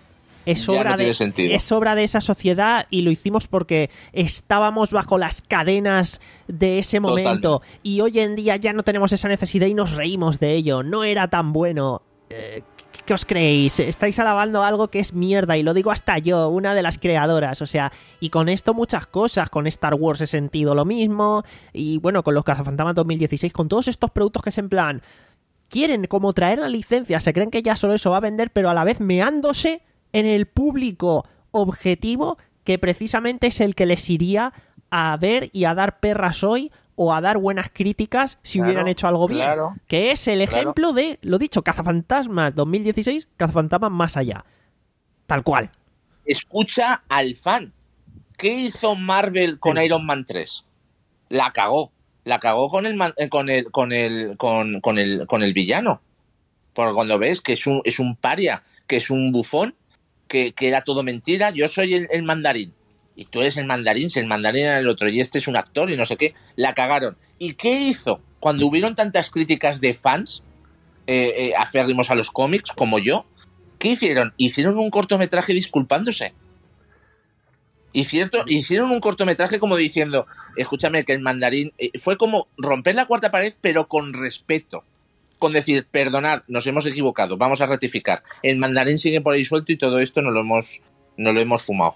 es obra, no de, es obra de esa sociedad y lo hicimos porque estábamos bajo las cadenas de ese momento. Totalmente. Y hoy en día ya no tenemos esa necesidad y nos reímos de ello. No era tan bueno. Eh, ¿Qué os creéis? Estáis alabando algo que es mierda, y lo digo hasta yo, una de las creadoras, o sea, y con esto muchas cosas, con Star Wars he sentido lo mismo, y bueno, con los Cazafantasmas dos mil dieciséis, con todos estos productos que es en plan, quieren como traer la licencia, se creen que ya solo eso va a vender, pero a la vez meándose en el público objetivo, que precisamente es el que les iría a ver y a dar perras hoy, o a dar buenas críticas si claro, hubieran hecho algo bien. Claro, que es el ejemplo claro. de, lo dicho, Cazafantasmas dos mil dieciséis, Cazafantasmas más allá. Tal cual. Escucha al fan. ¿Qué hizo Marvel con sí. Iron Man tres? La cagó. La cagó con el con el con el con, con el con el villano. Porque cuando ves que es un es un paria, que es un bufón, que, que era todo mentira, yo soy el, el mandarín. Y tú eres el mandarín, si el mandarín era el otro, y este es un actor y no sé qué, la cagaron. ¿Y qué hizo? Cuando hubieron tantas críticas de fans eh, eh, aférrimos a los cómics, como yo, ¿qué hicieron? Hicieron un cortometraje disculpándose. Hicieron, hicieron un cortometraje como diciendo, escúchame, que el mandarín... Eh, fue como romper la cuarta pared, pero con respeto. Con decir, perdonad, nos hemos equivocado, vamos a rectificar. El mandarín sigue por ahí suelto y todo esto no lo hemos, no lo hemos fumado.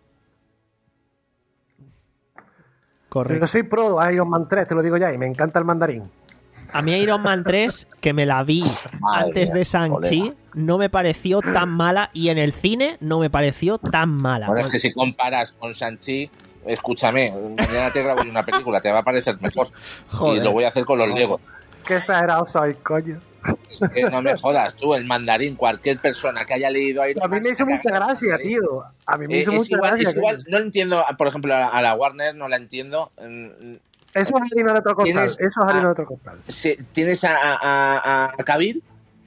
Correcto. Yo soy pro Iron Man tres, te lo digo ya, y me encanta el mandarín. A mí Iron Man tres, que me la vi Madre antes mía, de Shang-Chi, colega. No me pareció tan mala, y en el cine no me pareció tan mala. Bueno, es que si comparas con Shang-Chi, escúchame, mañana te grabo una película, te va a parecer mejor. Joder. Y lo voy a hacer con los Legos. Qué exagerado soy, coño. Es que no me jodas, tú, el mandarín, cualquier persona que haya leído Iron Man... A mí me hizo mucha gracia, tío. A mí me hizo eh, mucha igual, gracia. Es igual, no entiendo, por ejemplo, a la Warner no la entiendo. Eso es harina de otro costal. Eso es harina de otro costal. Tienes a, a, a Cavill,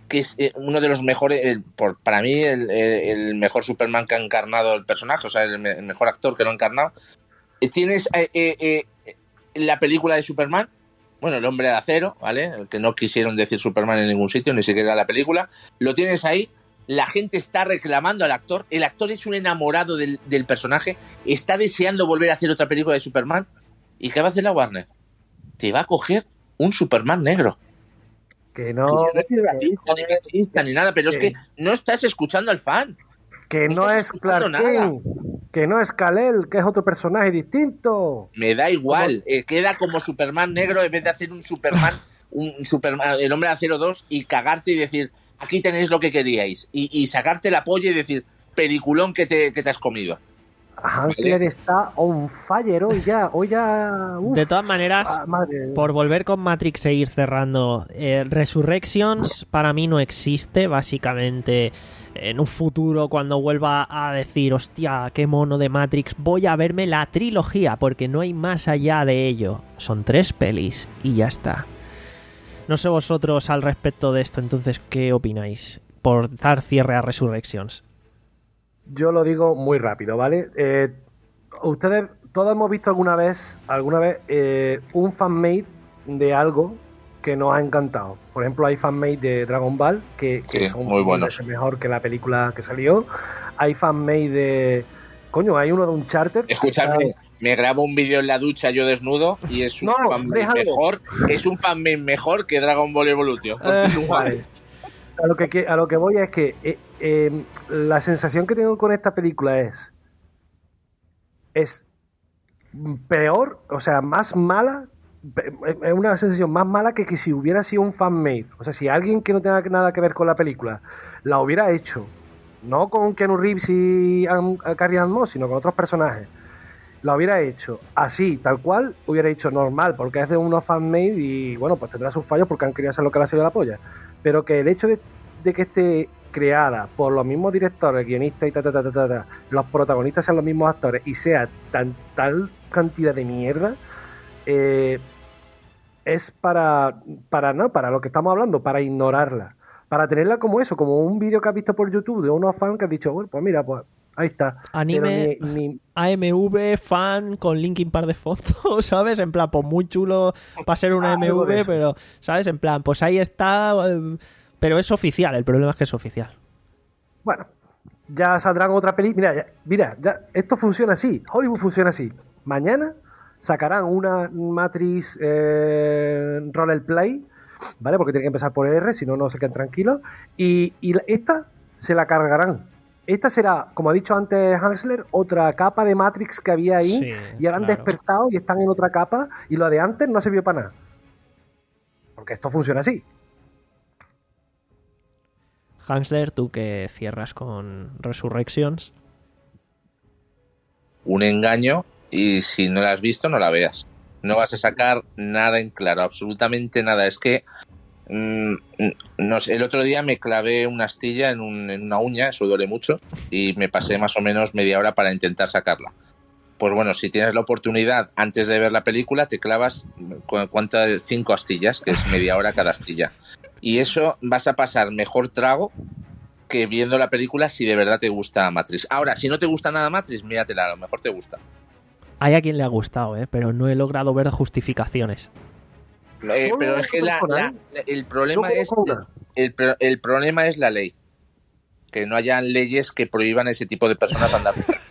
que es eh, uno de los mejores, el, por, para mí, el, el, el mejor Superman que ha encarnado el personaje, o sea, el, el mejor actor que lo ha encarnado. Eh, tienes eh, eh, eh, la película de Superman, bueno, el Hombre de Acero, ¿vale? Que no quisieron decir Superman en ningún sitio, ni siquiera la película. Lo tienes ahí, la gente está reclamando al actor, el actor es un enamorado del, del personaje, está deseando volver a hacer otra película de Superman. ¿Y qué va a hacer la Warner? Te va a coger un Superman negro. Que no, que no es racista, ni machista, ni nada, pero que, es que no estás escuchando al fan. Que no, no es Clark Kent, que no es Kal-El, que es otro personaje distinto. Me da igual, eh, queda como Superman negro en vez de hacer un Superman, un Superman, el Hombre de Acero dos y cagarte y decir, aquí tenéis lo que queríais. Y, y sacarte la polla y decir, peliculón que te, que te has comido. Hansler ¿vale? Está on fire hoy ya, hoy ya... Uf, de todas maneras, ah, por volver con Matrix e ir cerrando, eh, Resurrections para mí no existe, básicamente en un futuro cuando vuelva a decir, hostia, qué mono de Matrix, voy a verme la trilogía, porque no hay más allá de ello. Son tres pelis y ya está. No sé vosotros al respecto de esto, entonces, ¿qué opináis? Por dar cierre a Resurrections. Yo lo digo muy rápido, ¿vale? Eh, ustedes, todos hemos visto alguna vez, alguna vez eh, un fanmade de algo que nos ha encantado. Por ejemplo, hay fanmade de Dragon Ball que, sí, que son muy buenos, mejor que la película que salió. Hay fanmade de... Coño, hay uno de Uncharted. Escúchame, está... me grabo un vídeo en la ducha yo desnudo y es un no, fanmade mejor, es un fanmade mejor que Dragon Ball Evolution. Eh, vale. A lo que, a lo que voy es que eh, eh, la sensación que tengo con esta película es es peor, o sea, más mala, es una sensación más mala que, que si hubiera sido un fanmade. O sea, si alguien que no tenga nada que ver con la película la hubiera hecho, no con Keanu Reeves y Carrie Ann Moss, sino con otros personajes, la hubiera hecho así, tal cual, hubiera hecho normal, porque es de unos fanmade y bueno, pues tendrá sus fallos porque han querido hacer lo que le ha salido la polla. Pero que el hecho de, de que esté creada por los mismos directores, guionistas y ta, ta, ta, ta, ta, ta, los protagonistas sean los mismos actores y sea tan tal cantidad de mierda, eh, es para, para, no, para lo que estamos hablando, para ignorarla, para tenerla como eso, como un vídeo que has visto por YouTube de unos fans que has dicho, bueno, pues mira, pues ahí está. Anime ni, ni... A M V, fan con Linkin Park de fondo, ¿sabes? En plan, pues muy chulo para ser una ah, A M V, pero, ¿sabes? En plan, pues ahí está, pero es oficial, el problema es que es oficial. Bueno, ya saldrán otra película. Mira, ya, mira ya, esto funciona así, Hollywood funciona así. Mañana sacarán una Matrix eh, Roleplay, ¿vale? Porque tiene que empezar por R, si no, no se quedan tranquilos. Y, y esta se la cargarán. Esta será, como ha dicho antes Hansler, otra capa de Matrix que había ahí, sí, y ahora han claro. despertado y están en otra capa, y lo de antes no sirvió para nada. Porque esto funciona así. Hansler, tú que cierras con Resurrections. Un engaño, y si no la has visto, no la veas. No vas a sacar nada en claro, absolutamente nada. Es que no sé, el otro día me clavé una astilla en, un, en una uña, eso duele mucho, y me pasé más o menos media hora para intentar sacarla. Pues bueno, si tienes la oportunidad antes de ver la película, te clavas ¿cuántas? Cinco astillas, que es media hora cada astilla. Y eso vas a pasar mejor trago que viendo la película si de verdad te gusta Matrix. Ahora, si no te gusta nada Matrix, míratela, a lo mejor te gusta. Hay a quien le ha gustado, ¿eh? Pero no he logrado ver justificaciones. Eh, pero es que la, la, el problema es el, el problema es la ley, que no hayan leyes que prohíban a ese tipo de personas andar.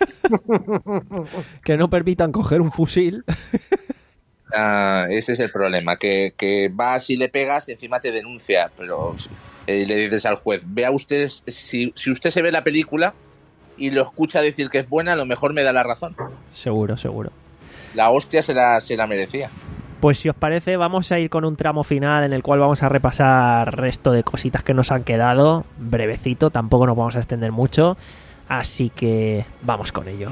Que no permitan coger un fusil. Ah, ese es el problema, que, que vas y le pegas y encima te denuncia, pero eh, le dices al juez, vea usted, si, si usted se ve la película y lo escucha decir que es buena, a lo mejor me da la razón. Seguro, seguro. La hostia se la, se la merecía. Pues si os parece, vamos a ir con un tramo final en el cual vamos a repasar resto de cositas que nos han quedado, brevecito, tampoco nos vamos a extender mucho, así que vamos con ello.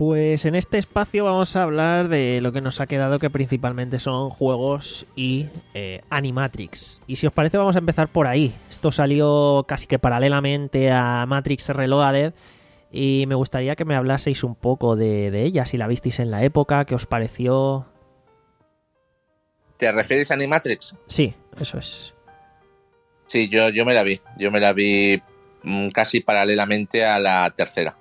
Pues en este espacio vamos a hablar de lo que nos ha quedado, que principalmente son juegos y eh, Animatrix. Y si os parece vamos a empezar por ahí. Esto salió casi que paralelamente a Matrix Reloaded y me gustaría que me hablaseis un poco de, de ella, si la visteis en la época, qué os pareció. ¿Te refieres a Animatrix? Sí, eso es. Sí, yo, yo me la vi. Yo me la vi mmm, casi paralelamente a la tercera.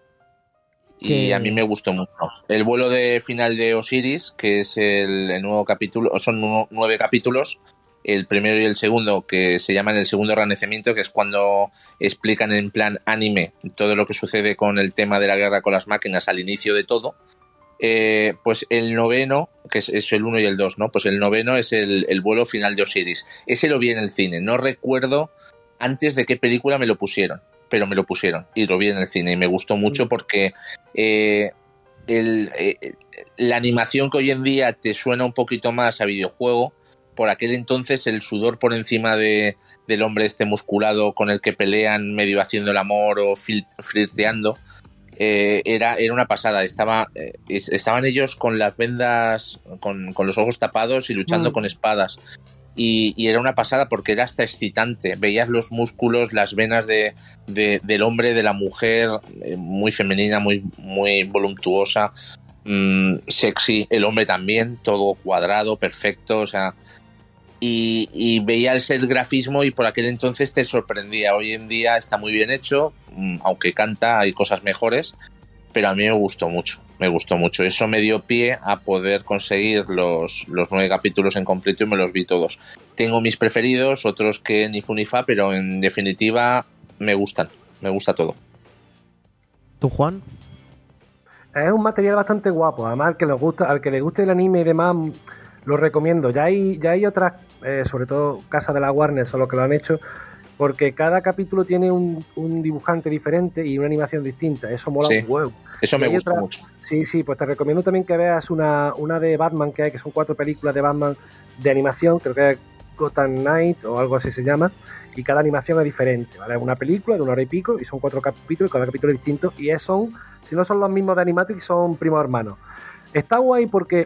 Y que... a mí me gustó mucho. El vuelo de final de Osiris, que es el, el nuevo capítulo, son nueve capítulos, el primero y el segundo, que se llaman el segundo renacimiento, que es cuando explican en plan anime todo lo que sucede con el tema de la guerra con las máquinas al inicio de todo. Eh, pues el noveno, que es, es el uno y el dos, ¿no? Pues el noveno es el, el vuelo final de Osiris. Ese lo vi en el cine. No recuerdo antes de qué película me lo pusieron, pero me lo pusieron y lo vi en el cine y me gustó mucho porque eh, el, eh, la animación que hoy en día te suena un poquito más a videojuego, por aquel entonces el sudor por encima de, del hombre este musculado con el que pelean medio haciendo el amor o fil, flirteando, eh, era, era una pasada. Estaba, eh, estaban ellos con las vendas, con, con los ojos tapados y luchando mm. con espadas. Y, y era una pasada porque era hasta excitante. Veías los músculos, las venas de, de, del hombre, de la mujer, eh, muy femenina, muy, muy voluptuosa, mmm, sexy. El hombre también, todo cuadrado, perfecto, o sea... Y, y veías el grafismo y por aquel entonces te sorprendía. Hoy en día está muy bien hecho, aunque canta, hay cosas mejores, pero a mí me gustó mucho, me gustó mucho. Eso me dio pie a poder conseguir los, los nueve capítulos en completo y me los vi todos. Tengo mis preferidos, otros que ni fu ni fa, pero en definitiva me gustan, me gusta todo. ¿Tú, Juan? Es un material bastante guapo, además al que le gusta, al que le guste el anime y demás, lo recomiendo. Ya hay, ya hay otras, eh, sobre todo Casa de la Warner son los que lo han hecho, porque cada capítulo tiene un, un dibujante diferente y una animación distinta. Eso mola sí, un huevo. Eso me gusta otra, mucho. Sí, sí, pues te recomiendo también que veas una, una de Batman que hay, que son cuatro películas de Batman de animación, creo que es Gotham Knight o algo así se llama, y cada animación es diferente, ¿vale? Es una película de una hora y pico y son cuatro capítulos y cada capítulo es distinto y es, son, si no son los mismos de Animatrix, son primos hermanos. Está guay porque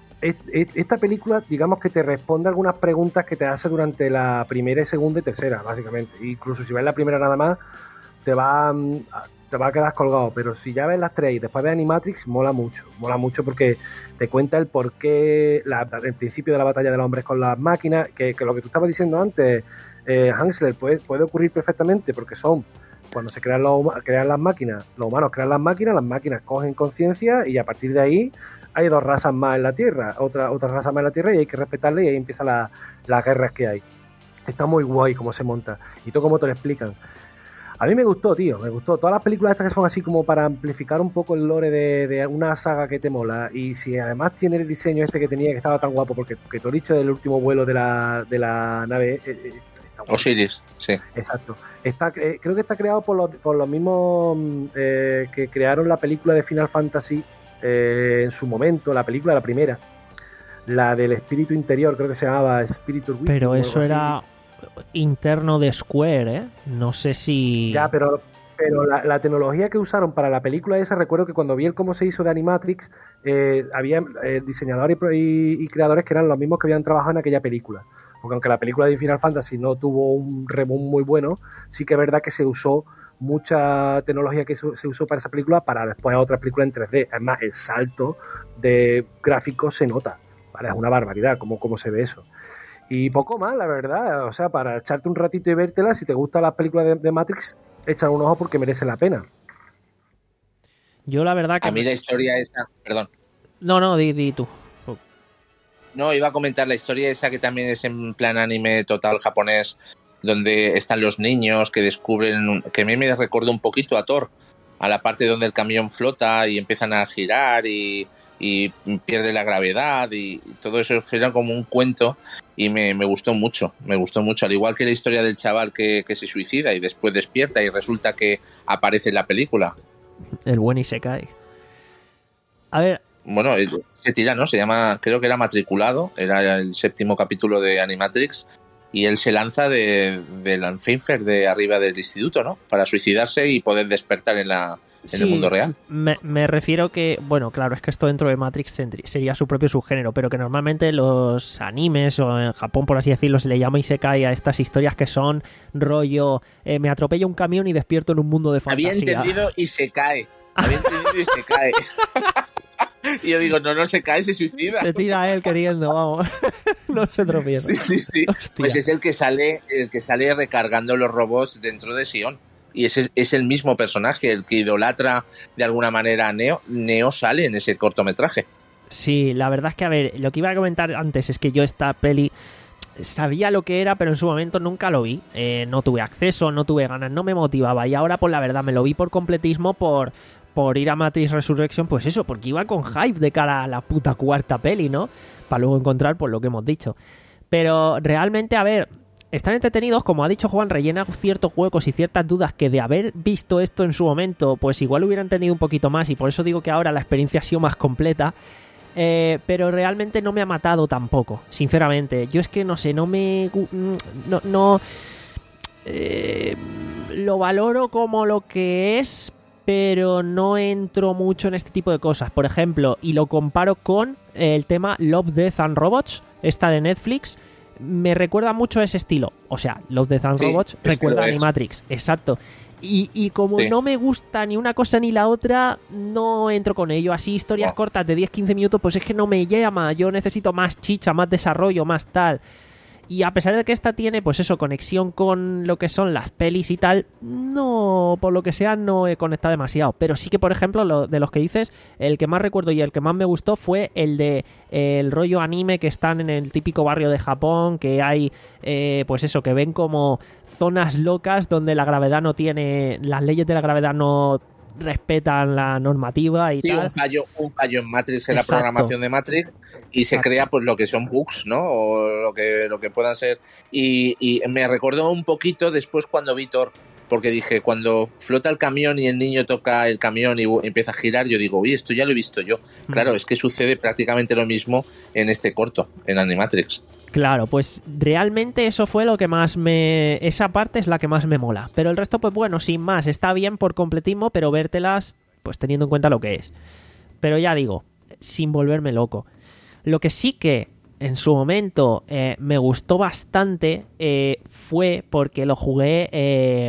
esta película, digamos que te responde algunas preguntas que te hace durante la primera, segunda y tercera, básicamente. Incluso si ves la primera nada más, te va, te va a quedar colgado. Pero si ya ves las tres y después ves Animatrix, mola mucho. Mola mucho porque te cuenta el porqué, la, el principio de la batalla de los hombres con las máquinas, que, que lo que tú estabas diciendo antes, eh, Hansler, puede, puede ocurrir perfectamente porque son... Cuando se crean, los, crean las máquinas, los humanos crean las máquinas, las máquinas cogen conciencia y a partir de ahí hay dos razas más en la Tierra, otra, otra raza más en la Tierra y hay que respetarla y ahí empiezan la, las guerras que hay. Está muy guay cómo se monta y todo cómo te lo explican. A mí me gustó, tío, me gustó. Todas las películas estas que son así como para amplificar un poco el lore de, de una saga que te mola y si además tiene el diseño este que tenía que estaba tan guapo, porque que te he dicho del último vuelo de la, de la nave... Eh, eh, Osiris, sí. Exacto. Está, eh, creo que está creado por los, por los mismos eh, que crearon la película de Final Fantasy eh, en su momento, la película, la primera. La del espíritu interior, creo que se llamaba Spiritus Wisdom. Pero eso era interno de Square, ¿eh? No sé si... Ya, pero, pero la, la tecnología que usaron para la película esa, recuerdo que cuando vi el cómo se hizo de Animatrix, eh, había eh, diseñadores y, y, y creadores que eran los mismos que habían trabajado en aquella película. Porque aunque la película de Final Fantasy no tuvo un reboom muy bueno, sí que es verdad que se usó mucha tecnología que se usó para esa película para después otra película en tres D. Además, el salto de gráficos se nota, ¿vale? Es una barbaridad cómo, cómo se ve eso. Y poco más, la verdad. O sea, para echarte un ratito y vértela, si te gustan las películas de, de Matrix, échale un ojo porque merece la pena. Yo la verdad que... A mí la historia esa... Perdón. No, no, di, di tú. No, iba a comentar la historia esa que también es en plan anime total japonés, donde están los niños que descubren, que a mí me recuerda un poquito a Thor, a la parte donde el camión flota y empiezan a girar y, y pierde la gravedad y, y todo eso era como un cuento y me, me gustó mucho, me gustó mucho, al igual que la historia del chaval que, que se suicida y después despierta y resulta que aparece en la película. El buen Isekai. A ver... Bueno, se tira, ¿no? Se llama, creo que era Matriculado, era el séptimo capítulo de Animatrix y él se lanza de, de Lanfeinfer de arriba del instituto, ¿no? Para suicidarse y poder despertar en la, sí, el mundo real. Me, me refiero que, bueno, claro, es que esto dentro de Matrix sería su propio subgénero, pero que normalmente los animes, o en Japón, por así decirlo, se le llama isekai a estas historias que son rollo, eh, me atropella un camión y despierto en un mundo de fantasía. Había entendido y se cae. Había entendido y se cae. Y yo digo, no, no se cae, se suicida. Se tira él queriendo, vamos. No se tropieza. Sí, sí, sí. Hostia. Pues es el que sale, el que sale recargando los robots dentro de Sion. Y ese es el mismo personaje, el que idolatra de alguna manera a Neo. Neo sale en ese cortometraje. Sí, la verdad es que, a ver, lo que iba a comentar antes es que yo esta peli sabía lo que era, pero en su momento nunca lo vi. Eh, no tuve acceso, no tuve ganas, no me motivaba. Y ahora, pues la verdad, me lo vi por completismo, por... por ir a Matrix Resurrection, pues eso, porque iba con hype de cara a la puta cuarta peli, ¿no? Para luego encontrar, pues lo que hemos dicho. Pero realmente, a ver, están entretenidos, como ha dicho Juan, rellena ciertos huecos y ciertas dudas que de haber visto esto en su momento, pues igual hubieran tenido un poquito más, y por eso digo que ahora la experiencia ha sido más completa. Eh, pero realmente no me ha matado tampoco, sinceramente. Yo es que no sé, no me... No... no eh, lo valoro como lo que es, pero no entro mucho en este tipo de cosas. Por ejemplo, y lo comparo con el tema Love, Death and Robots, esta de Netflix, me recuerda mucho a ese estilo. O sea, Love, Death and sí, Robots recuerda a Animatrix, exacto. Y, y como sí. no me gusta ni una cosa ni la otra, no entro con ello. Así historias no. cortas de diez a quince minutos, pues es que no me llama. Yo necesito más chicha, más desarrollo, más tal. Y a pesar de que esta tiene, pues eso, conexión con lo que son las pelis y tal, no, por lo que sea, no he conectado demasiado. Pero sí que, por ejemplo, lo, de los que dices, el que más recuerdo y el que más me gustó fue el de eh, el rollo anime, que están en el típico barrio de Japón, que hay, eh, pues eso, que ven como zonas locas donde la gravedad no tiene, las leyes de la gravedad no respetan la normativa y sí, tal. un fallo, un fallo en Matrix, en Exacto. la programación de Matrix, y se Exacto. crea pues lo que son bugs, ¿no? O lo que, lo que puedan ser. Y, y me recordó un poquito después cuando vi Thor, porque dije, cuando flota el camión y el niño toca el camión y empieza a girar, yo digo, uy, esto ya lo he visto yo. Mm. Claro, es que sucede prácticamente lo mismo en este corto, en Animatrix. Claro, pues realmente eso fue lo que más me... Esa parte es la que más me mola. Pero el resto, pues bueno, sin más, está bien por completismo, pero vértelas, pues teniendo en cuenta lo que es. Pero ya digo, sin volverme loco. Lo que sí que en su momento eh, me gustó bastante eh, fue porque lo jugué... Eh,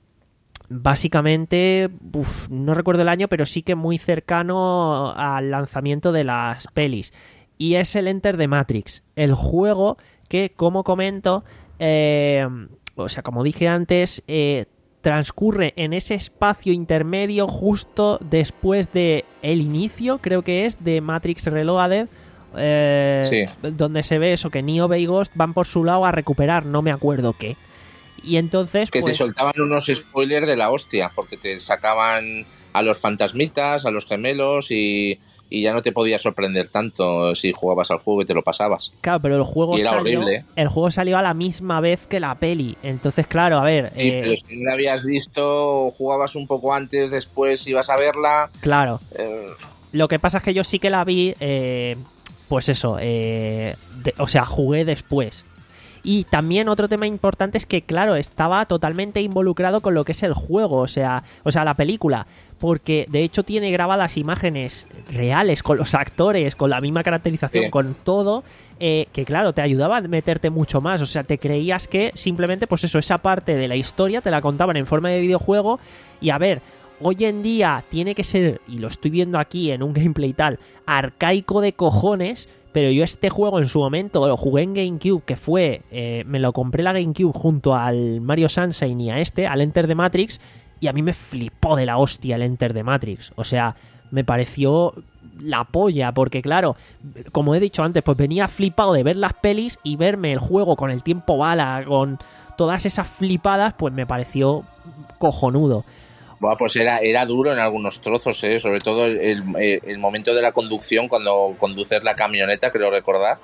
básicamente, uf, no recuerdo el año, pero sí que muy cercano al lanzamiento de las pelis. Y es el Enter the Matrix, el juego que, como comento, eh, o sea, como dije antes, eh, transcurre en ese espacio intermedio justo después de el inicio, creo que es, de Matrix Reloaded, eh, sí. donde se ve eso, que Neo y Ghost van por su lado a recuperar, no me acuerdo qué. Y entonces, que pues, te soltaban unos spoilers de la hostia, porque te sacaban a los fantasmitas, a los gemelos y... y ya no te podía sorprender tanto si jugabas al juego y te lo pasabas. Claro, pero el juego y era salió, horrible. El juego salió a la misma vez que la peli. Entonces, claro, a ver... Sí, eh... pero si no la habías visto, jugabas un poco antes, después ibas a verla... Claro. Eh... Lo que pasa es que yo sí que la vi, eh, pues eso, eh, de, o sea, jugué después. Y también otro tema importante es que, claro, estaba totalmente involucrado con lo que es el juego, o sea, o sea, la película, porque de hecho tiene grabadas imágenes reales con los actores, con la misma caracterización, sí. con todo, eh, que claro, te ayudaba a meterte mucho más, o sea, te creías que simplemente, pues eso, esa parte de la historia te la contaban en forma de videojuego. Y a ver, hoy en día tiene que ser, y lo estoy viendo aquí en un gameplay tal, arcaico de cojones. Pero yo este juego en su momento lo jugué en GameCube, que fue... Eh, me lo compré la GameCube junto al Mario Sunshine y a este, al Enter the Matrix, y a mí me flipó de la hostia el Enter the Matrix. O sea, me pareció la polla, porque claro, como he dicho antes, pues venía flipado de ver las pelis y verme el juego con el tiempo bala, con todas esas flipadas, pues me pareció cojonudo. Bueno, pues era, era duro en algunos trozos, ¿eh? Sobre todo el, el, el momento de la conducción, cuando conduces la camioneta, creo recordar.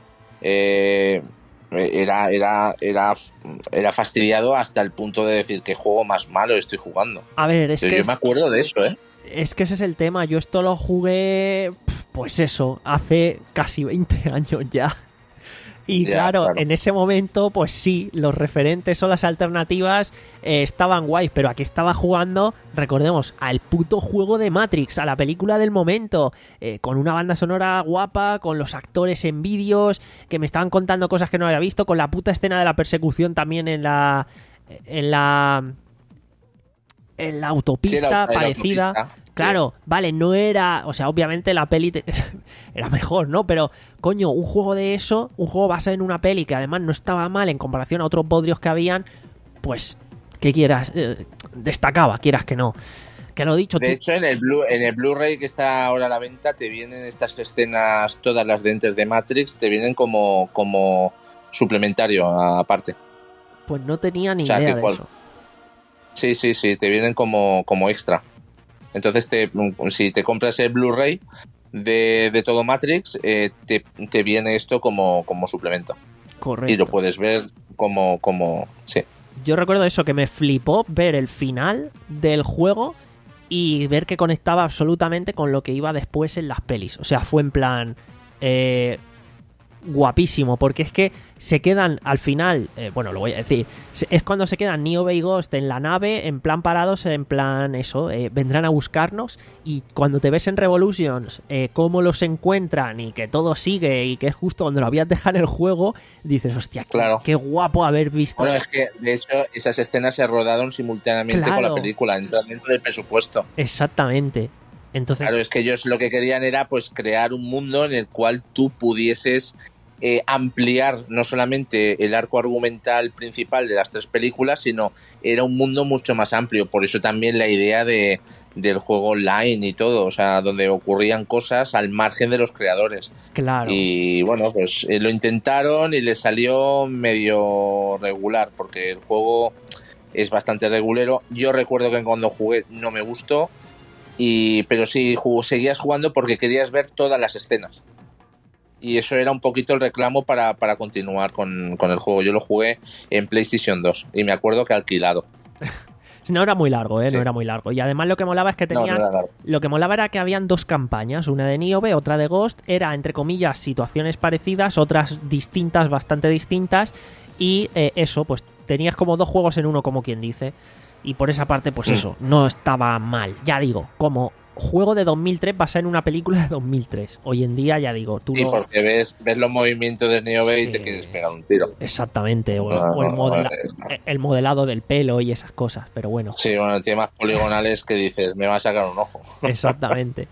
Eh, era, era, era, era fastidiado hasta el punto de decir qué juego más malo estoy jugando. A ver, es Pero que... Yo me acuerdo de eso, ¿eh? Es que ese es el tema. Yo esto lo jugué, pues eso, hace casi veinte años ya. Y Ya, claro, claro. en ese momento, pues sí, los referentes o las alternativas eh, estaban guays, pero aquí estaba jugando, recordemos, al puto juego de Matrix, a la película del momento, eh, con una banda sonora guapa, con los actores en vídeos, que me estaban contando cosas que no había visto, con la puta escena de la persecución también en la... en la... en la autopista Sí, la- la parecida. autopista, Claro, vale, no era... O sea, obviamente la peli te- era mejor, ¿no? Pero, coño, un juego de eso, un juego basado en una peli que además no estaba mal en comparación a otros bodrios que habían, pues, ¿qué quieras? Eh, destacaba, quieras que no. Que lo dicho, De tú... hecho, en el Blu en el Blu-ray que está ahora a la venta, te vienen estas escenas, todas las de Enter de Matrix, te vienen como, como suplementario aparte. Pues no tenía ni O sea, idea que de cual- eso. Sí, sí, sí, te vienen como, como extra. Entonces, te, si te compras el Blu-ray de, de todo Matrix, eh, te, te viene esto como, como suplemento. Correcto. Y lo puedes ver como, como... Sí. Yo recuerdo eso, que me flipó ver el final del juego y ver que conectaba absolutamente con lo que iba después en las pelis. O sea, fue en plan... Eh, guapísimo, porque es que se quedan al final, eh, bueno, lo voy a decir, se- es cuando se quedan Neo y Ghost en la nave, en plan parados, en plan eso, eh, vendrán a buscarnos, y cuando te ves en Revolutions, eh, cómo los encuentran y que todo sigue y que es justo donde lo habías dejado en el juego, dices, hostia, qué, Claro. qué guapo haber visto. Bueno, es que, de hecho, esas escenas se rodaron simultáneamente Claro. con la película, entran dentro del presupuesto. Exactamente. Entonces, Claro, es que ellos lo que querían era pues crear un mundo en el cual tú pudieses eh, ampliar no solamente el arco argumental principal de las tres películas, sino era un mundo mucho más amplio. Por eso también la idea de, del juego online y todo, o sea, donde ocurrían cosas al margen de los creadores. claro. Y bueno, pues eh, lo intentaron y les salió medio regular, porque el juego es bastante regulero. Yo recuerdo que cuando jugué no me gustó, y pero sí jug- seguías jugando porque querías ver todas las escenas. Y eso era un poquito el reclamo para, para continuar con, con el juego. Yo lo jugué en PlayStation dos y me acuerdo que alquilado. No era muy largo, ¿eh? Sí. No era muy largo. Y además lo que molaba es que No, no tenías... era largo. Lo que molaba era que habían dos campañas, una de Niobe, otra de Ghost. Era, entre comillas, situaciones parecidas, otras distintas, bastante distintas. Y eh, eso, pues tenías como dos juegos en uno, como quien dice. Y por esa parte, pues Mm. eso, no estaba mal. Ya digo, como juego de dos mil tres basado en una película de dos mil tres. Hoy en día, ya digo, tú Y lo... porque ves, ves los movimientos de Neo Bay y Sí. te quieres pegar un tiro. Exactamente, o, No, o el, no, modela- no. el modelado del pelo y esas cosas, pero bueno. Sí, bueno, tiene más poligonales que dices, me va a sacar un ojo. Exactamente.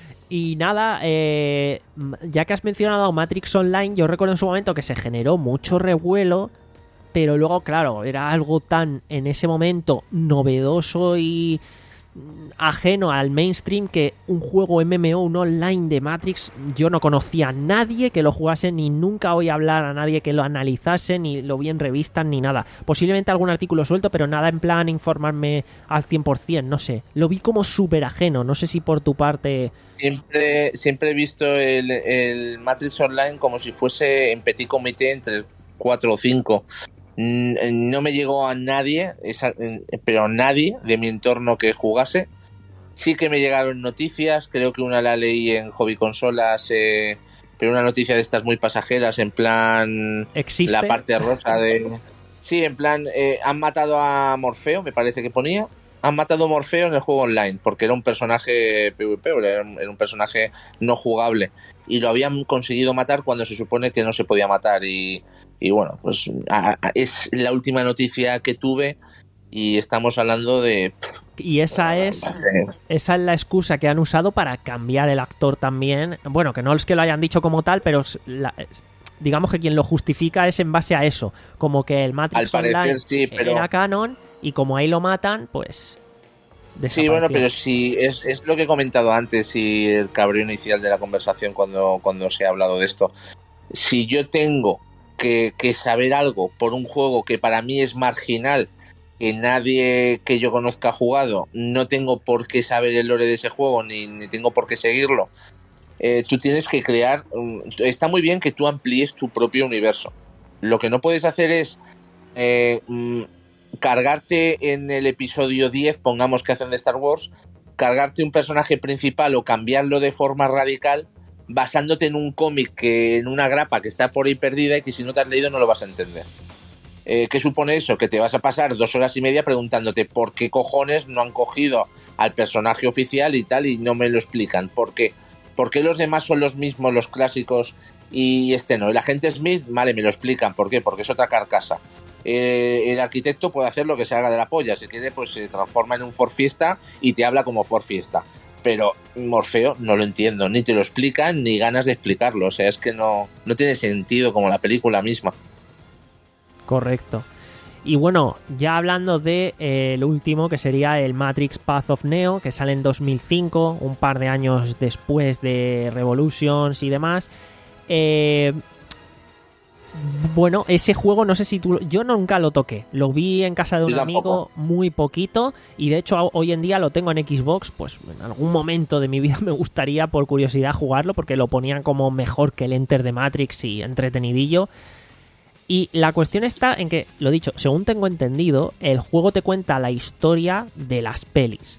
Y nada, eh, ya que has mencionado Matrix Online, yo recuerdo en su momento que se generó mucho revuelo, pero luego, claro, era algo tan en ese momento novedoso y mm, ajeno al mainstream que un juego M M O, un online de Matrix, yo no conocía a nadie que lo jugase, ni nunca oí hablar a nadie que lo analizase, ni lo vi en revistas, ni nada. Posiblemente algún artículo suelto, pero nada en plan informarme al cien por ciento, no sé. Lo vi como súper ajeno, no sé si por tu parte... Siempre, siempre he visto el, el Matrix Online como si fuese en petit comité entre cuatro o cinco. Mm, No me llegó a nadie, esa- pero nadie de mi entorno que jugase. Sí que me llegaron noticias, creo que una la leí en Hobby Consolas, eh, pero una noticia de estas muy pasajeras, en plan ¿Existe? la parte rosa de... Sí, en plan, eh, han matado a Morfeo, me parece que ponía. Han matado a Morfeo en el juego online, porque era un personaje PvP, era un, era un personaje no jugable. Y lo habían conseguido matar cuando se supone que no se podía matar. Y, y bueno, pues a, a, es la última noticia que tuve y estamos hablando de... Y esa es, esa es la excusa que han usado para cambiar el actor también. Bueno, que no es que lo hayan dicho como tal, pero es la- es- digamos que quien lo justifica es en base a eso. Como que el Matrix Al parecer, Online sí, pero- era canon y como ahí lo matan, pues... Sí, bueno, desapareció. pero sí, es, es lo que he comentado antes y el cabreo inicial de la conversación cuando, cuando se ha hablado de esto. Si yo tengo que, que saber algo por un juego que para mí es marginal, que nadie que yo conozca ha jugado, no tengo por qué saber el lore de ese juego, ni, ni tengo por qué seguirlo, eh, tú tienes que crear... um, está muy bien que tú amplíes tu propio universo. Lo que no puedes hacer es... Eh, mm, cargarte en el episodio diez, pongamos que hacen de Star Wars, cargarte un personaje principal o cambiarlo de forma radical basándote en un cómic, que en una grapa que está por ahí perdida y que si no te has leído no lo vas a entender. Eh, ¿Qué supone eso? Que te vas a pasar dos horas y media preguntándote por qué cojones no han cogido al personaje oficial y tal y no me lo explican. ¿Por qué? ¿Por qué los demás son los mismos, los clásicos, y este no? El agente Smith, vale, me lo explican. ¿Por qué? Porque es otra carcasa. Eh, el arquitecto puede hacer lo que se haga de la polla. Si quiere, pues se transforma en un Ford Fiesta y te habla como Ford Fiesta. Pero Morfeo no lo entiendo, ni te lo explican, ni ganas de explicarlo. O sea, es que no, no tiene sentido como la película misma. Correcto. Y bueno, ya hablando de eh, el último, que sería el Matrix Path of Neo, que sale en dos mil cinco, un par de años después de Revolutions y demás. Eh, bueno, ese juego, no sé si tú... Yo nunca lo toqué. Lo vi en casa de un Yo amigo tampoco. muy poquito. Y de hecho, hoy en día lo tengo en Xbox. Pues en algún momento de mi vida me gustaría, por curiosidad, jugarlo, porque lo ponían como mejor que el Enter de Matrix y entretenidillo. Y la cuestión está en que, lo dicho, según tengo entendido, el juego te cuenta la historia de las pelis.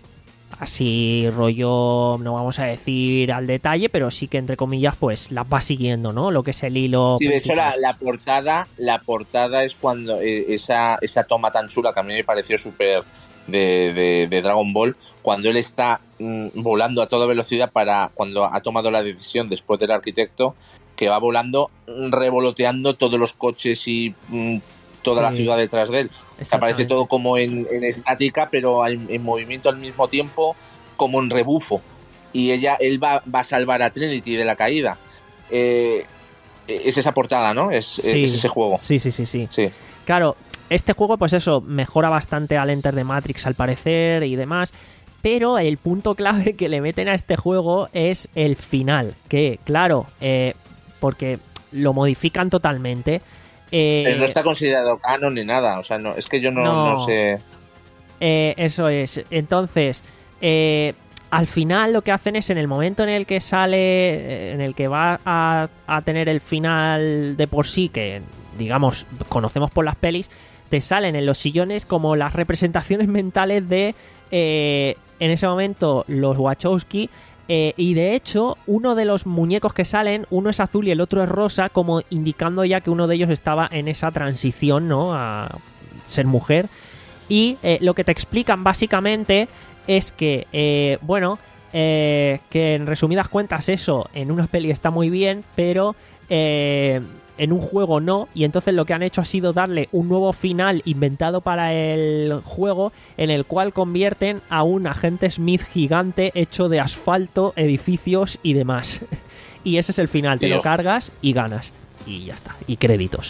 Así rollo, no vamos a decir al detalle, pero sí que entre comillas pues las va siguiendo, ¿no? Lo que es el hilo. Sí, de hecho principal. la, la portada, la portada es cuando eh, esa, esa toma tan chula que a mí me pareció súper de, de, de Dragon Ball, cuando él está mmm, volando a toda velocidad para cuando ha tomado la decisión después del arquitecto, que va volando, revoloteando todos los coches y mmm, toda sí. la ciudad detrás de él. Aparece todo como en, en estática, pero en, en movimiento al mismo tiempo, como en rebufo. Y ella, él va, va a salvar a Trinity de la caída. Eh, es esa portada, ¿no? Es, sí. es ese juego. Sí, sí, sí, sí, sí. Claro, este juego, pues eso, mejora bastante al Enter de Matrix al parecer y demás. Pero el punto clave que le meten a este juego es el final. Que, claro, eh, porque lo modifican totalmente. Eh, Pero no está considerado canon ni nada. O sea, no, es que yo no, no, no sé. Eh, eso es. Entonces, eh, al final lo que hacen es en el momento en el que sale, en el que va a, a tener el final de por sí, que digamos conocemos por las pelis, te salen en los sillones como las representaciones mentales de, eh, en ese momento, los Wachowski. Eh, y de hecho, uno de los muñecos que salen, uno es azul y el otro es rosa, como indicando ya que uno de ellos estaba en esa transición, ¿no? A ser mujer. Y eh, lo que te explican básicamente es que, eh, bueno, eh, que en resumidas cuentas eso en una peli está muy bien, pero eh, en un juego no, y entonces lo que han hecho ha sido darle un nuevo final inventado para el juego, en el cual convierten a un agente Smith gigante hecho de asfalto, edificios y demás. Y ese es el final, te lo cargas y ganas. Y ya está, y créditos.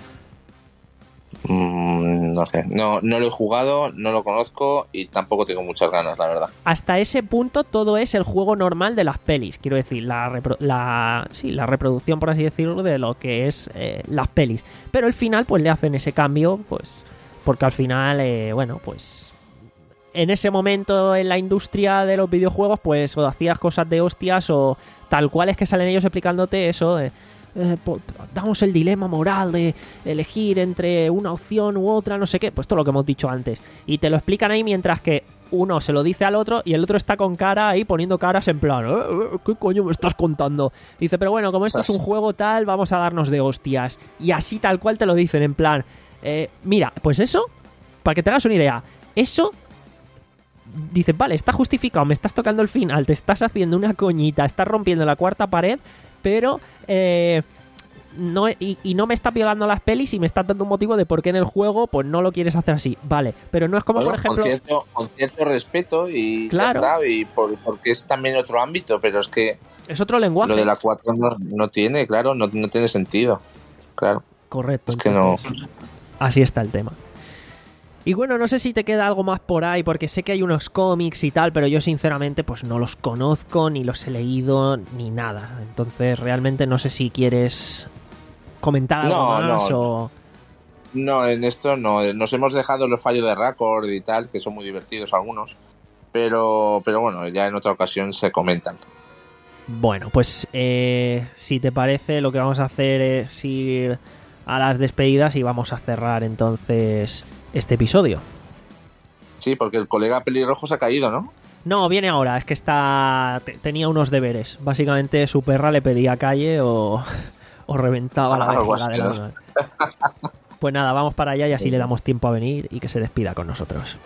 Mm, no sé, no, no lo he jugado, no lo conozco y tampoco tengo muchas ganas, la verdad. Hasta ese punto todo es el juego normal de las pelis, quiero decir, la, repro- la, sí, la reproducción, por así decirlo, de lo que es eh, las pelis. Pero al final pues le hacen ese cambio, pues porque al final, eh, bueno, pues en ese momento en la industria de los videojuegos pues o hacías cosas de hostias o tal cual es que salen ellos explicándote eso de... Eh, pues, damos el dilema moral de elegir entre una opción u otra, no sé qué, pues todo lo que hemos dicho antes. Y te lo explican ahí mientras que uno se lo dice al otro y el otro está con cara ahí poniendo caras en plan, ¿Eh, ¿qué coño me estás contando? Dice, pero bueno, como esto es un juego tal, vamos a darnos de hostias. Y así tal cual te lo dicen, en plan, eh, mira, pues eso, para que te hagas una idea, eso... Dices, vale, está justificado, me estás tocando el final, te estás haciendo una coñita, estás rompiendo la cuarta pared, pero eh, no, y, y no me está violando las pelis y me está dando un motivo de por qué en el juego pues no lo quieres hacer así, vale, pero no es como, bueno, por ejemplo... Con cierto, con cierto respeto y claro, ya está, y por, porque es también otro ámbito, pero es que... Es otro lenguaje. Lo de la cuatro no, no tiene, claro, no, no tiene sentido, claro. Correcto. Es que no... Así está el tema. Y bueno, no sé si te queda algo más por ahí, porque sé que hay unos cómics y tal, pero yo sinceramente pues no los conozco, ni los he leído, ni nada. Entonces realmente no sé si quieres comentar algo no, más no, o... No, en esto no. Nos hemos dejado los fallos de récord y tal, que son muy divertidos algunos. Pero, pero bueno, ya en otra ocasión se comentan. Bueno, pues eh, si te parece, lo que vamos a hacer es ir a las despedidas y vamos a cerrar entonces... este episodio. Sí, porque el colega pelirrojo se ha caído, ¿no? No, viene ahora, es que está tenía unos deberes. Básicamente su perra le pedía calle o, o reventaba la vejiga del animal. Pues nada, vamos para allá y así le damos tiempo a venir y que se despida con nosotros.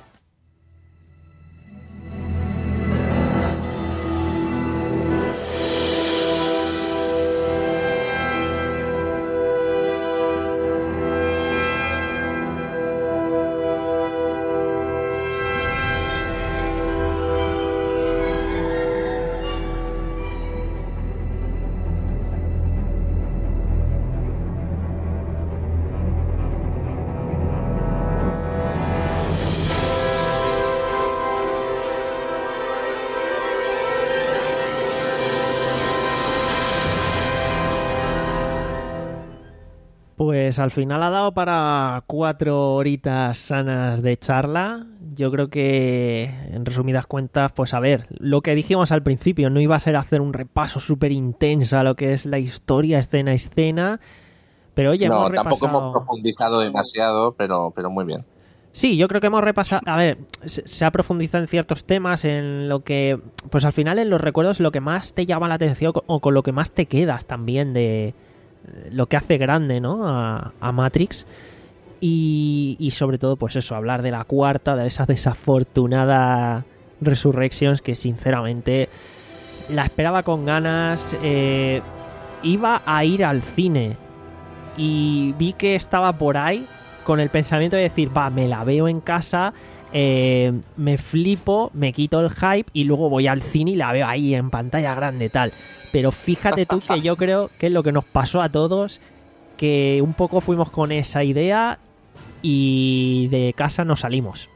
Pues al final ha dado para cuatro horitas sanas de charla. Yo creo que, en resumidas cuentas, pues a ver, lo que dijimos al principio, no iba a ser hacer un repaso súper intenso a lo que es la historia, escena a escena, pero oye, no, hemos tampoco repasado... hemos profundizado demasiado, pero, pero muy bien. Sí, yo creo que hemos repasado... A ver, se, se ha profundizado en ciertos temas, en lo que... Pues al final en los recuerdos lo que más te llama la atención o con lo que más te quedas también de... lo que hace grande, ¿no? A, a Matrix. Y, y sobre todo, pues eso, hablar de la cuarta, de esa desafortunada Resurrections, que sinceramente la esperaba con ganas. Eh, iba a ir al cine y vi que estaba por ahí con el pensamiento de decir, va, me la veo en casa, eh, me flipo, me quito el hype y luego voy al cine y la veo ahí en pantalla grande, tal. Pero fíjate tú que yo creo que es lo que nos pasó a todos, que un poco fuimos con esa idea y de casa no salimos.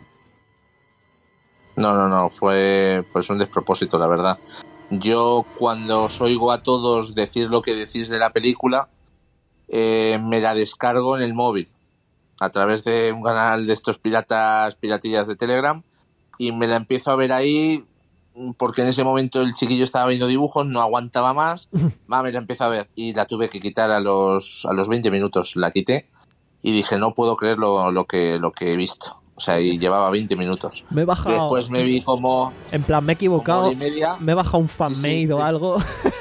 No, no, no, fue pues un despropósito, la verdad. Yo cuando os oigo a todos decir lo que decís de la película, eh, me la descargo en el móvil, a través de un canal de estos piratas, piratillas de Telegram, y me la empiezo a ver ahí... porque en ese momento el chiquillo estaba viendo dibujos, no aguantaba más, va, me la empecé a ver y la tuve que quitar a los a los veinte minutos, la quité y dije, no puedo creer lo, lo que lo que he visto, o sea, y llevaba veinte minutos. Me he bajado... Después me vi como... En plan, me he equivocado, me he bajado un fanmade sí, sí, sí. o algo.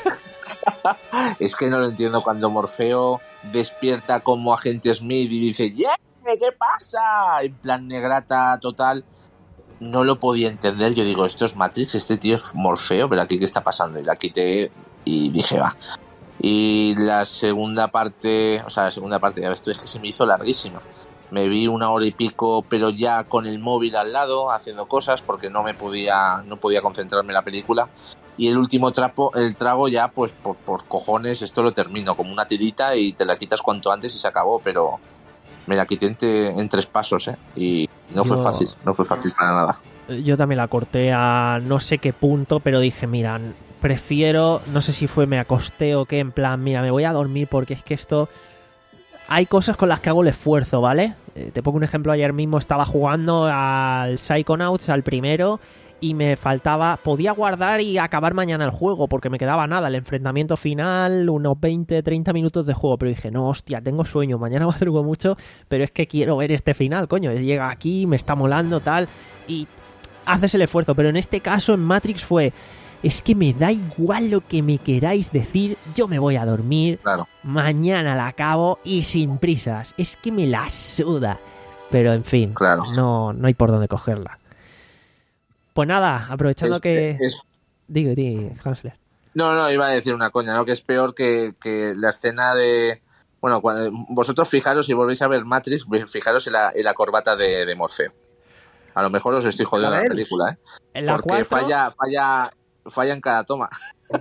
Es que no lo entiendo, cuando Morfeo despierta como agente Smith y dice, ¡yeah! ¿Qué pasa? En plan negrata total... No lo podía entender, yo digo, esto es Matrix, este tío es Morfeo, pero aquí qué está pasando, y la quité y dije, va. Y la segunda parte, o sea, la segunda parte, ya ves tú, es que se me hizo larguísima. Me vi una hora y pico, pero ya con el móvil al lado, haciendo cosas, porque no me podía, no podía concentrarme en la película. Y el último trapo, el trago ya, pues por, por cojones, esto lo termino, como una tirita y te la quitas cuanto antes y se acabó, pero... Me la quité en, te, en tres pasos, ¿eh? Y no fue yo, fácil, no fue fácil para nada. Yo también la corté a no sé qué punto, pero dije, mira, prefiero, no sé si fue me acosté o qué, en plan, mira, me voy a dormir porque es que esto... Hay cosas con las que hago el esfuerzo, ¿vale? Eh, te pongo un ejemplo, ayer mismo estaba jugando al Psychonauts, al primero... y me faltaba, podía guardar y acabar mañana el juego porque me quedaba nada, el enfrentamiento final, unos veinte, treinta minutos de juego, pero dije, no, hostia, tengo sueño, mañana madrugo mucho, pero es que quiero ver este final, coño, llega aquí, me está molando, tal, y haces el esfuerzo, pero en este caso en Matrix fue, es que me da igual lo que me queráis decir, yo me voy a dormir, claro. Mañana la acabo y sin prisas, es que me la suda, pero en fin, claro. no, no hay por dónde cogerla. Pues nada, aprovechando es, que... Es... Digo, digo, Hansler. No, no, iba a decir una coña, ¿no? Que es peor que, que la escena de... Bueno, cuando... vosotros fijaros, si volvéis a ver Matrix, fijaros en la, en la corbata de, de Morfeo. A lo mejor os estoy jodiendo la película, ¿eh? ¿En la Porque cuatro? falla, falla, falla en cada toma.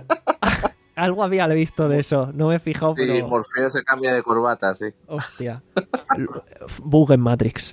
Algo había visto de eso, no me he fijado, sí, pero... Sí, Morfeo se cambia de corbata, sí. Hostia. Bug en Matrix.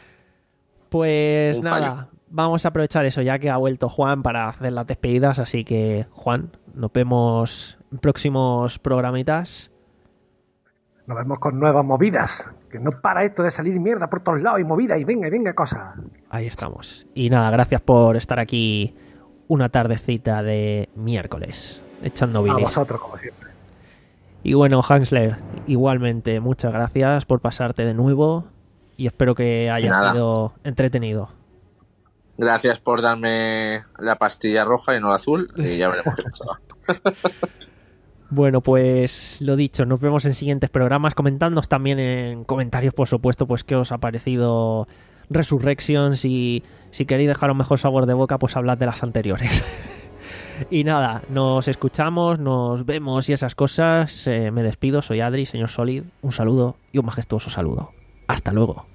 Pues Un nada... fallo. Vamos a aprovechar eso ya que ha vuelto Juan para hacer las despedidas, así que Juan, nos vemos en próximos programitas. Nos vemos con nuevas movidas, que no para esto de salir mierda por todos lados y movida y venga y venga cosas. Ahí estamos. Y nada, gracias por estar aquí una tardecita de miércoles, echando bilis. A vosotros, como siempre. Y bueno, Hansler, igualmente, muchas gracias por pasarte de nuevo y espero que haya sido entretenido. Gracias por darme la pastilla roja y no la azul, y ya veremos qué pasa. Bueno, pues lo dicho, nos vemos en siguientes programas. Comentadnos también en comentarios, por supuesto, pues qué os ha parecido Resurrections, y si queréis dejar un mejor sabor de boca, pues hablad de las anteriores. Y nada, nos escuchamos, nos vemos y esas cosas. Eh, me despido, soy Adri, señor Solid. Un saludo y un majestuoso saludo. Hasta luego.